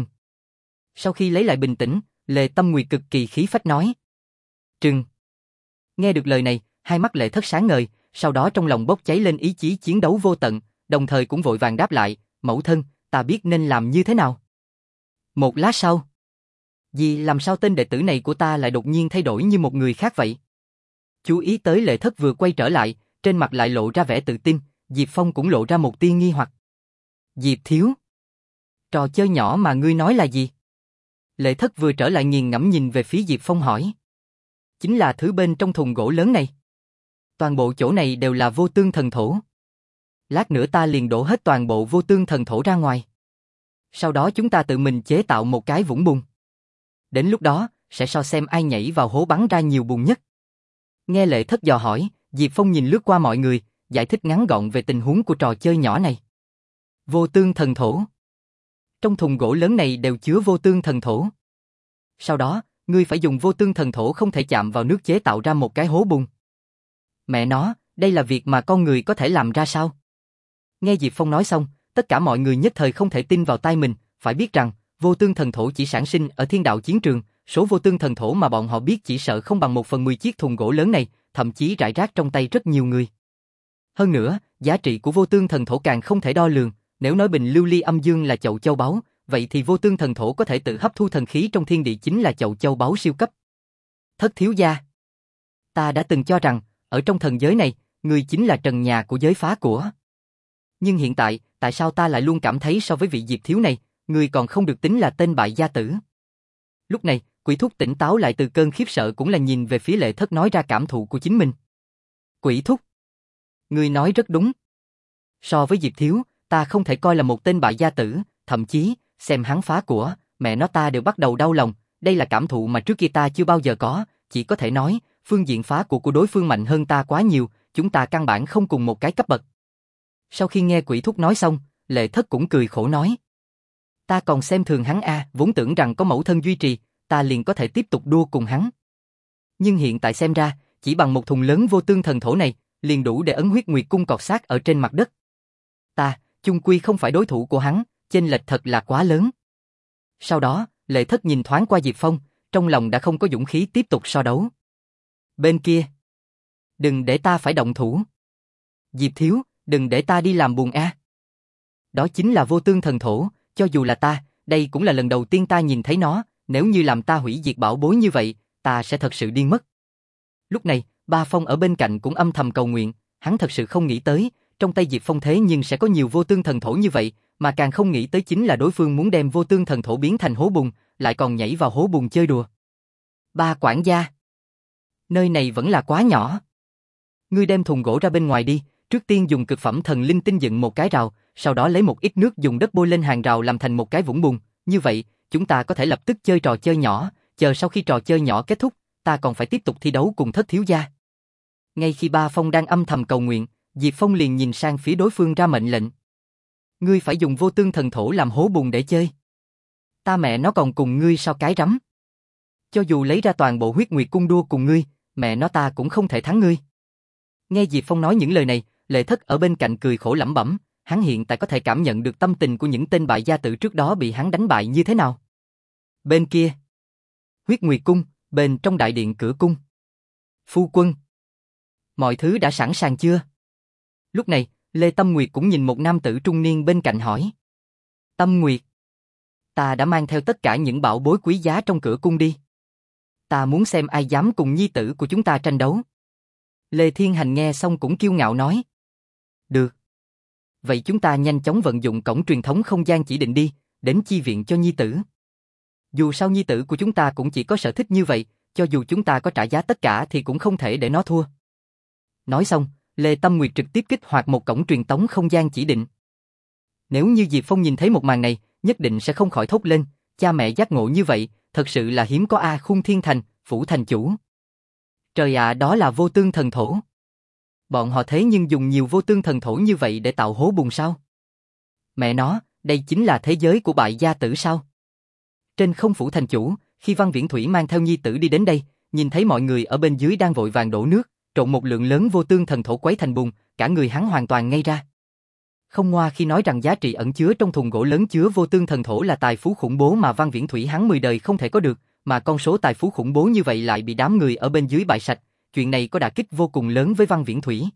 Sau khi lấy lại bình tĩnh, Lê Tâm Nguyệt cực kỳ khí phách nói. Trừng. Nghe được lời này, hai mắt Lệ Thất sáng ngời, sau đó trong lòng bốc cháy lên ý chí chiến đấu vô tận, đồng thời cũng vội vàng đáp lại, mẫu thân, ta biết nên làm như thế nào. Một lát sau, dì làm sao tên đệ tử này của ta lại đột nhiên thay đổi như một người khác vậy? Chú ý tới Lệ Thất vừa quay trở lại, trên mặt lại lộ ra vẻ tự tin, Diệp Phong cũng lộ ra một tia nghi hoặc. Diệp thiếu, trò chơi nhỏ mà ngươi nói là gì? Lệ Thất vừa trở lại nghiền ngẫm nhìn về phía Diệp Phong hỏi. Chính là thứ bên trong thùng gỗ lớn này. Toàn bộ chỗ này đều là vô tương thần thổ. Lát nữa ta liền đổ hết toàn bộ vô tương thần thổ ra ngoài. Sau đó chúng ta tự mình chế tạo một cái vũng bùn. Đến lúc đó, sẽ so xem ai nhảy vào hố bắn ra nhiều bùn nhất. Nghe Lệ Thất dò hỏi, Diệp Phong nhìn lướt qua mọi người, giải thích ngắn gọn về tình huống của trò chơi nhỏ này. Vô tương thần thổ. Trong thùng gỗ lớn này đều chứa vô tương thần thổ. Sau đó, ngươi phải dùng vô tương thần thổ không thể chạm vào nước chế tạo ra một cái hố bùn. Mẹ nó, đây là việc mà con người có thể làm ra sao? Nghe Diệp Phong nói xong, tất cả mọi người nhất thời không thể tin vào tai mình, phải biết rằng, vô tương thần thổ chỉ sản sinh ở thiên đạo chiến trường, số vô tương thần thổ mà bọn họ biết chỉ sợ không bằng một phần mười chiếc thùng gỗ lớn này, thậm chí rải rác trong tay rất nhiều người. Hơn nữa, giá trị của vô tương thần thổ càng không thể đo lường, nếu nói bình lưu ly âm dương là chậu châu báu, vậy thì vô tương thần thổ có thể tự hấp thu thần khí trong thiên địa chính là chậu châu báu siêu cấp. Thất thiếu gia, ta đã từng cho rằng, ở trong thần giới này, người chính là trần nhà của giới phá của. Nhưng hiện tại, tại sao ta lại luôn cảm thấy so với vị Diệp thiếu này, người còn không được tính là tên bại gia tử? Lúc này, Quỷ Thúc tỉnh táo lại từ cơn khiếp sợ cũng là nhìn về phía Lệ Thất nói ra cảm thụ của chính mình. Quỷ Thúc, người nói rất đúng. So với Diệp thiếu, ta không thể coi là một tên bại gia tử, thậm chí, xem hắn phá của, mẹ nó ta đều bắt đầu đau lòng, đây là cảm thụ mà trước kia ta chưa bao giờ có, chỉ có thể nói, phương diện phá của của đối phương mạnh hơn ta quá nhiều, chúng ta căn bản không cùng một cái cấp bậc. Sau khi nghe Quỷ Thúc nói xong, Lệ Thất cũng cười khổ nói. Ta còn xem thường hắn a, vốn tưởng rằng có mẫu thân duy trì, ta liền có thể tiếp tục đua cùng hắn. Nhưng hiện tại xem ra, chỉ bằng một thùng lớn vô tương thần thổ này, liền đủ để ấn huyết nguyệt cung cọt sát ở trên mặt đất. Ta, chung quy không phải đối thủ của hắn, chênh lệch thật là quá lớn. Sau đó, Lệ Thất nhìn thoáng qua Diệp Phong, trong lòng đã không có dũng khí tiếp tục so đấu. Bên kia, đừng để ta phải động thủ. Diệp thiếu, đừng để ta đi làm buồn a. Đó chính là vô tương thần thổ, cho dù là ta, đây cũng là lần đầu tiên ta nhìn thấy nó, nếu như làm ta hủy diệt bảo bối như vậy, ta sẽ thật sự điên mất. Lúc này, Ba Phong ở bên cạnh cũng âm thầm cầu nguyện, hắn thật sự không nghĩ tới, trong tay Diệp Phong thế nhưng sẽ có nhiều vô tương thần thổ như vậy, mà càng không nghĩ tới chính là đối phương muốn đem vô tương thần thổ biến thành hố bùn, lại còn nhảy vào hố bùn chơi đùa. Ba quản gia, nơi này vẫn là quá nhỏ. Ngươi đem thùng gỗ ra bên ngoài đi, trước tiên dùng cực phẩm thần linh tinh dựng một cái rào, sau đó lấy một ít nước dùng đất bôi lên hàng rào làm thành một cái vũng bùn, như vậy, chúng ta có thể lập tức chơi trò chơi nhỏ, chờ sau khi trò chơi nhỏ kết thúc, ta còn phải tiếp tục thi đấu cùng Thất thiếu gia. Ngay khi Ba Phong đang âm thầm cầu nguyện, Diệp Phong liền nhìn sang phía đối phương ra mệnh lệnh. Ngươi phải dùng vô tương thần thổ làm hố bùn để chơi. Ta mẹ nó còn cùng ngươi so cái rắm. Cho dù lấy ra toàn bộ huyết nguyệt cung đua cùng ngươi, mẹ nó ta cũng không thể thắng ngươi. Nghe Diệp Phong nói những lời này, Lệ Thất ở bên cạnh cười khổ lẩm bẩm, hắn hiện tại có thể cảm nhận được tâm tình của những tên bại gia tử trước đó bị hắn đánh bại như thế nào. Bên kia, huyết nguyệt cung, bên trong đại điện cửa cung. Phu quân, mọi thứ đã sẵn sàng chưa? Lúc này, Lê Tâm Nguyệt cũng nhìn một nam tử trung niên bên cạnh hỏi. Tâm Nguyệt, ta đã mang theo tất cả những bảo bối quý giá trong cửa cung đi. Ta muốn xem ai dám cùng nhi tử của chúng ta tranh đấu. Lê Thiên Hành nghe xong cũng kiêu ngạo nói. Được. Vậy chúng ta nhanh chóng vận dụng cổng truyền thống không gian chỉ định đi, đến chi viện cho nhi tử. Dù sao nhi tử của chúng ta cũng chỉ có sở thích như vậy, cho dù chúng ta có trả giá tất cả thì cũng không thể để nó thua. Nói xong, Lê Tâm Nguyệt trực tiếp kích hoạt một cổng truyền tống không gian chỉ định. Nếu như Diệp Phong nhìn thấy một màn này, nhất định sẽ không khỏi thốt lên, cha mẹ giác ngộ như vậy, thật sự là hiếm có a. Khung Thiên Thành, phủ thành chủ. Trời ạ, đó là vô tương thần thổ. Bọn họ thế nhưng dùng nhiều vô tương thần thổ như vậy để tạo hố bùn sao? Mẹ nó, đây chính là thế giới của bại gia tử sao? Trên không phủ thành chủ, khi Văn Viễn Thủy mang theo nhi tử đi đến đây, nhìn thấy mọi người ở bên dưới đang vội vàng đổ nước, trộn một lượng lớn vô tương thần thổ quấy thành bùn, cả người hắn hoàn toàn ngây ra. Không ngoa khi nói rằng giá trị ẩn chứa trong thùng gỗ lớn chứa vô tương thần thổ là tài phú khủng bố mà Văn Viễn Thủy hắn mười đời không thể có được, mà con số tài phú khủng bố như vậy lại bị đám người ở bên dưới bại sạch, chuyện này có đả kích vô cùng lớn với Văn Viễn Thủy.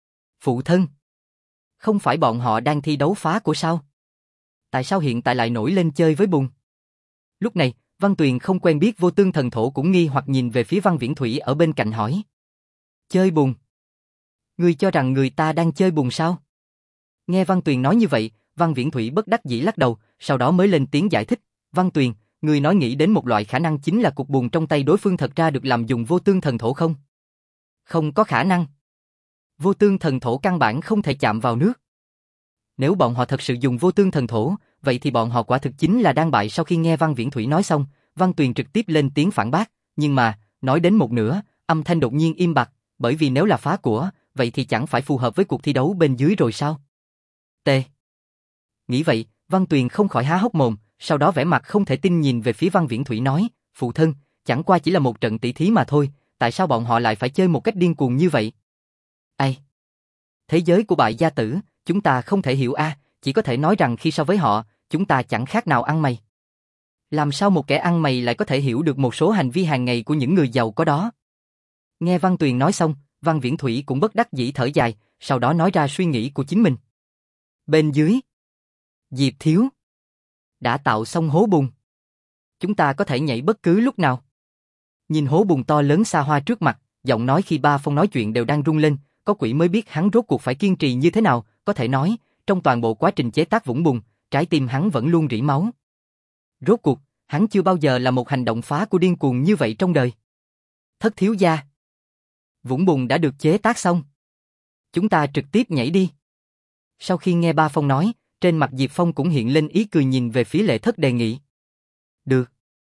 Phụ thân, không phải bọn họ đang thi đấu phá của sao? Tại sao hiện tại lại nổi lên chơi với bùn? Lúc này, Văn Tuyền không quen biết vô tương thần thổ cũng nghi hoặc nhìn về phía Văn Viễn Thủy ở bên cạnh hỏi. Chơi bùn? Ngươi cho rằng người ta đang chơi bùn sao? Nghe Văn Tuyền nói như vậy, Văn Viễn Thủy bất đắc dĩ lắc đầu, sau đó mới lên tiếng giải thích. Văn Tuyền, ngươi nói nghĩ đến một loại khả năng chính là cục bùn trong tay đối phương thật ra được làm dùng vô tương thần thổ không? Không có khả năng. Vô tương thần thổ căn bản không thể chạm vào nước. Nếu bọn họ thật sự dùng vô tương thần thổ, vậy thì bọn họ quả thực chính là đang bại. Sau khi nghe Văn Viễn Thủy nói xong, Văn Tuyền trực tiếp lên tiếng phản bác, nhưng mà, nói đến một nửa, âm thanh đột nhiên im bặt, bởi vì nếu là phá của, vậy thì chẳng phải phù hợp với cuộc thi đấu bên dưới rồi sao? T. Nghĩ vậy, Văn Tuyền không khỏi há hốc mồm, sau đó vẻ mặt không thể tin nhìn về phía Văn Viễn Thủy nói, phụ thân, chẳng qua chỉ là một trận tỷ thí mà thôi, tại sao bọn họ lại phải chơi một cách điên cuồng như vậy? Ai? Thế giới của bại gia tử, chúng ta không thể hiểu a, chỉ có thể nói rằng khi so với họ, chúng ta chẳng khác nào ăn mày. Làm sao một kẻ ăn mày lại có thể hiểu được một số hành vi hàng ngày của những người giàu có đó? Nghe Văn Tuyền nói xong, Văn Viễn Thủy cũng bất đắc dĩ thở dài, sau đó nói ra suy nghĩ của chính mình. Bên dưới, Diệp thiếu đã tạo xong hố bùn. Chúng ta có thể nhảy bất cứ lúc nào. Nhìn hố bùn to lớn xa hoa trước mặt, giọng nói khi Ba Phong nói chuyện đều đang rung lên, có quỷ mới biết hắn rốt cuộc phải kiên trì như thế nào, có thể nói, trong toàn bộ quá trình chế tác vũng bùn, trái tim hắn vẫn luôn rỉ máu. Rốt cuộc, hắn chưa bao giờ là một hành động phá của điên cuồng như vậy trong đời. Thất thiếu gia, vũng bùn đã được chế tác xong. Chúng ta trực tiếp nhảy đi. Sau khi nghe Ba Phong nói, trên mặt Diệp Phong cũng hiện lên ý cười nhìn về phía Lệ Thất đề nghị. Được.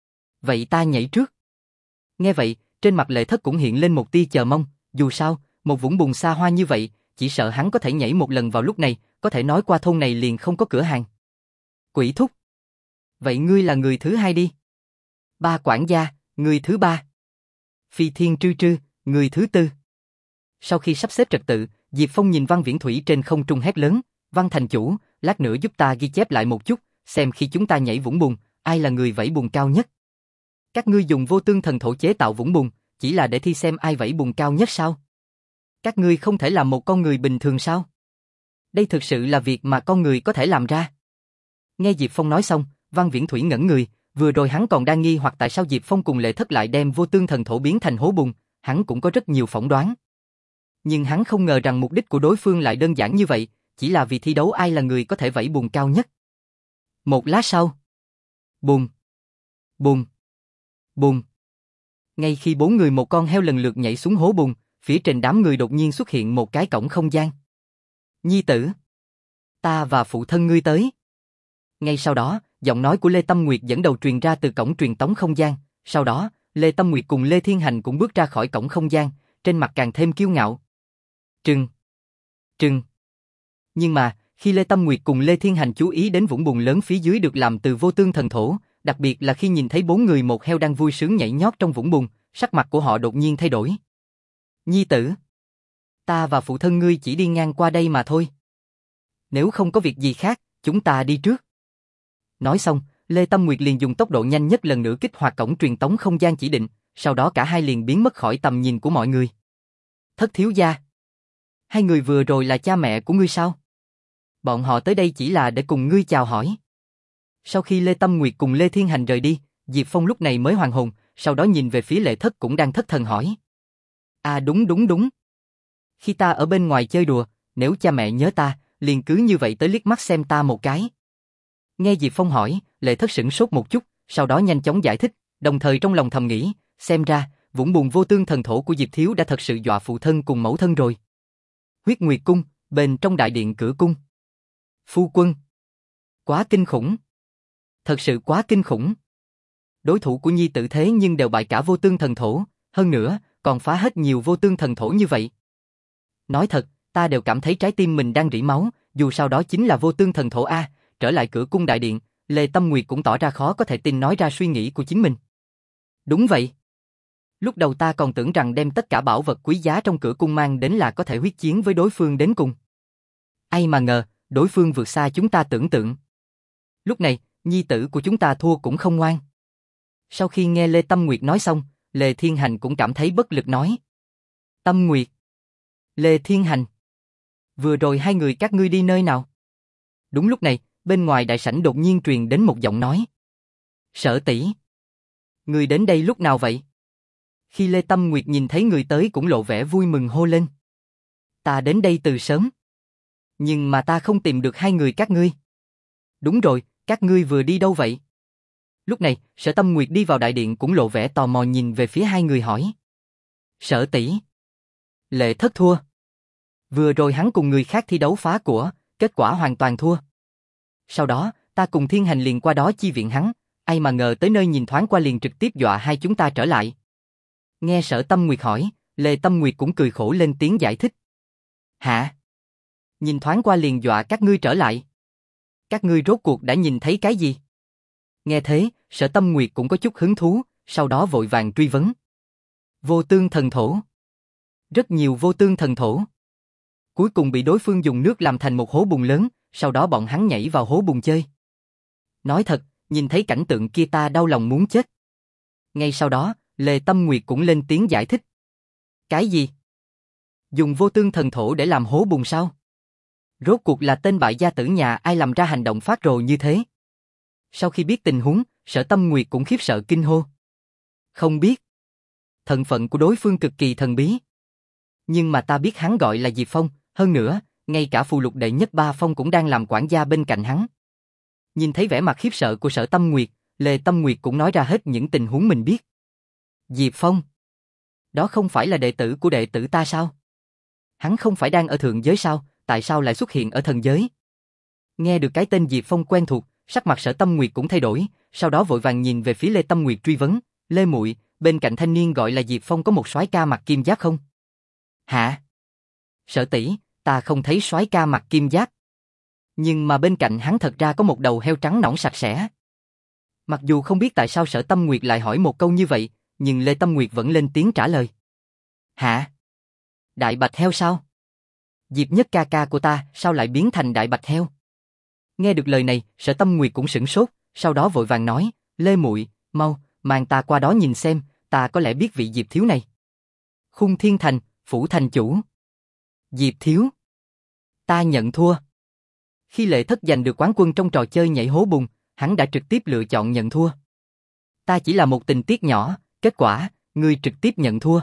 Vậy ta nhảy trước. Nghe vậy, trên mặt Lệ Thất cũng hiện lên một tia chờ mong, dù sao, một vũng bùn xa hoa như vậy, chỉ sợ hắn có thể nhảy một lần vào lúc này, có thể nói qua thôn này liền không có cửa hàng. Quỷ thúc. Vậy ngươi là người thứ hai đi. Ba quản gia, người thứ ba. Phi Thiên Trư Trư, người thứ tư. Sau khi sắp xếp trật tự, Diệp Phong nhìn Văn Viễn Thủy trên không trung hét lớn, Văn thành chủ, lát nữa giúp ta ghi chép lại một chút, xem khi chúng ta nhảy vũng bùn, ai là người vẫy bùn cao nhất. Các ngươi dùng vô tương thần thổ chế tạo vũng bùn, chỉ là để thi xem ai vẫy bùn cao nhất sao? Các ngươi không thể làm một con người bình thường sao? Đây thực sự là việc mà con người có thể làm ra. Nghe Diệp Phong nói xong, Văn Viễn Thủy ngẩn người, vừa rồi hắn còn đang nghi hoặc tại sao Diệp Phong cùng Lệ Thất lại đem vô tương thần thổ biến thành hố bùn, hắn cũng có rất nhiều phỏng đoán. Nhưng hắn không ngờ rằng mục đích của đối phương lại đơn giản như vậy, chỉ là vì thi đấu ai là người có thể vẫy bùn cao nhất. Một lát sau, bùn, bùn, bùn. Ngay khi bốn người một con heo lần lượt nhảy xuống hố bùn, phía trên đám người đột nhiên xuất hiện một cái cổng không gian. Nhi tử, ta và phụ thân ngươi tới. Ngay sau đó, giọng nói của Lê Tâm Nguyệt dẫn đầu truyền ra từ cổng truyền tống không gian, sau đó, Lê Tâm Nguyệt cùng Lê Thiên Hành cũng bước ra khỏi cổng không gian, trên mặt càng thêm kiêu ngạo. Trừng, trừng. Nhưng mà, khi Lê Tâm Nguyệt cùng Lê Thiên Hành chú ý đến vũng bùn lớn phía dưới được làm từ vô tương thần thổ, đặc biệt là khi nhìn thấy bốn người một heo đang vui sướng nhảy nhót trong vũng bùn, sắc mặt của họ đột nhiên thay đổi. Nhi tử, ta và phụ thân ngươi chỉ đi ngang qua đây mà thôi. Nếu không có việc gì khác, chúng ta đi trước. Nói xong, Lê Tâm Nguyệt liền dùng tốc độ nhanh nhất lần nữa kích hoạt cổng truyền tống không gian chỉ định, sau đó cả hai liền biến mất khỏi tầm nhìn của mọi người. Thất thiếu gia, hai người vừa rồi là cha mẹ của ngươi sao? Bọn họ tới đây chỉ là để cùng ngươi chào hỏi. Sau khi Lê Tâm Nguyệt cùng Lê Thiên Hành rời đi, Diệp Phong lúc này mới hoàn hồn, sau đó nhìn về phía Lệ Thất cũng đang thất thần hỏi. À đúng đúng đúng. Khi ta ở bên ngoài chơi đùa, nếu cha mẹ nhớ ta, liền cứ như vậy tới liếc mắt xem ta một cái. Nghe Diệp Phong hỏi, Lệ Thất sửng sốt một chút, sau đó nhanh chóng giải thích, đồng thời trong lòng thầm nghĩ, xem ra, vũng bùn vô tương thần thổ của Diệp Thiếu đã thật sự dọa phụ thân cùng mẫu thân rồi. Huyết Nguyệt Cung, bên trong đại điện cửa cung. Phu quân. Quá kinh khủng. Thật sự quá kinh khủng. Đối thủ của nhi tử thế nhưng đều bại cả vô tương thần thổ, hơn nữa, còn phá hết nhiều vô tương thần thổ như vậy. Nói thật, ta đều cảm thấy trái tim mình đang rỉ máu, dù sao đó chính là vô tương thần thổ A. Trở lại cửa cung đại điện, Lê Tâm Nguyệt cũng tỏ ra khó có thể tin nói ra suy nghĩ của chính mình. Đúng vậy. Lúc đầu ta còn tưởng rằng đem tất cả bảo vật quý giá trong cửa cung mang đến là có thể huyết chiến với đối phương đến cùng. Ai mà ngờ, đối phương vượt xa chúng ta tưởng tượng. Lúc này, nhi tử của chúng ta thua cũng không ngoan. Sau khi nghe Lê Tâm Nguyệt nói xong, Lê Thiên Hành cũng cảm thấy bất lực nói. Tâm Nguyệt. Lê Thiên Hành. Vừa rồi hai người các ngươi đi nơi nào? Đúng lúc này, bên ngoài đại sảnh đột nhiên truyền đến một giọng nói. Sở tỷ. Người đến đây lúc nào vậy? Khi Lê Tâm Nguyệt nhìn thấy người tới cũng lộ vẻ vui mừng hô lên. Ta đến đây từ sớm. Nhưng mà ta không tìm được hai người các ngươi. Đúng rồi, các ngươi vừa đi đâu vậy? Lúc này, Sở Tâm Nguyệt đi vào đại điện cũng lộ vẻ tò mò nhìn về phía hai người hỏi. Sở tỷ. Lệ Thất thua. Vừa rồi hắn cùng người khác thi đấu phá của, kết quả hoàn toàn thua. Sau đó, ta cùng Thiên Hành liền qua đó chi viện hắn, ai mà ngờ tới nơi nhìn thoáng qua liền trực tiếp dọa hai chúng ta trở lại. Nghe Sở Tâm Nguyệt hỏi, Lê Tâm Nguyệt cũng cười khổ lên tiếng giải thích. Hả? Nhìn thoáng qua liền dọa các ngươi trở lại. Các ngươi rốt cuộc đã nhìn thấy cái gì? Nghe thế, Sở Tâm Nguyệt cũng có chút hứng thú, sau đó vội vàng truy vấn. Vô tương thần thổ. Rất nhiều vô tương thần thổ. Cuối cùng bị đối phương dùng nước làm thành một hố bùn lớn, sau đó bọn hắn nhảy vào hố bùn chơi. Nói thật, nhìn thấy cảnh tượng kia ta đau lòng muốn chết. Ngay sau đó, Lê Tâm Nguyệt cũng lên tiếng giải thích. Cái gì? Dùng vô tương thần thổ để làm hố bùn sao? Rốt cuộc là tên bại gia tử nhà ai làm ra hành động phát rồ như thế? Sau khi biết tình huống, Sở Tâm Nguyệt cũng khiếp sợ kinh hô. Không biết. Thân phận của đối phương cực kỳ thần bí. Nhưng mà ta biết hắn gọi là Diệp Phong, hơn nữa, ngay cả phù lục đệ nhất ba phong cũng đang làm quản gia bên cạnh hắn. Nhìn thấy vẻ mặt khiếp sợ của Sở Tâm Nguyệt, Lê Tâm Nguyệt cũng nói ra hết những tình huống mình biết. Diệp Phong? Đó không phải là đệ tử của đệ tử ta sao? Hắn không phải đang ở thượng giới sao, tại sao lại xuất hiện ở thần giới? Nghe được cái tên Diệp Phong quen thuộc, sắc mặt Sở Tâm Nguyệt cũng thay đổi, sau đó vội vàng nhìn về phía Lê Tâm Nguyệt truy vấn, Lê muội, bên cạnh thanh niên gọi là Diệp Phong có một soái ca mặc kim giáp không? Hả? Sở tỷ, ta không thấy soái ca mặc kim giáp. Nhưng mà bên cạnh hắn thật ra có một đầu heo trắng nõn sạch sẽ. Mặc dù không biết tại sao Sở Tâm Nguyệt lại hỏi một câu như vậy, nhưng Lê Tâm Nguyệt vẫn lên tiếng trả lời. Hả? Đại bạch heo sao? Diệp Nhất ca ca của ta sao lại biến thành đại bạch heo? Nghe được lời này, Sở Tâm Nguyệt cũng sửng sốt, sau đó vội vàng nói, Lê muội, mau, mang ta qua đó nhìn xem, ta có lẽ biết vị Diệp thiếu này. Khung Thiên Thành, phủ thành chủ. Diệp thiếu. Ta nhận thua. Khi Lệ Thất giành được quán quân trong trò chơi nhảy hố bùn, hắn đã trực tiếp lựa chọn nhận thua. Ta chỉ là một tình tiết nhỏ, kết quả, ngươi trực tiếp nhận thua.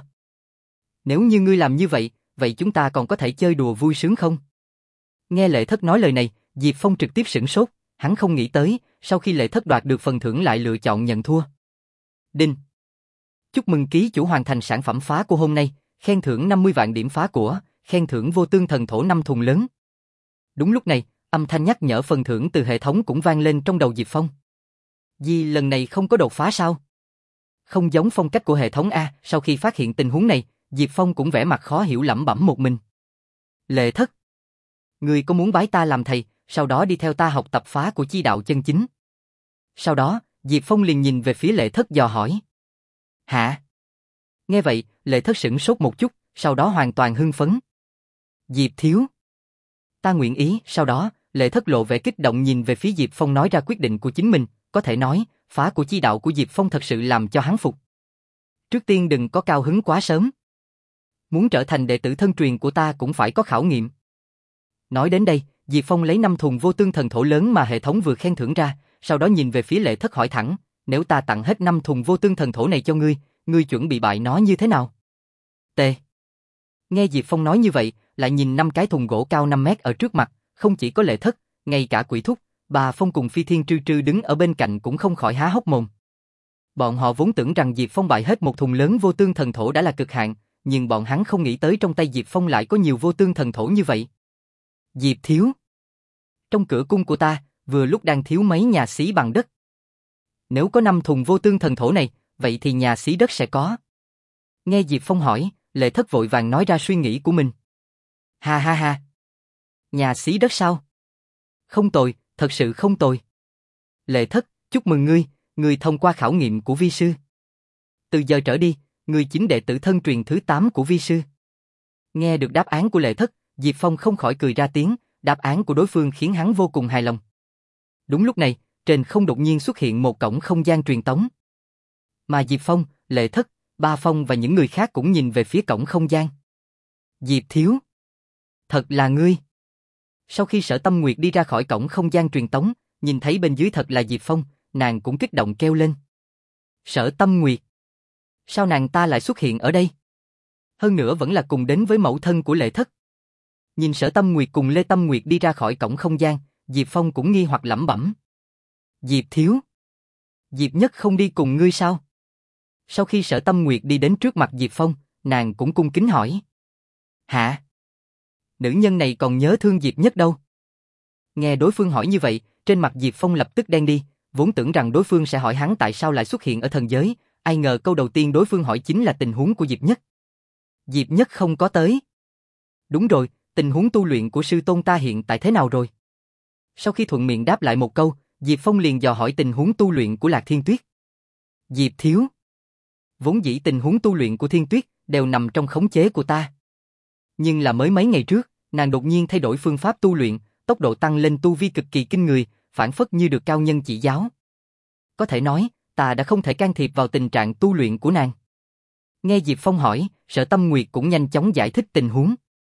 Nếu như ngươi làm như vậy, vậy chúng ta còn có thể chơi đùa vui sướng không? Nghe Lệ Thất nói lời này, Diệp Phong trực tiếp sửng sốt, hắn không nghĩ tới, sau khi Lệ Thất đoạt được phần thưởng lại lựa chọn nhận thua. Đinh. Chúc mừng ký chủ hoàn thành sản phẩm phá của hôm nay, khen thưởng năm mươi vạn điểm phá của, khen thưởng vô tương thần thổ năm thùng lớn. Đúng lúc này, âm thanh nhắc nhở phần thưởng từ hệ thống cũng vang lên trong đầu Diệp Phong. Di lần này không có đột phá sao? Không giống phong cách của hệ thống A, sau khi phát hiện tình huống này, Diệp Phong cũng vẻ mặt khó hiểu lẩm bẩm một mình. Lệ Thất, ngươi có muốn bái ta làm thầy, sau đó đi theo ta học tập phá của chi đạo chân chính? Sau đó, Diệp Phong liền nhìn về phía Lệ Thất dò hỏi. Hả? Nghe vậy, Lệ Thất sửng sốt một chút, sau đó hoàn toàn hưng phấn. Diệp thiếu. Ta nguyện ý, sau đó, Lệ Thất lộ vẻ kích động nhìn về phía Diệp Phong nói ra quyết định của chính mình, có thể nói, phá của chi đạo của Diệp Phong thật sự làm cho hắn phục. Trước tiên đừng có cao hứng quá sớm. Muốn trở thành đệ tử thân truyền của ta cũng phải có khảo nghiệm. Nói đến đây, Diệp Phong lấy năm thùng vô tương thần thổ lớn mà hệ thống vừa khen thưởng ra, sau đó nhìn về phía Lệ Thất hỏi thẳng, nếu ta tặng hết năm thùng vô tương thần thổ này cho ngươi, ngươi chuẩn bị bại nó như thế nào? T. Nghe Diệp Phong nói như vậy, lại nhìn năm cái thùng gỗ cao năm mét ở trước mặt, không chỉ có Lệ Thất, ngay cả Quỷ Thúc, Bà Phong cùng Phi Thiên Trư Trư đứng ở bên cạnh cũng không khỏi há hốc mồm. Bọn họ vốn tưởng rằng Diệp Phong bại hết một thùng lớn vô tương thần thổ đã là cực hạn, nhưng bọn hắn không nghĩ tới trong tay Diệp Phong lại có nhiều vô tương thần thổ như vậy. Diệp thiếu. Trong cửa cung của ta, vừa lúc đang thiếu mấy nhà xí bằng đất. Nếu có năm thùng vô tương thần thổ này, vậy thì nhà xí đất sẽ có. Nghe Diệp Phong hỏi, Lệ Thất vội vàng nói ra suy nghĩ của mình. Ha ha ha. Nhà xí đất sao? Không tồi, thật sự không tồi. Lệ Thất, chúc mừng ngươi, ngươi thông qua khảo nghiệm của vi sư. Từ giờ trở đi, ngươi chính đệ tử thân truyền thứ tám của vi sư. Nghe được đáp án của Lệ Thất, Diệp Phong không khỏi cười ra tiếng, đáp án của đối phương khiến hắn vô cùng hài lòng. Đúng lúc này, trên không đột nhiên xuất hiện một cổng không gian truyền tống. Mà Diệp Phong, Lệ Thất, Ba Phong và những người khác cũng nhìn về phía cổng không gian. Diệp thiếu. Thật là ngươi. Sau khi Sở Tâm Nguyệt đi ra khỏi cổng không gian truyền tống, nhìn thấy bên dưới thật là Diệp Phong, nàng cũng kích động kêu lên. Sở Tâm Nguyệt. Sao nàng ta lại xuất hiện ở đây? Hơn nữa vẫn là cùng đến với mẫu thân của Lệ Thất. Nhìn Sở Tâm Nguyệt cùng Lê Tâm Nguyệt đi ra khỏi cổng không gian, Diệp Phong cũng nghi hoặc lẩm bẩm. Diệp thiếu. Diệp Nhất không đi cùng ngươi sao? Sau khi Sở Tâm Nguyệt đi đến trước mặt Diệp Phong, nàng cũng cung kính hỏi. Hả? Nữ nhân này còn nhớ thương Diệp Nhất đâu? Nghe đối phương hỏi như vậy, trên mặt Diệp Phong lập tức đen đi, vốn tưởng rằng đối phương sẽ hỏi hắn tại sao lại xuất hiện ở thần giới, ai ngờ câu đầu tiên đối phương hỏi chính là tình huống của Diệp Nhất. Diệp Nhất không có tới. Đúng rồi, tình huống tu luyện của sư tôn ta hiện tại thế nào rồi? Sau khi thuận miệng đáp lại một câu, Diệp Phong liền dò hỏi tình huống tu luyện của Lạc Thiên Tuyết. Diệp thiếu. Vốn dĩ tình huống tu luyện của Thiên Tuyết đều nằm trong khống chế của ta. Nhưng là mới mấy ngày trước, nàng đột nhiên thay đổi phương pháp tu luyện, tốc độ tăng lên tu vi cực kỳ kinh người, phản phất như được cao nhân chỉ giáo. Có thể nói, ta đã không thể can thiệp vào tình trạng tu luyện của nàng. Nghe Diệp Phong hỏi, Sở Tâm Nguyệt cũng nhanh chóng giải thích tình huống.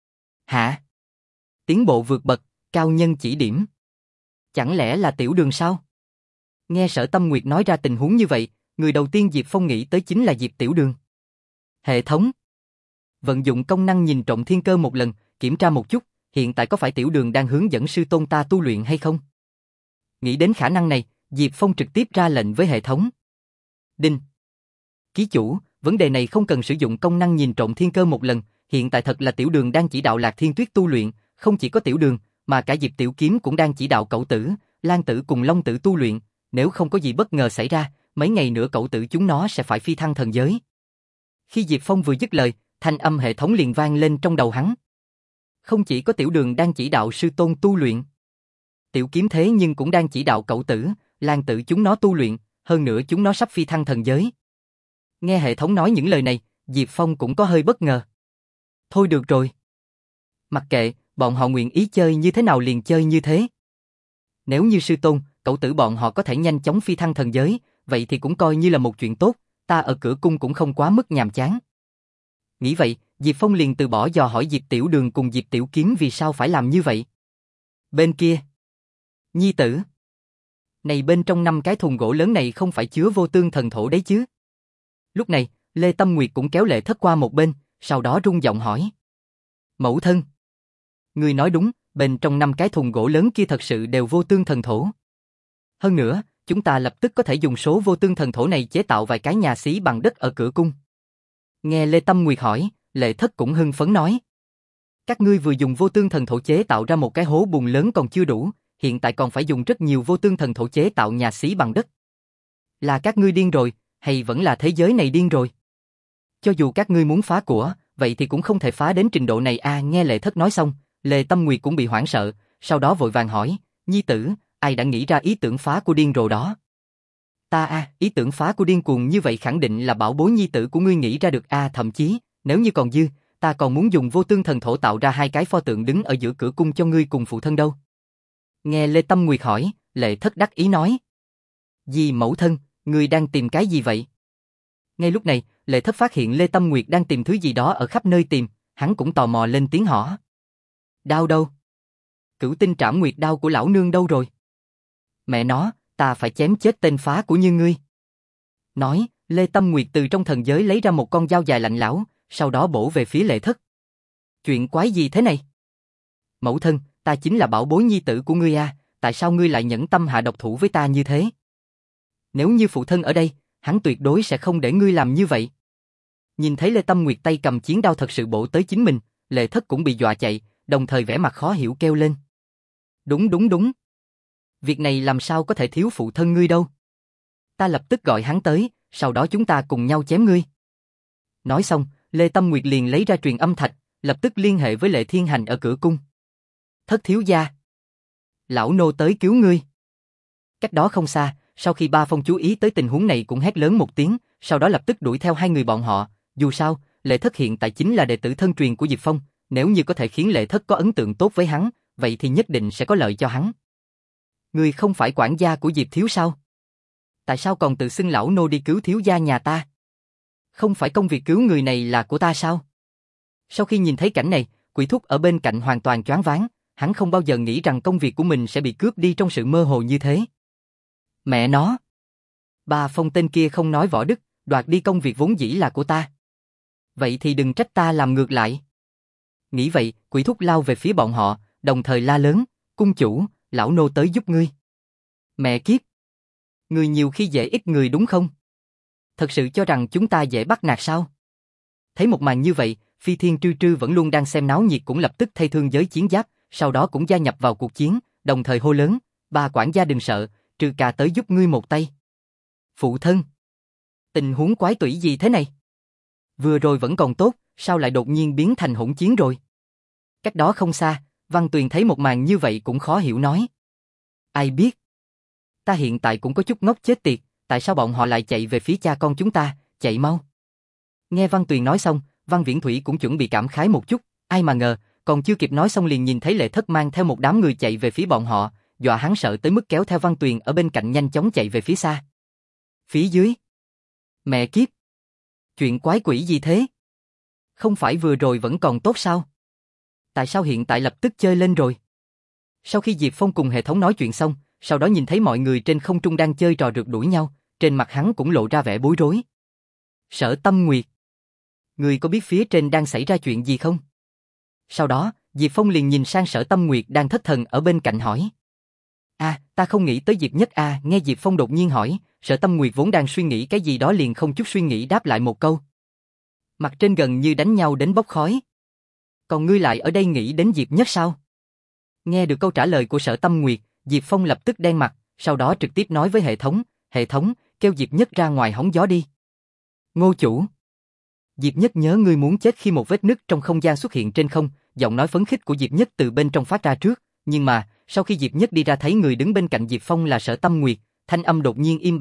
Hả? Tiến bộ vượt bậc, cao nhân chỉ điểm. Chẳng lẽ là Tiểu Đường sao? Nghe Sở Tâm Nguyệt nói ra tình huống như vậy, người đầu tiên Diệp Phong nghĩ tới chính là Diệp Tiểu Đường. Hệ thống. Vận dụng công năng nhìn trộm thiên cơ một lần, kiểm tra một chút, hiện tại có phải Tiểu Đường đang hướng dẫn sư tôn ta tu luyện hay không? Nghĩ đến khả năng này, Diệp Phong trực tiếp ra lệnh với hệ thống. Đinh. Ký chủ, vấn đề này không cần sử dụng công năng nhìn trộm thiên cơ một lần, hiện tại thật là Tiểu Đường đang chỉ đạo Lạc Thiên Tuyết tu luyện, không chỉ có Tiểu Đường, mà cả Diệp Tiểu Kiếm cũng đang chỉ đạo Cẩu Tử, Lan Tử cùng Long Tử tu luyện, nếu không có gì bất ngờ xảy ra, mấy ngày nữa Cẩu Tử chúng nó sẽ phải phi thăng thần giới. Khi Diệp Phong vừa dứt lời, thanh âm hệ thống liền vang lên trong đầu hắn. Không chỉ có Tiểu Đường đang chỉ đạo sư tôn tu luyện, Tiểu Kiếm thế nhưng cũng đang chỉ đạo Cẩu Tử, Lan Tử chúng nó tu luyện, hơn nữa chúng nó sắp phi thăng thần giới. Nghe hệ thống nói những lời này, Diệp Phong cũng có hơi bất ngờ. Thôi được rồi. Mặc kệ, bọn họ nguyện ý chơi như thế nào liền chơi như thế. Nếu như sư tôn, cậu tử bọn họ có thể nhanh chóng phi thăng thần giới, vậy thì cũng coi như là một chuyện tốt, ta ở cửa cung cũng không quá mức nhàm chán. Nghĩ vậy, Diệp Phong liền từ bỏ dò hỏi Diệp Tiểu Đường cùng Diệp Tiểu Kiếm vì sao phải làm như vậy. Bên kia, nhi tử. Này bên trong năm cái thùng gỗ lớn này không phải chứa vô tương thần thổ đấy chứ? Lúc này, Lê Tâm Nguyệt cũng kéo Lệ Thất qua một bên, sau đó rung giọng hỏi. Mẫu thân. Ngươi nói đúng, bên trong năm cái thùng gỗ lớn kia thật sự đều vô tương thần thổ. Hơn nữa, chúng ta lập tức có thể dùng số vô tương thần thổ này chế tạo vài cái nhà xí bằng đất ở cửa cung. Nghe Lê Tâm Nguyệt hỏi, Lệ Thất cũng hưng phấn nói. Các ngươi vừa dùng vô tương thần thổ chế tạo ra một cái hố bùn lớn còn chưa đủ, hiện tại còn phải dùng rất nhiều vô tương thần thổ chế tạo nhà xí bằng đất. Là các ngươi điên rồi, hay vẫn là thế giới này điên rồi? Cho dù các ngươi muốn phá của, vậy thì cũng không thể phá đến trình độ này a. À, nghe Lệ Thất nói xong, Lê Tâm Nguyệt cũng bị hoảng sợ, sau đó vội vàng hỏi, nhi tử, ai đã nghĩ ra ý tưởng phá của điên rồ đó? Ta a, à, ý tưởng phá của điên cuồng như vậy khẳng định là bảo bối nhi tử của ngươi nghĩ ra được a. À, thậm chí, nếu như còn dư, ta còn muốn dùng vô tương thần thổ tạo ra hai cái pho tượng đứng ở giữa cửa cung cho ngươi cùng phụ thân đâu. Nghe Lê Tâm Nguyệt hỏi, Lệ Thất đắc ý nói. Dì mẫu thân, ngươi đang tìm cái gì vậy? Ngay lúc này, Lệ Thất phát hiện Lê Tâm Nguyệt đang tìm thứ gì đó ở khắp nơi tìm, hắn cũng tò mò lên tiếng hỏi. Đao đâu? Cửu tinh trảm nguyệt đao của lão nương đâu rồi? Mẹ nó, ta phải chém chết tên phá của như ngươi. Nói, Lê Tâm Nguyệt từ trong thần giới lấy ra một con dao dài lạnh lẽo, sau đó bổ về phía Lệ Thất. Chuyện quái gì thế này? Mẫu thân, ta chính là bảo bối nhi tử của ngươi a, tại sao ngươi lại nhẫn tâm hạ độc thủ với ta như thế? Nếu như phụ thân ở đây, hắn tuyệt đối sẽ không để ngươi làm như vậy. Nhìn thấy Lê Tâm Nguyệt tay cầm chiến đao thật sự bổ tới chính mình, Lệ Thất cũng bị dọa chạy, đồng thời vẻ mặt khó hiểu kêu lên. Đúng đúng đúng. Việc này làm sao có thể thiếu phụ thân ngươi đâu. Ta lập tức gọi hắn tới, sau đó chúng ta cùng nhau chém ngươi. Nói xong, Lê Tâm Nguyệt liền lấy ra truyền âm thạch, lập tức liên hệ với Lệ Thiên Hành ở cửa cung. Thất thiếu gia. Lão nô tới cứu ngươi. Cách đó không xa, sau khi Ba Phong chú ý tới tình huống này cũng hét lớn một tiếng, sau đó lập tức đuổi theo hai người bọn họ. Dù sao, Lệ Thất hiện tại chính là đệ tử thân truyền của Diệp Phong, nếu như có thể khiến Lệ Thất có ấn tượng tốt với hắn, vậy thì nhất định sẽ có lợi cho hắn. Ngươi không phải quản gia của Diệp thiếu sao? Tại sao còn tự xưng lão nô đi cứu thiếu gia nhà ta? Không phải công việc cứu người này là của ta sao? Sau khi nhìn thấy cảnh này, Quỷ Thúc ở bên cạnh hoàn toàn choáng váng, hắn không bao giờ nghĩ rằng công việc của mình sẽ bị cướp đi trong sự mơ hồ như thế. Mẹ nó! Ba Phong tên kia không nói võ đức, đoạt đi công việc vốn dĩ là của ta. Vậy thì đừng trách ta làm ngược lại. Nghĩ vậy, Quỷ Thúc lao về phía bọn họ, đồng thời la lớn, cung chủ, lão nô tới giúp ngươi. Mẹ kiếp! Ngươi nhiều khi dễ ít người đúng không? Thật sự cho rằng chúng ta dễ bắt nạt sao? Thấy một màn như vậy, Phi Thiên Trư Trư vẫn luôn đang xem náo nhiệt cũng lập tức thay thương giới chiến giáp, sau đó cũng gia nhập vào cuộc chiến, đồng thời hô lớn, ba quản gia đừng sợ, Trư ca tới giúp ngươi một tay. Phụ thân! Tình huống quái quỷ gì thế này? Vừa rồi vẫn còn tốt, sao lại đột nhiên biến thành hỗn chiến rồi? Cách đó không xa, Văn Tuyền thấy một màn như vậy cũng khó hiểu nói. Ai biết? Ta hiện tại cũng có chút ngốc chết tiệt, tại sao bọn họ lại chạy về phía cha con chúng ta, chạy mau. Nghe Văn Tuyền nói xong, Văn Viễn Thủy cũng chuẩn bị cảm khái một chút, ai mà ngờ, còn chưa kịp nói xong liền nhìn thấy Lệ Thất mang theo một đám người chạy về phía bọn họ, dọa hắn sợ tới mức kéo theo Văn Tuyền ở bên cạnh nhanh chóng chạy về phía xa. Phía dưới. Mẹ kiếp. Chuyện quái quỷ gì thế? Không phải vừa rồi vẫn còn tốt sao? Tại sao hiện tại lập tức chơi lên rồi? Sau khi Diệp Phong cùng hệ thống nói chuyện xong, sau đó nhìn thấy mọi người trên không trung đang chơi trò rượt đuổi nhau, trên mặt hắn cũng lộ ra vẻ bối rối. Sở Tâm Nguyệt. Ngươi có biết phía trên đang xảy ra chuyện gì không? Sau đó, Diệp Phong liền nhìn sang Sở Tâm Nguyệt đang thất thần ở bên cạnh hỏi. À, ta không nghĩ tới Diệp Nhất a. À, nghe Diệp Phong đột nhiên hỏi, Sở Tâm Nguyệt vốn đang suy nghĩ cái gì đó liền không chút suy nghĩ đáp lại một câu. Mặt trên gần như đánh nhau đến bốc khói. Còn ngươi lại ở đây nghĩ đến Diệp Nhất sao? Nghe được câu trả lời của Sở Tâm Nguyệt, Diệp Phong lập tức đen mặt, sau đó trực tiếp nói với hệ thống, hệ thống, kêu Diệp Nhất ra ngoài hóng gió đi. Ngô chủ. Diệp Nhất nhớ ngươi muốn chết khi một vết nứt trong không gian xuất hiện trên không, giọng nói phấn khích của Diệp Nhất từ bên trong phát ra trước, nhưng mà, sau khi Diệp Nhất đi ra thấy người đứng bên cạnh Diệp Phong là Sở Tâm Nguyệt, thanh âm đột nhiên im bặt,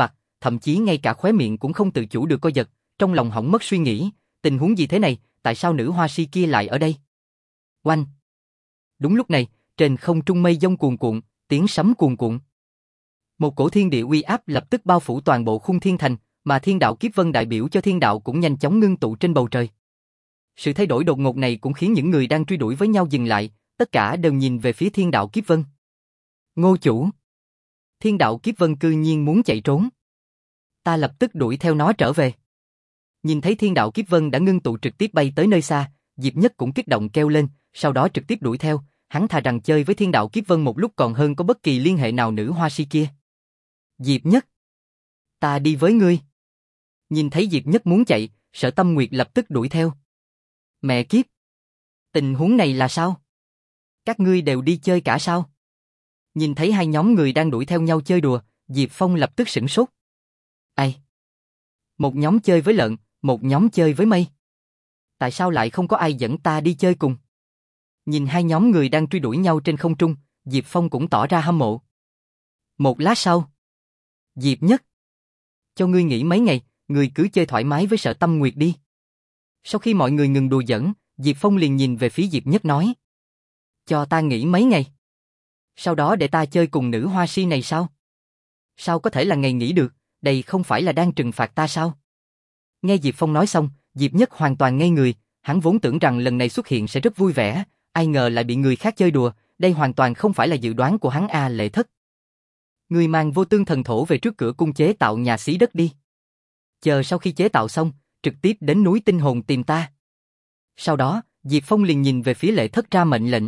thậm chí ngay cả khóe miệng cũng không tự chủ được co giật, trong lòng hỏng mất suy nghĩ, tình huống gì thế này, tại sao nữ hoa si kia lại ở đây? Oanh! Đúng lúc này, trên không trung mây giông cuồn cuộn, tiếng sấm cuồn cuộn. Một cổ thiên địa uy áp lập tức bao phủ toàn bộ khung thiên thành, mà thiên đạo kiếp vân đại biểu cho thiên đạo cũng nhanh chóng ngưng tụ trên bầu trời. Sự thay đổi đột ngột này cũng khiến những người đang truy đuổi với nhau dừng lại, tất cả đều nhìn về phía thiên đạo kiếp vân. Ngô chủ! Thiên đạo kiếp vân cư nhiên muốn chạy trốn. Ta lập tức đuổi theo nó trở về. Nhìn thấy thiên đạo kiếp vân đã ngưng tụ trực tiếp bay tới nơi xa, Diệp Nhất cũng kích động kêu lên, sau đó trực tiếp đuổi theo, hắn thà rằng chơi với thiên đạo kiếp vân một lúc còn hơn có bất kỳ liên hệ nào nữ hoa si kia. Diệp Nhất! Ta đi với ngươi. Nhìn thấy Diệp Nhất muốn chạy, Sở Tâm Nguyệt lập tức đuổi theo. Mẹ kiếp! Tình huống này là sao? Các ngươi đều đi chơi cả sao? Nhìn thấy hai nhóm người đang đuổi theo nhau chơi đùa, Diệp Phong lập tức sửng sốt. Ai? Một nhóm chơi với lợn, một nhóm chơi với mây. Tại sao lại không có ai dẫn ta đi chơi cùng? Nhìn hai nhóm người đang truy đuổi nhau trên không trung, Diệp Phong cũng tỏ ra hâm mộ. Một lát sau, Diệp Nhất, cho ngươi nghỉ mấy ngày, ngươi cứ chơi thoải mái với Sở Tâm Nguyệt đi. Sau khi mọi người ngừng đùa giỡn, Diệp Phong liền nhìn về phía Diệp Nhất nói. Cho ta nghỉ mấy ngày. Sau đó để ta chơi cùng nữ hoa si này sao? Sao có thể là ngày nghỉ được, đây không phải là đang trừng phạt ta sao? Nghe Diệp Phong nói xong, Diệp Nhất hoàn toàn ngây người, hắn vốn tưởng rằng lần này xuất hiện sẽ rất vui vẻ, ai ngờ lại bị người khác chơi đùa, đây hoàn toàn không phải là dự đoán của hắn a Lệ Thất. Ngươi mang vô tương thần thổ về trước cửa cung chế tạo nhà xí đất đi. Chờ sau khi chế tạo xong, trực tiếp đến núi Tinh Hồn tìm ta. Sau đó, Diệp Phong liền nhìn về phía Lệ Thất ra mệnh lệnh.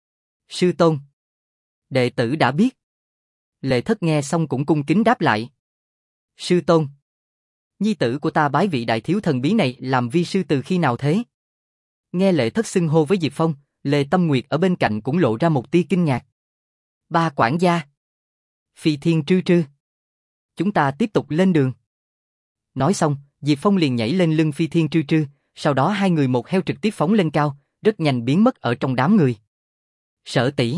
Sư tôn. Đệ tử đã biết. Lệ Thất nghe xong cũng cung kính đáp lại. Sư tôn. Nhi tử của ta bái vị đại thiếu thần bí này làm vi sư từ khi nào thế? Nghe Lệ Thất xưng hô với Diệp Phong, Lệ Tâm Nguyệt ở bên cạnh cũng lộ ra một tia kinh ngạc. Ba quản gia. Phi Thiên Trư Trư. Chúng ta tiếp tục lên đường. Nói xong, Diệp Phong liền nhảy lên lưng Phi Thiên Trư Trư, sau đó hai người một heo trực tiếp phóng lên cao, rất nhanh biến mất ở trong đám người. Sở tỷ.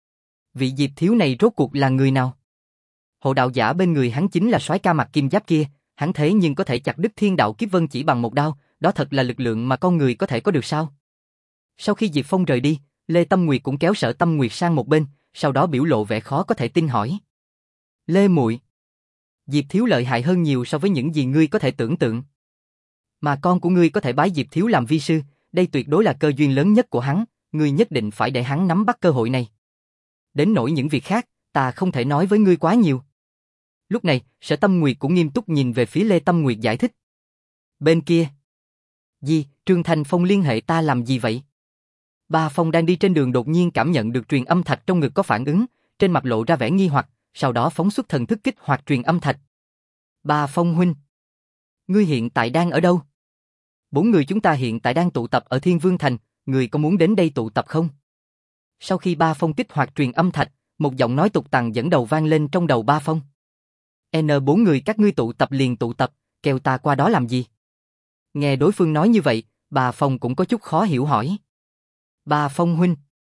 Vị Diệp thiếu này rốt cuộc là người nào? Hộ đạo giả bên người hắn chính là soái ca mặc kim giáp kia, hắn thế nhưng có thể chặt đứt thiên đạo kiếp vân chỉ bằng một đao, đó thật là lực lượng mà con người có thể có được sao? Sau khi Diệp Phong rời đi, Lê Tâm Nguyệt cũng kéo Sở Tâm Nguyệt sang một bên, sau đó biểu lộ vẻ khó có thể tin hỏi. Lê muội, Diệp thiếu lợi hại hơn nhiều so với những gì ngươi có thể tưởng tượng. Mà con của ngươi có thể bái Diệp thiếu làm vi sư, đây tuyệt đối là cơ duyên lớn nhất của hắn, ngươi nhất định phải để hắn nắm bắt cơ hội này. Đến nỗi những việc khác, ta không thể nói với ngươi quá nhiều. Lúc này, Sở Tâm Nguyệt cũng nghiêm túc nhìn về phía Lê Tâm Nguyệt giải thích. Bên kia. Gì, Trương Thành Phong liên hệ ta làm gì vậy? Ba Phong đang đi trên đường đột nhiên cảm nhận được truyền âm thạch trong ngực có phản ứng, trên mặt lộ ra vẻ nghi hoặc, sau đó phóng xuất thần thức kích hoạt truyền âm thạch. Ba Phong huynh, ngươi hiện tại đang ở đâu? Bốn người chúng ta hiện tại đang tụ tập ở Thiên Vương Thành, ngươi có muốn đến đây tụ tập không? Sau khi Ba Phong kích hoạt truyền âm thạch, một giọng nói tục tằn dẫn đầu vang lên trong đầu Ba Phong. N bốn người các ngươi tụ tập liền tụ tập, kêu ta qua đó làm gì? Nghe đối phương nói như vậy, Ba Phong cũng có chút khó hiểu hỏi. Ba Phong huynh,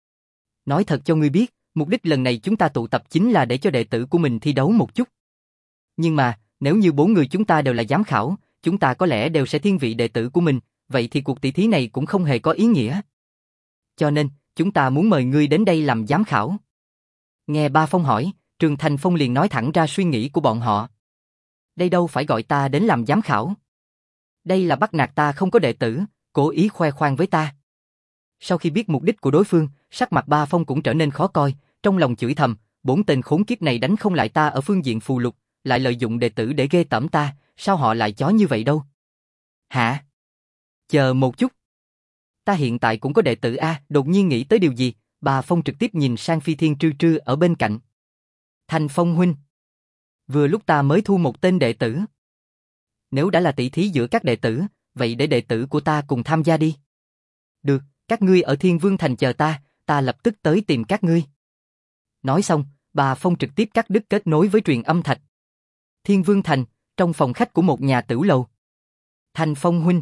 nói thật cho ngươi biết, mục đích lần này chúng ta tụ tập chính là để cho đệ tử của mình thi đấu một chút. Nhưng mà, nếu như bốn người chúng ta đều là giám khảo, chúng ta có lẽ đều sẽ thiên vị đệ tử của mình, vậy thì cuộc tỷ thí này cũng không hề có ý nghĩa. Cho nên, chúng ta muốn mời ngươi đến đây làm giám khảo. Nghe Ba Phong hỏi, Trương Thành Phong liền nói thẳng ra suy nghĩ của bọn họ. Đây đâu phải gọi ta đến làm giám khảo. Đây là bắt nạt ta không có đệ tử, cố ý khoe khoang với ta. Sau khi biết mục đích của đối phương, sắc mặt Ba Phong cũng trở nên khó coi, trong lòng chửi thầm, bốn tên khốn kiếp này đánh không lại ta ở phương diện phù lục, lại lợi dụng đệ tử để ghê tởm ta, sao họ lại chó như vậy đâu? Hả? Chờ một chút. Ta hiện tại cũng có đệ tử a, đột nhiên nghĩ tới điều gì, Ba Phong trực tiếp nhìn sang Phi Thiên Trư Trư ở bên cạnh. Thành Phong huynh, vừa lúc ta mới thu một tên đệ tử. Nếu đã là tỷ thí giữa các đệ tử, vậy để đệ tử của ta cùng tham gia đi. Được, các ngươi ở Thiên Vương Thành chờ ta, ta lập tức tới tìm các ngươi. Nói xong, Ba Phong trực tiếp cắt đứt kết nối với truyền âm thạch. Thiên Vương Thành, trong phòng khách của một nhà tửu lầu. Thành Phong huynh,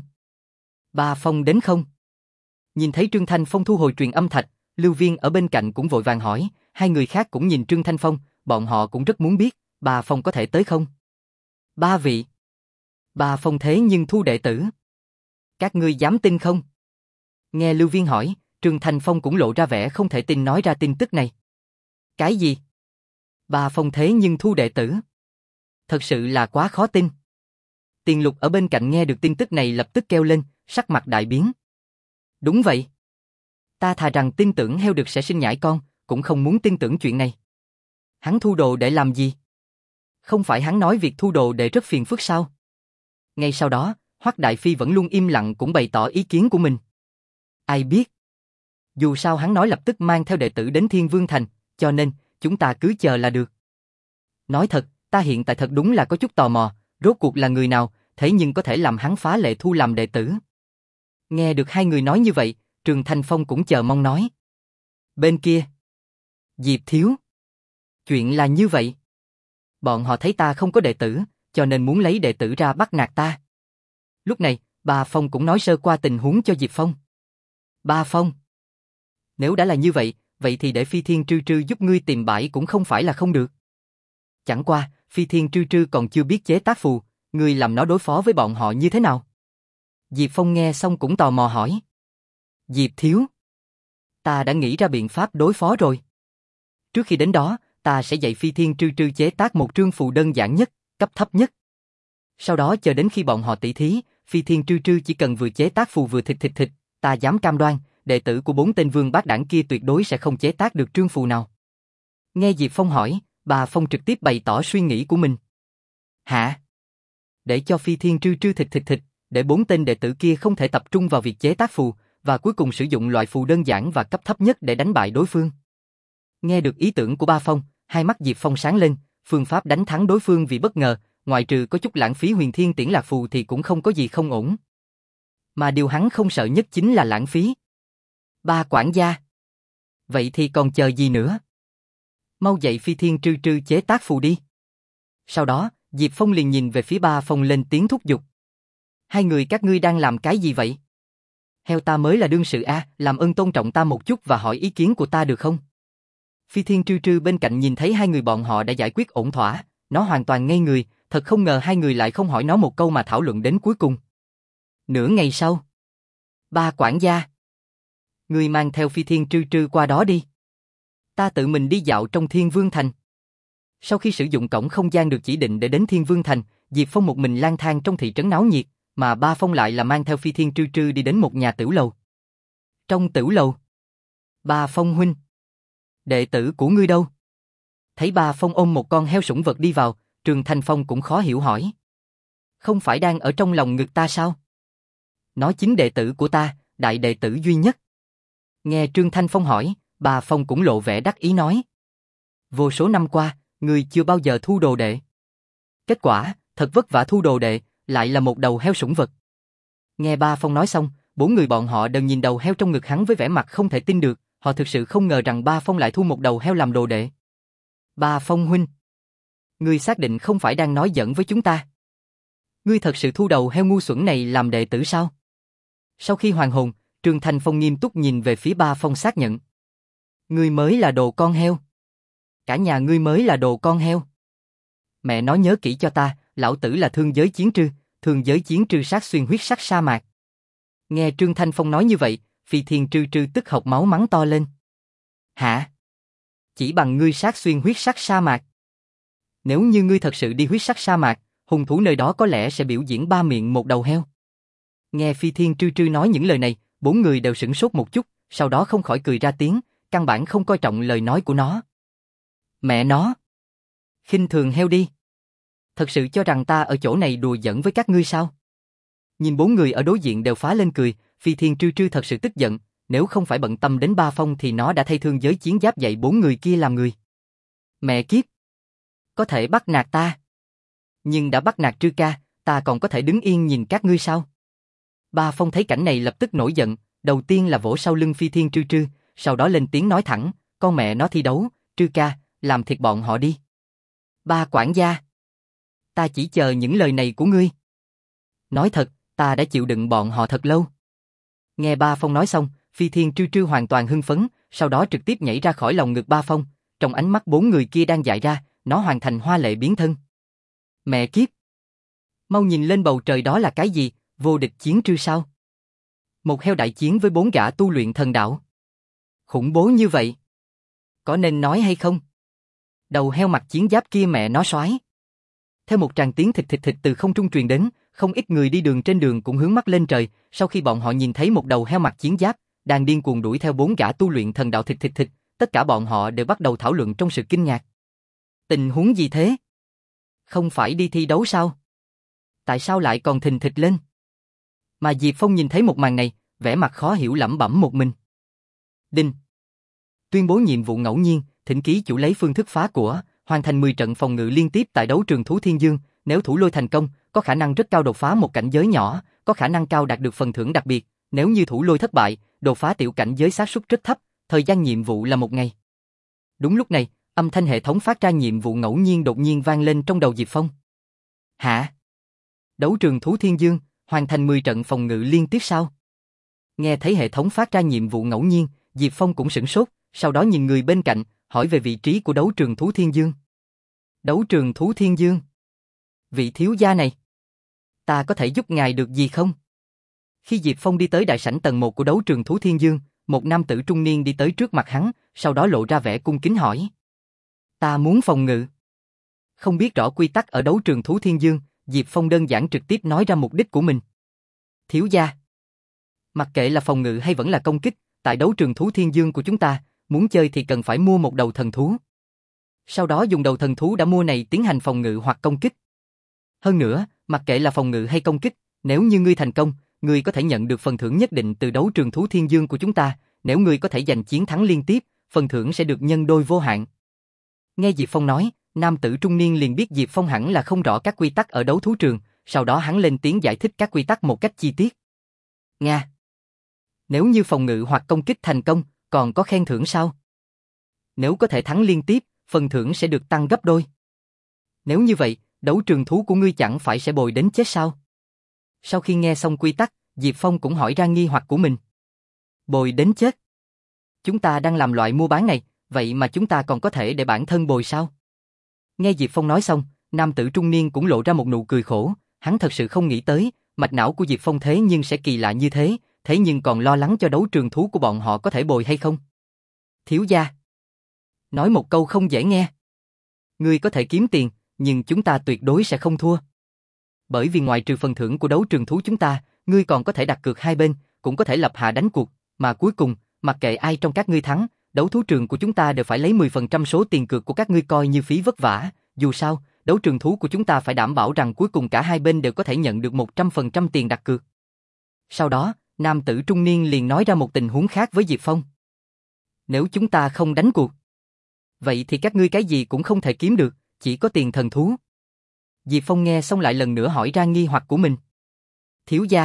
Ba Phong đến không? Nhìn thấy Trương Thanh Phong thu hồi truyền âm thạch, Lưu Viên ở bên cạnh cũng vội vàng hỏi, hai người khác cũng nhìn Trương Thanh Phong, bọn họ cũng rất muốn biết, Ba Phong có thể tới không? Ba vị. Ba Phong thế nhưng thu đệ tử. Các ngươi dám tin không? Nghe Lưu Viên hỏi, Trương Thanh Phong cũng lộ ra vẻ không thể tin nói ra tin tức này. Cái gì? Ba Phong thế nhưng thu đệ tử. Thật sự là quá khó tin. Tiền Lục ở bên cạnh nghe được tin tức này lập tức kêu lên, sắc mặt đại biến. Đúng vậy. Ta thà rằng tin tưởng heo được sẽ sinh nhãi con, cũng không muốn tin tưởng chuyện này. Hắn thu đồ để làm gì? Không phải hắn nói việc thu đồ để rất phiền phức sao? Ngay sau đó, Hoắc Đại Phi vẫn luôn im lặng cũng bày tỏ ý kiến của mình. Ai biết? Dù sao hắn nói lập tức mang theo đệ tử đến Thiên Vương Thành, cho nên, chúng ta cứ chờ là được. Nói thật, ta hiện tại thật đúng là có chút tò mò, rốt cuộc là người nào, thế nhưng có thể làm hắn phá lệ thu làm đệ tử. Nghe được hai người nói như vậy, Trường Thanh Phong cũng chờ mong nói. Bên kia, Diệp Thiếu. Chuyện là như vậy. Bọn họ thấy ta không có đệ tử, cho nên muốn lấy đệ tử ra bắt nạt ta. Lúc này, Ba Phong cũng nói sơ qua tình huống cho Diệp Phong. Ba Phong. Nếu đã là như vậy, vậy thì để Phi Thiên Trư Trư giúp ngươi tìm bãi cũng không phải là không được. Chẳng qua, Phi Thiên Trư Trư còn chưa biết chế tác phù, ngươi làm nó đối phó với bọn họ như thế nào? Diệp Phong nghe xong cũng tò mò hỏi. Diệp Thiếu. Ta đã nghĩ ra biện pháp đối phó rồi. Trước khi đến đó, ta sẽ dạy Phi Thiên Trư Trư chế tác một trương phù đơn giản nhất, cấp thấp nhất. Sau đó chờ đến khi bọn họ tỷ thí, Phi Thiên Trư Trư chỉ cần vừa chế tác phù vừa thịt thịt thịt, ta dám cam đoan, đệ tử của bốn tên vương bát đảng kia tuyệt đối sẽ không chế tác được trương phù nào. Nghe Diệp Phong hỏi, Bà Phong trực tiếp bày tỏ suy nghĩ của mình. Hả? Để cho Phi Thiên Trư Trư thịt thịt thịt, để bốn tên đệ tử kia không thể tập trung vào việc chế tác phù, và cuối cùng sử dụng loại phù đơn giản và cấp thấp nhất để đánh bại đối phương. Nghe được ý tưởng của Ba Phong, hai mắt Diệp Phong sáng lên, phương pháp đánh thắng đối phương vì bất ngờ, ngoại trừ có chút lãng phí huyền thiên tiễn lạc phù thì cũng không có gì không ổn. Mà điều hắn không sợ nhất chính là lãng phí. Ba quản gia. Vậy thì còn chờ gì nữa? Mau dạy Phi Thiên Trư Trư chế tác phù đi. Sau đó, Diệp Phong liền nhìn về phía Ba Phong lên tiếng thúc giục. Hai người các ngươi đang làm cái gì vậy? Heo ta mới là đương sự a, làm ơn tôn trọng ta một chút và hỏi ý kiến của ta được không? Phi Thiên Trư Trư bên cạnh nhìn thấy hai người bọn họ đã giải quyết ổn thỏa, nó hoàn toàn ngây người, thật không ngờ hai người lại không hỏi nó một câu mà thảo luận đến cuối cùng. Nửa ngày sau, Ba quản gia, ngươi mang theo Phi Thiên Trư Trư qua đó đi. Ta tự mình đi dạo trong Thiên Vương Thành. Sau khi sử dụng cổng không gian được chỉ định để đến Thiên Vương Thành, Diệp Phong một mình lang thang trong thị trấn náo nhiệt, mà Ba Phong lại là mang theo Phi Thiên Trư Trư đi đến một nhà tửu lầu. Trong tửu lầu, Ba Phong huynh, đệ tử của ngươi đâu? Thấy Ba Phong ôm một con heo sủng vật đi vào, Trường Thanh Phong cũng khó hiểu hỏi. Không phải đang ở trong lòng ngực ta sao? Nó chính đệ tử của ta, đại đệ tử duy nhất. Nghe Trương Thanh Phong hỏi, Ba Phong cũng lộ vẻ đắc ý nói. Vô số năm qua, ngươi chưa bao giờ thu đồ đệ. Kết quả, thật vất vả thu đồ đệ, lại là một đầu heo sủng vật. Nghe Ba Phong nói xong, bốn người bọn họ đều nhìn đầu heo trong ngực hắn với vẻ mặt không thể tin được, họ thực sự không ngờ rằng Ba Phong lại thu một đầu heo làm đồ đệ. Ba Phong huynh, ngươi xác định không phải đang nói giỡn với chúng ta? Ngươi thật sự thu đầu heo ngu xuẩn này làm đệ tử sao? Sau khi hoàn hồn, Trương Thanh Phong nghiêm túc nhìn về phía Ba Phong xác nhận. Ngươi mới là đồ con heo. Cả nhà ngươi mới là đồ con heo. Mẹ nói nhớ kỹ cho ta, lão tử là thương giới chiến trư, thương giới chiến trư sát xuyên huyết sắc sa mạc. Nghe Trương Thanh Phong nói như vậy, Phi Thiên Trư Trư tức hộc máu mắng to lên. Hả? Chỉ bằng ngươi sát xuyên huyết sắc sa mạc? Nếu như ngươi thật sự đi huyết sắc sa mạc, hung thú nơi đó có lẽ sẽ biểu diễn ba miệng một đầu heo. Nghe Phi Thiên Trư Trư nói những lời này, bốn người đều sửng sốt một chút, sau đó không khỏi cười ra tiếng, căn bản không coi trọng lời nói của nó. Mẹ nó! Khinh thường heo đi! Thật sự cho rằng ta ở chỗ này đùa giỡn với các ngươi sao? Nhìn bốn người ở đối diện đều phá lên cười, Phi Thiên Trư Trư thật sự tức giận, nếu không phải bận tâm đến Ba Phong thì nó đã thay thương giới chiến giáp dạy bốn người kia làm người. Mẹ kiếp! Có thể bắt nạt ta. Nhưng đã bắt nạt Trư ca, ta còn có thể đứng yên nhìn các ngươi sao? Ba Phong thấy cảnh này lập tức nổi giận, đầu tiên là vỗ sau lưng Phi Thiên Trư Trư, sau đó lên tiếng nói thẳng, con mẹ nó thi đấu, Trư ca, làm thịt bọn họ đi. Ba quản gia, ta chỉ chờ những lời này của ngươi. Nói thật, ta đã chịu đựng bọn họ thật lâu. Nghe Ba Phong nói xong, Phi Thiên Trư Trư hoàn toàn hưng phấn, sau đó trực tiếp nhảy ra khỏi lòng ngực Ba Phong, trong ánh mắt bốn người kia đang dại ra, nó hoàn thành hoa lệ biến thân. Mẹ kiếp! Mau nhìn lên bầu trời, đó là cái gì, vô địch chiến trư sao? Một heo đại chiến với bốn gã tu luyện thần đạo. Khủng bố như vậy. Có nên nói hay không? Đầu heo mặc chiến giáp kia mẹ nó soái. Theo một tràng tiếng thịt thịt thịt từ không trung truyền đến, không ít người đi đường trên đường cũng hướng mắt lên trời, sau khi bọn họ nhìn thấy một đầu heo mặc chiến giáp, đang điên cuồng đuổi theo bốn gã tu luyện thần đạo thịt thịt thịt, tất cả bọn họ đều bắt đầu thảo luận trong sự kinh ngạc. Tình huống gì thế? Không phải đi thi đấu sao? Tại sao lại còn thình thịch lên? Mà Diệp Phong nhìn thấy một màn này, vẻ mặt khó hiểu lẩm bẩm một mình. Đinh. Tuyên bố nhiệm vụ ngẫu nhiên, thỉnh ký chủ lấy phương thức phá của, hoàn thành mười trận phòng ngự liên tiếp tại đấu trường thú Thiên Dương, nếu thủ lôi thành công, có khả năng rất cao đột phá một cảnh giới nhỏ, có khả năng cao đạt được phần thưởng đặc biệt, nếu như thủ lôi thất bại, đột phá tiểu cảnh giới xác suất rất thấp, thời gian nhiệm vụ là một ngày. Đúng lúc này, âm thanh hệ thống phát ra nhiệm vụ ngẫu nhiên đột nhiên vang lên trong đầu Diệp Phong. Hả? Đấu trường thú Thiên Dương, hoàn thành mười trận phòng ngự liên tiếp sao? Nghe thấy hệ thống phát ra nhiệm vụ ngẫu nhiên, Diệp Phong cũng sửng sốt, sau đó nhìn người bên cạnh, hỏi về vị trí của đấu trường thú Thiên Dương. Đấu trường thú Thiên Dương? Vị thiếu gia này, ta có thể giúp ngài được gì không? Khi Diệp Phong đi tới đại sảnh tầng một của đấu trường thú Thiên Dương, một nam tử trung niên đi tới trước mặt hắn, sau đó lộ ra vẻ cung kính hỏi. Ta muốn phòng ngự. Không biết rõ quy tắc ở đấu trường thú Thiên Dương, Diệp Phong đơn giản trực tiếp nói ra mục đích của mình. Thiếu gia, mặc kệ là phòng ngự hay vẫn là công kích, tại đấu trường thú Thiên Dương của chúng ta, muốn chơi thì cần phải mua một đầu thần thú. Sau đó dùng đầu thần thú đã mua này tiến hành phòng ngự hoặc công kích. Hơn nữa, mặc kệ là phòng ngự hay công kích, nếu như ngươi thành công, ngươi có thể nhận được phần thưởng nhất định từ đấu trường thú Thiên Dương của chúng ta, nếu ngươi có thể giành chiến thắng liên tiếp, phần thưởng sẽ được nhân đôi vô hạn. Nghe Diệp Phong nói, nam tử trung niên liền biết Diệp Phong hẳn là không rõ các quy tắc ở đấu thú trường, sau đó hắn lên tiếng giải thích các quy tắc một cách chi tiết. Nga. Nếu như phòng ngự hoặc công kích thành công, còn có khen thưởng sao? Nếu có thể thắng liên tiếp, phần thưởng sẽ được tăng gấp đôi. Nếu như vậy, đấu trường thú của ngươi chẳng phải sẽ bồi đến chết sao? Sau khi nghe xong quy tắc, Diệp Phong cũng hỏi ra nghi hoặc của mình. Bồi đến chết? Chúng ta đang làm loại mua bán này, vậy mà chúng ta còn có thể để bản thân bồi sao? Nghe Diệp Phong nói xong, nam tử trung niên cũng lộ ra một nụ cười khổ, hắn thật sự không nghĩ tới, mạch não của Diệp Phong thế nhưng sẽ kỳ lạ như thế, thế nhưng còn lo lắng cho đấu trường thú của bọn họ có thể bồi hay không. Thiếu gia, nói một câu không dễ nghe. Ngươi có thể kiếm tiền, nhưng chúng ta tuyệt đối sẽ không thua. Bởi vì ngoài trừ phần thưởng của đấu trường thú chúng ta, ngươi còn có thể đặt cược hai bên, cũng có thể lập hạ đánh cuộc, mà cuối cùng, mặc kệ ai trong các ngươi thắng, đấu thú trường của chúng ta đều phải lấy mười phần trăm số tiền cược của các ngươi coi như phí vất vả, dù sao, đấu trường thú của chúng ta phải đảm bảo rằng cuối cùng cả hai bên đều có thể nhận được một trăm phần trăm tiền đặt cược. Sau đó, nam tử trung niên liền nói ra một tình huống khác với Diệp Phong. Nếu chúng ta không đánh cuộc, vậy thì các ngươi cái gì cũng không thể kiếm được, chỉ có tiền thần thú. Diệp Phong nghe xong lại lần nữa hỏi ra nghi hoặc của mình. Thiếu gia,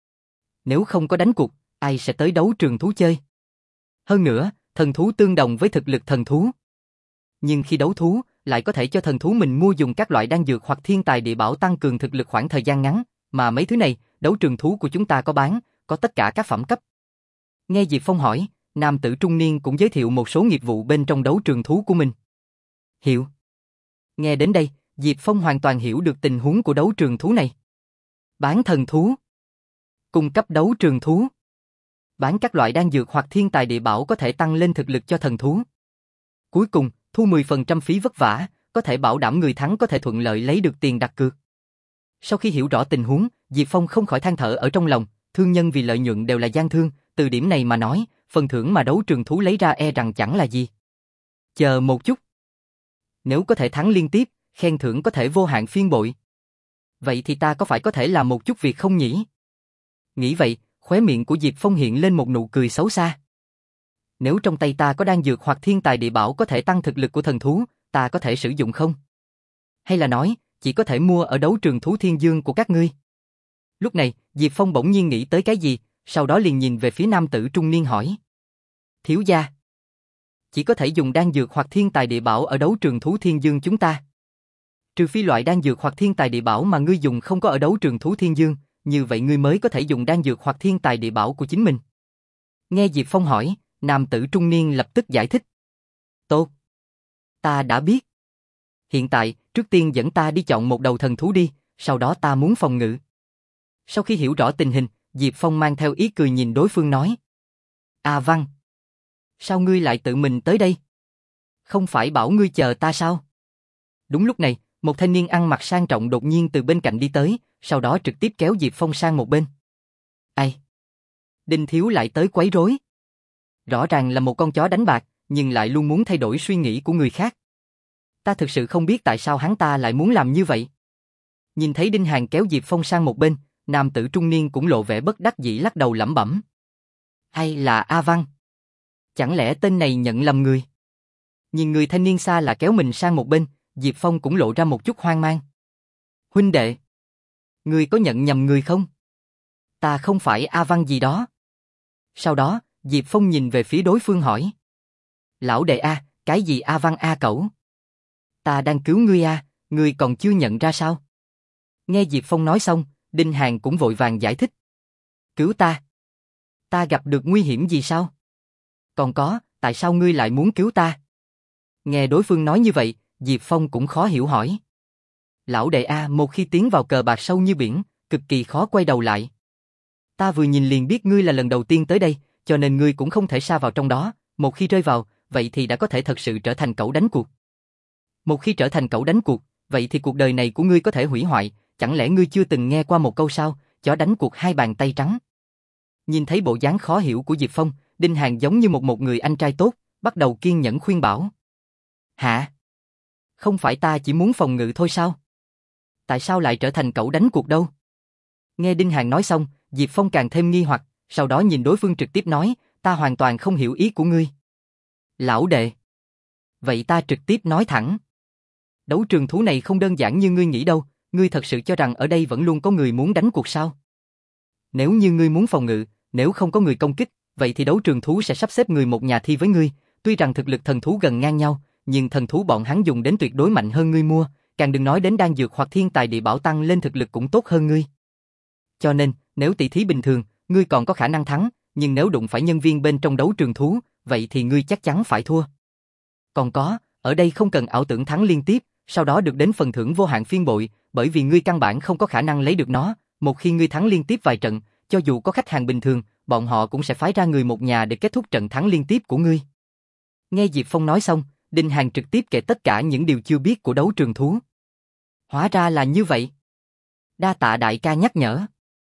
nếu không có đánh cuộc, ai sẽ tới đấu trường thú chơi? Hơn nữa, thần thú tương đồng với thực lực thần thú. Nhưng khi đấu thú, lại có thể cho thần thú mình mua dùng các loại đan dược hoặc thiên tài địa bảo tăng cường thực lực khoảng thời gian ngắn, mà mấy thứ này, đấu trường thú của chúng ta có bán, có tất cả các phẩm cấp. Nghe Diệp Phong hỏi, nam tử trung niên cũng giới thiệu một số nghiệp vụ bên trong đấu trường thú của mình. Hiểu. Nghe đến đây, Diệp Phong hoàn toàn hiểu được tình huống của đấu trường thú này. Bán thần thú, cung cấp đấu trường thú, bán các loại đan dược hoặc thiên tài địa bảo có thể tăng lên thực lực cho thần thú. Cuối cùng, thu mười phần trăm phí vất vả, có thể bảo đảm người thắng có thể thuận lợi lấy được tiền đặt cược. Sau khi hiểu rõ tình huống, Diệp Phong không khỏi than thở ở trong lòng, thương nhân vì lợi nhuận đều là gian thương, từ điểm này mà nói, phần thưởng mà đấu trường thú lấy ra e rằng chẳng là gì. Chờ một chút. Nếu có thể thắng liên tiếp, khen thưởng có thể vô hạn phiên bội. Vậy thì ta có phải có thể làm một chút việc không nhỉ? Nghĩ vậy, khóe miệng của Diệp Phong hiện lên một nụ cười xấu xa. Nếu trong tay ta có đan dược hoặc thiên tài địa bảo có thể tăng thực lực của thần thú, ta có thể sử dụng không? Hay là nói, chỉ có thể mua ở đấu trường thú Thiên Dương của các ngươi? Lúc này, Diệp Phong bỗng nhiên nghĩ tới cái gì, sau đó liền nhìn về phía nam tử trung niên hỏi. Thiếu gia, chỉ có thể dùng đan dược hoặc thiên tài địa bảo ở đấu trường thú Thiên Dương chúng ta. Trừ phi loại đan dược hoặc thiên tài địa bảo mà ngươi dùng không có ở đấu trường thú Thiên Dương, như vậy ngươi mới có thể dùng đan dược hoặc thiên tài địa bảo của chính mình. Nghe Diệp Phong hỏi, nam tử trung niên lập tức giải thích. Tốt. Ta đã biết. Hiện tại, trước tiên dẫn ta đi chọn một đầu thần thú đi, sau đó ta muốn phòng ngự. Sau khi hiểu rõ tình hình, Diệp Phong mang theo ý cười nhìn đối phương nói. A Văn, sao ngươi lại tự mình tới đây? Không phải bảo ngươi chờ ta sao? Đúng lúc này, một thanh niên ăn mặc sang trọng đột nhiên từ bên cạnh đi tới, sau đó trực tiếp kéo Diệp Phong sang một bên. Ai? Đinh Thiếu lại tới quấy rối. Rõ ràng là một con chó đánh bạc, nhưng lại luôn muốn thay đổi suy nghĩ của người khác. Ta thực sự không biết tại sao hắn ta lại muốn làm như vậy. Nhìn thấy Đinh Hàn kéo Diệp Phong sang một bên, nam tử trung niên cũng lộ vẻ bất đắc dĩ lắc đầu lẩm bẩm. Hay là A Văn? Chẳng lẽ tên này nhận lầm người? Nhìn người thanh niên xa lạ kéo mình sang một bên, Diệp Phong cũng lộ ra một chút hoang mang. Huynh đệ, ngươi có nhận nhầm người không? Ta không phải A Văn gì đó. Sau đó, Diệp Phong nhìn về phía đối phương hỏi. Lão đệ A, cái gì A Văn A cẩu? Ta đang cứu ngươi A, ngươi còn chưa nhận ra sao? Nghe Diệp Phong nói xong, Đinh Hàn cũng vội vàng giải thích. Cứu ta? Ta gặp được nguy hiểm gì sao? Còn có, tại sao ngươi lại muốn cứu ta? Nghe đối phương nói như vậy, Diệp Phong cũng khó hiểu hỏi. Lão đệ A, một khi tiến vào cờ bạc sâu như biển, cực kỳ khó quay đầu lại. Ta vừa nhìn liền biết ngươi là lần đầu tiên tới đây, cho nên ngươi cũng không thể sa vào trong đó, một khi rơi vào, vậy thì đã có thể thật sự trở thành cẩu đánh cuộc. Một khi trở thành cẩu đánh cuộc, vậy thì cuộc đời này của ngươi có thể hủy hoại, chẳng lẽ ngươi chưa từng nghe qua một câu sao, chó đánh cuộc hai bàn tay trắng. Nhìn thấy bộ dáng khó hiểu của Diệp Phong, Đinh Hàn giống như một một người anh trai tốt, bắt đầu kiên nhẫn khuyên bảo. Hả? Không phải ta chỉ muốn phòng ngự thôi sao? Tại sao lại trở thành cẩu đánh cuộc đâu? Nghe Đinh Hàn nói xong, Diệp Phong càng thêm nghi hoặc, sau đó nhìn đối phương trực tiếp nói, ta hoàn toàn không hiểu ý của ngươi. Lão đệ. Vậy ta trực tiếp nói thẳng. Đấu trường thú này không đơn giản như ngươi nghĩ đâu, ngươi thật sự cho rằng ở đây vẫn luôn có người muốn đánh cuộc sao? Nếu như ngươi muốn phòng ngự, nếu không có người công kích, vậy thì đấu trường thú sẽ sắp xếp người một nhà thi với ngươi, tuy rằng thực lực thần thú gần ngang nhau, nhưng thần thú bọn hắn dùng đến tuyệt đối mạnh hơn ngươi mua, càng đừng nói đến đan dược hoặc thiên tài địa bảo tăng lên thực lực cũng tốt hơn ngươi. Cho nên, nếu tỷ thí bình thường, ngươi còn có khả năng thắng, nhưng nếu đụng phải nhân viên bên trong đấu trường thú, vậy thì ngươi chắc chắn phải thua. Còn có, ở đây không cần ảo tưởng thắng liên tiếp, sau đó được đến phần thưởng vô hạn phiên bội, bởi vì ngươi căn bản không có khả năng lấy được nó, một khi ngươi thắng liên tiếp vài trận, cho dù có khách hàng bình thường, bọn họ cũng sẽ phái ra người một nhà để kết thúc trận thắng liên tiếp của ngươi. Nghe Diệp Phong nói xong, Đinh Hàn trực tiếp kể tất cả những điều chưa biết của đấu trường thú. Hóa ra là như vậy. Đa tạ đại ca nhắc nhở.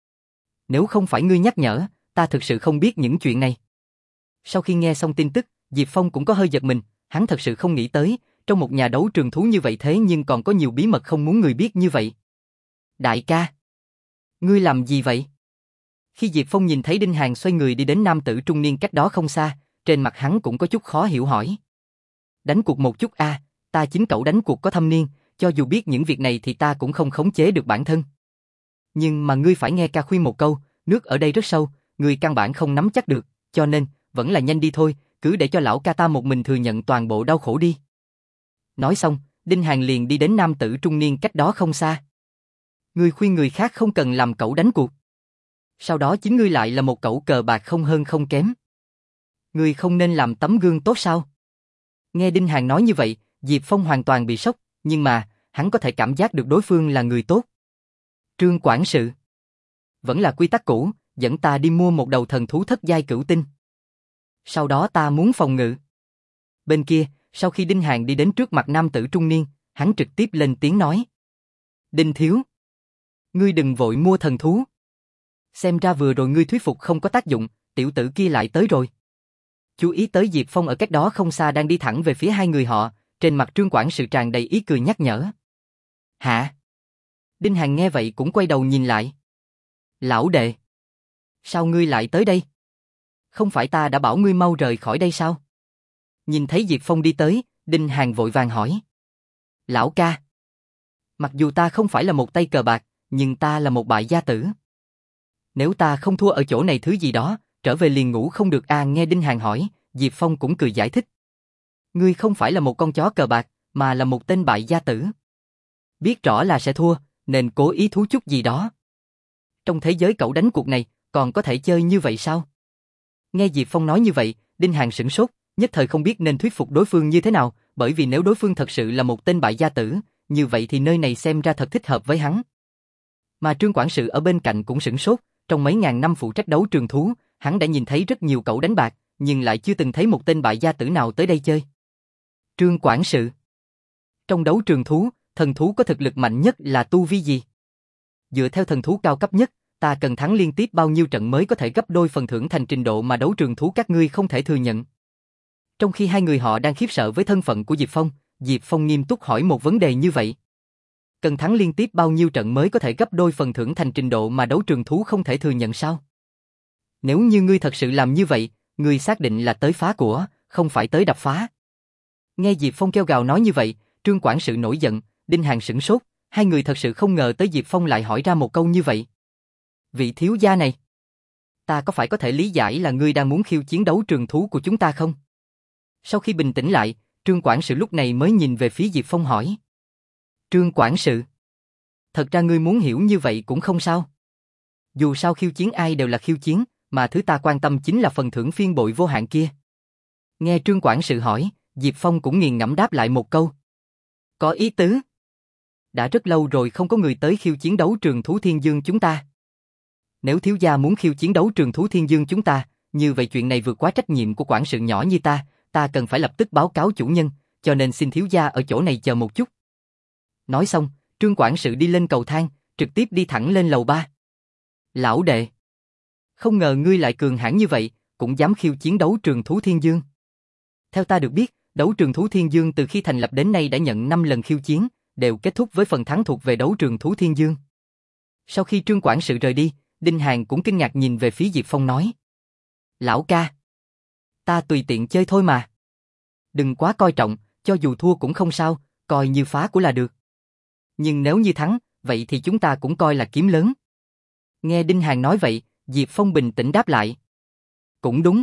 Nếu không phải ngươi nhắc nhở, ta thực sự không biết những chuyện này. Sau khi nghe xong tin tức, Diệp Phong cũng có hơi giật mình, hắn thật sự không nghĩ tới, trong một nhà đấu trường thú như vậy thế nhưng còn có nhiều bí mật không muốn người biết như vậy. Đại ca, ngươi làm gì vậy? Khi Diệp Phong nhìn thấy Đinh Hàn xoay người đi đến nam tử trung niên cách đó không xa, trên mặt hắn cũng có chút khó hiểu hỏi. Đánh cuộc một chút a, à, ta chính cậu đánh cuộc có thâm niên, cho dù biết những việc này thì ta cũng không khống chế được bản thân. Nhưng mà ngươi phải nghe ca khuyên một câu, nước ở đây rất sâu, ngươi căn bản không nắm chắc được, cho nên, vẫn là nhanh đi thôi, cứ để cho lão ca ta một mình thừa nhận toàn bộ đau khổ đi. Nói xong, Đinh Hàn liền đi đến nam tử trung niên cách đó không xa. Ngươi khuyên người khác không cần làm cậu đánh cuộc. Sau đó chính ngươi lại là một cậu cờ bạc không hơn không kém. Ngươi không nên làm tấm gương tốt sao? Nghe Đinh Hàn nói như vậy, Diệp Phong hoàn toàn bị sốc, nhưng mà, hắn có thể cảm giác được đối phương là người tốt. Trương quản sự. Vẫn là quy tắc cũ, dẫn ta đi mua một đầu thần thú thất giai cửu tinh. Sau đó ta muốn phòng ngự. Bên kia, sau khi Đinh Hàn đi đến trước mặt nam tử trung niên, hắn trực tiếp lên tiếng nói. Đinh thiếu. Ngươi đừng vội mua thần thú. Xem ra vừa rồi ngươi thuyết phục không có tác dụng, tiểu tử kia lại tới rồi. Chú ý tới Diệp Phong ở cách đó không xa đang đi thẳng về phía hai người họ, trên mặt Trương quản sự tràn đầy ý cười nhắc nhở. Hả? Đinh Hàn nghe vậy cũng quay đầu nhìn lại. Lão đệ. Sao ngươi lại tới đây? Không phải ta đã bảo ngươi mau rời khỏi đây sao? Nhìn thấy Diệp Phong đi tới, Đinh Hàn vội vàng hỏi. Lão ca. Mặc dù ta không phải là một tay cờ bạc, nhưng ta là một bại gia tử. Nếu ta không thua ở chỗ này thứ gì đó, trở về liền ngủ không được à. Nghe Đinh Hàn hỏi, Diệp Phong cũng cười giải thích. Ngươi không phải là một con chó cờ bạc, mà là một tên bại gia tử. Biết rõ là sẽ thua, nên cố ý thú chút gì đó. Trong thế giới cậu đánh cuộc này, còn có thể chơi như vậy sao? Nghe Diệp Phong nói như vậy, Đinh Hàn sửng sốt, nhất thời không biết nên thuyết phục đối phương như thế nào, bởi vì nếu đối phương thật sự là một tên bại gia tử, như vậy thì nơi này xem ra thật thích hợp với hắn. Mà Trương quản sự ở bên cạnh cũng sửng sốt, trong mấy ngàn năm phụ trách đấu trường thú, hắn đã nhìn thấy rất nhiều cậu đánh bạc, nhưng lại chưa từng thấy một tên bại gia tử nào tới đây chơi. Trương quản sự, trong đấu trường thú, thần thú có thực lực mạnh nhất là tu vi gì? Dựa theo thần thú cao cấp nhất, ta cần thắng liên tiếp bao nhiêu trận mới có thể gấp đôi phần thưởng thành trình độ mà đấu trường thú các ngươi không thể thừa nhận. Trong khi hai người họ đang khiếp sợ với thân phận của Diệp Phong, Diệp Phong nghiêm túc hỏi một vấn đề như vậy. Cần thắng liên tiếp bao nhiêu trận mới có thể gấp đôi phần thưởng thành trình độ mà đấu trường thú không thể thừa nhận sao? Nếu như ngươi thật sự làm như vậy, ngươi xác định là tới phá của, không phải tới đập phá. Nghe Diệp Phong kêu gào nói như vậy, Trương quản sự nổi giận, Đinh Hàn sửng sốt, hai người thật sự không ngờ tới Diệp Phong lại hỏi ra một câu như vậy. Vị thiếu gia này, ta có phải có thể lý giải là ngươi đang muốn khiêu chiến đấu trường thú của chúng ta không? Sau khi bình tĩnh lại, Trương quản sự lúc này mới nhìn về phía Diệp Phong hỏi. Trương quản sự, thật ra ngươi muốn hiểu như vậy cũng không sao. Dù sao khiêu chiến ai đều là khiêu chiến, mà thứ ta quan tâm chính là phần thưởng phiên bội vô hạn kia. Nghe Trương quản sự hỏi, Diệp Phong cũng nghiền ngẫm đáp lại một câu. Có ý tứ. Đã rất lâu rồi không có người tới khiêu chiến đấu trường thú Thiên Dương chúng ta. Nếu thiếu gia muốn khiêu chiến đấu trường thú Thiên Dương chúng ta, như vậy chuyện này vượt quá trách nhiệm của quản sự nhỏ như ta, ta cần phải lập tức báo cáo chủ nhân, cho nên xin thiếu gia ở chỗ này chờ một chút. Nói xong, Trương quản sự đi lên cầu thang, trực tiếp đi thẳng lên lầu ba. Lão đệ, không ngờ ngươi lại cường hãn như vậy, cũng dám khiêu chiến đấu trường thú Thiên Dương. Theo ta được biết, đấu trường thú Thiên Dương từ khi thành lập đến nay đã nhận năm lần khiêu chiến, đều kết thúc với phần thắng thuộc về đấu trường thú Thiên Dương. Sau khi Trương quản sự rời đi, Đinh Hàn cũng kinh ngạc nhìn về phía Diệp Phong nói. Lão ca, ta tùy tiện chơi thôi mà. Đừng quá coi trọng, cho dù thua cũng không sao, coi như phá của là được. Nhưng nếu như thắng, vậy thì chúng ta cũng coi là kiếm lớn. Nghe Đinh Hàn nói vậy, Diệp Phong bình tĩnh đáp lại. Cũng đúng.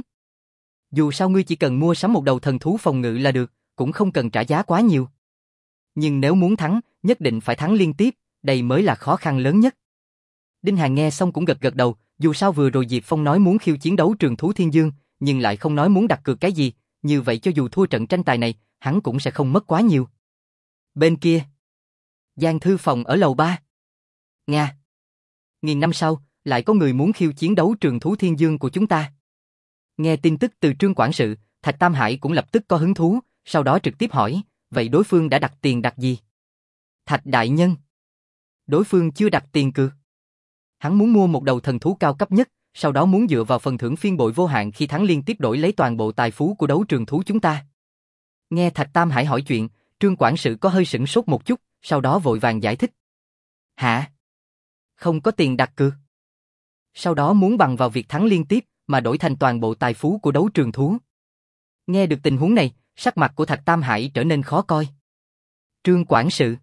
Dù sao ngươi chỉ cần mua sắm một đầu thần thú phòng ngự là được, cũng không cần trả giá quá nhiều. Nhưng nếu muốn thắng, nhất định phải thắng liên tiếp, đây mới là khó khăn lớn nhất. Đinh Hàn nghe xong cũng gật gật đầu, dù sao vừa rồi Diệp Phong nói muốn khiêu chiến đấu trường thú Thiên Dương, nhưng lại không nói muốn đặt cược cái gì, như vậy cho dù thua trận tranh tài này, hắn cũng sẽ không mất quá nhiều. Bên kia, Giang thư phòng ở lầu ba. Nga. Nghìn năm sau, lại có người muốn khiêu chiến đấu trường thú Thiên Dương của chúng ta. Nghe tin tức từ Trương quản sự, Thạch Tam Hải cũng lập tức có hứng thú, sau đó trực tiếp hỏi, vậy đối phương đã đặt tiền đặt gì? Thạch đại nhân. Đối phương chưa đặt tiền cược. Hắn muốn mua một đầu thần thú cao cấp nhất, sau đó muốn dựa vào phần thưởng phiên bội vô hạn khi thắng liên tiếp đổi lấy toàn bộ tài phú của đấu trường thú chúng ta. Nghe Thạch Tam Hải hỏi chuyện, Trương quản sự có hơi sửng sốt một chút, sau đó vội vàng giải thích. Hả? Không có tiền đặt cược. Sau đó muốn bằng vào việc thắng liên tiếp mà đổi thành toàn bộ tài phú của đấu trường thú. Nghe được tình huống này, sắc mặt của Thạch Tam Hải trở nên khó coi. Trương quản sự.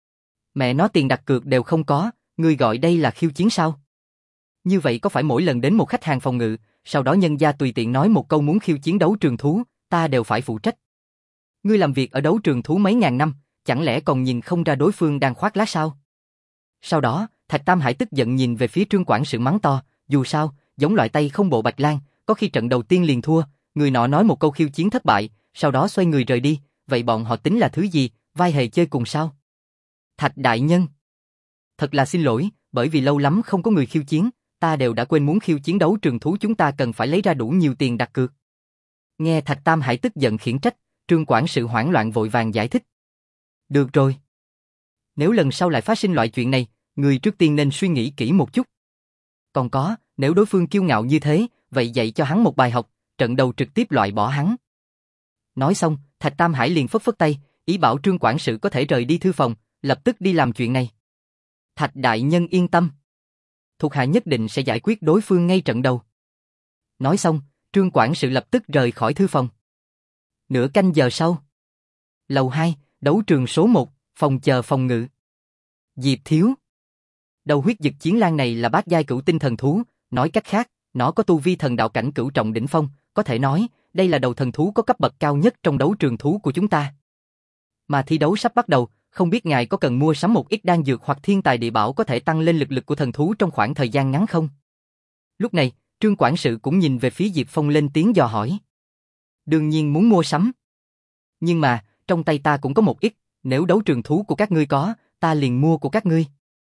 Mẹ nó tiền đặt cược đều không có, ngươi gọi đây là khiêu chiến sao? Như vậy có phải mỗi lần đến một khách hàng phòng ngự, sau đó nhân gia tùy tiện nói một câu muốn khiêu chiến đấu trường thú, ta đều phải phụ trách. Ngươi làm việc ở đấu trường thú mấy ngàn năm, chẳng lẽ còn nhìn không ra đối phương đang khoác lác sao? Sau đó, Thạch Tam Hải tức giận nhìn về phía Trương quản sự mắng to, dù sao, giống loại tay không bộ bạch lang, có khi trận đầu tiên liền thua, người nọ nói một câu khiêu chiến thất bại, sau đó xoay người rời đi, vậy bọn họ tính là thứ gì, vai hề chơi cùng sao? Thạch đại nhân. Thật là xin lỗi, bởi vì lâu lắm không có người khiêu chiến, ta đều đã quên muốn khiêu chiến đấu trường thú chúng ta cần phải lấy ra đủ nhiều tiền đặt cược. Nghe Thạch Tam Hải tức giận khiển trách, Trương quản sự hoảng loạn vội vàng giải thích. Được rồi. Nếu lần sau lại phát sinh loại chuyện này, người trước tiên nên suy nghĩ kỹ một chút. Còn có, nếu đối phương kiêu ngạo như thế, vậy dạy cho hắn một bài học, trận đầu trực tiếp loại bỏ hắn. Nói xong, Thạch Tam Hải liền phất phất tay, ý bảo Trương quản sự có thể rời đi thư phòng, lập tức đi làm chuyện này. Thạch đại nhân yên tâm. Thuộc hạ nhất định sẽ giải quyết đối phương ngay trận đầu. Nói xong, Trương quản sự lập tức rời khỏi thư phòng. Nửa canh giờ sau. Lầu hai, đấu trường số một, phòng chờ phòng ngự. Diệp thiếu. Đầu huyết dực chiến lang này là bát giai cửu tinh thần thú, nói cách khác, nó có tu vi thần đạo cảnh cửu trọng đỉnh phong, có thể nói, đây là đầu thần thú có cấp bậc cao nhất trong đấu trường thú của chúng ta. Mà thi đấu sắp bắt đầu, không biết ngài có cần mua sắm một ít đan dược hoặc thiên tài địa bảo có thể tăng lên lực lực của thần thú trong khoảng thời gian ngắn không? Lúc này, Trương quản sự cũng nhìn về phía Diệp Phong lên tiếng dò hỏi. Đương nhiên muốn mua sắm. Nhưng mà, trong tay ta cũng có một ít, nếu đấu trường thú của các ngươi có, ta liền mua của các ngươi.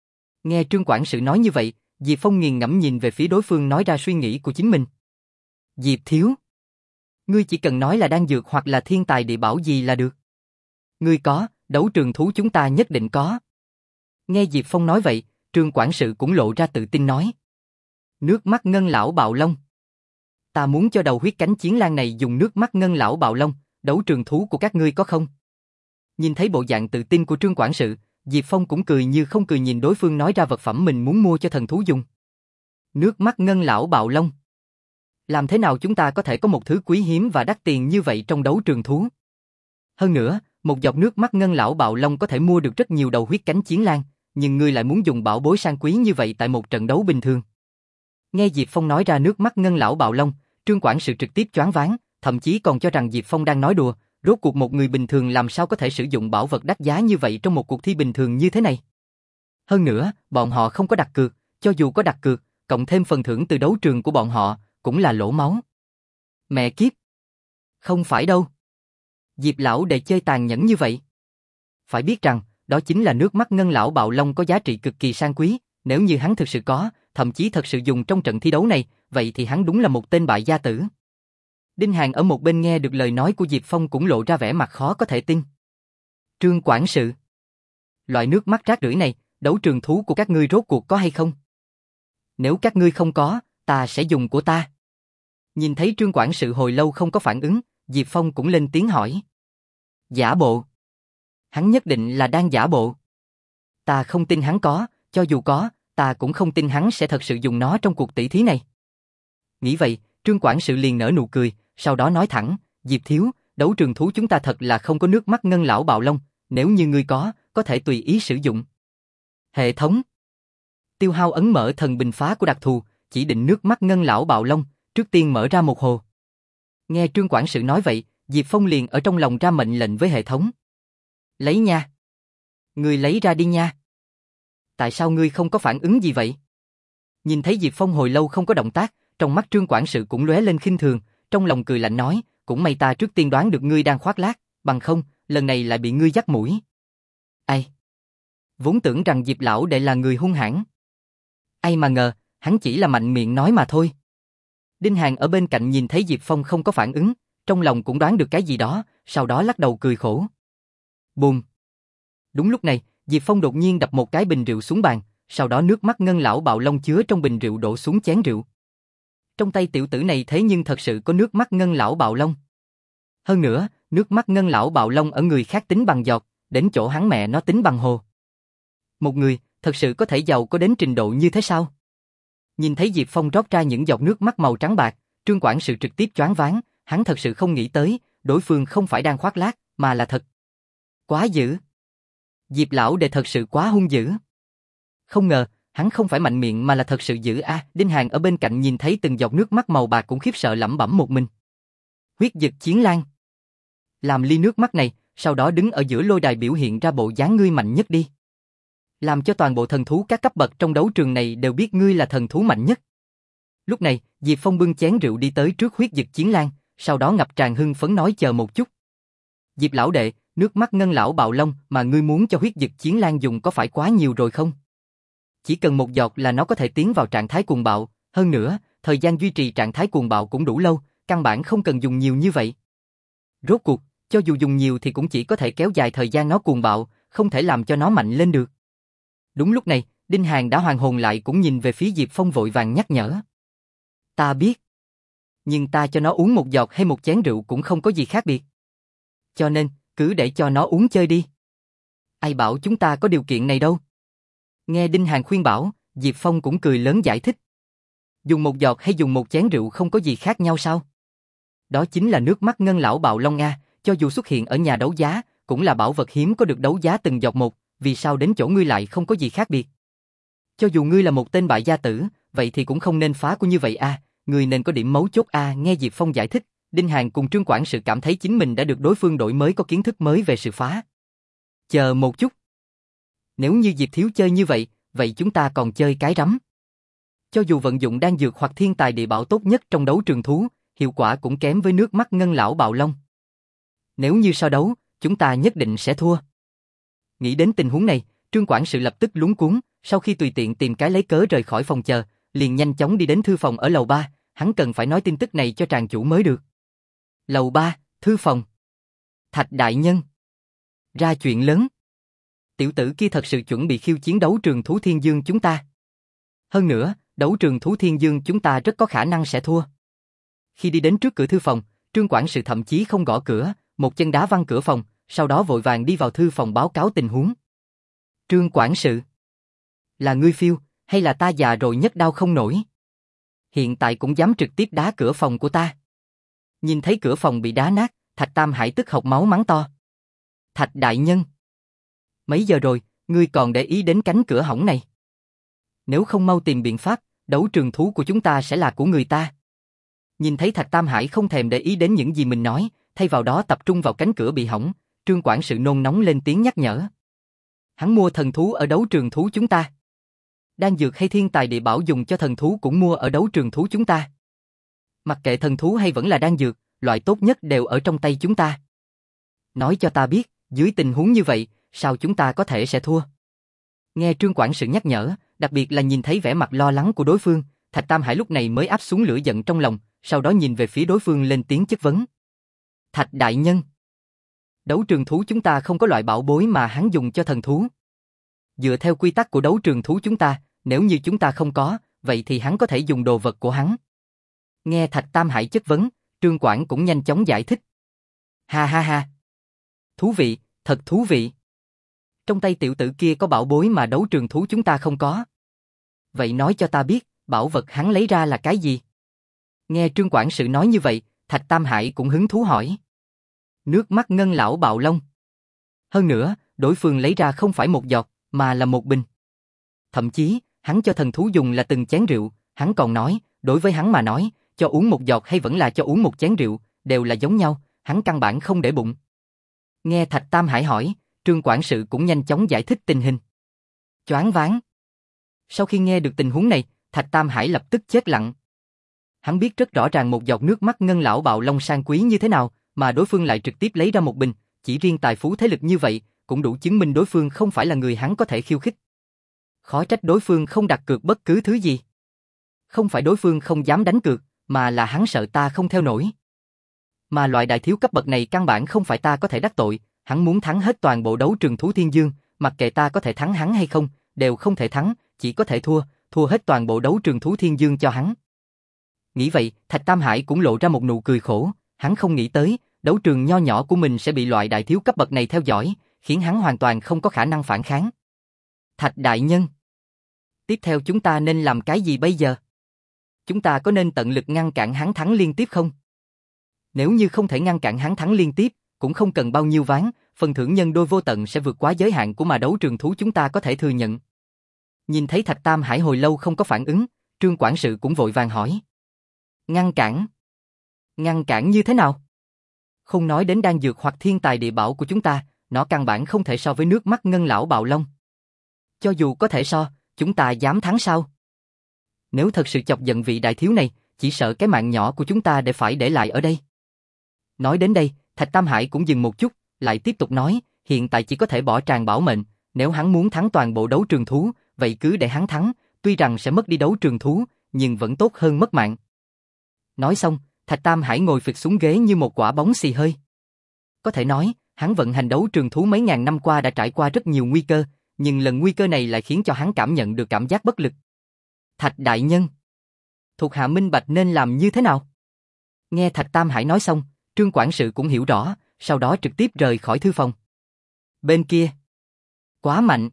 Nghe Trương quản sự nói như vậy, Diệp Phong nghiền ngẫm nhìn về phía đối phương nói ra suy nghĩ của chính mình. Diệp thiếu, ngươi chỉ cần nói là đan dược hoặc là thiên tài địa bảo gì là được. Ngươi có, đấu trường thú chúng ta nhất định có. Nghe Diệp Phong nói vậy, Trương quản sự cũng lộ ra tự tin nói. Nước mắt ngân lão bạo long. Ta muốn cho đầu huyết cánh chiến lang này dùng nước mắt ngân lão bạo long, đấu trường thú của các ngươi có không? Nhìn thấy bộ dạng tự tin của Trương quản sự, Diệp Phong cũng cười như không cười nhìn đối phương nói ra vật phẩm mình muốn mua cho thần thú dùng. Nước mắt ngân lão bạo long. Làm thế nào chúng ta có thể có một thứ quý hiếm và đắt tiền như vậy trong đấu trường thú? Hơn nữa, một giọt nước mắt ngân lão bạo long có thể mua được rất nhiều đầu huyết cánh chiến lang, nhưng ngươi lại muốn dùng bảo bối sang quý như vậy tại một trận đấu bình thường. Nghe Diệp Phong nói ra nước mắt ngân lão bạo long, Trương quản sự trực tiếp choáng váng, thậm chí còn cho rằng Diệp Phong đang nói đùa, rốt cuộc một người bình thường làm sao có thể sử dụng bảo vật đắt giá như vậy trong một cuộc thi bình thường như thế này. Hơn nữa, bọn họ không có đặt cược, cho dù có đặt cược, cộng thêm phần thưởng từ đấu trường của bọn họ, cũng là lỗ máu. Mẹ kiếp! Không phải đâu. Diệp lão đệ chơi tàn nhẫn như vậy. Phải biết rằng, đó chính là nước mắt ngân lão bạo long có giá trị cực kỳ sang quý, nếu như hắn thực sự có, thậm chí thật sự dùng trong trận thi đấu này, vậy thì hắn đúng là một tên bại gia tử. Đinh Hàn ở một bên nghe được lời nói của Diệp Phong cũng lộ ra vẻ mặt khó có thể tin. Trương quản sự, loại nước mắt rác rưởi này, đấu trường thú của các ngươi rốt cuộc có hay không? Nếu các ngươi không có, ta sẽ dùng của ta. Nhìn thấy Trương quản sự hồi lâu không có phản ứng, Diệp Phong cũng lên tiếng hỏi. Giả bộ. Hắn nhất định là đang giả bộ. Ta không tin hắn có, cho dù có, ta cũng không tin hắn sẽ thật sự dùng nó trong cuộc tỷ thí này. Nghĩ vậy, Trương quản sự liền nở nụ cười, sau đó nói thẳng, Diệp thiếu, đấu trường thú chúng ta thật là không có nước mắt ngân lão bạo long, nếu như ngươi có, có thể tùy ý sử dụng. Hệ thống. Tiêu hao ấn mở thần bình phá của đặc thù, chỉ định nước mắt ngân lão bạo long, trước tiên mở ra một hồ. Nghe Trương quản sự nói vậy, Diệp Phong liền ở trong lòng ra mệnh lệnh với hệ thống. Lấy nha. Ngươi lấy ra đi nha. Tại sao ngươi không có phản ứng gì vậy? Nhìn thấy Diệp Phong hồi lâu không có động tác, trong mắt Trương quản sự cũng lóe lên khinh thường, trong lòng cười lạnh nói, cũng may ta trước tiên đoán được ngươi đang khoác lác, bằng không, lần này lại bị ngươi dắt mũi. Ai? Vốn tưởng rằng Diệp lão đệ là người hung hãn. Ai mà ngờ, hắn chỉ là mạnh miệng nói mà thôi. Đinh Hàn ở bên cạnh nhìn thấy Diệp Phong không có phản ứng, trong lòng cũng đoán được cái gì đó, sau đó lắc đầu cười khổ. Bùm. Đúng lúc này, Diệp Phong đột nhiên đập một cái bình rượu xuống bàn, sau đó nước mắt ngân lão bạo long chứa trong bình rượu đổ xuống chén rượu. Trong tay tiểu tử này thế nhưng thật sự có nước mắt ngân lão bạo long. Hơn nữa, nước mắt ngân lão bạo long ở người khác tính bằng giọt, đến chỗ hắn mẹ nó tính bằng hồ. Một người, thật sự có thể giàu có đến trình độ như thế sao? Nhìn thấy Diệp Phong rót ra những giọt nước mắt màu trắng bạc, Trương quản sự trực tiếp choáng váng, hắn thật sự không nghĩ tới, đối phương không phải đang khoác lác, mà là thật. Quá dữ. Diệp lão đệ thật sự quá hung dữ. Không ngờ, hắn không phải mạnh miệng mà là thật sự dữ a. À, Đinh Hàn ở bên cạnh nhìn thấy từng giọt nước mắt màu bạc cũng khiếp sợ lẩm bẩm một mình. Huyết dực chiến lang. Làm ly nước mắt này, sau đó đứng ở giữa lôi đài biểu hiện ra bộ dáng ngươi mạnh nhất đi. Làm cho toàn bộ thần thú các cấp bậc trong đấu trường này đều biết ngươi là thần thú mạnh nhất. Lúc này, Diệp Phong bưng chén rượu đi tới trước huyết dực chiến lang, sau đó ngập tràn hưng phấn nói chờ một chút. Diệp lão đệ, nước mắt ngân lão bạo long mà ngươi muốn cho huyết dực chiến lang dùng có phải quá nhiều rồi không? Chỉ cần một giọt là nó có thể tiến vào trạng thái cuồng bạo, hơn nữa, thời gian duy trì trạng thái cuồng bạo cũng đủ lâu, căn bản không cần dùng nhiều như vậy. Rốt cuộc, cho dù dùng nhiều thì cũng chỉ có thể kéo dài thời gian nó cuồng bạo, không thể làm cho nó mạnh lên được. Đúng lúc này, Đinh Hàn đã hoàn hồn lại cũng nhìn về phía Diệp Phong vội vàng nhắc nhở. Ta biết. Nhưng ta cho nó uống một giọt hay một chén rượu cũng không có gì khác biệt. Cho nên, cứ để cho nó uống chơi đi. Ai bảo chúng ta có điều kiện này đâu. Nghe Đinh Hàn khuyên bảo, Diệp Phong cũng cười lớn giải thích. Dùng một giọt hay dùng một chén rượu không có gì khác nhau sao? Đó chính là nước mắt ngân lão bạo long a, cho dù xuất hiện ở nhà đấu giá, cũng là bảo vật hiếm có được đấu giá từng giọt một, vì sao đến chỗ ngươi lại không có gì khác biệt? Cho dù ngươi là một tên bại gia tử, vậy thì cũng không nên phá của như vậy a, ngươi nên có điểm mấu chốt a. Nghe Diệp Phong giải thích, Đinh Hàn cùng Trương quản sự cảm thấy chính mình đã được đối phương đổi mới có kiến thức mới về sự phá. Chờ một chút. Nếu như Diệp thiếu chơi như vậy, vậy chúng ta còn chơi cái rắm. Cho dù vận dụng đan dược hoặc thiên tài địa bảo tốt nhất trong đấu trường thú, hiệu quả cũng kém với nước mắt ngân lão bạo long. Nếu như so đấu, chúng ta nhất định sẽ thua. Nghĩ đến tình huống này, Trương quản sự lập tức lúng cuống, Sau khi tùy tiện tìm cái lấy cớ rời khỏi phòng chờ, liền nhanh chóng đi đến thư phòng ở lầu ba, hắn cần phải nói tin tức này cho tràng chủ mới được. Lầu ba, thư phòng. Thạch đại nhân. Ra chuyện lớn. Tiểu tử kia thật sự chuẩn bị khiêu chiến đấu trường thú thiên dương chúng ta. Hơn nữa, đấu trường thú thiên dương chúng ta rất có khả năng sẽ thua. Khi đi đến trước cửa thư phòng, Trương quản sự thậm chí không gõ cửa, một chân đá văng cửa phòng, sau đó vội vàng đi vào thư phòng báo cáo tình huống. Trương quản sự. Là ngươi phiêu, hay là ta già rồi nhất đau không nổi? Hiện tại cũng dám trực tiếp đá cửa phòng của ta. Nhìn thấy cửa phòng bị đá nát, Thạch Tam Hải tức hộc máu mắng to. Thạch đại nhân. Mấy giờ rồi, ngươi còn để ý đến cánh cửa hỏng này? Nếu không mau tìm biện pháp, đấu trường thú của chúng ta sẽ là của người ta. Nhìn thấy Thạch Tam Hải không thèm để ý đến những gì mình nói, thay vào đó tập trung vào cánh cửa bị hỏng, Trương quản sự nôn nóng lên tiếng nhắc nhở. Hắn mua thần thú ở đấu trường thú chúng ta. Đan dược hay thiên tài địa bảo dùng cho thần thú cũng mua ở đấu trường thú chúng ta. Mặc kệ thần thú hay vẫn là đan dược, loại tốt nhất đều ở trong tay chúng ta. Nói cho ta biết, dưới tình huống như vậy, sao chúng ta có thể sẽ thua? Nghe Trương quản sự nhắc nhở, đặc biệt là nhìn thấy vẻ mặt lo lắng của đối phương, Thạch Tam Hải lúc này mới áp xuống lửa giận trong lòng, sau đó nhìn về phía đối phương lên tiếng chất vấn. Thạch đại nhân. Đấu trường thú chúng ta không có loại bảo bối mà hắn dùng cho thần thú. Dựa theo quy tắc của đấu trường thú chúng ta, nếu như chúng ta không có, vậy thì hắn có thể dùng đồ vật của hắn. Nghe Thạch Tam Hải chất vấn, Trương Quản cũng nhanh chóng giải thích. Ha ha ha. Thú vị, thật thú vị. Trong tay tiểu tử kia có bảo bối mà đấu trường thú chúng ta không có. Vậy nói cho ta biết, bảo vật hắn lấy ra là cái gì? Nghe Trương quản sự nói như vậy, Thạch Tam Hải cũng hứng thú hỏi. Nước mắt ngân lão bạo long. Hơn nữa, đối phương lấy ra không phải một giọt, mà là một bình. Thậm chí, hắn cho thần thú dùng là từng chén rượu, hắn còn nói, đối với hắn mà nói, cho uống một giọt hay vẫn là cho uống một chén rượu, đều là giống nhau, hắn căn bản không để bụng. Nghe Thạch Tam Hải hỏi, Trương quản sự cũng nhanh chóng giải thích tình hình. Choáng váng. Sau khi nghe được tình huống này, Thạch Tam Hải lập tức chết lặng. Hắn biết rất rõ ràng một giọt nước mắt ngân lão bạo long sang quý như thế nào, mà đối phương lại trực tiếp lấy ra một bình, chỉ riêng tài phú thế lực như vậy, cũng đủ chứng minh đối phương không phải là người hắn có thể khiêu khích. Khó trách đối phương không đặt cược bất cứ thứ gì. Không phải đối phương không dám đánh cược, mà là hắn sợ ta không theo nổi. Mà loại đại thiếu cấp bậc này căn bản không phải ta có thể đắc tội, hắn muốn thắng hết toàn bộ đấu trường thú thiên dương, mặc kệ ta có thể thắng hắn hay không, đều không thể thắng, chỉ có thể thua, thua hết toàn bộ đấu trường thú thiên dương cho hắn. Nghĩ vậy, Thạch Tam Hải cũng lộ ra một nụ cười khổ, hắn không nghĩ tới, đấu trường nho nhỏ của mình sẽ bị loại đại thiếu cấp bậc này theo dõi, khiến hắn hoàn toàn không có khả năng phản kháng. Thạch đại nhân, tiếp theo chúng ta nên làm cái gì bây giờ? Chúng ta có nên tận lực ngăn cản hắn thắng liên tiếp không? Nếu như không thể ngăn cản hắn thắng liên tiếp, cũng không cần bao nhiêu ván, phần thưởng nhân đôi vô tận sẽ vượt quá giới hạn của mà đấu trường thú chúng ta có thể thừa nhận. Nhìn thấy Thạch Tam Hải hồi lâu không có phản ứng, Trương quản sự cũng vội vàng hỏi. Ngăn cản? Ngăn cản như thế nào? Không nói đến đan dược hoặc thiên tài địa bảo của chúng ta, nó căn bản không thể so với nước mắt ngân lão bạo long. Cho dù có thể so, chúng ta dám thắng sao? Nếu thật sự chọc giận vị đại thiếu này, chỉ sợ cái mạng nhỏ của chúng ta để phải để lại ở đây. Nói đến đây, Thạch Tam Hải cũng dừng một chút, lại tiếp tục nói, hiện tại chỉ có thể bỏ tràng bảo mệnh, nếu hắn muốn thắng toàn bộ đấu trường thú, vậy cứ để hắn thắng, tuy rằng sẽ mất đi đấu trường thú, nhưng vẫn tốt hơn mất mạng. Nói xong, Thạch Tam Hải ngồi phịch xuống ghế như một quả bóng xì hơi. Có thể nói, hắn vận hành đấu trường thú mấy ngàn năm qua đã trải qua rất nhiều nguy cơ, nhưng lần nguy cơ này lại khiến cho hắn cảm nhận được cảm giác bất lực. Thạch đại nhân, thuộc hạ minh bạch nên làm như thế nào? Nghe Thạch Tam Hải nói xong, Trương quản sự cũng hiểu rõ, sau đó trực tiếp rời khỏi thư phòng. Bên kia, quá mạnh.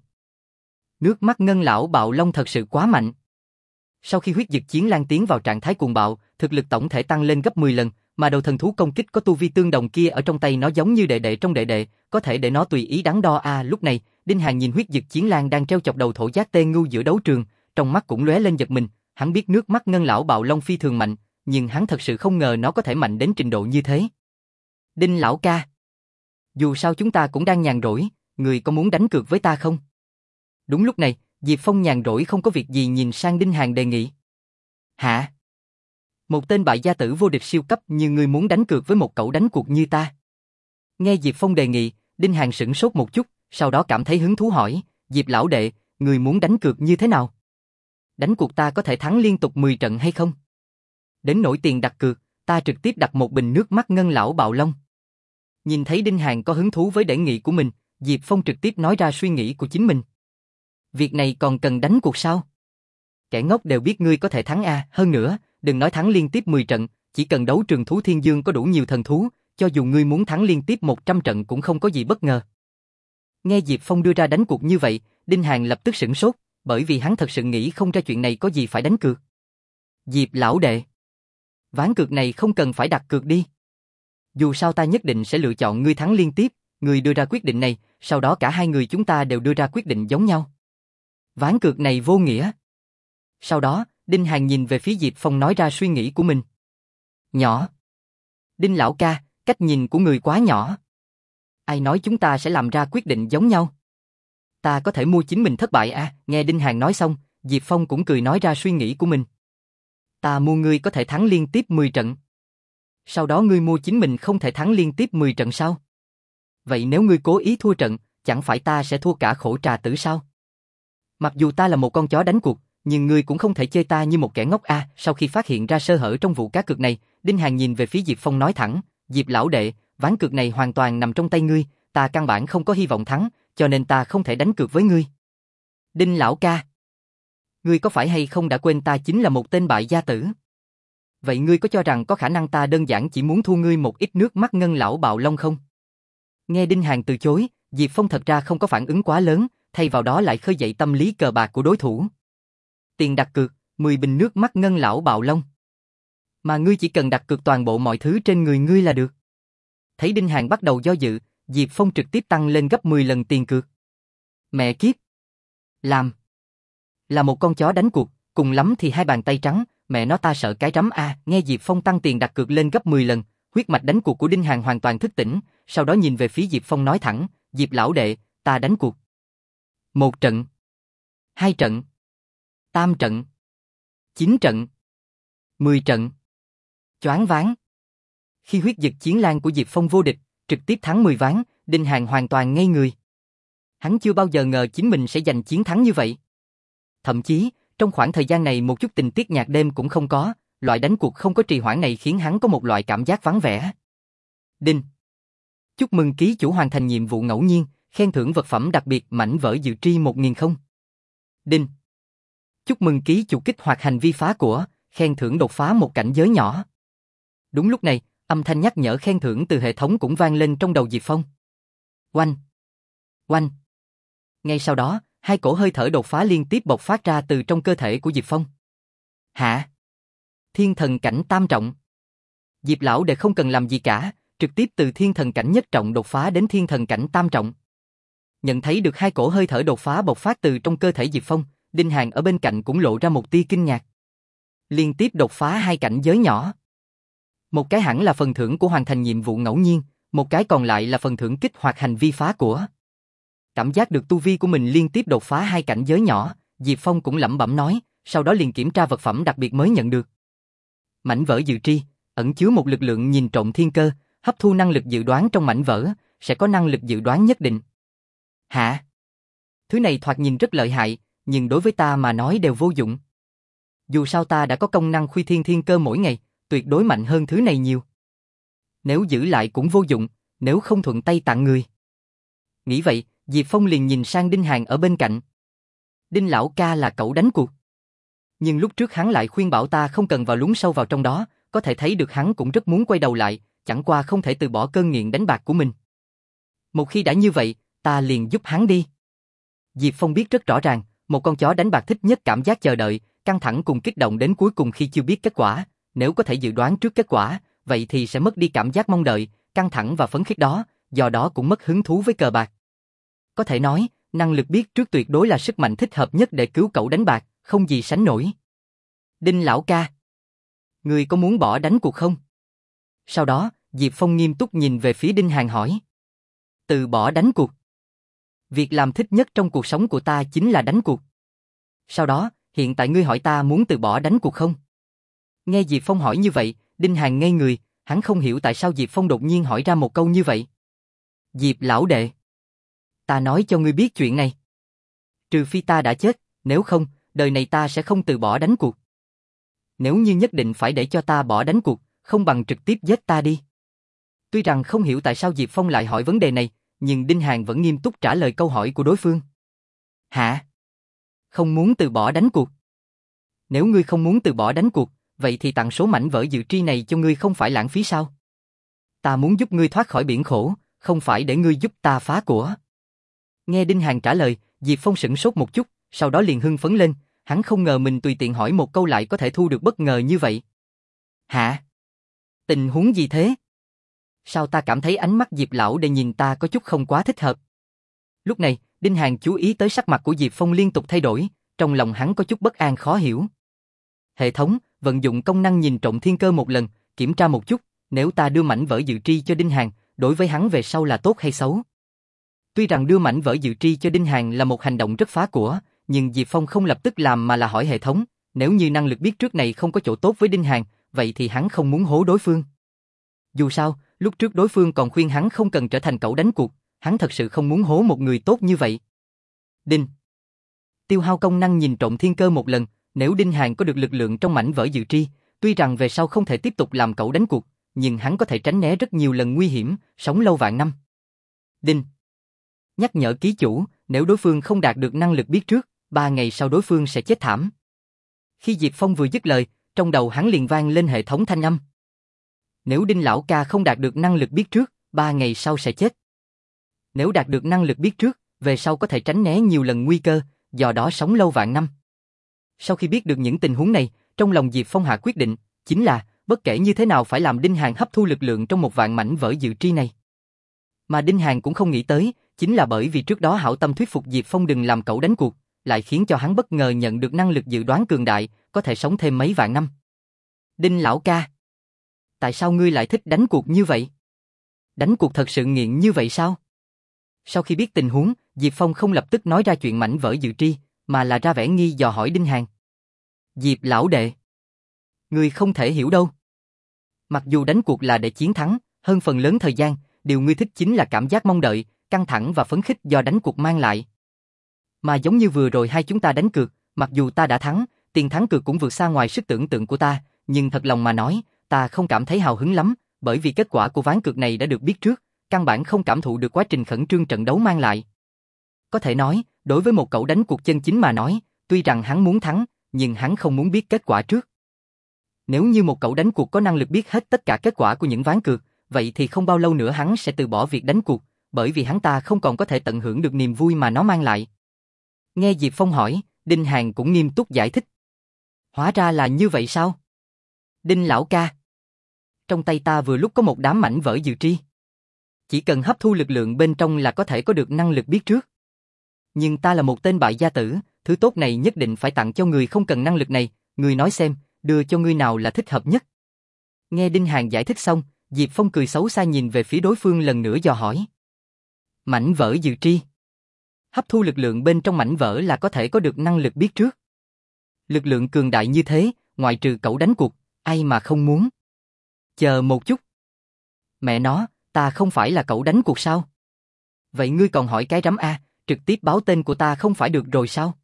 Nước mắt ngân lão bạo long thật sự quá mạnh. Sau khi huyết dực chiến lan tiến vào trạng thái cuồng bạo, thực lực tổng thể tăng lên gấp mười lần, mà đầu thần thú công kích có tu vi tương đồng kia ở trong tay nó giống như đệ đệ trong đệ đệ, có thể để nó tùy ý đắn đo a. À, lúc này, Đinh Hàn nhìn huyết dực chiến lan đang treo chọc đầu thổ giác tê ngưu giữa đấu trường, trong mắt cũng lóe lên giật mình, hắn biết nước mắt ngân lão bạo long phi thường mạnh, nhưng hắn thật sự không ngờ nó có thể mạnh đến trình độ như thế. Đinh lão ca, dù sao chúng ta cũng đang nhàn rỗi, người có muốn đánh cược với ta không? Đúng lúc này, Diệp Phong nhàn rỗi không có việc gì nhìn sang Đinh Hàn đề nghị. Hả? Một tên bại gia tử vô địch siêu cấp như ngươi muốn đánh cược với một cậu đánh cuộc như ta? Nghe Diệp Phong đề nghị, Đinh Hàn sửng sốt một chút, sau đó cảm thấy hứng thú hỏi, Diệp lão đệ, Ngươi muốn đánh cược như thế nào? Đánh cuộc ta có thể thắng liên tục mười trận hay không? Đến nỗi tiền đặt cược, ta trực tiếp đặt một bình nước mắt ngân lão bạo long. Nhìn thấy Đinh Hàn có hứng thú với đề nghị của mình, Diệp Phong trực tiếp nói ra suy nghĩ của chính mình. Việc này còn cần đánh cuộc sao? Kẻ ngốc đều biết ngươi có thể thắng a, hơn nữa, đừng nói thắng liên tiếp mười trận, chỉ cần đấu trường thú thiên dương có đủ nhiều thần thú, cho dù ngươi muốn thắng liên tiếp một trăm trận cũng không có gì bất ngờ. Nghe Diệp Phong đưa ra đánh cuộc như vậy, Đinh Hàn lập tức sửng sốt, bởi vì hắn thật sự nghĩ không ra chuyện này có gì phải đánh cược. Diệp lão đệ, ván cược này không cần phải đặt cược đi. Dù sao ta nhất định sẽ lựa chọn ngươi thắng liên tiếp, ngươi đưa ra quyết định này, sau đó cả hai người chúng ta đều đưa ra quyết định giống nhau. Ván cược này vô nghĩa. Sau đó, Đinh Hàn nhìn về phía Diệp Phong nói ra suy nghĩ của mình. Nhỏ. Đinh lão ca, cách nhìn của người quá nhỏ. Ai nói chúng ta sẽ làm ra quyết định giống nhau? Ta có thể mua chính mình thất bại à? Nghe Đinh Hàn nói xong, Diệp Phong cũng cười nói ra suy nghĩ của mình. Ta mua ngươi có thể thắng liên tiếp mười trận. Sau đó ngươi mua chính mình không thể thắng liên tiếp mười trận sao? Vậy nếu ngươi cố ý thua trận, chẳng phải ta sẽ thua cả khổ trà tử sao? Mặc dù ta là một con chó đánh cuộc, nhưng ngươi cũng không thể chơi ta như một kẻ ngốc a. À. Sau khi phát hiện ra sơ hở trong vụ cá cược này, Đinh Hàn nhìn về phía Diệp Phong nói thẳng, Diệp lão đệ, ván cược này hoàn toàn nằm trong tay ngươi, ta căn bản không có hy vọng thắng, cho nên ta không thể đánh cược với ngươi. Đinh lão ca, ngươi có phải hay không đã quên ta chính là một tên bại gia tử? Vậy ngươi có cho rằng có khả năng ta đơn giản chỉ muốn thu ngươi một ít nước mắt ngân lão bạo long không? Nghe Đinh Hàn từ chối, Diệp Phong thật ra không có phản ứng quá lớn, thay vào đó lại khơi dậy tâm lý cờ bạc của đối thủ. Tiền đặt cược, mười bình nước mắt ngân lão bạo long. Mà ngươi chỉ cần đặt cược toàn bộ mọi thứ trên người ngươi là được. Thấy Đinh Hàn bắt đầu do dự, Diệp Phong trực tiếp tăng lên gấp mười lần tiền cược. Mẹ kiếp! Làm! Là một con chó đánh cuộc, cùng lắm thì hai bàn tay trắng, mẹ nó ta sợ cái rắm a. À. Nghe Diệp Phong tăng tiền đặt cược lên gấp mười lần, huyết mạch đánh cuộc của Đinh Hàn hoàn toàn thức tỉnh, sau đó nhìn về phía Diệp Phong nói thẳng, Diệp lão đệ, ta đánh cuộc. Một trận. Hai trận. Tam trận. Chín trận. Mười trận. Choáng váng. Khi huyết dịch chiến lan của Diệp Phong vô địch, trực tiếp thắng mười ván, Đinh Hàn hoàn toàn ngây người. Hắn chưa bao giờ ngờ chính mình sẽ giành chiến thắng như vậy. Thậm chí, trong khoảng thời gian này một chút tình tiết nhạc đêm cũng không có, loại đánh cuộc không có trì hoãn này khiến hắn có một loại cảm giác vắng vẻ. Đinh. Chúc mừng ký chủ hoàn thành nhiệm vụ ngẫu nhiên, khen thưởng vật phẩm đặc biệt mảnh vỡ dự tri một nghìn không. Đinh. Chúc mừng ký chủ kích hoạt hành vi phá của, khen thưởng đột phá một cảnh giới nhỏ. Đúng lúc này, âm thanh nhắc nhở khen thưởng từ hệ thống cũng vang lên trong đầu Diệp Phong. Oanh! Oanh! Ngay sau đó, hai cổ hơi thở đột phá liên tiếp bộc phát ra từ trong cơ thể của Diệp Phong. Hả? Thiên thần cảnh tam trọng. Diệp lão đệ không cần làm gì cả, trực tiếp từ thiên thần cảnh nhất trọng đột phá đến thiên thần cảnh tam trọng. Nhận thấy được hai cổ hơi thở đột phá bộc phát từ trong cơ thể Diệp Phong, Đinh Hàn ở bên cạnh cũng lộ ra một tia kinh ngạc. Liên tiếp đột phá hai cảnh giới nhỏ. Một cái hẳn là phần thưởng của hoàn thành nhiệm vụ ngẫu nhiên, một cái còn lại là phần thưởng kích hoạt hành vi phá của. Cảm giác được tu vi của mình liên tiếp đột phá hai cảnh giới nhỏ, Diệp Phong cũng lẩm bẩm nói, sau đó liền kiểm tra vật phẩm đặc biệt mới nhận được. Mảnh vỡ dự tri, ẩn chứa một lực lượng nhìn trộm thiên cơ, hấp thu năng lực dự đoán trong mảnh vỡ, sẽ có năng lực dự đoán nhất định. Hả? Thứ này thoạt nhìn rất lợi hại, nhưng đối với ta mà nói đều vô dụng. Dù sao ta đã có công năng khuy thiên thiên cơ mỗi ngày, tuyệt đối mạnh hơn thứ này nhiều. Nếu giữ lại cũng vô dụng, nếu không thuận tay tặng người. Nghĩ vậy, Diệp Phong liền nhìn sang Đinh Hàn ở bên cạnh. Đinh lão ca là cậu đánh cuộc. Nhưng lúc trước hắn lại khuyên bảo ta không cần vào lún sâu vào trong đó, có thể thấy được hắn cũng rất muốn quay đầu lại, chẳng qua không thể từ bỏ cơn nghiện đánh bạc của mình. Một khi đã như vậy, ta liền giúp hắn đi. Diệp Phong biết rất rõ ràng, một con chó đánh bạc thích nhất cảm giác chờ đợi, căng thẳng cùng kích động đến cuối cùng khi chưa biết kết quả, nếu có thể dự đoán trước kết quả, vậy thì sẽ mất đi cảm giác mong đợi, căng thẳng và phấn khích đó, do đó cũng mất hứng thú với cờ bạc. Có thể nói, năng lực biết trước tuyệt đối là sức mạnh thích hợp nhất để cứu cậu đánh bạc, không gì sánh nổi. Đinh lão ca, người có muốn bỏ đánh cuộc không? Sau đó, Diệp Phong nghiêm túc nhìn về phía Đinh Hàn hỏi. Từ bỏ đánh cuộc. Việc làm thích nhất trong cuộc sống của ta chính là đánh cuộc. Sau đó, hiện tại ngươi hỏi ta muốn từ bỏ đánh cuộc không? Nghe Diệp Phong hỏi như vậy, Đinh Hàn ngây người, hắn không hiểu tại sao Diệp Phong đột nhiên hỏi ra một câu như vậy. Diệp lão đệ, ta nói cho ngươi biết chuyện này. Trừ phi ta đã chết, nếu không, đời này ta sẽ không từ bỏ đánh cuộc. Nếu như nhất định phải để cho ta bỏ đánh cuộc, không bằng trực tiếp giết ta đi. Tuy rằng không hiểu tại sao Diệp Phong lại hỏi vấn đề này, nhưng Đinh Hàn vẫn nghiêm túc trả lời câu hỏi của đối phương. Hả? Không muốn từ bỏ đánh cuộc? Nếu ngươi không muốn từ bỏ đánh cuộc, vậy thì tặng số mảnh vỡ dự tri này cho ngươi không phải lãng phí sao? Ta muốn giúp ngươi thoát khỏi biển khổ, không phải để ngươi giúp ta phá của. Nghe Đinh Hàn trả lời, Diệp Phong sửng sốt một chút, sau đó liền hưng phấn lên, hắn không ngờ mình tùy tiện hỏi một câu lại có thể thu được bất ngờ như vậy. Hả? Tình huống gì thế? Sao ta cảm thấy ánh mắt Diệp lão để nhìn ta có chút không quá thích hợp? Lúc này, Đinh Hàn chú ý tới sắc mặt của Diệp Phong liên tục thay đổi, trong lòng hắn có chút bất an khó hiểu. Hệ thống, vận dụng công năng nhìn trộm thiên cơ một lần, kiểm tra một chút, nếu ta đưa mảnh vỡ dự tri cho Đinh Hàn, đối với hắn về sau là tốt hay xấu? Tuy rằng đưa mảnh vỡ dự tri cho Đinh Hàn là một hành động rất phá của, nhưng Diệp Phong không lập tức làm mà là hỏi hệ thống, nếu như năng lực biết trước này không có chỗ tốt với Đinh Hàn, vậy thì hắn không muốn hố đối phương. Dù sao, lúc trước đối phương còn khuyên hắn không cần trở thành cẩu đánh cuộc, hắn thật sự không muốn hố một người tốt như vậy. Đinh. Tiêu hao công năng nhìn trộm thiên cơ một lần, nếu Đinh Hàn có được lực lượng trong mảnh vỡ dự tri, tuy rằng về sau không thể tiếp tục làm cẩu đánh cuộc, nhưng hắn có thể tránh né rất nhiều lần nguy hiểm, sống lâu vạn năm. Đinh. Nhắc nhở ký chủ, nếu đối phương không đạt được năng lực biết trước, ba ngày sau đối phương sẽ chết thảm. Khi Diệp Phong vừa dứt lời, trong đầu hắn liền vang lên hệ thống thanh âm. Nếu Đinh lão ca không đạt được năng lực biết trước, ba ngày sau sẽ chết. Nếu đạt được năng lực biết trước, về sau có thể tránh né nhiều lần nguy cơ, do đó sống lâu vạn năm. Sau khi biết được những tình huống này, trong lòng Diệp Phong hạ quyết định, chính là, bất kể như thế nào phải làm Đinh Hàn hấp thu lực lượng trong một vạn mảnh vỡ dự tri này. Mà Đinh Hàn cũng không nghĩ tới, chính là bởi vì trước đó hảo tâm thuyết phục Diệp Phong đừng làm cẩu đánh cuộc, lại khiến cho hắn bất ngờ nhận được năng lực dự đoán cường đại, có thể sống thêm mấy vạn năm. Đinh lão ca, tại sao ngươi lại thích đánh cuộc như vậy? Đánh cuộc thật sự nghiện như vậy sao? Sau khi biết tình huống, Diệp Phong không lập tức nói ra chuyện mảnh vỡ dự tri, mà là ra vẻ nghi dò hỏi Đinh Hàn. Diệp lão đệ, ngươi không thể hiểu đâu. Mặc dù đánh cuộc là để chiến thắng, hơn phần lớn thời gian, điều ngươi thích chính là cảm giác mong đợi, căng thẳng và phấn khích do đánh cuộc mang lại. Mà giống như vừa rồi hai chúng ta đánh cược, mặc dù ta đã thắng, tiền thắng cược cũng vượt xa ngoài sức tưởng tượng của ta, nhưng thật lòng mà nói, ta không cảm thấy hào hứng lắm, bởi vì kết quả của ván cược này đã được biết trước, căn bản không cảm thụ được quá trình khẩn trương trận đấu mang lại. Có thể nói, đối với một cậu đánh cuộc chân chính mà nói, tuy rằng hắn muốn thắng, nhưng hắn không muốn biết kết quả trước. Nếu như một cậu đánh cuộc có năng lực biết hết tất cả kết quả của những ván cược, vậy thì không bao lâu nữa hắn sẽ từ bỏ việc đánh cuộc, bởi vì hắn ta không còn có thể tận hưởng được niềm vui mà nó mang lại. Nghe Diệp Phong hỏi, Đinh Hàn cũng nghiêm túc giải thích. Hóa ra là như vậy sao? Đinh lão ca, trong tay ta vừa lúc có một đám mảnh vỡ dự tri. Chỉ cần hấp thu lực lượng bên trong là có thể có được năng lực biết trước. Nhưng ta là một tên bại gia tử, thứ tốt này nhất định phải tặng cho người không cần năng lực này, người nói xem, đưa cho ngươi nào là thích hợp nhất. Nghe Đinh Hàn giải thích xong, Diệp Phong cười xấu xa nhìn về phía đối phương lần nữa dò hỏi. Mảnh vỡ dự tri. Hấp thu lực lượng bên trong mảnh vỡ là có thể có được năng lực biết trước. Lực lượng cường đại như thế, ngoại trừ cậu đánh cuộc, ai mà không muốn. Chờ một chút. Mẹ nó, ta không phải là cậu đánh cuộc sao? Vậy ngươi còn hỏi cái rắm a, trực tiếp báo tên của ta không phải được rồi sao?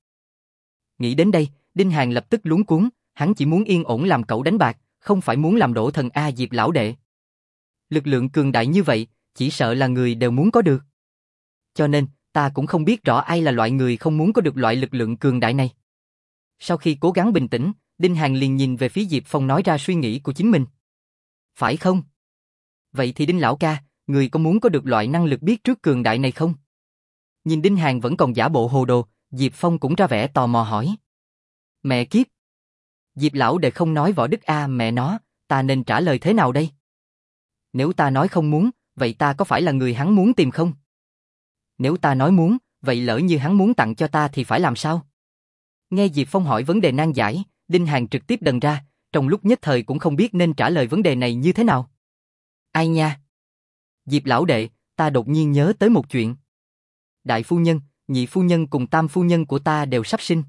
Nghĩ đến đây, Đinh Hàn lập tức luống cuống, hắn chỉ muốn yên ổn làm cậu đánh bạc, không phải muốn làm đổ thần A Diệp lão đệ. Lực lượng cường đại như vậy, chỉ sợ là người đều muốn có được. Cho nên, ta cũng không biết rõ ai là loại người không muốn có được loại lực lượng cường đại này. Sau khi cố gắng bình tĩnh, Đinh Hàn liền nhìn về phía Diệp Phong nói ra suy nghĩ của chính mình. Phải không? Vậy thì Đinh lão ca, người có muốn có được loại năng lực biết trước cường đại này không? Nhìn Đinh Hàn vẫn còn giả bộ hồ đồ, Diệp Phong cũng ra vẻ tò mò hỏi. Mẹ kiếp! Diệp lão đệ không nói võ đức a, mẹ nó, ta nên trả lời thế nào đây? Nếu ta nói không muốn, vậy ta có phải là người hắn muốn tìm không? Nếu ta nói muốn, vậy lỡ như hắn muốn tặng cho ta thì phải làm sao? Nghe Diệp Phong hỏi vấn đề nan giải, Đinh Hàn trực tiếp đần ra, trong lúc nhất thời cũng không biết nên trả lời vấn đề này như thế nào. Ai nha? Diệp lão đệ, ta đột nhiên nhớ tới một chuyện. Đại phu nhân, nhị phu nhân cùng tam phu nhân của ta đều sắp sinh.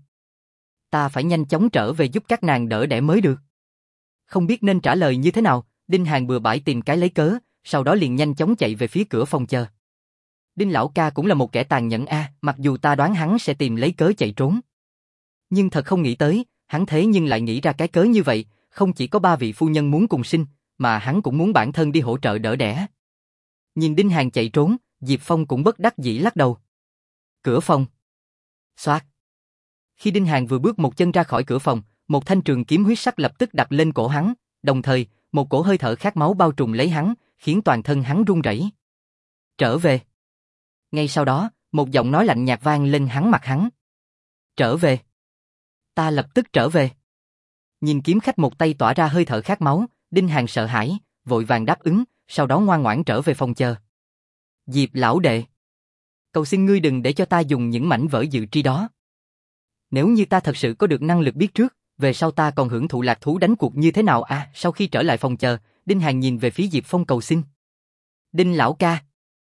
Ta phải nhanh chóng trở về giúp các nàng đỡ đẻ mới được. Không biết nên trả lời như thế nào, Đinh Hàn bừa bãi tìm cái lấy cớ, sau đó liền nhanh chóng chạy về phía cửa phòng chờ. Đinh lão ca cũng là một kẻ tàn nhẫn a, mặc dù ta đoán hắn sẽ tìm lấy cớ chạy trốn. Nhưng thật không nghĩ tới, hắn thế nhưng lại nghĩ ra cái cớ như vậy, không chỉ có ba vị phu nhân muốn cùng sinh, mà hắn cũng muốn bản thân đi hỗ trợ đỡ đẻ. Nhìn Đinh Hàn chạy trốn, Diệp Phong cũng bất đắc dĩ lắc đầu. Cửa phòng. Xoát. Khi Đinh Hàn vừa bước một chân ra khỏi cửa phòng, một thanh trường kiếm huyết sắc lập tức đặt lên cổ hắn, đồng thời, một cổ hơi thở khát máu bao trùm lấy hắn, khiến toàn thân hắn run rẩy. Trở về. Ngay sau đó, một giọng nói lạnh nhạt vang lên hắn mặt hắn. Trở về. Ta lập tức trở về. Nhìn kiếm khách một tay tỏa ra hơi thở khát máu, Đinh Hàn sợ hãi, vội vàng đáp ứng, sau đó ngoan ngoãn trở về phòng chờ. Diệp lão đệ. Cầu xin ngươi đừng để cho ta dùng những mảnh vỡ dự tri đó. Nếu như ta thật sự có được năng lực biết trước, về sau ta còn hưởng thụ lạc thú đánh cuộc như thế nào à? Sau khi trở lại phòng chờ, Đinh Hàn nhìn về phía Diệp Phong cầu xin. Đinh lão ca.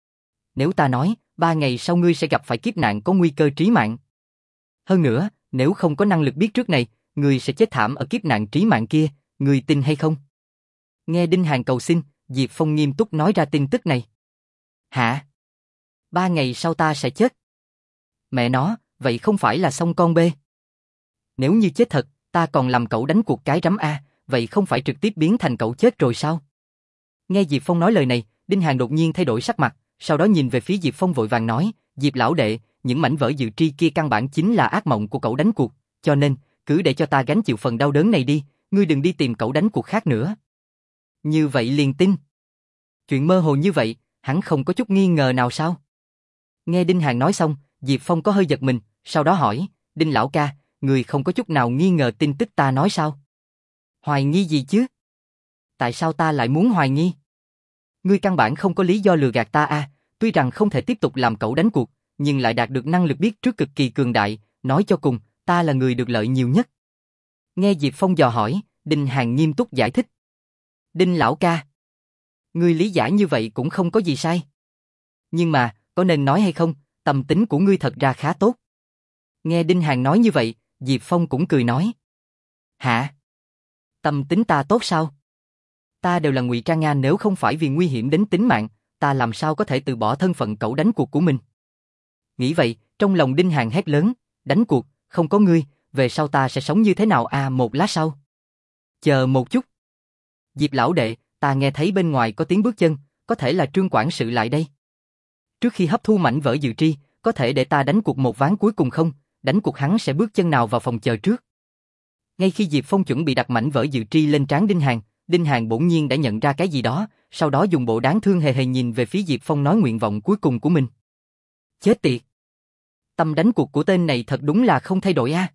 Nếu ta nói, ba ngày sau ngươi sẽ gặp phải kiếp nạn có nguy cơ trí mạng. Hơn nữa, nếu không có năng lực biết trước này, ngươi sẽ chết thảm ở kiếp nạn trí mạng kia, ngươi tin hay không? Nghe Đinh Hàn cầu xin, Diệp Phong nghiêm túc nói ra tin tức này. Hả? Ba ngày sau ta sẽ chết. Mẹ nó, vậy không phải là xong con bê? Nếu như chết thật, ta còn làm cậu đánh cuộc cái rắm a, vậy không phải trực tiếp biến thành cậu chết rồi sao? Nghe Diệp Phong nói lời này, Đinh Hàn đột nhiên thay đổi sắc mặt, sau đó nhìn về phía Diệp Phong vội vàng nói, Diệp lão đệ, những mảnh vỡ dự tri kia căn bản chính là ác mộng của cậu đánh cuộc, cho nên, cứ để cho ta gánh chịu phần đau đớn này đi, ngươi đừng đi tìm cậu đánh cuộc khác nữa. Như vậy liền tin. Chuyện mơ hồ như vậy, hắn không có chút nghi ngờ nào sao? Nghe Đinh Hàn nói xong, Diệp Phong có hơi giật mình, sau đó hỏi, Đinh lão ca, người không có chút nào nghi ngờ tin tức ta nói sao? Hoài nghi gì chứ? Tại sao ta lại muốn hoài nghi? Ngươi căn bản không có lý do lừa gạt ta à, tuy rằng không thể tiếp tục làm cậu đánh cuộc, nhưng lại đạt được năng lực biết trước cực kỳ cường đại, nói cho cùng, ta là người được lợi nhiều nhất. Nghe Diệp Phong dò hỏi, Đinh Hàn nghiêm túc giải thích. Đinh lão ca, ngươi lý giải như vậy cũng không có gì sai. Nhưng mà, có nên nói hay không, tâm tính của ngươi thật ra khá tốt. Nghe Đinh Hàn nói như vậy, Diệp Phong cũng cười nói. Hả? Tâm tính ta tốt sao? Ta đều là ngụy trang Nga, nếu không phải vì nguy hiểm đến tính mạng, ta làm sao có thể từ bỏ thân phận cậu đánh cuộc của mình. Nghĩ vậy, trong lòng Đinh Hàn hét lớn, đánh cuộc, không có ngươi, về sau ta sẽ sống như thế nào à? Một lát sau. Chờ một chút. Diệp lão đệ, ta nghe thấy bên ngoài có tiếng bước chân, có thể là Trương quản sự lại đây. Trước khi hấp thu mảnh vỡ dự tri, có thể để ta đánh cuộc một ván cuối cùng không? Đánh cuộc hắn sẽ bước chân nào vào phòng chờ trước? Ngay khi Diệp Phong chuẩn bị đặt mảnh vỡ dự tri lên trán Đinh Hàn, Đinh Hàn bỗng nhiên đã nhận ra cái gì đó, sau đó dùng bộ đáng thương hề hề nhìn về phía Diệp Phong nói nguyện vọng cuối cùng của mình. Chết tiệt! Tâm đánh cuộc của tên này thật đúng là không thay đổi a.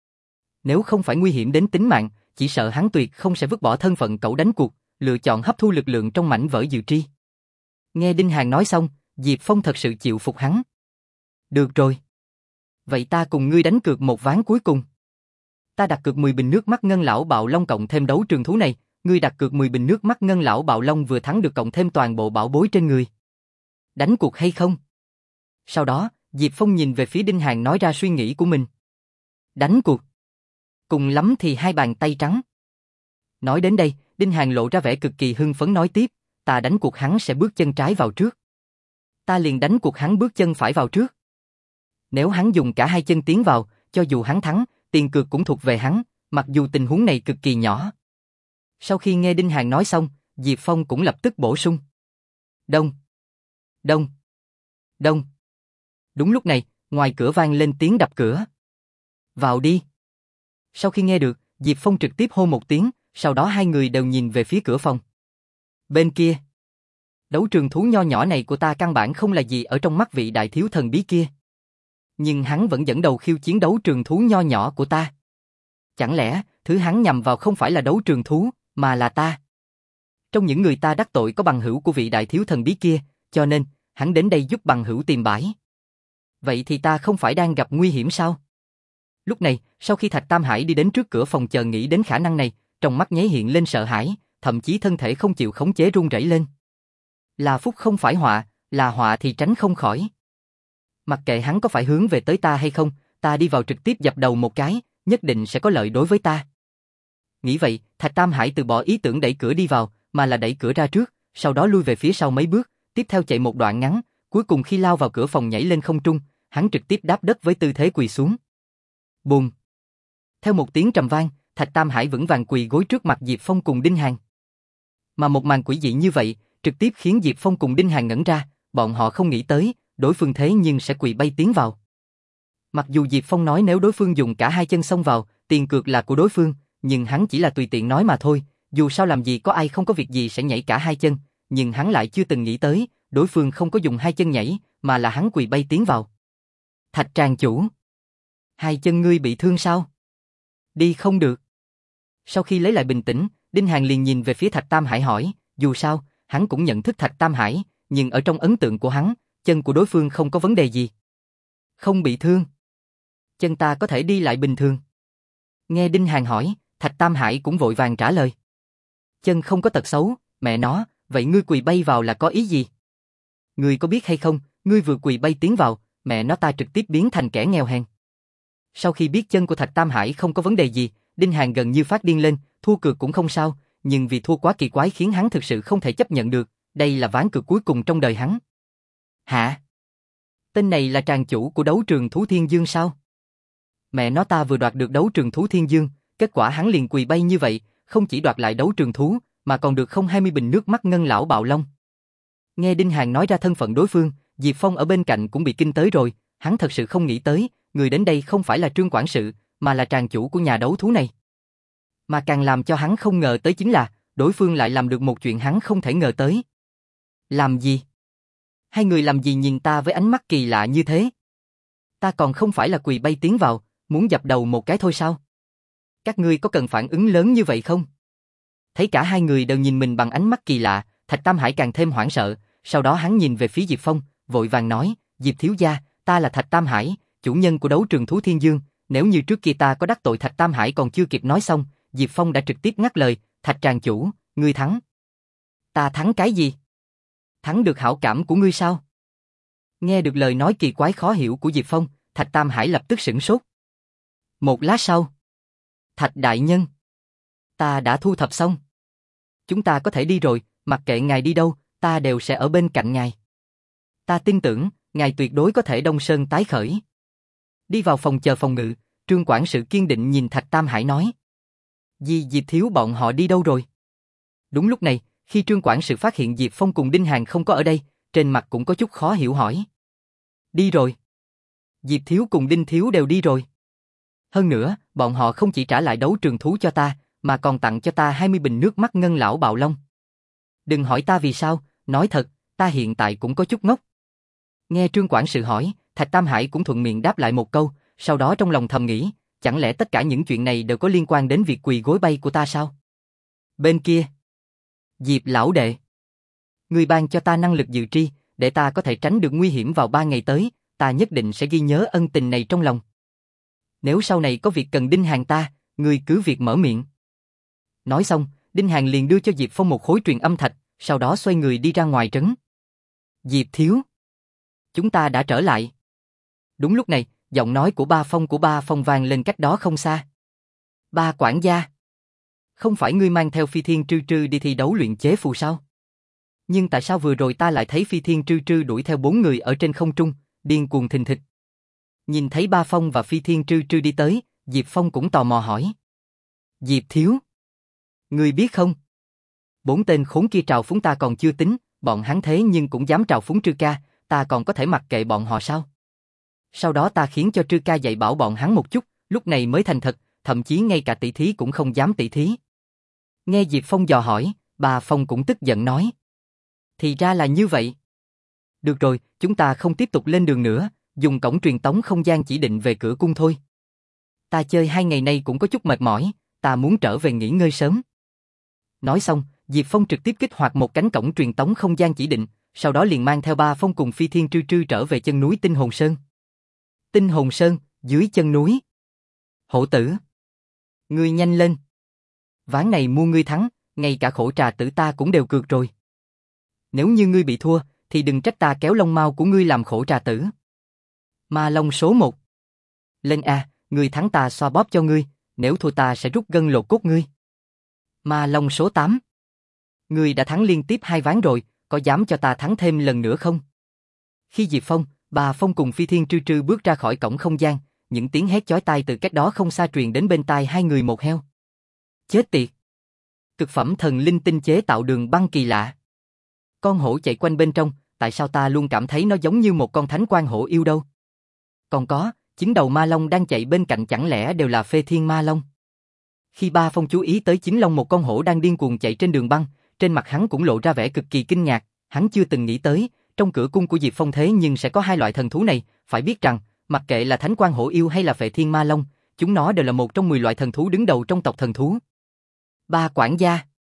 Nếu không phải nguy hiểm đến tính mạng, chỉ sợ hắn tuyệt không sẽ vứt bỏ thân phận cậu đánh cuộc, lựa chọn hấp thu lực lượng trong mảnh vỡ dự tri. Nghe Đinh Hàn nói xong, Diệp Phong thật sự chịu phục hắn. Được rồi. Vậy ta cùng ngươi đánh cược một ván cuối cùng. Ta đặt cược mười bình nước mắt ngân lão bạo long cộng thêm đấu trường thú này, ngươi đặt cược mười bình nước mắt ngân lão bạo long vừa thắng được cộng thêm toàn bộ bảo bối trên người. Đánh cuộc hay không? Sau đó, Diệp Phong nhìn về phía Đinh Hàn nói ra suy nghĩ của mình. Đánh cuộc. Cùng lắm thì hai bàn tay trắng. Nói đến đây, Đinh Hàn lộ ra vẻ cực kỳ hưng phấn nói tiếp, ta đánh cuộc hắn sẽ bước chân trái vào trước. Ta liền đánh cuộc hắn bước chân phải vào trước. Nếu hắn dùng cả hai chân tiến vào, cho dù hắn thắng, tiền cược cũng thuộc về hắn, mặc dù tình huống này cực kỳ nhỏ. Sau khi nghe Đinh Hàn nói xong, Diệp Phong cũng lập tức bổ sung. Đông. Đông. Đông. Đúng lúc này, ngoài cửa vang lên tiếng đập cửa. Vào đi. Sau khi nghe được, Diệp Phong trực tiếp hô một tiếng, sau đó hai người đều nhìn về phía cửa phòng. Bên kia. Đấu trường thú nho nhỏ này của ta căn bản không là gì ở trong mắt vị đại thiếu thần bí kia. Nhưng hắn vẫn dẫn đầu khiêu chiến đấu trường thú nho nhỏ của ta. Chẳng lẽ, thứ hắn nhằm vào không phải là đấu trường thú, mà là ta? Trong những người ta đắc tội có bằng hữu của vị đại thiếu thần bí kia, cho nên, hắn đến đây giúp bằng hữu tìm bãi. Vậy thì ta không phải đang gặp nguy hiểm sao? Lúc này, sau khi Thạch Tam Hải đi đến trước cửa phòng chờ nghĩ đến khả năng này, trong mắt nháy hiện lên sợ hãi, thậm chí thân thể không chịu khống chế run rẩy lên. Là phúc không phải họa, là họa thì tránh không khỏi. Mặc kệ hắn có phải hướng về tới ta hay không, ta đi vào trực tiếp dập đầu một cái, nhất định sẽ có lợi đối với ta. Nghĩ vậy, Thạch Tam Hải từ bỏ ý tưởng đẩy cửa đi vào, mà là đẩy cửa ra trước, sau đó lui về phía sau mấy bước, tiếp theo chạy một đoạn ngắn, Cuối cùng khi lao vào cửa phòng nhảy lên không trung, hắn trực tiếp đáp đất với tư thế quỳ xuống. Bùm! Theo một tiếng trầm vang, Thạch Tam Hải vững vàng quỳ gối trước mặt Diệp Phong cùng Đinh Hàn. Mà một màn quỷ dị như vậy, trực tiếp khiến Diệp Phong cùng Đinh Hàn ngẩn ra, bọn họ không nghĩ tới, đối phương thế nhưng sẽ quỳ bay tiến vào. Mặc dù Diệp Phong nói nếu đối phương dùng cả hai chân xông vào, tiền cược là của đối phương, nhưng hắn chỉ là tùy tiện nói mà thôi, dù sao làm gì có ai không có việc gì sẽ nhảy cả hai chân, nhưng hắn lại chưa từng nghĩ tới, đối phương không có dùng hai chân nhảy, mà là hắn quỳ bay tiến vào. Thạch tràng chủ, hai chân ngươi bị thương sao? Đi không được. Sau khi lấy lại bình tĩnh, Đinh Hàn liền nhìn về phía Thạch Tam Hải hỏi, dù sao, hắn cũng nhận thức Thạch Tam Hải, nhưng ở trong ấn tượng của hắn, chân của đối phương không có vấn đề gì. Không bị thương. Chân ta có thể đi lại bình thường. Nghe Đinh Hàn hỏi, Thạch Tam Hải cũng vội vàng trả lời. Chân không có tật xấu, mẹ nó, vậy ngươi quỳ bay vào là có ý gì? Ngươi có biết hay không, ngươi vừa quỳ bay tiến vào, mẹ nó ta trực tiếp biến thành kẻ nghèo hèn. Sau khi biết chân của Thạch Tam Hải không có vấn đề gì, Đinh Hàn gần như phát điên lên, thua cược cũng không sao, nhưng vì thua quá kỳ quái khiến hắn thực sự không thể chấp nhận được, đây là ván cược cuối cùng trong đời hắn. Hả? Tên này là tràng chủ của đấu trường Thú Thiên Dương sao? Mẹ nó ta vừa đoạt được đấu trường Thú Thiên Dương, kết quả hắn liền quỳ bay như vậy, không chỉ đoạt lại đấu trường thú, mà còn được không hai mươi bình nước mắt ngân lão bạo long. Nghe Đinh Hàn nói ra thân phận đối phương, Diệp Phong ở bên cạnh cũng bị kinh tới rồi, hắn thật sự không nghĩ tới, người đến đây không phải là Trương quản sự, mà là tràng chủ của nhà đấu thú này. Mà càng làm cho hắn không ngờ tới chính là, đối phương lại làm được một chuyện hắn không thể ngờ tới. Làm gì? Hai người làm gì nhìn ta với ánh mắt kỳ lạ như thế? Ta còn không phải là quỳ bay tiến vào, muốn dập đầu một cái thôi sao? Các ngươi có cần phản ứng lớn như vậy không? Thấy cả hai người đều nhìn mình bằng ánh mắt kỳ lạ, Thạch Tam Hải càng thêm hoảng sợ, sau đó hắn nhìn về phía Diệp Phong, vội vàng nói, Diệp thiếu gia, ta là Thạch Tam Hải, chủ nhân của đấu trường Thú Thiên Dương, nếu như trước kia ta có đắc tội Thạch Tam Hải còn chưa kịp nói xong, Diệp Phong đã trực tiếp ngắt lời, Thạch tràng chủ, ngươi thắng. Ta thắng cái gì? Thắng được hảo cảm của ngươi sao? Nghe được lời nói kỳ quái khó hiểu của Diệp Phong, Thạch Tam Hải lập tức sửng sốt. Một lát sau, Thạch đại nhân, ta đã thu thập xong. Chúng ta có thể đi rồi, mặc kệ ngài đi đâu, ta đều sẽ ở bên cạnh ngài. Ta tin tưởng, ngài tuyệt đối có thể đông sơn tái khởi. Đi vào phòng chờ phòng ngự, Trương quản sự kiên định nhìn Thạch Tam Hải nói. Di Diệp thiếu bọn họ đi đâu rồi? Đúng lúc này, khi Trương quản sự phát hiện Diệp Phong cùng Đinh Hàn không có ở đây, trên mặt cũng có chút khó hiểu hỏi. Đi rồi. Diệp thiếu cùng Đinh thiếu đều đi rồi. Hơn nữa, bọn họ không chỉ trả lại đấu trường thú cho ta, mà còn tặng cho ta hai mươi bình nước mắt ngân lão bạo long. Đừng hỏi ta vì sao, nói thật, ta hiện tại cũng có chút ngốc. Nghe Trương quản sự hỏi, Thạch Tam Hải cũng thuận miệng đáp lại một câu, sau đó trong lòng thầm nghĩ, chẳng lẽ tất cả những chuyện này đều có liên quan đến việc quỳ gối bay của ta sao? Bên kia, Diệp lão đệ, ngươi ban cho ta năng lực dự tri, để ta có thể tránh được nguy hiểm vào ba ngày tới, ta nhất định sẽ ghi nhớ ân tình này trong lòng. Nếu sau này có việc cần Đinh Hàn ta, ngươi cứ việc mở miệng. Nói xong, Đinh Hàn liền đưa cho Diệp Phong một khối truyền âm thạch, sau đó xoay người đi ra ngoài trấn. Diệp thiếu, chúng ta đã trở lại. Đúng lúc này, giọng nói của Ba Phong của Ba Phong vang lên cách đó không xa. Ba quản gia, không phải ngươi mang theo Phi Thiên Trư Trư đi thi đấu luyện chế phù sao? Nhưng tại sao vừa rồi ta lại thấy Phi Thiên Trư Trư đuổi theo bốn người ở trên không trung, điên cuồng thình thịch? Nhìn thấy Ba Phong và Phi Thiên Trư Trư đi tới, Diệp Phong cũng tò mò hỏi. Diệp thiếu, ngươi biết không? Bốn tên khốn kia trào phúng ta còn chưa tính, bọn hắn thế nhưng cũng dám trào phúng Trư ca, ta còn có thể mặc kệ bọn họ sao? Sau đó ta khiến cho Trư ca dạy bảo bọn hắn một chút, lúc này mới thành thật, thậm chí ngay cả tỷ thí cũng không dám tỷ thí. Nghe Diệp Phong dò hỏi, Ba Phong cũng tức giận nói. Thì ra là như vậy. Được rồi, chúng ta không tiếp tục lên đường nữa, dùng cổng truyền tống không gian chỉ định về cửa cung thôi. Ta chơi hai ngày nay cũng có chút mệt mỏi, ta muốn trở về nghỉ ngơi sớm. Nói xong, Diệp Phong trực tiếp kích hoạt một cánh cổng truyền tống không gian chỉ định, sau đó liền mang theo Ba Phong cùng Phi Thiên Trư Trư trở về chân núi Tinh Hồn Sơn. Tinh Hồn Sơn, dưới chân núi. Hổ tử, ngươi nhanh lên. Ván này mua ngươi thắng, ngay cả khổ trà tử ta cũng đều cược rồi. Nếu như ngươi bị thua, thì đừng trách ta kéo lông mao của ngươi làm khổ trà tử. Ma Long số một. Lên A, ngươi thắng ta xoa bóp cho ngươi, nếu thua ta sẽ rút gân lột cốt ngươi. Ma Long số tám. Ngươi đã thắng liên tiếp hai ván rồi, có dám cho ta thắng thêm lần nữa không? Khi Diệp Phong, Bà Phong cùng Phi Thiên Trư Trư bước ra khỏi cổng không gian, những tiếng hét chói tai từ cách đó không xa truyền đến bên tai hai người một heo. Chết tiệt! Cực phẩm thần linh tinh chế tạo đường băng kỳ lạ. Con hổ chạy quanh bên trong, tại sao ta luôn cảm thấy nó giống như một con thánh quan hổ yêu đâu? Còn có, chín đầu ma long đang chạy bên cạnh chẳng lẽ đều là Phê Thiên Ma Long? Khi Ba Phong chú ý tới chính long một con hổ đang điên cuồng chạy trên đường băng, trên mặt hắn cũng lộ ra vẻ cực kỳ kinh ngạc, hắn chưa từng nghĩ tới, trong cửa cung của Diệp Phong thế nhưng sẽ có hai loại thần thú này, phải biết rằng, mặc kệ là thánh quan hổ yêu hay là Phệ Thiên Ma Long, chúng nó đều là một trong mười loại thần thú đứng đầu trong tộc thần thú. Ba quản gia.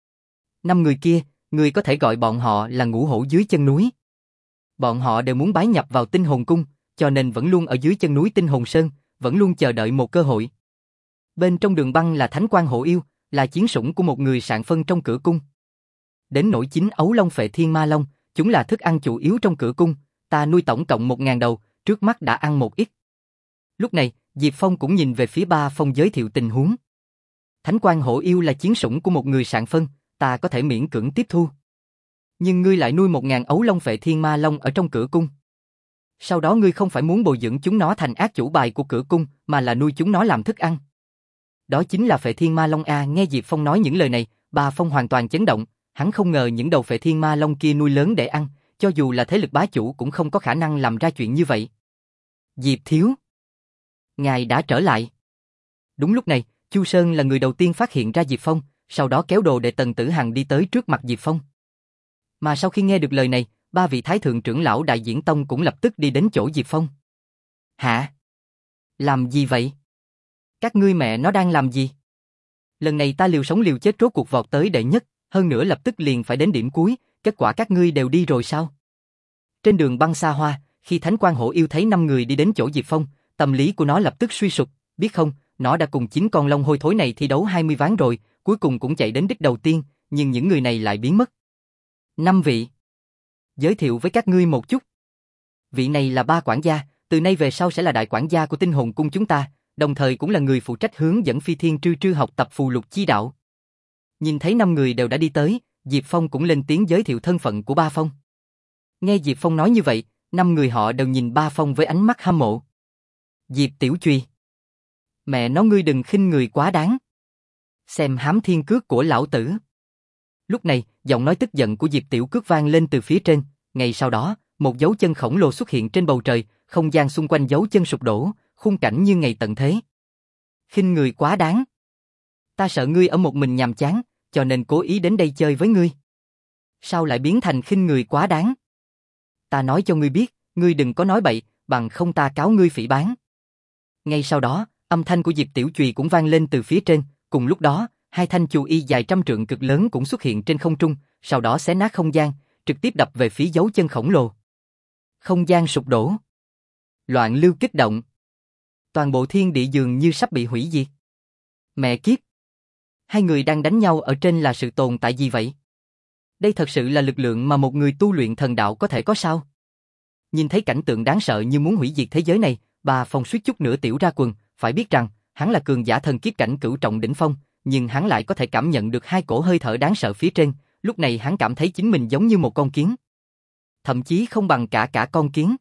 Năm người kia, người có thể gọi bọn họ là ngũ hổ dưới chân núi. Bọn họ đều muốn bái nhập vào Tinh Hồn Cung, cho nên vẫn luôn ở dưới chân núi Tinh Hồn Sơn, vẫn luôn chờ đợi một cơ hội. Bên trong đường băng là thánh quan hổ yêu, là chiến sủng của một người sạn phân trong cửa cung. Đến nỗi chính ấu long Phệ Thiên Ma Long, chúng là thức ăn chủ yếu trong cửa cung, ta nuôi tổng cộng một ngàn đầu, trước mắt đã ăn một ít. Lúc này, Diệp Phong cũng nhìn về phía Ba Phong giới thiệu tình huống. Thánh quan hổ yêu là chiến sủng của một người sạn phân, ta có thể miễn cưỡng tiếp thu. Nhưng ngươi lại nuôi một ngàn ấu long Phệ Thiên Ma Long ở trong cửa cung. Sau đó ngươi không phải muốn bồi dưỡng chúng nó thành ác chủ bài của cửa cung, mà là nuôi chúng nó làm thức ăn. Đó chính là Phệ Thiên Ma Long a. Nghe Diệp Phong nói những lời này, Ba Phong hoàn toàn chấn động, hắn không ngờ những đầu Phệ Thiên Ma Long kia nuôi lớn để ăn, cho dù là thế lực bá chủ cũng không có khả năng làm ra chuyện như vậy. Diệp thiếu, ngài đã trở lại. Đúng lúc này, Chu Sơn là người đầu tiên phát hiện ra Diệp Phong, sau đó kéo đồ đệ Tần Tử Hằng đi tới trước mặt Diệp Phong. Mà sau khi nghe được lời này, ba vị thái thượng trưởng lão Đại Diễn Tông cũng lập tức đi đến chỗ Diệp Phong. Hả? Làm gì vậy? Các ngươi mẹ nó đang làm gì? Lần này ta liều sống liều chết rốt cuộc vọt tới đệ nhất, hơn nữa lập tức liền phải đến điểm cuối, kết quả các ngươi đều đi rồi sao? Trên đường băng xa hoa, khi Thánh Quan Hổ yêu thấy năm người đi đến chỗ Diệp Phong, tâm lý của nó lập tức suy sụp, biết không, nó đã cùng chín con long hôi thối này thi đấu hai mươi ván rồi, cuối cùng cũng chạy đến đích đầu tiên, nhưng những người này lại biến mất. Năm vị. Giới thiệu với các ngươi một chút. Vị này là Ba quản gia, từ nay về sau sẽ là đại quản gia của Tinh Hồn Cung chúng ta, đồng thời cũng là người phụ trách hướng dẫn Phi Thiên Trư Trư học tập phù lục chi đạo. Nhìn thấy năm người đều đã đi tới, Diệp Phong cũng lên tiếng giới thiệu thân phận của Ba Phong. Nghe Diệp Phong nói như vậy, năm người họ đều nhìn Ba Phong với ánh mắt hâm mộ. Diệp Tiểu Truy. Mẹ nó ngươi đừng khinh người quá đáng. Xem hám thiên cước của lão tử. Lúc này, giọng nói tức giận của Diệp Tiểu Cước vang lên từ phía trên, ngay sau đó, một dấu chân khổng lồ xuất hiện trên bầu trời, không gian xung quanh dấu chân sụp đổ, khung cảnh như ngày tận thế. Khinh người quá đáng. Ta sợ ngươi ở một mình nhàm chán, cho nên cố ý đến đây chơi với ngươi. Sao lại biến thành khinh người quá đáng? Ta nói cho ngươi biết, ngươi đừng có nói bậy, bằng không ta cáo ngươi phỉ báng. Ngay sau đó, âm thanh của Diệp Tiểu Chùy cũng vang lên từ phía trên, cùng lúc đó, hai thanh chù y dài trăm trượng cực lớn cũng xuất hiện trên không trung, sau đó xé nát không gian, trực tiếp đập về phía dấu chân khổng lồ. Không gian sụp đổ. Loạn lưu kích động. Toàn bộ thiên địa dường như sắp bị hủy diệt. Mẹ kiếp. Hai người đang đánh nhau ở trên là sự tồn tại gì vậy? Đây thật sự là lực lượng mà một người tu luyện thần đạo có thể có sao? Nhìn thấy cảnh tượng đáng sợ như muốn hủy diệt thế giới này, Ba Phong suýt chút nữa tiểu ra quần, phải biết rằng, hắn là cường giả thần kiếp cảnh cửu trọng đỉnh phong, nhưng hắn lại có thể cảm nhận được hai cổ hơi thở đáng sợ phía trên, lúc này hắn cảm thấy chính mình giống như một con kiến. Thậm chí không bằng cả cả con kiến.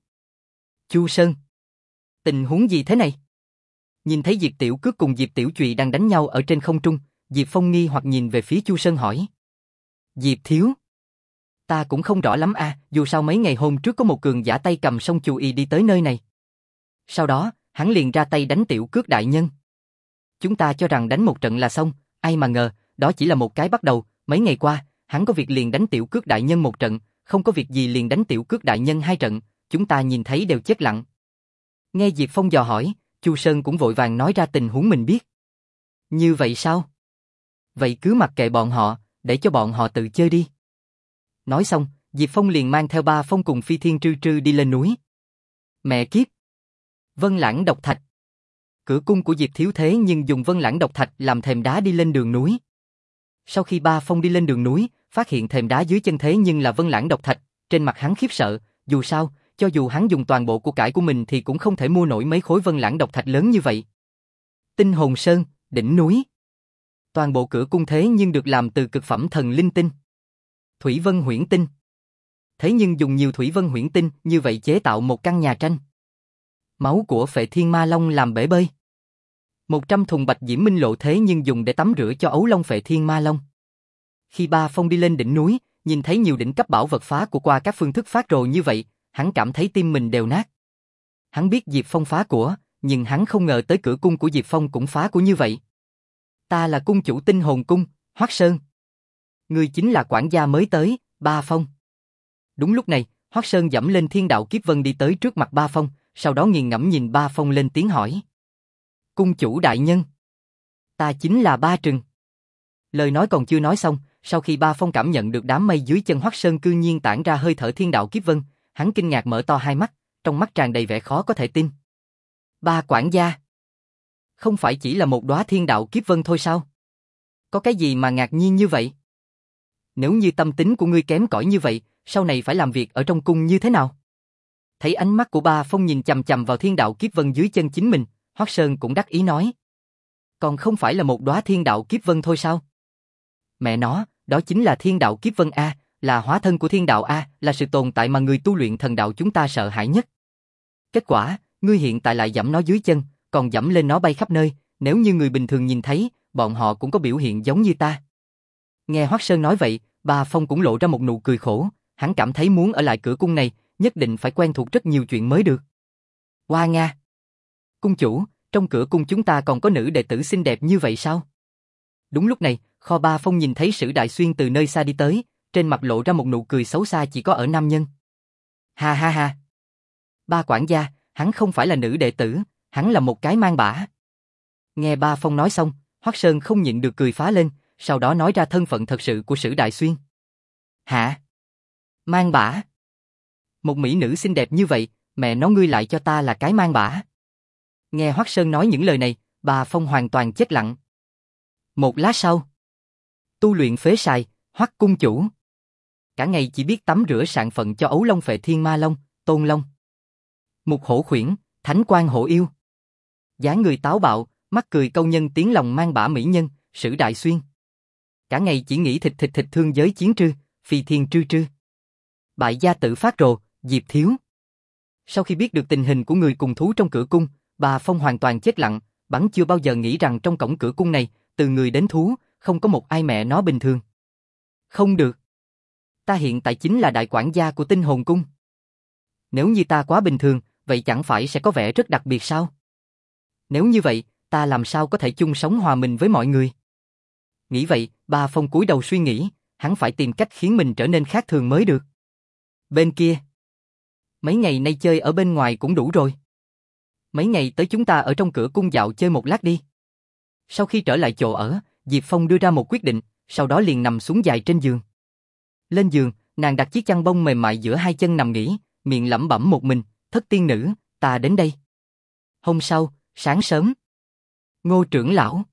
Chu Sơn. Tình huống gì thế này? Nhìn thấy Diệp Tiểu Cước cùng Diệp Tiểu Chùy đang đánh nhau ở trên không trung, Diệp Phong nghi hoặc nhìn về phía Chu Sơn hỏi. Diệp thiếu. Ta cũng không rõ lắm a, dù sao mấy ngày hôm trước có một cường giả tay cầm song chù y đi tới nơi này. Sau đó, hắn liền ra tay đánh Tiểu Cước đại nhân. Chúng ta cho rằng đánh một trận là xong, ai mà ngờ, đó chỉ là một cái bắt đầu, mấy ngày qua, hắn có việc liền đánh Tiểu Cước đại nhân một trận, không có việc gì liền đánh Tiểu Cước đại nhân hai trận, chúng ta nhìn thấy đều chết lặng. Nghe Diệp Phong dò hỏi, Chu Sơn cũng vội vàng nói ra tình huống mình biết. Như vậy sao? Vậy cứ mặc kệ bọn họ, để cho bọn họ tự chơi đi. Nói xong, Diệp Phong liền mang theo Ba Phong cùng Phi Thiên Trư Trư đi lên núi. Mẹ kiếp! Vân Lãng độc thạch. Cửa cung của Diệp Thiếu thế nhưng dùng Vân Lãng độc thạch làm thềm đá đi lên đường núi. Sau khi Ba Phong đi lên đường núi, phát hiện thềm đá dưới chân thế nhưng là Vân Lãng độc thạch, trên mặt hắn khiếp sợ, dù sao, cho dù hắn dùng toàn bộ của cải của mình thì cũng không thể mua nổi mấy khối Vân Lãng độc thạch lớn như vậy. Tinh Hồn Sơn, đỉnh núi. Toàn bộ cửa cung thế nhưng được làm từ cực phẩm thần linh tinh. Thủy Vân Huyễn Tinh. thế nhưng dùng nhiều thủy vân huyễn tinh như vậy chế tạo một căn nhà tranh. Máu của Phệ Thiên Ma Long làm bể bơi. Một trăm thùng bạch diễm minh lộ thế nhưng dùng để tắm rửa cho ấu long Phệ Thiên Ma Long. Khi Ba Phong đi lên đỉnh núi, nhìn thấy nhiều đỉnh cấp bảo vật phá của qua các phương thức phát rồ như vậy, hắn cảm thấy tim mình đều nát. Hắn biết Diệp Phong phá của, nhưng hắn không ngờ tới cửa cung của Diệp Phong cũng phá của như vậy. Ta là cung chủ Tinh Hồn Cung, Hoắc Sơn. Ngươi chính là quản gia mới tới, Ba Phong. Đúng lúc này, Hoắc Sơn dẫm lên thiên đạo kiếp vân đi tới trước mặt Ba Phong, sau đó nghiền ngẫm nhìn Ba Phong lên tiếng hỏi. Cung chủ đại nhân. Ta chính là Ba Trừng. Lời nói còn chưa nói xong, sau khi Ba Phong cảm nhận được đám mây dưới chân Hoắc Sơn cư nhiên tản ra hơi thở thiên đạo kiếp vân, hắn kinh ngạc mở to hai mắt, trong mắt tràn đầy vẻ khó có thể tin. Ba quản gia. Không phải chỉ là một đóa thiên đạo kiếp vân thôi sao? Có cái gì mà ngạc nhiên như vậy? Nếu như tâm tính của ngươi kém cỏi như vậy, sau này phải làm việc ở trong cung như thế nào? Thấy ánh mắt của Ba Phong nhìn chằm chằm vào thiên đạo kiếp vân dưới chân chính mình, Hoắc Sơn cũng đắc ý nói. Còn không phải là một đóa thiên đạo kiếp vân thôi sao? Mẹ nó, đó chính là thiên đạo kiếp vân A, là hóa thân của thiên đạo A, là sự tồn tại mà người tu luyện thần đạo chúng ta sợ hãi nhất. Kết quả, ngươi hiện tại lại giẫm nó dưới chân, còn giẫm lên nó bay khắp nơi, nếu như người bình thường nhìn thấy, bọn họ cũng có biểu hiện giống như ta. Nghe Hoắc Sơn nói vậy, Ba Phong cũng lộ ra một nụ cười khổ, hắn cảm thấy muốn ở lại cửa cung này, nhất định phải quen thuộc rất nhiều chuyện mới được. Hoa Nga. Cung chủ, trong cửa cung chúng ta còn có nữ đệ tử xinh đẹp như vậy sao? Đúng lúc này, Kho Ba Phong nhìn thấy Sử Đại Xuyên từ nơi xa đi tới, trên mặt lộ ra một nụ cười xấu xa chỉ có ở nam nhân. Ha ha ha. Ba quản gia, hắn không phải là nữ đệ tử, hắn là một cái mang bả. Nghe Ba Phong nói xong, Hoắc Sơn không nhịn được cười phá lên, sau đó nói ra thân phận thật sự của Sử Đại Xuyên. Hả? Mang bả? Một mỹ nữ xinh đẹp như vậy, mẹ nó ngươi lại cho ta là cái mang bả. Nghe Hoắc Sơn nói những lời này, Ba Phong hoàn toàn chết lặng. Một lát sau, tu luyện phế sài, Hoắc cung chủ. Cả ngày chỉ biết tắm rửa sạn phận cho ấu long Phệ Thiên Ma Long, Tôn Long. Mục Hổ Khuyển, Thánh Quan Hổ Yêu. Dáng người táo bạo, mắt cười câu nhân tiếng lòng mang bả mỹ nhân, Sử Đại Xuyên. Cả ngày chỉ nghĩ thịt thịt thịt thương giới chiến trư, phi thiên trư trư. Bại gia tử phát rồ, Diệp Thiếu. Sau khi biết được tình hình của người cùng thú trong cửa cung, Bà Phong hoàn toàn chết lặng, bắn chưa bao giờ nghĩ rằng trong cổng cửa cung này, từ người đến thú, không có một ai mẹ nó bình thường. Không được. Ta hiện tại chính là đại quản gia của Tinh Hồn Cung. Nếu như ta quá bình thường, vậy chẳng phải sẽ có vẻ rất đặc biệt sao? Nếu như vậy, ta làm sao có thể chung sống hòa mình với mọi người? Nghĩ vậy, Ba Phong cúi đầu suy nghĩ, hắn phải tìm cách khiến mình trở nên khác thường mới được. Bên kia, mấy ngày nay chơi ở bên ngoài cũng đủ rồi. Mấy ngày tới chúng ta ở trong cửa cung dạo chơi một lát đi. Sau khi trở lại chỗ ở, Diệp Phong đưa ra một quyết định, sau đó liền nằm xuống dài trên giường. Lên giường, nàng đặt chiếc chăn bông mềm mại giữa hai chân nằm nghỉ, miệng lẩm bẩm một mình, thất tiên nữ, ta đến đây. Hôm sau, sáng sớm. Ngô trưởng lão.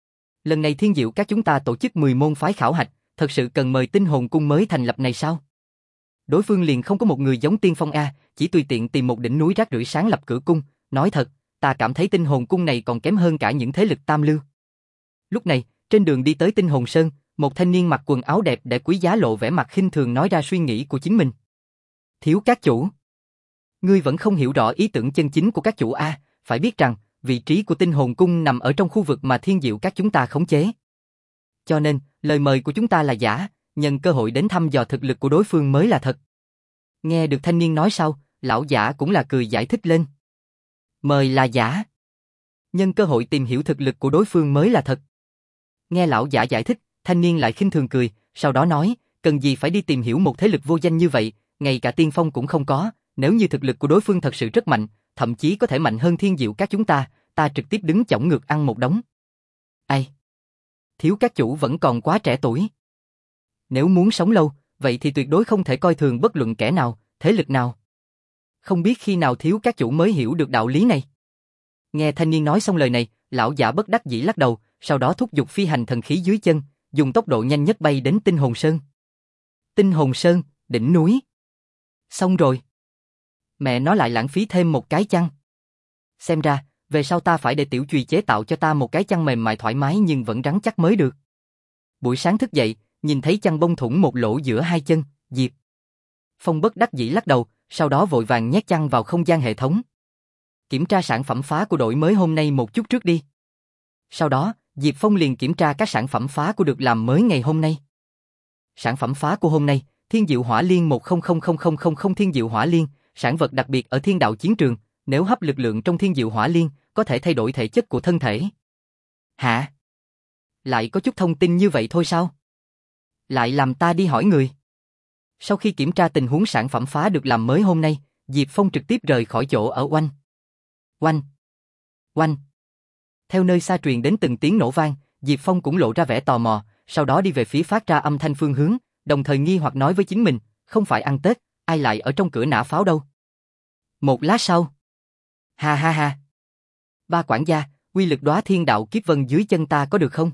Lần này Thiên Diệu các chúng ta tổ chức mười môn phái khảo hạch, thật sự cần mời Tinh Hồn Cung mới thành lập này sao? Đối phương liền không có một người giống Tiên Phong A, chỉ tùy tiện tìm một đỉnh núi rác rưởi sáng lập cửa cung, nói thật, ta cảm thấy Tinh Hồn Cung này còn kém hơn cả những thế lực tam lưu. Lúc này, trên đường đi tới Tinh Hồn Sơn, một thanh niên mặc quần áo đẹp để quý giá lộ vẻ mặt khinh thường nói ra suy nghĩ của chính mình. Thiếu các chủ, ngươi vẫn không hiểu rõ ý tưởng chân chính của các chủ A, phải biết rằng, vị trí của Tinh Hồn Cung nằm ở trong khu vực mà Thiên Diệu các chúng ta khống chế. Cho nên, lời mời của chúng ta là giả, nhân cơ hội đến thăm dò thực lực của đối phương mới là thật. Nghe được thanh niên nói sau, lão giả cũng là cười giải thích lên. Mời là giả. Nhân cơ hội tìm hiểu thực lực của đối phương mới là thật. Nghe lão giả giải thích, thanh niên lại khinh thường cười, sau đó nói, cần gì phải đi tìm hiểu một thế lực vô danh như vậy, ngay cả tiên phong cũng không có, nếu như thực lực của đối phương thật sự rất mạnh, thậm chí có thể mạnh hơn Thiên Diệu các chúng ta, ta trực tiếp đứng chổng ngược ăn một đống. Ai? Thiếu các chủ vẫn còn quá trẻ tuổi. Nếu muốn sống lâu, vậy thì tuyệt đối không thể coi thường bất luận kẻ nào, thế lực nào. Không biết khi nào thiếu các chủ mới hiểu được đạo lý này. Nghe thanh niên nói xong lời này, lão giả bất đắc dĩ lắc đầu, sau đó thúc giục phi hành thần khí dưới chân, dùng tốc độ nhanh nhất bay đến Tinh Hồn Sơn. Tinh Hồn Sơn, đỉnh núi. Xong rồi. Mẹ nó lại lãng phí thêm một cái chăn. Xem ra, về sau ta phải để tiểu chùy chế tạo cho ta một cái chăn mềm mại thoải mái nhưng vẫn rắn chắc mới được. Buổi sáng thức dậy, nhìn thấy chăn bông thủng một lỗ giữa hai chân, Diệp Phong bất đắc dĩ lắc đầu, sau đó vội vàng nhét chăn vào không gian hệ thống. Kiểm tra sản phẩm phá của đội mới hôm nay một chút trước đi. Sau đó, Diệp Phong liền kiểm tra các sản phẩm phá của được làm mới ngày hôm nay. Sản phẩm phá của hôm nay, Thiên Diệu Hỏa Liên một không không không không không không Thiên Diệu Hỏa Liên, sản vật đặc biệt ở Thiên Đạo chiến trường, nếu hấp lực lượng trong Thiên Diệu Hỏa Liên, có thể thay đổi thể chất của thân thể. Hả? Lại có chút thông tin như vậy thôi sao? Lại làm ta đi hỏi người. Sau khi kiểm tra tình huống sản phẩm phá được làm mới hôm nay, Diệp Phong trực tiếp rời khỏi chỗ ở oanh. Oanh. Oanh. Theo nơi xa truyền đến từng tiếng nổ vang, Diệp Phong cũng lộ ra vẻ tò mò, sau đó đi về phía phát ra âm thanh phương hướng, đồng thời nghi hoặc nói với chính mình, không phải ăn Tết, ai lại ở trong cửa nã pháo đâu. Một lát sau. Ha ha ha. Ba quản gia, uy lực đóa thiên đạo kiếp vân dưới chân ta có được không?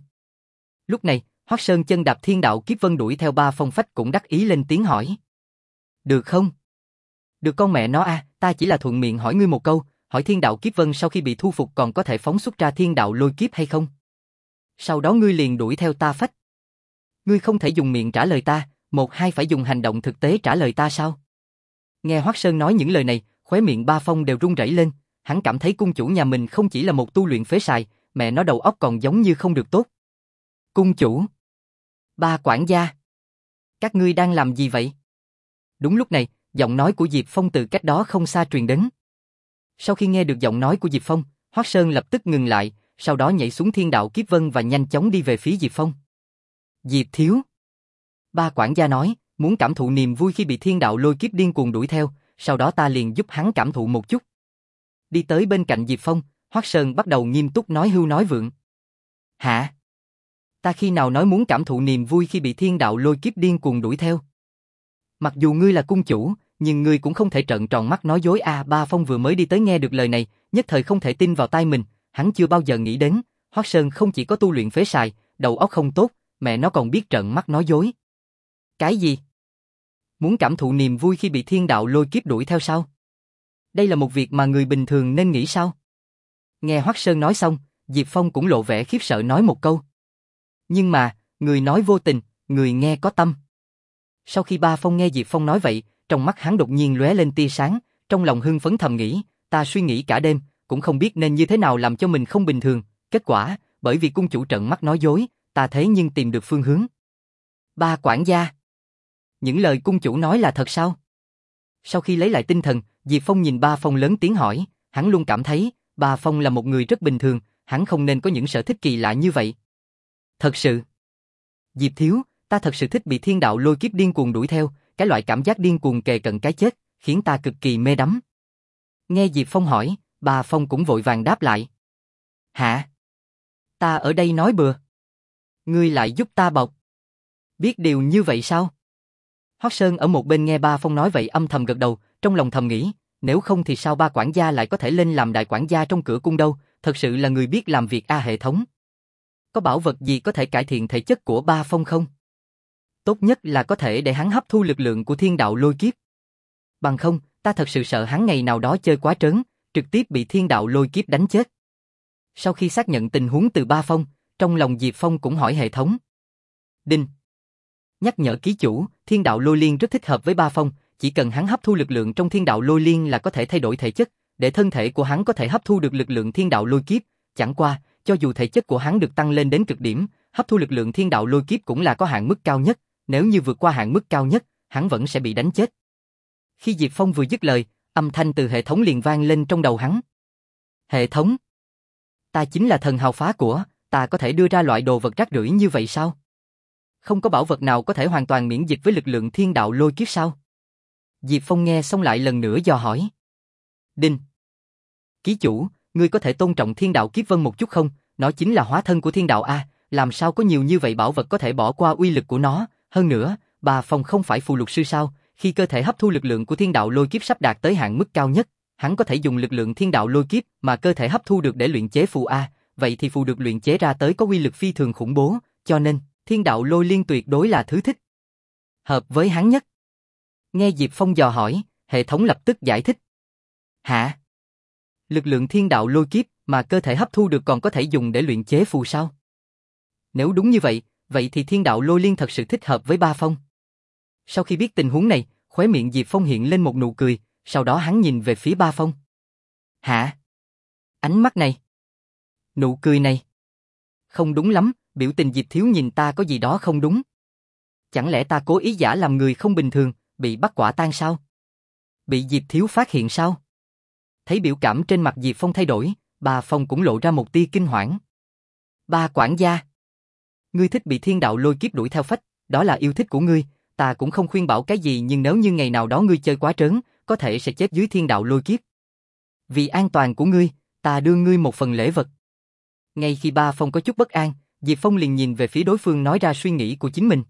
Lúc này, Hoắc Sơn chân đạp thiên đạo kiếp vân đuổi theo Ba Phong Phách cũng đắc ý lên tiếng hỏi. Được không? Được con mẹ nó a, ta chỉ là thuận miệng hỏi ngươi một câu, hỏi thiên đạo kiếp vân sau khi bị thu phục còn có thể phóng xuất ra thiên đạo lôi kiếp hay không? Sau đó ngươi liền đuổi theo ta phách. Ngươi không thể dùng miệng trả lời ta, một hai phải dùng hành động thực tế trả lời ta sao? Nghe Hoắc Sơn nói những lời này, khóe miệng Ba Phong đều run rẩy lên, hắn cảm thấy cung chủ nhà mình không chỉ là một tu luyện phế sài, mẹ nó đầu óc còn giống như không được tốt. Cung chủ. Ba quản gia. Các ngươi đang làm gì vậy? Đúng lúc này, giọng nói của Diệp Phong từ cách đó không xa truyền đến. Sau khi nghe được giọng nói của Diệp Phong, Hoắc Sơn lập tức ngừng lại, sau đó nhảy xuống thiên đạo kiếp vân và nhanh chóng đi về phía Diệp Phong. Diệp thiếu. Ba quản gia nói, muốn cảm thụ niềm vui khi bị thiên đạo lôi kiếp điên cuồng đuổi theo, sau đó ta liền giúp hắn cảm thụ một chút. Đi tới bên cạnh Diệp Phong, Hoắc Sơn bắt đầu nghiêm túc nói hưu nói vượng. Hả? Ta khi nào nói muốn cảm thụ niềm vui khi bị thiên đạo lôi kiếp điên cuồng đuổi theo? Mặc dù ngươi là cung chủ, nhưng ngươi cũng không thể trợn tròn mắt nói dối à. Ba Phong vừa mới đi tới nghe được lời này, nhất thời không thể tin vào tai mình, hắn chưa bao giờ nghĩ đến, Hoắc Sơn không chỉ có tu luyện phế sài, đầu óc không tốt, mẹ nó còn biết trợn mắt nói dối. Cái gì? Muốn cảm thụ niềm vui khi bị thiên đạo lôi kiếp đuổi theo sao? Đây là một việc mà người bình thường nên nghĩ sao? Nghe Hoắc Sơn nói xong, Diệp Phong cũng lộ vẻ khiếp sợ nói một câu. Nhưng mà, người nói vô tình, người nghe có tâm. Sau khi Ba Phong nghe Diệp Phong nói vậy, trong mắt hắn đột nhiên lóe lên tia sáng, trong lòng hưng phấn thầm nghĩ, ta suy nghĩ cả đêm, cũng không biết nên như thế nào làm cho mình không bình thường, kết quả, bởi vì cung chủ trợn mắt nói dối, ta thế nhưng tìm được phương hướng. Ba quản gia. Những lời cung chủ nói là thật sao? Sau khi lấy lại tinh thần, Diệp Phong nhìn Ba Phong lớn tiếng hỏi, hắn luôn cảm thấy, Ba Phong là một người rất bình thường, hắn không nên có những sở thích kỳ lạ như vậy. Thật sự. Diệp thiếu, ta thật sự thích bị thiên đạo lôi kiếp điên cuồng đuổi theo, cái loại cảm giác điên cuồng kề cận cái chết, khiến ta cực kỳ mê đắm. Nghe Diệp Phong hỏi, Ba Phong cũng vội vàng đáp lại. Hả? Ta ở đây nói bừa. Ngươi lại giúp ta bọc. Biết điều như vậy sao? Hoắc Sơn ở một bên nghe Ba Phong nói vậy âm thầm gật đầu, trong lòng thầm nghĩ, nếu không thì sao ba quản gia lại có thể lên làm đại quản gia trong cửa cung đâu, thật sự là người biết làm việc a hệ thống. Có bảo vật gì có thể cải thiện thể chất của Ba Phong không? Tốt nhất là có thể để hắn hấp thu lực lượng của thiên đạo lôi kiếp. Bằng không, ta thật sự sợ hắn ngày nào đó chơi quá trớn, trực tiếp bị thiên đạo lôi kiếp đánh chết. Sau khi xác nhận tình huống từ Ba Phong, trong lòng Diệp Phong cũng hỏi hệ thống. Đinh. Nhắc nhở ký chủ, thiên đạo lôi liên rất thích hợp với Ba Phong, chỉ cần hắn hấp thu lực lượng trong thiên đạo lôi liên là có thể thay đổi thể chất, để thân thể của hắn có thể hấp thu được lực lượng thiên đạo lôi kiếp, chẳng qua, cho dù thể chất của hắn được tăng lên đến cực điểm, hấp thu lực lượng thiên đạo lôi kiếp cũng là có hạn mức cao nhất, nếu như vượt qua hạn mức cao nhất, hắn vẫn sẽ bị đánh chết. Khi Diệp Phong vừa dứt lời, âm thanh từ hệ thống liền vang lên trong đầu hắn. Hệ thống, ta chính là thần hào phá của, ta có thể đưa ra loại đồ vật rác rưởi như vậy sao? Không có bảo vật nào có thể hoàn toàn miễn dịch với lực lượng thiên đạo lôi kiếp sao? Diệp Phong nghe xong lại lần nữa dò hỏi. Đinh. Ký chủ, ngươi có thể tôn trọng thiên đạo kiếp vân một chút không? Nó chính là hóa thân của thiên đạo a, làm sao có nhiều như vậy bảo vật có thể bỏ qua uy lực của nó? Hơn nữa, Ba Phong không phải phù lục sư sao? Khi cơ thể hấp thu lực lượng của thiên đạo lôi kiếp sắp đạt tới hạn mức cao nhất, hắn có thể dùng lực lượng thiên đạo lôi kiếp mà cơ thể hấp thu được để luyện chế phù a, vậy thì phù được luyện chế ra tới có uy lực phi thường khủng bố, cho nên thiên đạo lôi liên tuyệt đối là thứ thích hợp với hắn nhất. Nghe Diệp Phong dò hỏi, hệ thống lập tức giải thích. Hả? Lực lượng thiên đạo lôi kiếp mà cơ thể hấp thu được còn có thể dùng để luyện chế phù sao? Nếu đúng như vậy, vậy thì thiên đạo lôi liên thật sự thích hợp với Ba Phong. Sau khi biết tình huống này, Khóe miệng Diệp Phong hiện lên một nụ cười, sau đó hắn nhìn về phía Ba Phong. Hả? Ánh mắt này? Nụ cười này? Không đúng lắm, biểu tình Diệp Thiếu nhìn ta có gì đó không đúng. Chẳng lẽ ta cố ý giả làm người không bình thường, bị bắt quả tang sao? Bị Diệp Thiếu phát hiện sao? Thấy biểu cảm trên mặt Diệp Phong thay đổi, Ba Phong cũng lộ ra một tia kinh hoảng. Ba quản gia, ngươi thích bị thiên đạo lôi kiếp đuổi theo phách, đó là yêu thích của ngươi, ta cũng không khuyên bảo cái gì, nhưng nếu như ngày nào đó ngươi chơi quá trớn, có thể sẽ chết dưới thiên đạo lôi kiếp. Vì an toàn của ngươi, ta đưa ngươi một phần lễ vật. Ngay khi Ba Phong có chút bất an, Diệp Phong liền nhìn về phía đối phương nói ra suy nghĩ của chính mình.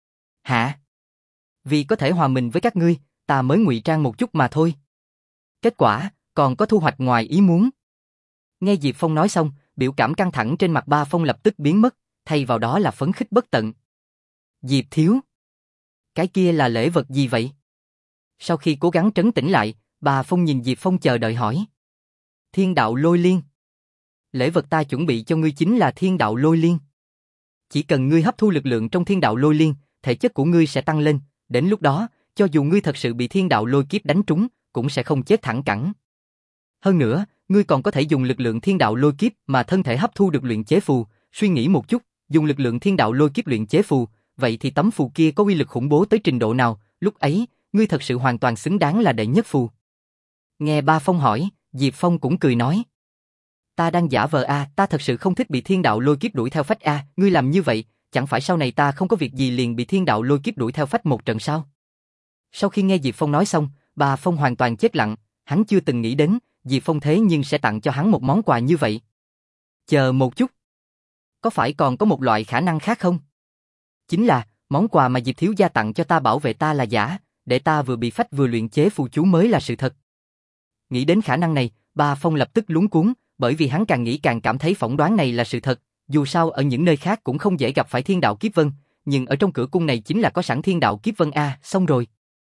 Hả? Vì có thể hòa mình với các ngươi, ta mới ngụy trang một chút mà thôi. Kết quả, còn có thu hoạch ngoài ý muốn. Nghe Diệp Phong nói xong, biểu cảm căng thẳng trên mặt Ba Phong lập tức biến mất, thay vào đó là phấn khích bất tận. Diệp Thiếu, cái kia là lễ vật gì vậy? Sau khi cố gắng trấn tĩnh lại, Ba Phong nhìn Diệp Phong chờ đợi hỏi. Thiên đạo lôi liên. Lễ vật ta chuẩn bị cho ngươi chính là thiên đạo lôi liên. Chỉ cần ngươi hấp thu lực lượng trong thiên đạo lôi liên, thể chất của ngươi sẽ tăng lên, đến lúc đó, cho dù ngươi thật sự bị thiên đạo lôi kiếp đánh trúng, cũng sẽ không chết thẳng cẳng. Hơn nữa, ngươi còn có thể dùng lực lượng thiên đạo lôi kiếp mà thân thể hấp thu được luyện chế phù, suy nghĩ một chút, dùng lực lượng thiên đạo lôi kiếp luyện chế phù, vậy thì tấm phù kia có uy lực khủng bố tới trình độ nào, lúc ấy, ngươi thật sự hoàn toàn xứng đáng là đệ nhất phù. Nghe Ba Phong hỏi, Diệp Phong cũng cười nói. Ta đang giả vờ a, ta thật sự không thích bị thiên đạo lôi kiếp đuổi theo phách a, ngươi làm như vậy, chẳng phải sau này ta không có việc gì liền bị thiên đạo lôi kiếp đuổi theo phách một trận sao? Sau khi nghe Diệp Phong nói xong, Ba Phong hoàn toàn chết lặng, hắn chưa từng nghĩ đến, Diệp Phong thế nhưng sẽ tặng cho hắn một món quà như vậy. Chờ một chút. Có phải còn có một loại khả năng khác không? Chính là, món quà mà Diệp Thiếu gia tặng cho ta bảo vệ ta là giả, để ta vừa bị phách vừa luyện chế phù chú mới là sự thật. Nghĩ đến khả năng này, Ba Phong lập tức luống cuống, bởi vì hắn càng nghĩ càng cảm thấy phỏng đoán này là sự thật, dù sao ở những nơi khác cũng không dễ gặp phải thiên đạo kiếp vân, nhưng ở trong cửa cung này chính là có sẵn thiên đạo kiếp vân a, xong rồi.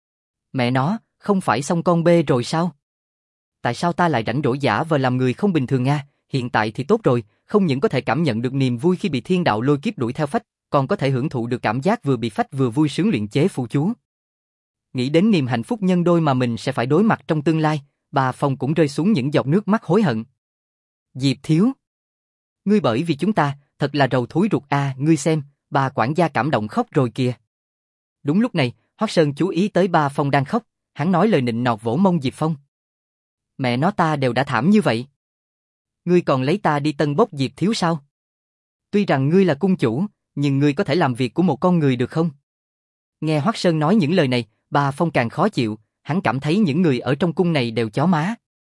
Mẹ nó, không phải xong con bê rồi sao? Tại sao ta lại rảnh rỗi giả vờ làm người không bình thường a? Hiện tại thì tốt rồi, không những có thể cảm nhận được niềm vui khi bị thiên đạo lôi kiếp đuổi theo phách, còn có thể hưởng thụ được cảm giác vừa bị phách vừa vui sướng luyện chế phù chú. Nghĩ đến niềm hạnh phúc nhân đôi mà mình sẽ phải đối mặt trong tương lai, Ba Phong cũng rơi xuống những giọt nước mắt hối hận. Diệp Thiếu, ngươi bởi vì chúng ta, thật là rầu thúi ruột a, ngươi xem, bà quản gia cảm động khóc rồi kìa. Đúng lúc này, Hoắc Sơn chú ý tới Ba Phong đang khóc, hắn nói lời nịnh nọt vỗ mông Diệp Phong. Mẹ nó, ta đều đã thảm như vậy. Ngươi còn lấy ta đi tân bốc Diệp Thiếu sao? Tuy rằng ngươi là cung chủ, nhưng ngươi có thể làm việc của một con người được không? Nghe Hoắc Sơn nói những lời này, Ba Phong càng khó chịu, hắn cảm thấy những người ở trong cung này đều chó má.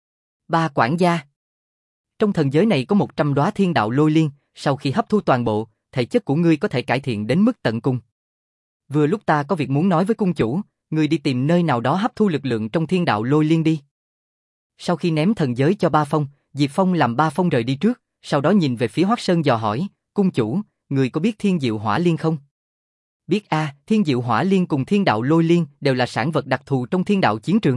Ba quản gia, trong thần giới này có một trăm đóa thiên đạo lôi liên, sau khi hấp thu toàn bộ, thể chất của ngươi có thể cải thiện đến mức tận cùng. Vừa lúc ta có việc muốn nói với cung chủ, ngươi đi tìm nơi nào đó hấp thu lực lượng trong thiên đạo lôi liên đi. Sau khi ném thần giới cho Ba Phong, Diệp Phong làm Ba Phong rời đi trước, sau đó nhìn về phía Hoắc Sơn dò hỏi, cung chủ, ngươi có biết thiên diệu hỏa liên không? Biết a, à, thiên diệu hỏa liên cùng thiên đạo lôi liên đều là sản vật đặc thù trong thiên đạo chiến trường.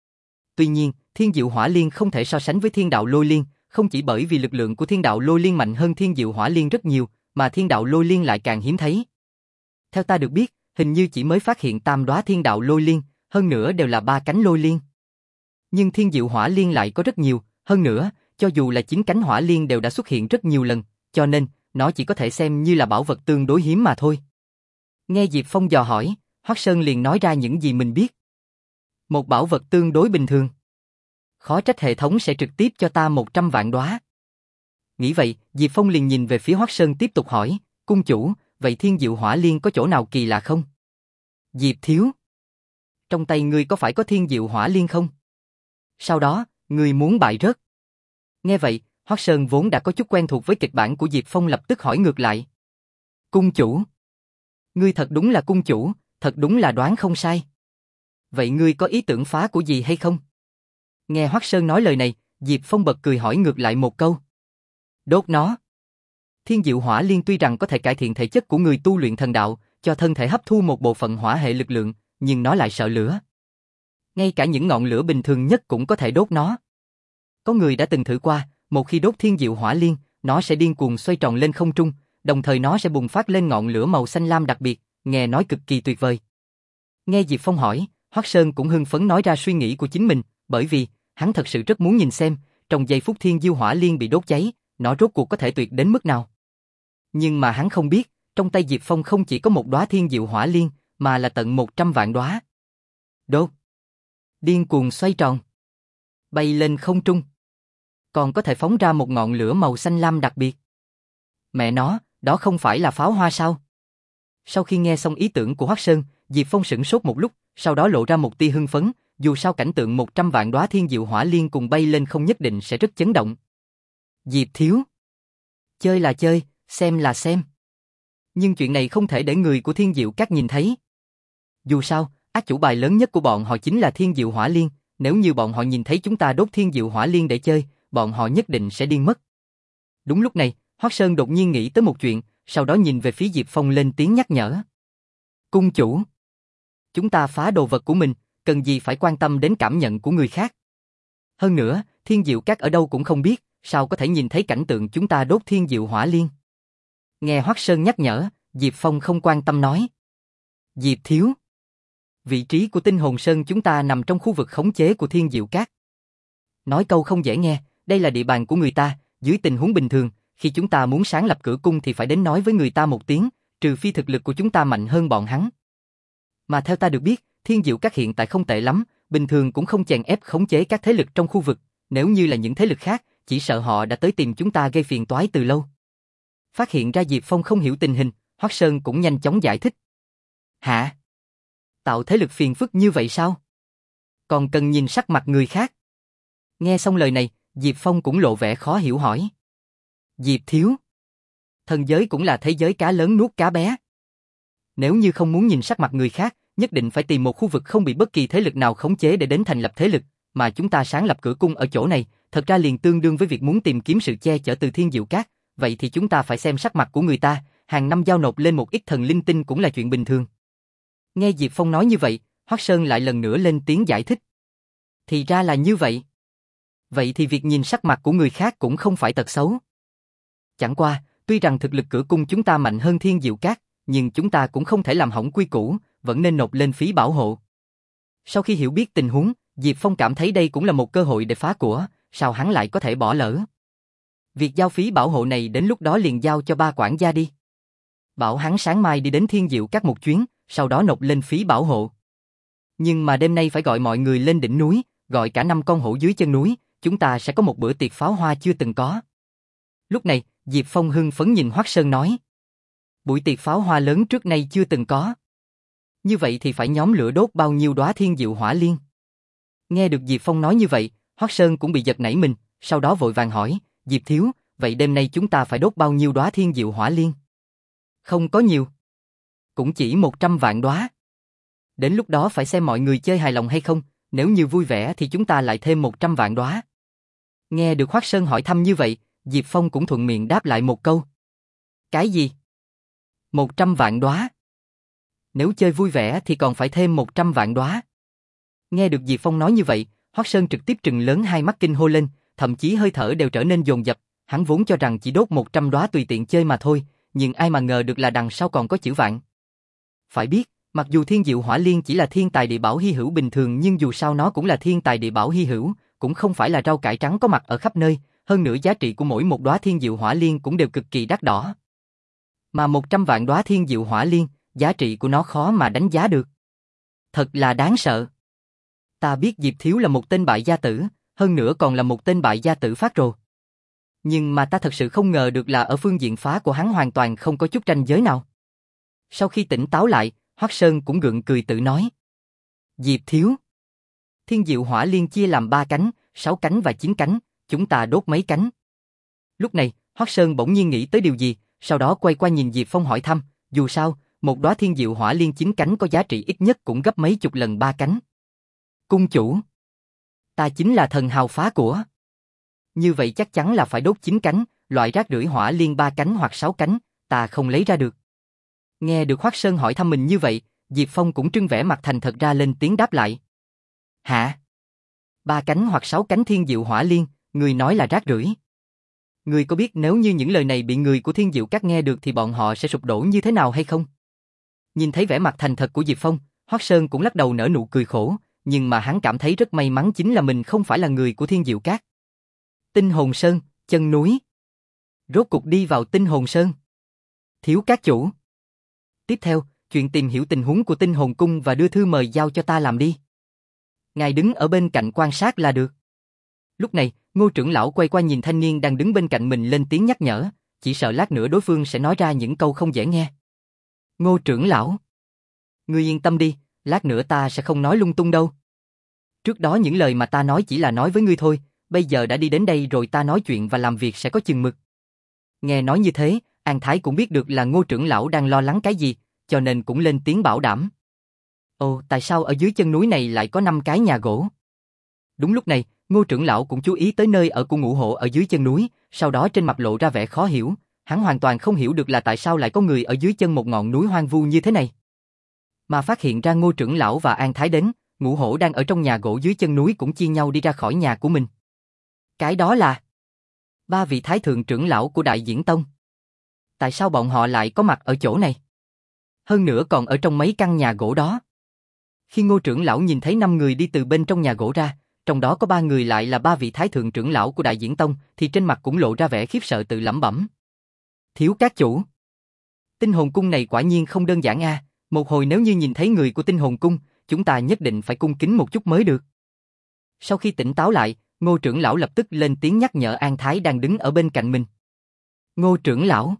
Tuy nhiên, thiên diệu hỏa liên không thể so sánh với thiên đạo lôi liên, không chỉ bởi vì lực lượng của thiên đạo lôi liên mạnh hơn thiên diệu hỏa liên rất nhiều, mà thiên đạo lôi liên lại càng hiếm thấy. Theo ta được biết, hình như chỉ mới phát hiện tam đóa thiên đạo lôi liên, hơn nữa đều là ba cánh lôi liên. Nhưng thiên diệu hỏa liên lại có rất nhiều, hơn nữa, cho dù là chín cánh hỏa liên đều đã xuất hiện rất nhiều lần, cho nên, nó chỉ có thể xem như là bảo vật tương đối hiếm mà thôi. Nghe Diệp Phong dò hỏi, Hoắc Sơn liền nói ra những gì mình biết. Một bảo vật tương đối bình thường. Khó trách hệ thống sẽ trực tiếp cho ta một trăm vạn đóa. Nghĩ vậy, Diệp Phong liền nhìn về phía Hoắc Sơn tiếp tục hỏi, cung chủ, vậy thiên diệu hỏa liên có chỗ nào kỳ lạ không? Diệp Thiếu, trong tay ngươi có phải có thiên diệu hỏa liên không? Sau đó, ngươi muốn bại rớt. Nghe vậy, Hoắc Sơn vốn đã có chút quen thuộc với kịch bản của Diệp Phong lập tức hỏi ngược lại. Cung chủ, ngươi thật đúng là cung chủ, thật đúng là đoán không sai. Vậy ngươi có ý tưởng phá của gì hay không? Nghe Hoắc Sơn nói lời này, Diệp Phong bật cười hỏi ngược lại một câu. Đốt nó. Thiên diệu hỏa liên tuy rằng có thể cải thiện thể chất của người tu luyện thần đạo, cho thân thể hấp thu một bộ phận hỏa hệ lực lượng, nhưng nó lại sợ lửa. Ngay cả những ngọn lửa bình thường nhất cũng có thể đốt nó. Có người đã từng thử qua, một khi đốt thiên diệu hỏa liên, nó sẽ điên cuồng xoay tròn lên không trung, đồng thời nó sẽ bùng phát lên ngọn lửa màu xanh lam đặc biệt, nghe nói cực kỳ tuyệt vời. Nghe Diệp Phong hỏi, Hoắc Sơn cũng hưng phấn nói ra suy nghĩ của chính mình, bởi vì hắn thật sự rất muốn nhìn xem, trong giây phút Thiên Diêu Hỏa Liên bị đốt cháy, nó rốt cuộc có thể tuyệt đến mức nào. Nhưng mà hắn không biết, trong tay Diệp Phong không chỉ có một đóa Thiên Diệu Hỏa Liên, mà là tận một trăm vạn đóa. Đốt. Điên cuồng xoay tròn. Bay lên không trung. Còn có thể phóng ra một ngọn lửa màu xanh lam đặc biệt. Mẹ nó, đó không phải là pháo hoa sao? Sau khi nghe xong ý tưởng của Hoắc Sơn, Diệp Phong sửng sốt một lúc, sau đó lộ ra một tia hưng phấn, dù sao cảnh tượng một trăm vạn đóa Thiên Diệu Hỏa Liên cùng bay lên không nhất định sẽ rất chấn động. Diệp thiếu. Chơi là chơi, xem là xem. Nhưng chuyện này không thể để người của Thiên Diệu Các nhìn thấy. Dù sao, ác chủ bài lớn nhất của bọn họ chính là Thiên Diệu Hỏa Liên, nếu như bọn họ nhìn thấy chúng ta đốt Thiên Diệu Hỏa Liên để chơi, bọn họ nhất định sẽ điên mất. Đúng lúc này, Hoắc Sơn đột nhiên nghĩ tới một chuyện, sau đó nhìn về phía Diệp Phong lên tiếng nhắc nhở. Cung chủ, chúng ta phá đồ vật của mình, cần gì phải quan tâm đến cảm nhận của người khác. Hơn nữa, Thiên Diệu Các ở đâu cũng không biết, sao có thể nhìn thấy cảnh tượng chúng ta đốt Thiên Diệu Hỏa Liên. Nghe Hoắc Sơn nhắc nhở, Diệp Phong không quan tâm nói. Diệp thiếu. Vị trí của Tinh Hồn Sơn chúng ta nằm trong khu vực khống chế của Thiên Diệu Các. Nói câu không dễ nghe, đây là địa bàn của người ta, dưới tình huống bình thường, khi chúng ta muốn sáng lập cửa cung thì phải đến nói với người ta một tiếng, trừ phi thực lực của chúng ta mạnh hơn bọn hắn. Mà theo ta được biết, Thiên Diệu Các hiện tại không tệ lắm, bình thường cũng không chèn ép khống chế các thế lực trong khu vực, nếu như là những thế lực khác, chỉ sợ họ đã tới tìm chúng ta gây phiền toái từ lâu. Phát hiện ra Diệp Phong không hiểu tình hình, Hoắc Sơn cũng nhanh chóng giải thích. Hả? Tạo thế lực phiền phức như vậy sao? Còn cần nhìn sắc mặt người khác. Nghe xong lời này, Diệp Phong cũng lộ vẻ khó hiểu hỏi. Diệp thiếu. Thần giới cũng là thế giới cá lớn nuốt cá bé. Nếu như không muốn nhìn sắc mặt người khác, nhất định phải tìm một khu vực không bị bất kỳ thế lực nào khống chế để đến thành lập thế lực, mà chúng ta sáng lập cửa cung ở chỗ này, thật ra liền tương đương với việc muốn tìm kiếm sự che chở từ Thiên Diệu Các, vậy thì chúng ta phải xem sắc mặt của người ta, hàng năm giao nộp lên một ít thần linh tinh cũng là chuyện bình thường. Nghe Diệp Phong nói như vậy, Hoắc Sơn lại lần nữa lên tiếng giải thích. Thì ra là như vậy. Vậy thì việc nhìn sắc mặt của người khác cũng không phải tật xấu. Chẳng qua, tuy rằng thực lực cửa cung chúng ta mạnh hơn Thiên Diệu Các, nhưng chúng ta cũng không thể làm hỏng quy củ, vẫn nên nộp lên phí bảo hộ. Sau khi hiểu biết tình huống, Diệp Phong cảm thấy đây cũng là một cơ hội để phá của, sao hắn lại có thể bỏ lỡ. Việc giao phí bảo hộ này đến lúc đó liền giao cho ba quản gia đi. Bảo hắn sáng mai đi đến Thiên Diệu Các một chuyến, sau đó nộp lên phí bảo hộ. Nhưng mà đêm nay phải gọi mọi người lên đỉnh núi, gọi cả năm con hổ dưới chân núi, chúng ta sẽ có một bữa tiệc pháo hoa chưa từng có. Lúc này, Diệp Phong hưng phấn nhìn Hoắc Sơn nói. Buổi tiệc pháo hoa lớn trước nay chưa từng có. Như vậy thì phải nhóm lửa đốt bao nhiêu đóa Thiên Diệu Hỏa Liên. Nghe được Diệp Phong nói như vậy, Hoắc Sơn cũng bị giật nảy mình, sau đó vội vàng hỏi, Diệp thiếu, vậy đêm nay chúng ta phải đốt bao nhiêu đóa Thiên Diệu Hỏa Liên? Không có nhiều. Cũng chỉ một trăm vạn đóa. Đến lúc đó phải xem mọi người chơi hài lòng hay không, nếu như vui vẻ thì chúng ta lại thêm một trăm vạn đóa. Nghe được Hoắc Sơn hỏi thăm như vậy, Diệp Phong cũng thuận miệng đáp lại một câu. Cái gì? một trăm vạn đóa. Nếu chơi vui vẻ thì còn phải thêm một trăm vạn đóa. Nghe được Diệp Phong nói như vậy, Hoắc Sơn trực tiếp trừng lớn hai mắt kinh hô lên, thậm chí hơi thở đều trở nên dồn dập, hắn vốn cho rằng chỉ đốt một trăm đóa tùy tiện chơi mà thôi, nhưng ai mà ngờ được là đằng sau còn có chữ vạn. Phải biết, mặc dù Thiên Diệu Hỏa Liên chỉ là thiên tài địa bảo hy hữu bình thường nhưng dù sao nó cũng là thiên tài địa bảo hy hữu, cũng không phải là rau cải trắng có mặt ở khắp nơi, hơn nữa giá trị của mỗi một đóa Thiên Diệu Hỏa Liên cũng đều cực kỳ đắt đỏ. Mà một trăm vạn đóa Thiên Diệu Hỏa Liên, giá trị của nó khó mà đánh giá được. Thật là đáng sợ. Ta biết Diệp thiếu là một tên bại gia tử, hơn nữa còn là một tên bại gia tử phát rồ. Nhưng mà ta thật sự không ngờ được là ở phương diện phá của hắn hoàn toàn không có chút ranh giới nào. Sau khi tỉnh táo lại, Hoắc Sơn cũng gượng cười tự nói. Diệp thiếu. Thiên Diệu Hỏa Liên chia làm ba cánh, sáu cánh và chín cánh, chúng ta đốt mấy cánh. Lúc này, Hoắc Sơn bỗng nhiên nghĩ tới điều gì, sau đó quay qua nhìn Diệp Phong hỏi thăm, dù sao, một đóa Thiên Diệu Hỏa Liên chín cánh có giá trị ít nhất cũng gấp mấy chục lần ba cánh. Cung chủ. Ta chính là thần hào phá của. Như vậy chắc chắn là phải đốt chín cánh, loại rác rưởi hỏa liên ba cánh hoặc sáu cánh, ta không lấy ra được. Nghe được Hoắc Sơn hỏi thăm mình như vậy, Diệp Phong cũng trưng vẻ mặt thành thật ra lên tiếng đáp lại. Hả? Ba cánh hoặc sáu cánh Thiên Diệu Hỏa Liên, người nói là rác rưởi. Người có biết nếu như những lời này bị người của Thiên Diệu Các nghe được thì bọn họ sẽ sụp đổ như thế nào hay không? Nhìn thấy vẻ mặt thành thật của Diệp Phong, Hoắc Sơn cũng lắc đầu nở nụ cười khổ, nhưng mà hắn cảm thấy rất may mắn chính là mình không phải là người của Thiên Diệu Các. Tinh Hồn Sơn, chân núi. Rốt cục đi vào Tinh Hồn Sơn. Thiếu các chủ. Tiếp theo, chuyện tìm hiểu tình huống của Tinh Hồn Cung và đưa thư mời giao cho ta làm đi. Ngài đứng ở bên cạnh quan sát là được. Lúc này, Ngô trưởng lão quay qua nhìn thanh niên đang đứng bên cạnh mình lên tiếng nhắc nhở, chỉ sợ lát nữa đối phương sẽ nói ra những câu không dễ nghe. Ngô trưởng lão. Ngươi yên tâm đi, lát nữa ta sẽ không nói lung tung đâu. Trước đó những lời mà ta nói chỉ là nói với ngươi thôi, bây giờ đã đi đến đây rồi ta nói chuyện và làm việc sẽ có chừng mực. Nghe nói như thế, An Thái cũng biết được là Ngô trưởng lão đang lo lắng cái gì, cho nên cũng lên tiếng bảo đảm. Ồ, tại sao ở dưới chân núi này lại có năm cái nhà gỗ? Đúng lúc này, Ngô trưởng lão cũng chú ý tới nơi ở của ngũ hổ ở dưới chân núi, sau đó trên mặt lộ ra vẻ khó hiểu, hắn hoàn toàn không hiểu được là tại sao lại có người ở dưới chân một ngọn núi hoang vu như thế này. Mà phát hiện ra Ngô trưởng lão và An Thái đến, ngũ hổ đang ở trong nhà gỗ dưới chân núi cũng chia nhau đi ra khỏi nhà của mình. Cái đó là ba vị thái thượng trưởng lão của Đại Diễn Tông. Tại sao bọn họ lại có mặt ở chỗ này? Hơn nữa còn ở trong mấy căn nhà gỗ đó. Khi Ngô trưởng lão nhìn thấy năm người đi từ bên trong nhà gỗ ra, trong đó có ba người lại là ba vị thái thượng trưởng lão của Đại Diễn Tông, thì trên mặt cũng lộ ra vẻ khiếp sợ tự lẩm bẩm. Thiếu các chủ. Tinh hồn cung này quả nhiên không đơn giản a, một hồi nếu như nhìn thấy người của tinh hồn cung, chúng ta nhất định phải cung kính một chút mới được. Sau khi tỉnh táo lại, Ngô trưởng lão lập tức lên tiếng nhắc nhở An Thái đang đứng ở bên cạnh mình. Ngô trưởng lão.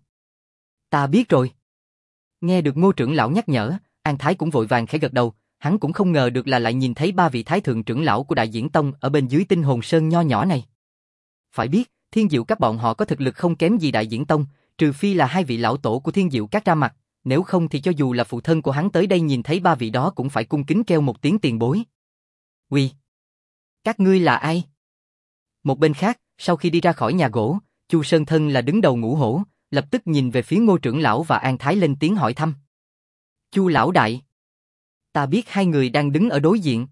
Ta biết rồi. Nghe được Ngô trưởng lão nhắc nhở, An Thái cũng vội vàng khẽ gật đầu, hắn cũng không ngờ được là lại nhìn thấy ba vị thái thượng trưởng lão của Đại Diễn Tông ở bên dưới Tinh Hồn Sơn nho nhỏ này. Phải biết, Thiên Diệu Các bọn họ có thực lực không kém gì Đại Diễn Tông, trừ phi là hai vị lão tổ của Thiên Diệu Các ra mặt, nếu không thì cho dù là phụ thân của hắn tới đây nhìn thấy ba vị đó cũng phải cung kính kêu một tiếng tiền bối. Uy, các ngươi là ai? Một bên khác, sau khi đi ra khỏi nhà gỗ, Chu Sơn thân là đứng đầu ngũ hổ, lập tức nhìn về phía Ngô trưởng lão và An Thái lên tiếng hỏi thăm. Chu lão đại, ta biết hai người đang đứng ở đối diện.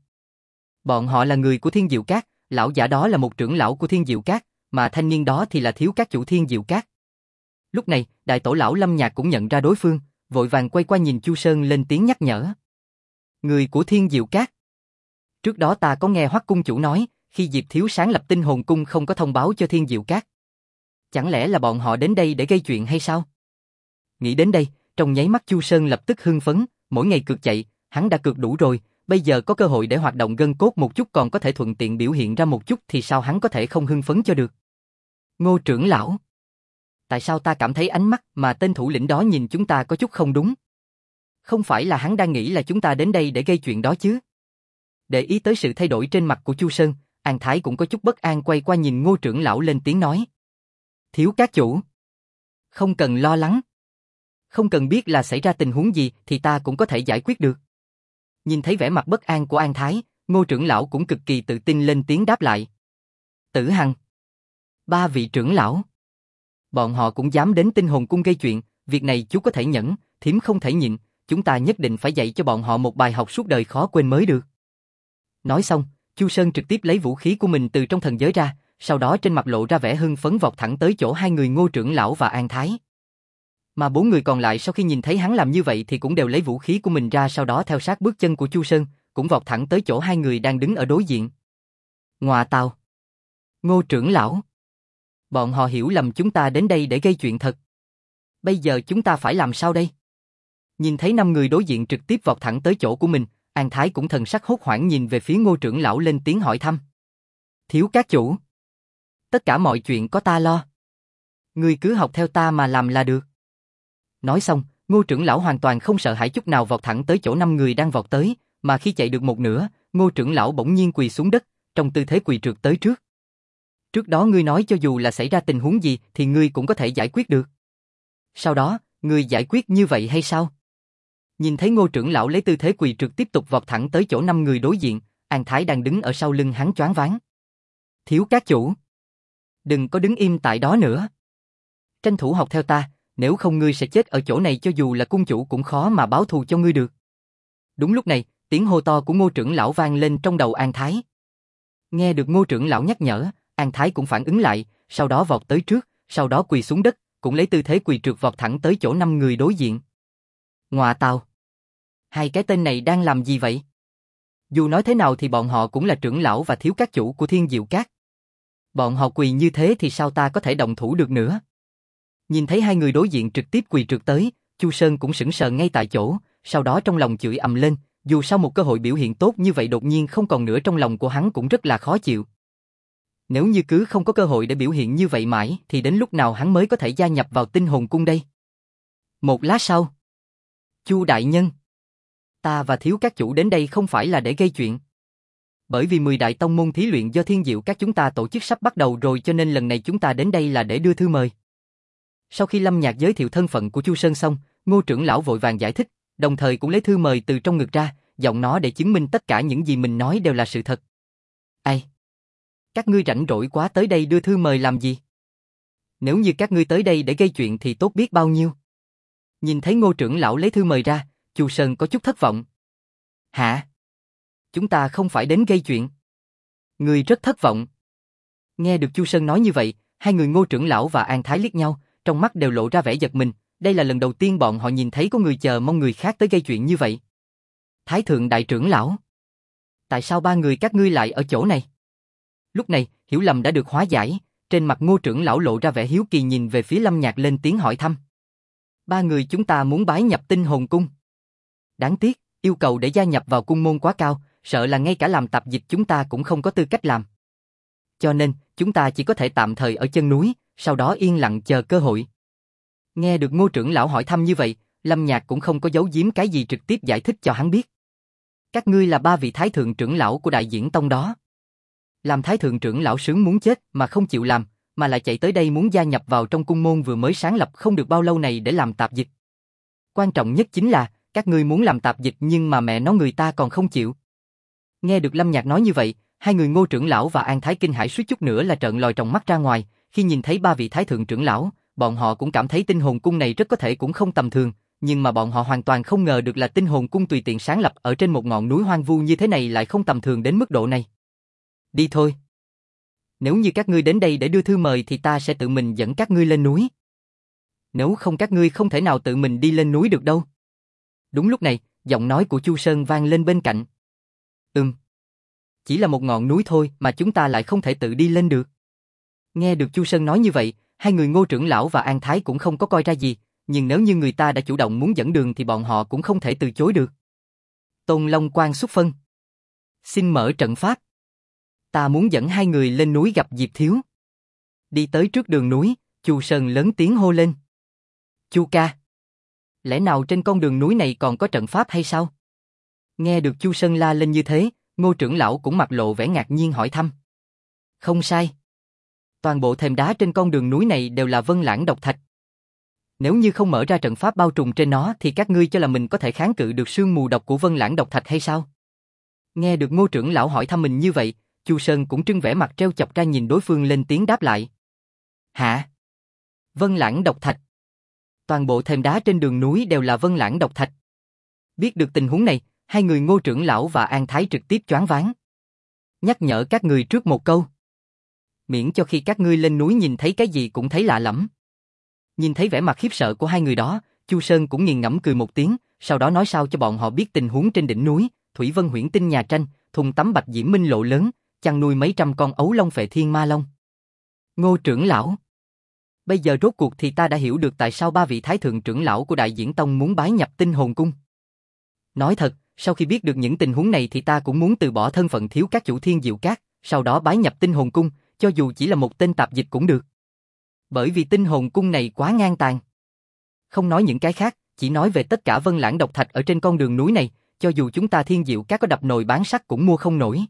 Bọn họ là người của Thiên Diệu Các, lão giả đó là một trưởng lão của Thiên Diệu Các, mà thanh niên đó thì là thiếu các chủ Thiên Diệu Các. Lúc này, đại tổ lão Lâm Nhạc cũng nhận ra đối phương, vội vàng quay qua nhìn Chu Sơn lên tiếng nhắc nhở. Người của Thiên Diệu Các. Trước đó ta có nghe Hoắc cung chủ nói, khi Diệp Thiếu sáng lập Tinh Hồn Cung không có thông báo cho Thiên Diệu Các. Chẳng lẽ là bọn họ đến đây để gây chuyện hay sao? Nghĩ đến đây, trong nháy mắt Chu Sơn lập tức hưng phấn, mỗi ngày cược chạy, hắn đã cược đủ rồi, bây giờ có cơ hội để hoạt động gân cốt một chút còn có thể thuận tiện biểu hiện ra một chút thì sao hắn có thể không hưng phấn cho được. Ngô trưởng lão. Tại sao ta cảm thấy ánh mắt mà tên thủ lĩnh đó nhìn chúng ta có chút không đúng? Không phải là hắn đang nghĩ là chúng ta đến đây để gây chuyện đó chứ? Để ý tới sự thay đổi trên mặt của Chu Sơn, An Thái cũng có chút bất an quay qua nhìn Ngô trưởng lão lên tiếng nói. Thiếu các chủ. Không cần lo lắng. Không cần biết là xảy ra tình huống gì thì ta cũng có thể giải quyết được. Nhìn thấy vẻ mặt bất an của An Thái, Ngô trưởng lão cũng cực kỳ tự tin lên tiếng đáp lại. Tử Hằng. Ba vị trưởng lão. Bọn họ cũng dám đến Tinh Hồn Cung gây chuyện, việc này chú có thể nhẫn, thím không thể nhịn, chúng ta nhất định phải dạy cho bọn họ một bài học suốt đời khó quên mới được. Nói xong, Chu Sơn trực tiếp lấy vũ khí của mình từ trong thần giới ra, sau đó trên mặt lộ ra vẻ hưng phấn vọt thẳng tới chỗ hai người Ngô trưởng lão và An Thái. Mà bốn người còn lại sau khi nhìn thấy hắn làm như vậy thì cũng đều lấy vũ khí của mình ra sau đó theo sát bước chân của Chu Sơn, cũng vọt thẳng tới chỗ hai người đang đứng ở đối diện. Ngọa tào. Ngô trưởng lão. Bọn họ hiểu lầm chúng ta đến đây để gây chuyện thật. Bây giờ chúng ta phải làm sao đây? Nhìn thấy năm người đối diện trực tiếp vọt thẳng tới chỗ của mình, An Thái cũng thần sắc hốt hoảng nhìn về phía Ngô trưởng lão lên tiếng hỏi thăm. Thiếu các chủ. Tất cả mọi chuyện có ta lo. Ngươi cứ học theo ta mà làm là được. Nói xong, Ngô trưởng lão hoàn toàn không sợ hãi chút nào vọt thẳng tới chỗ năm người đang vọt tới, mà khi chạy được một nửa, Ngô trưởng lão bỗng nhiên quỳ xuống đất, trong tư thế quỳ trượt tới trước. Trước đó ngươi nói cho dù là xảy ra tình huống gì thì ngươi cũng có thể giải quyết được. Sau đó, ngươi giải quyết như vậy hay sao? Nhìn thấy Ngô trưởng lão lấy tư thế quỳ trượt tiếp tục vọt thẳng tới chỗ năm người đối diện, An Thái đang đứng ở sau lưng hắn choáng váng. Thiếu các chủ. Đừng có đứng im tại đó nữa. Tranh thủ học theo ta, nếu không ngươi sẽ chết ở chỗ này cho dù là cung chủ cũng khó mà báo thù cho ngươi được. Đúng lúc này, tiếng hô to của Ngô trưởng lão vang lên trong đầu An Thái. Nghe được Ngô trưởng lão nhắc nhở, An Thái cũng phản ứng lại, sau đó vọt tới trước, sau đó quỳ xuống đất, cũng lấy tư thế quỳ trượt vọt thẳng tới chỗ năm người đối diện. Ngọa tào. Hai cái tên này đang làm gì vậy? Dù nói thế nào thì bọn họ cũng là trưởng lão và thiếu các chủ của Thiên Diệu Các. Bọn họ quỳ như thế thì sao ta có thể động thủ được nữa? Nhìn thấy hai người đối diện trực tiếp quỳ trượt tới, Chu Sơn cũng sững sờ ngay tại chỗ, sau đó trong lòng chửi ầm lên, dù sao một cơ hội biểu hiện tốt như vậy đột nhiên không còn nữa trong lòng của hắn cũng rất là khó chịu. Nếu như cứ không có cơ hội để biểu hiện như vậy mãi thì đến lúc nào hắn mới có thể gia nhập vào Tinh Hồn Cung đây? Một lát sau, Chu đại nhân, ta và thiếu các chủ đến đây không phải là để gây chuyện. Bởi vì mười đại tông môn thí luyện do Thiên Diệu Các chúng ta tổ chức sắp bắt đầu rồi cho nên lần này chúng ta đến đây là để đưa thư mời. Sau khi Lâm Nhạc giới thiệu thân phận của Chu Sơn xong, Ngô trưởng lão vội vàng giải thích, đồng thời cũng lấy thư mời từ trong ngực ra, giọng nó để chứng minh tất cả những gì mình nói đều là sự thật. Ai? Các ngươi rảnh rỗi quá tới đây đưa thư mời làm gì? Nếu như các ngươi tới đây để gây chuyện thì tốt biết bao nhiêu. Nhìn thấy Ngô trưởng lão lấy thư mời ra, Chu Sơn có chút thất vọng. Hả? Chúng ta không phải đến gây chuyện. Ngươi rất thất vọng. Nghe được Chu Sơn nói như vậy, hai người Ngô trưởng lão và An Thái liếc nhau, trong mắt đều lộ ra vẻ giật mình, đây là lần đầu tiên bọn họ nhìn thấy có người chờ mong người khác tới gây chuyện như vậy. Thái thượng đại trưởng lão, tại sao ba người các ngươi lại ở chỗ này? Lúc này, hiểu lầm đã được hóa giải, trên mặt Ngô trưởng lão lộ ra vẻ hiếu kỳ nhìn về phía Lâm Nhạc lên tiếng hỏi thăm. Ba người chúng ta muốn bái nhập Tinh Hồn Cung. Đáng tiếc, yêu cầu để gia nhập vào cung môn quá cao, sợ là ngay cả làm tạp dịch chúng ta cũng không có tư cách làm. Cho nên, chúng ta chỉ có thể tạm thời ở chân núi, sau đó yên lặng chờ cơ hội. Nghe được Ngô trưởng lão hỏi thăm như vậy, Lâm Nhạc cũng không có giấu giếm cái gì trực tiếp giải thích cho hắn biết. Các ngươi là ba vị thái thượng trưởng lão của Đại Diễn Tông đó. Làm thái thượng trưởng lão sướng muốn chết mà không chịu làm, mà lại chạy tới đây muốn gia nhập vào trong cung môn vừa mới sáng lập không được bao lâu này để làm tạp dịch. Quan trọng nhất chính là, các ngươi muốn làm tạp dịch nhưng mà mẹ nó người ta còn không chịu. Nghe được Lâm Nhạc nói như vậy, hai người Ngô trưởng lão và An Thái kinh hãi suýt chút nữa là trợn lòi tròng mắt ra ngoài, khi nhìn thấy ba vị thái thượng trưởng lão, bọn họ cũng cảm thấy Tinh Hồn Cung này rất có thể cũng không tầm thường, nhưng mà bọn họ hoàn toàn không ngờ được là Tinh Hồn Cung tùy tiện sáng lập ở trên một ngọn núi hoang vu như thế này lại không tầm thường đến mức độ này. Đi thôi. Nếu như các ngươi đến đây để đưa thư mời thì ta sẽ tự mình dẫn các ngươi lên núi. Nếu không các ngươi không thể nào tự mình đi lên núi được đâu. Đúng lúc này, giọng nói của Chu Sơn vang lên bên cạnh. Ừm. Chỉ là một ngọn núi thôi mà chúng ta lại không thể tự đi lên được. Nghe được Chu Sơn nói như vậy, hai người Ngô trưởng lão và An Thái cũng không có coi ra gì, nhưng nếu như người ta đã chủ động muốn dẫn đường thì bọn họ cũng không thể từ chối được. Tôn Long Quang xuất phân. Xin mở trận pháp. Ta muốn dẫn hai người lên núi gặp Diệp Thiếu. Đi tới trước đường núi, Chu Sơn lớn tiếng hô lên. Chu ca. Lẽ nào trên con đường núi này còn có trận pháp hay sao? Nghe được Chu Sơn la lên như thế, Ngô trưởng lão cũng mặt lộ vẻ ngạc nhiên hỏi thăm. Không sai. Toàn bộ thềm đá trên con đường núi này đều là vân lãng độc thạch. Nếu như không mở ra trận pháp bao trùm trên nó thì các ngươi cho là mình có thể kháng cự được sương mù độc của vân lãng độc thạch hay sao? Nghe được Ngô trưởng lão hỏi thăm mình như vậy, Chu Sơn cũng trưng vẻ mặt trêu chọc ra nhìn đối phương lên tiếng đáp lại. Hả? Vân lãng độc thạch. Toàn bộ thềm đá trên đường núi đều là vân lãng độc thạch. Biết được tình huống này, hai người Ngô trưởng lão và An Thái trực tiếp choáng váng. Nhắc nhở các người trước một câu. Miễn cho khi các ngươi lên núi nhìn thấy cái gì cũng thấy lạ lẫm. Nhìn thấy vẻ mặt khiếp sợ của hai người đó, Chu Sơn cũng nghiền ngẫm cười một tiếng, sau đó nói sao cho bọn họ biết tình huống trên đỉnh núi, Thủy Vân Huyễn Tinh nhà tranh, thùng tắm bạch diễm minh lộ lớn, chăn nuôi mấy trăm con ấu long phệ thiên ma long. Ngô trưởng lão, bây giờ rốt cuộc thì ta đã hiểu được tại sao ba vị thái thượng trưởng lão của Đại Diễn Tông muốn bái nhập Tinh Hồn Cung. Nói thật, sau khi biết được những tình huống này thì ta cũng muốn từ bỏ thân phận thiếu các chủ Thiên Diệu Các, sau đó bái nhập Tinh Hồn Cung, cho dù chỉ là một tên tạp dịch cũng được. Bởi vì Tinh Hồn Cung này quá ngang tàn. Không nói những cái khác, chỉ nói về tất cả vân lãng độc thạch ở trên con đường núi này, cho dù chúng ta Thiên Diệu Các có đập nồi bán sắt cũng mua không nổi.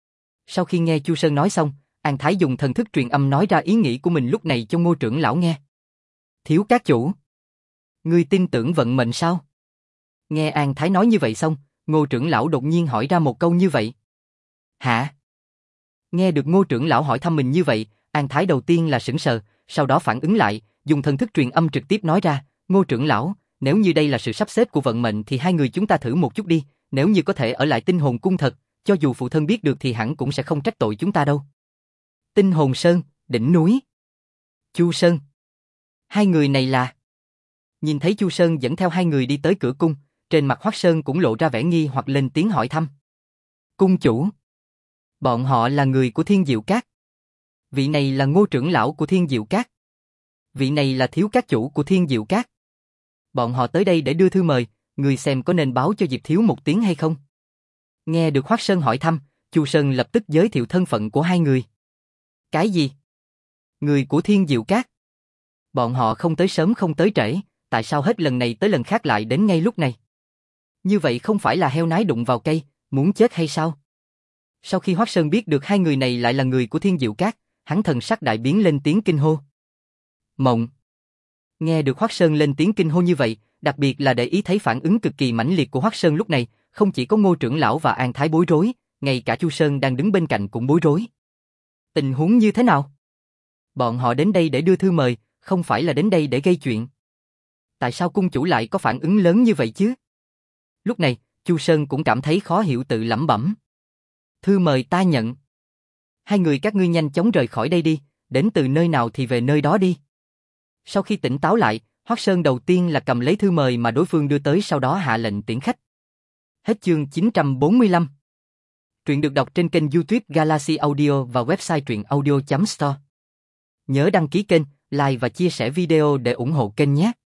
Sau khi nghe Chu Sơn nói xong, An Thái dùng thần thức truyền âm nói ra ý nghĩ của mình lúc này cho Ngô trưởng lão nghe. Thiếu các chủ, ngươi tin tưởng vận mệnh sao? Nghe An Thái nói như vậy xong, Ngô trưởng lão đột nhiên hỏi ra một câu như vậy. Hả? Nghe được Ngô trưởng lão hỏi thăm mình như vậy, An Thái đầu tiên là sững sờ, sau đó phản ứng lại, dùng thần thức truyền âm trực tiếp nói ra, Ngô trưởng lão, nếu như đây là sự sắp xếp của vận mệnh thì hai người chúng ta thử một chút đi, nếu như có thể ở lại Tinh Hồn Cung thật, cho dù phụ thân biết được thì hẳn cũng sẽ không trách tội chúng ta đâu. Tinh Hồn Sơn, đỉnh núi. Chu Sơn. Hai người này là... Nhìn thấy Chu Sơn dẫn theo hai người đi tới cửa cung, Trên mặt Hoắc Sơn cũng lộ ra vẻ nghi hoặc lên tiếng hỏi thăm. Cung chủ. Bọn họ là người của Thiên Diệu Các. Vị này là Ngô trưởng lão của Thiên Diệu Các. Vị này là thiếu các chủ của Thiên Diệu Các. Bọn họ tới đây để đưa thư mời, người xem có nên báo cho Diệp Thiếu một tiếng hay không? Nghe được Hoắc Sơn hỏi thăm, Chu Sơn lập tức giới thiệu thân phận của hai người. Cái gì? Người của Thiên Diệu Các. Bọn họ không tới sớm không tới trễ, tại sao hết lần này tới lần khác lại đến ngay lúc này? Như vậy không phải là heo nái đụng vào cây, muốn chết hay sao? Sau khi Hoắc Sơn biết được hai người này lại là người của Thiên Diệu Các, hắn thần sắc đại biến lên tiếng kinh hô. Mộng. Nghe được Hoắc Sơn lên tiếng kinh hô như vậy, đặc biệt là để ý thấy phản ứng cực kỳ mãnh liệt của Hoắc Sơn lúc này, không chỉ có Ngô trưởng lão và An Thái bối rối, ngay cả Chu Sơn đang đứng bên cạnh cũng bối rối. Tình huống như thế nào? Bọn họ đến đây để đưa thư mời, không phải là đến đây để gây chuyện. Tại sao cung chủ lại có phản ứng lớn như vậy chứ? Lúc này, Chu Sơn cũng cảm thấy khó hiểu tự lẩm bẩm. Thư mời ta nhận. Hai người các ngươi nhanh chóng rời khỏi đây đi, đến từ nơi nào thì về nơi đó đi. Sau khi tỉnh táo lại, Hoắc Sơn đầu tiên là cầm lấy thư mời mà đối phương đưa tới, sau đó hạ lệnh tiễn khách. Hết chương chín trăm bốn mươi lăm. Truyện được đọc trên kênh YouTube Galaxy Audio và website truyện audio chấm store. Nhớ đăng ký kênh, like và chia sẻ video để ủng hộ kênh nhé.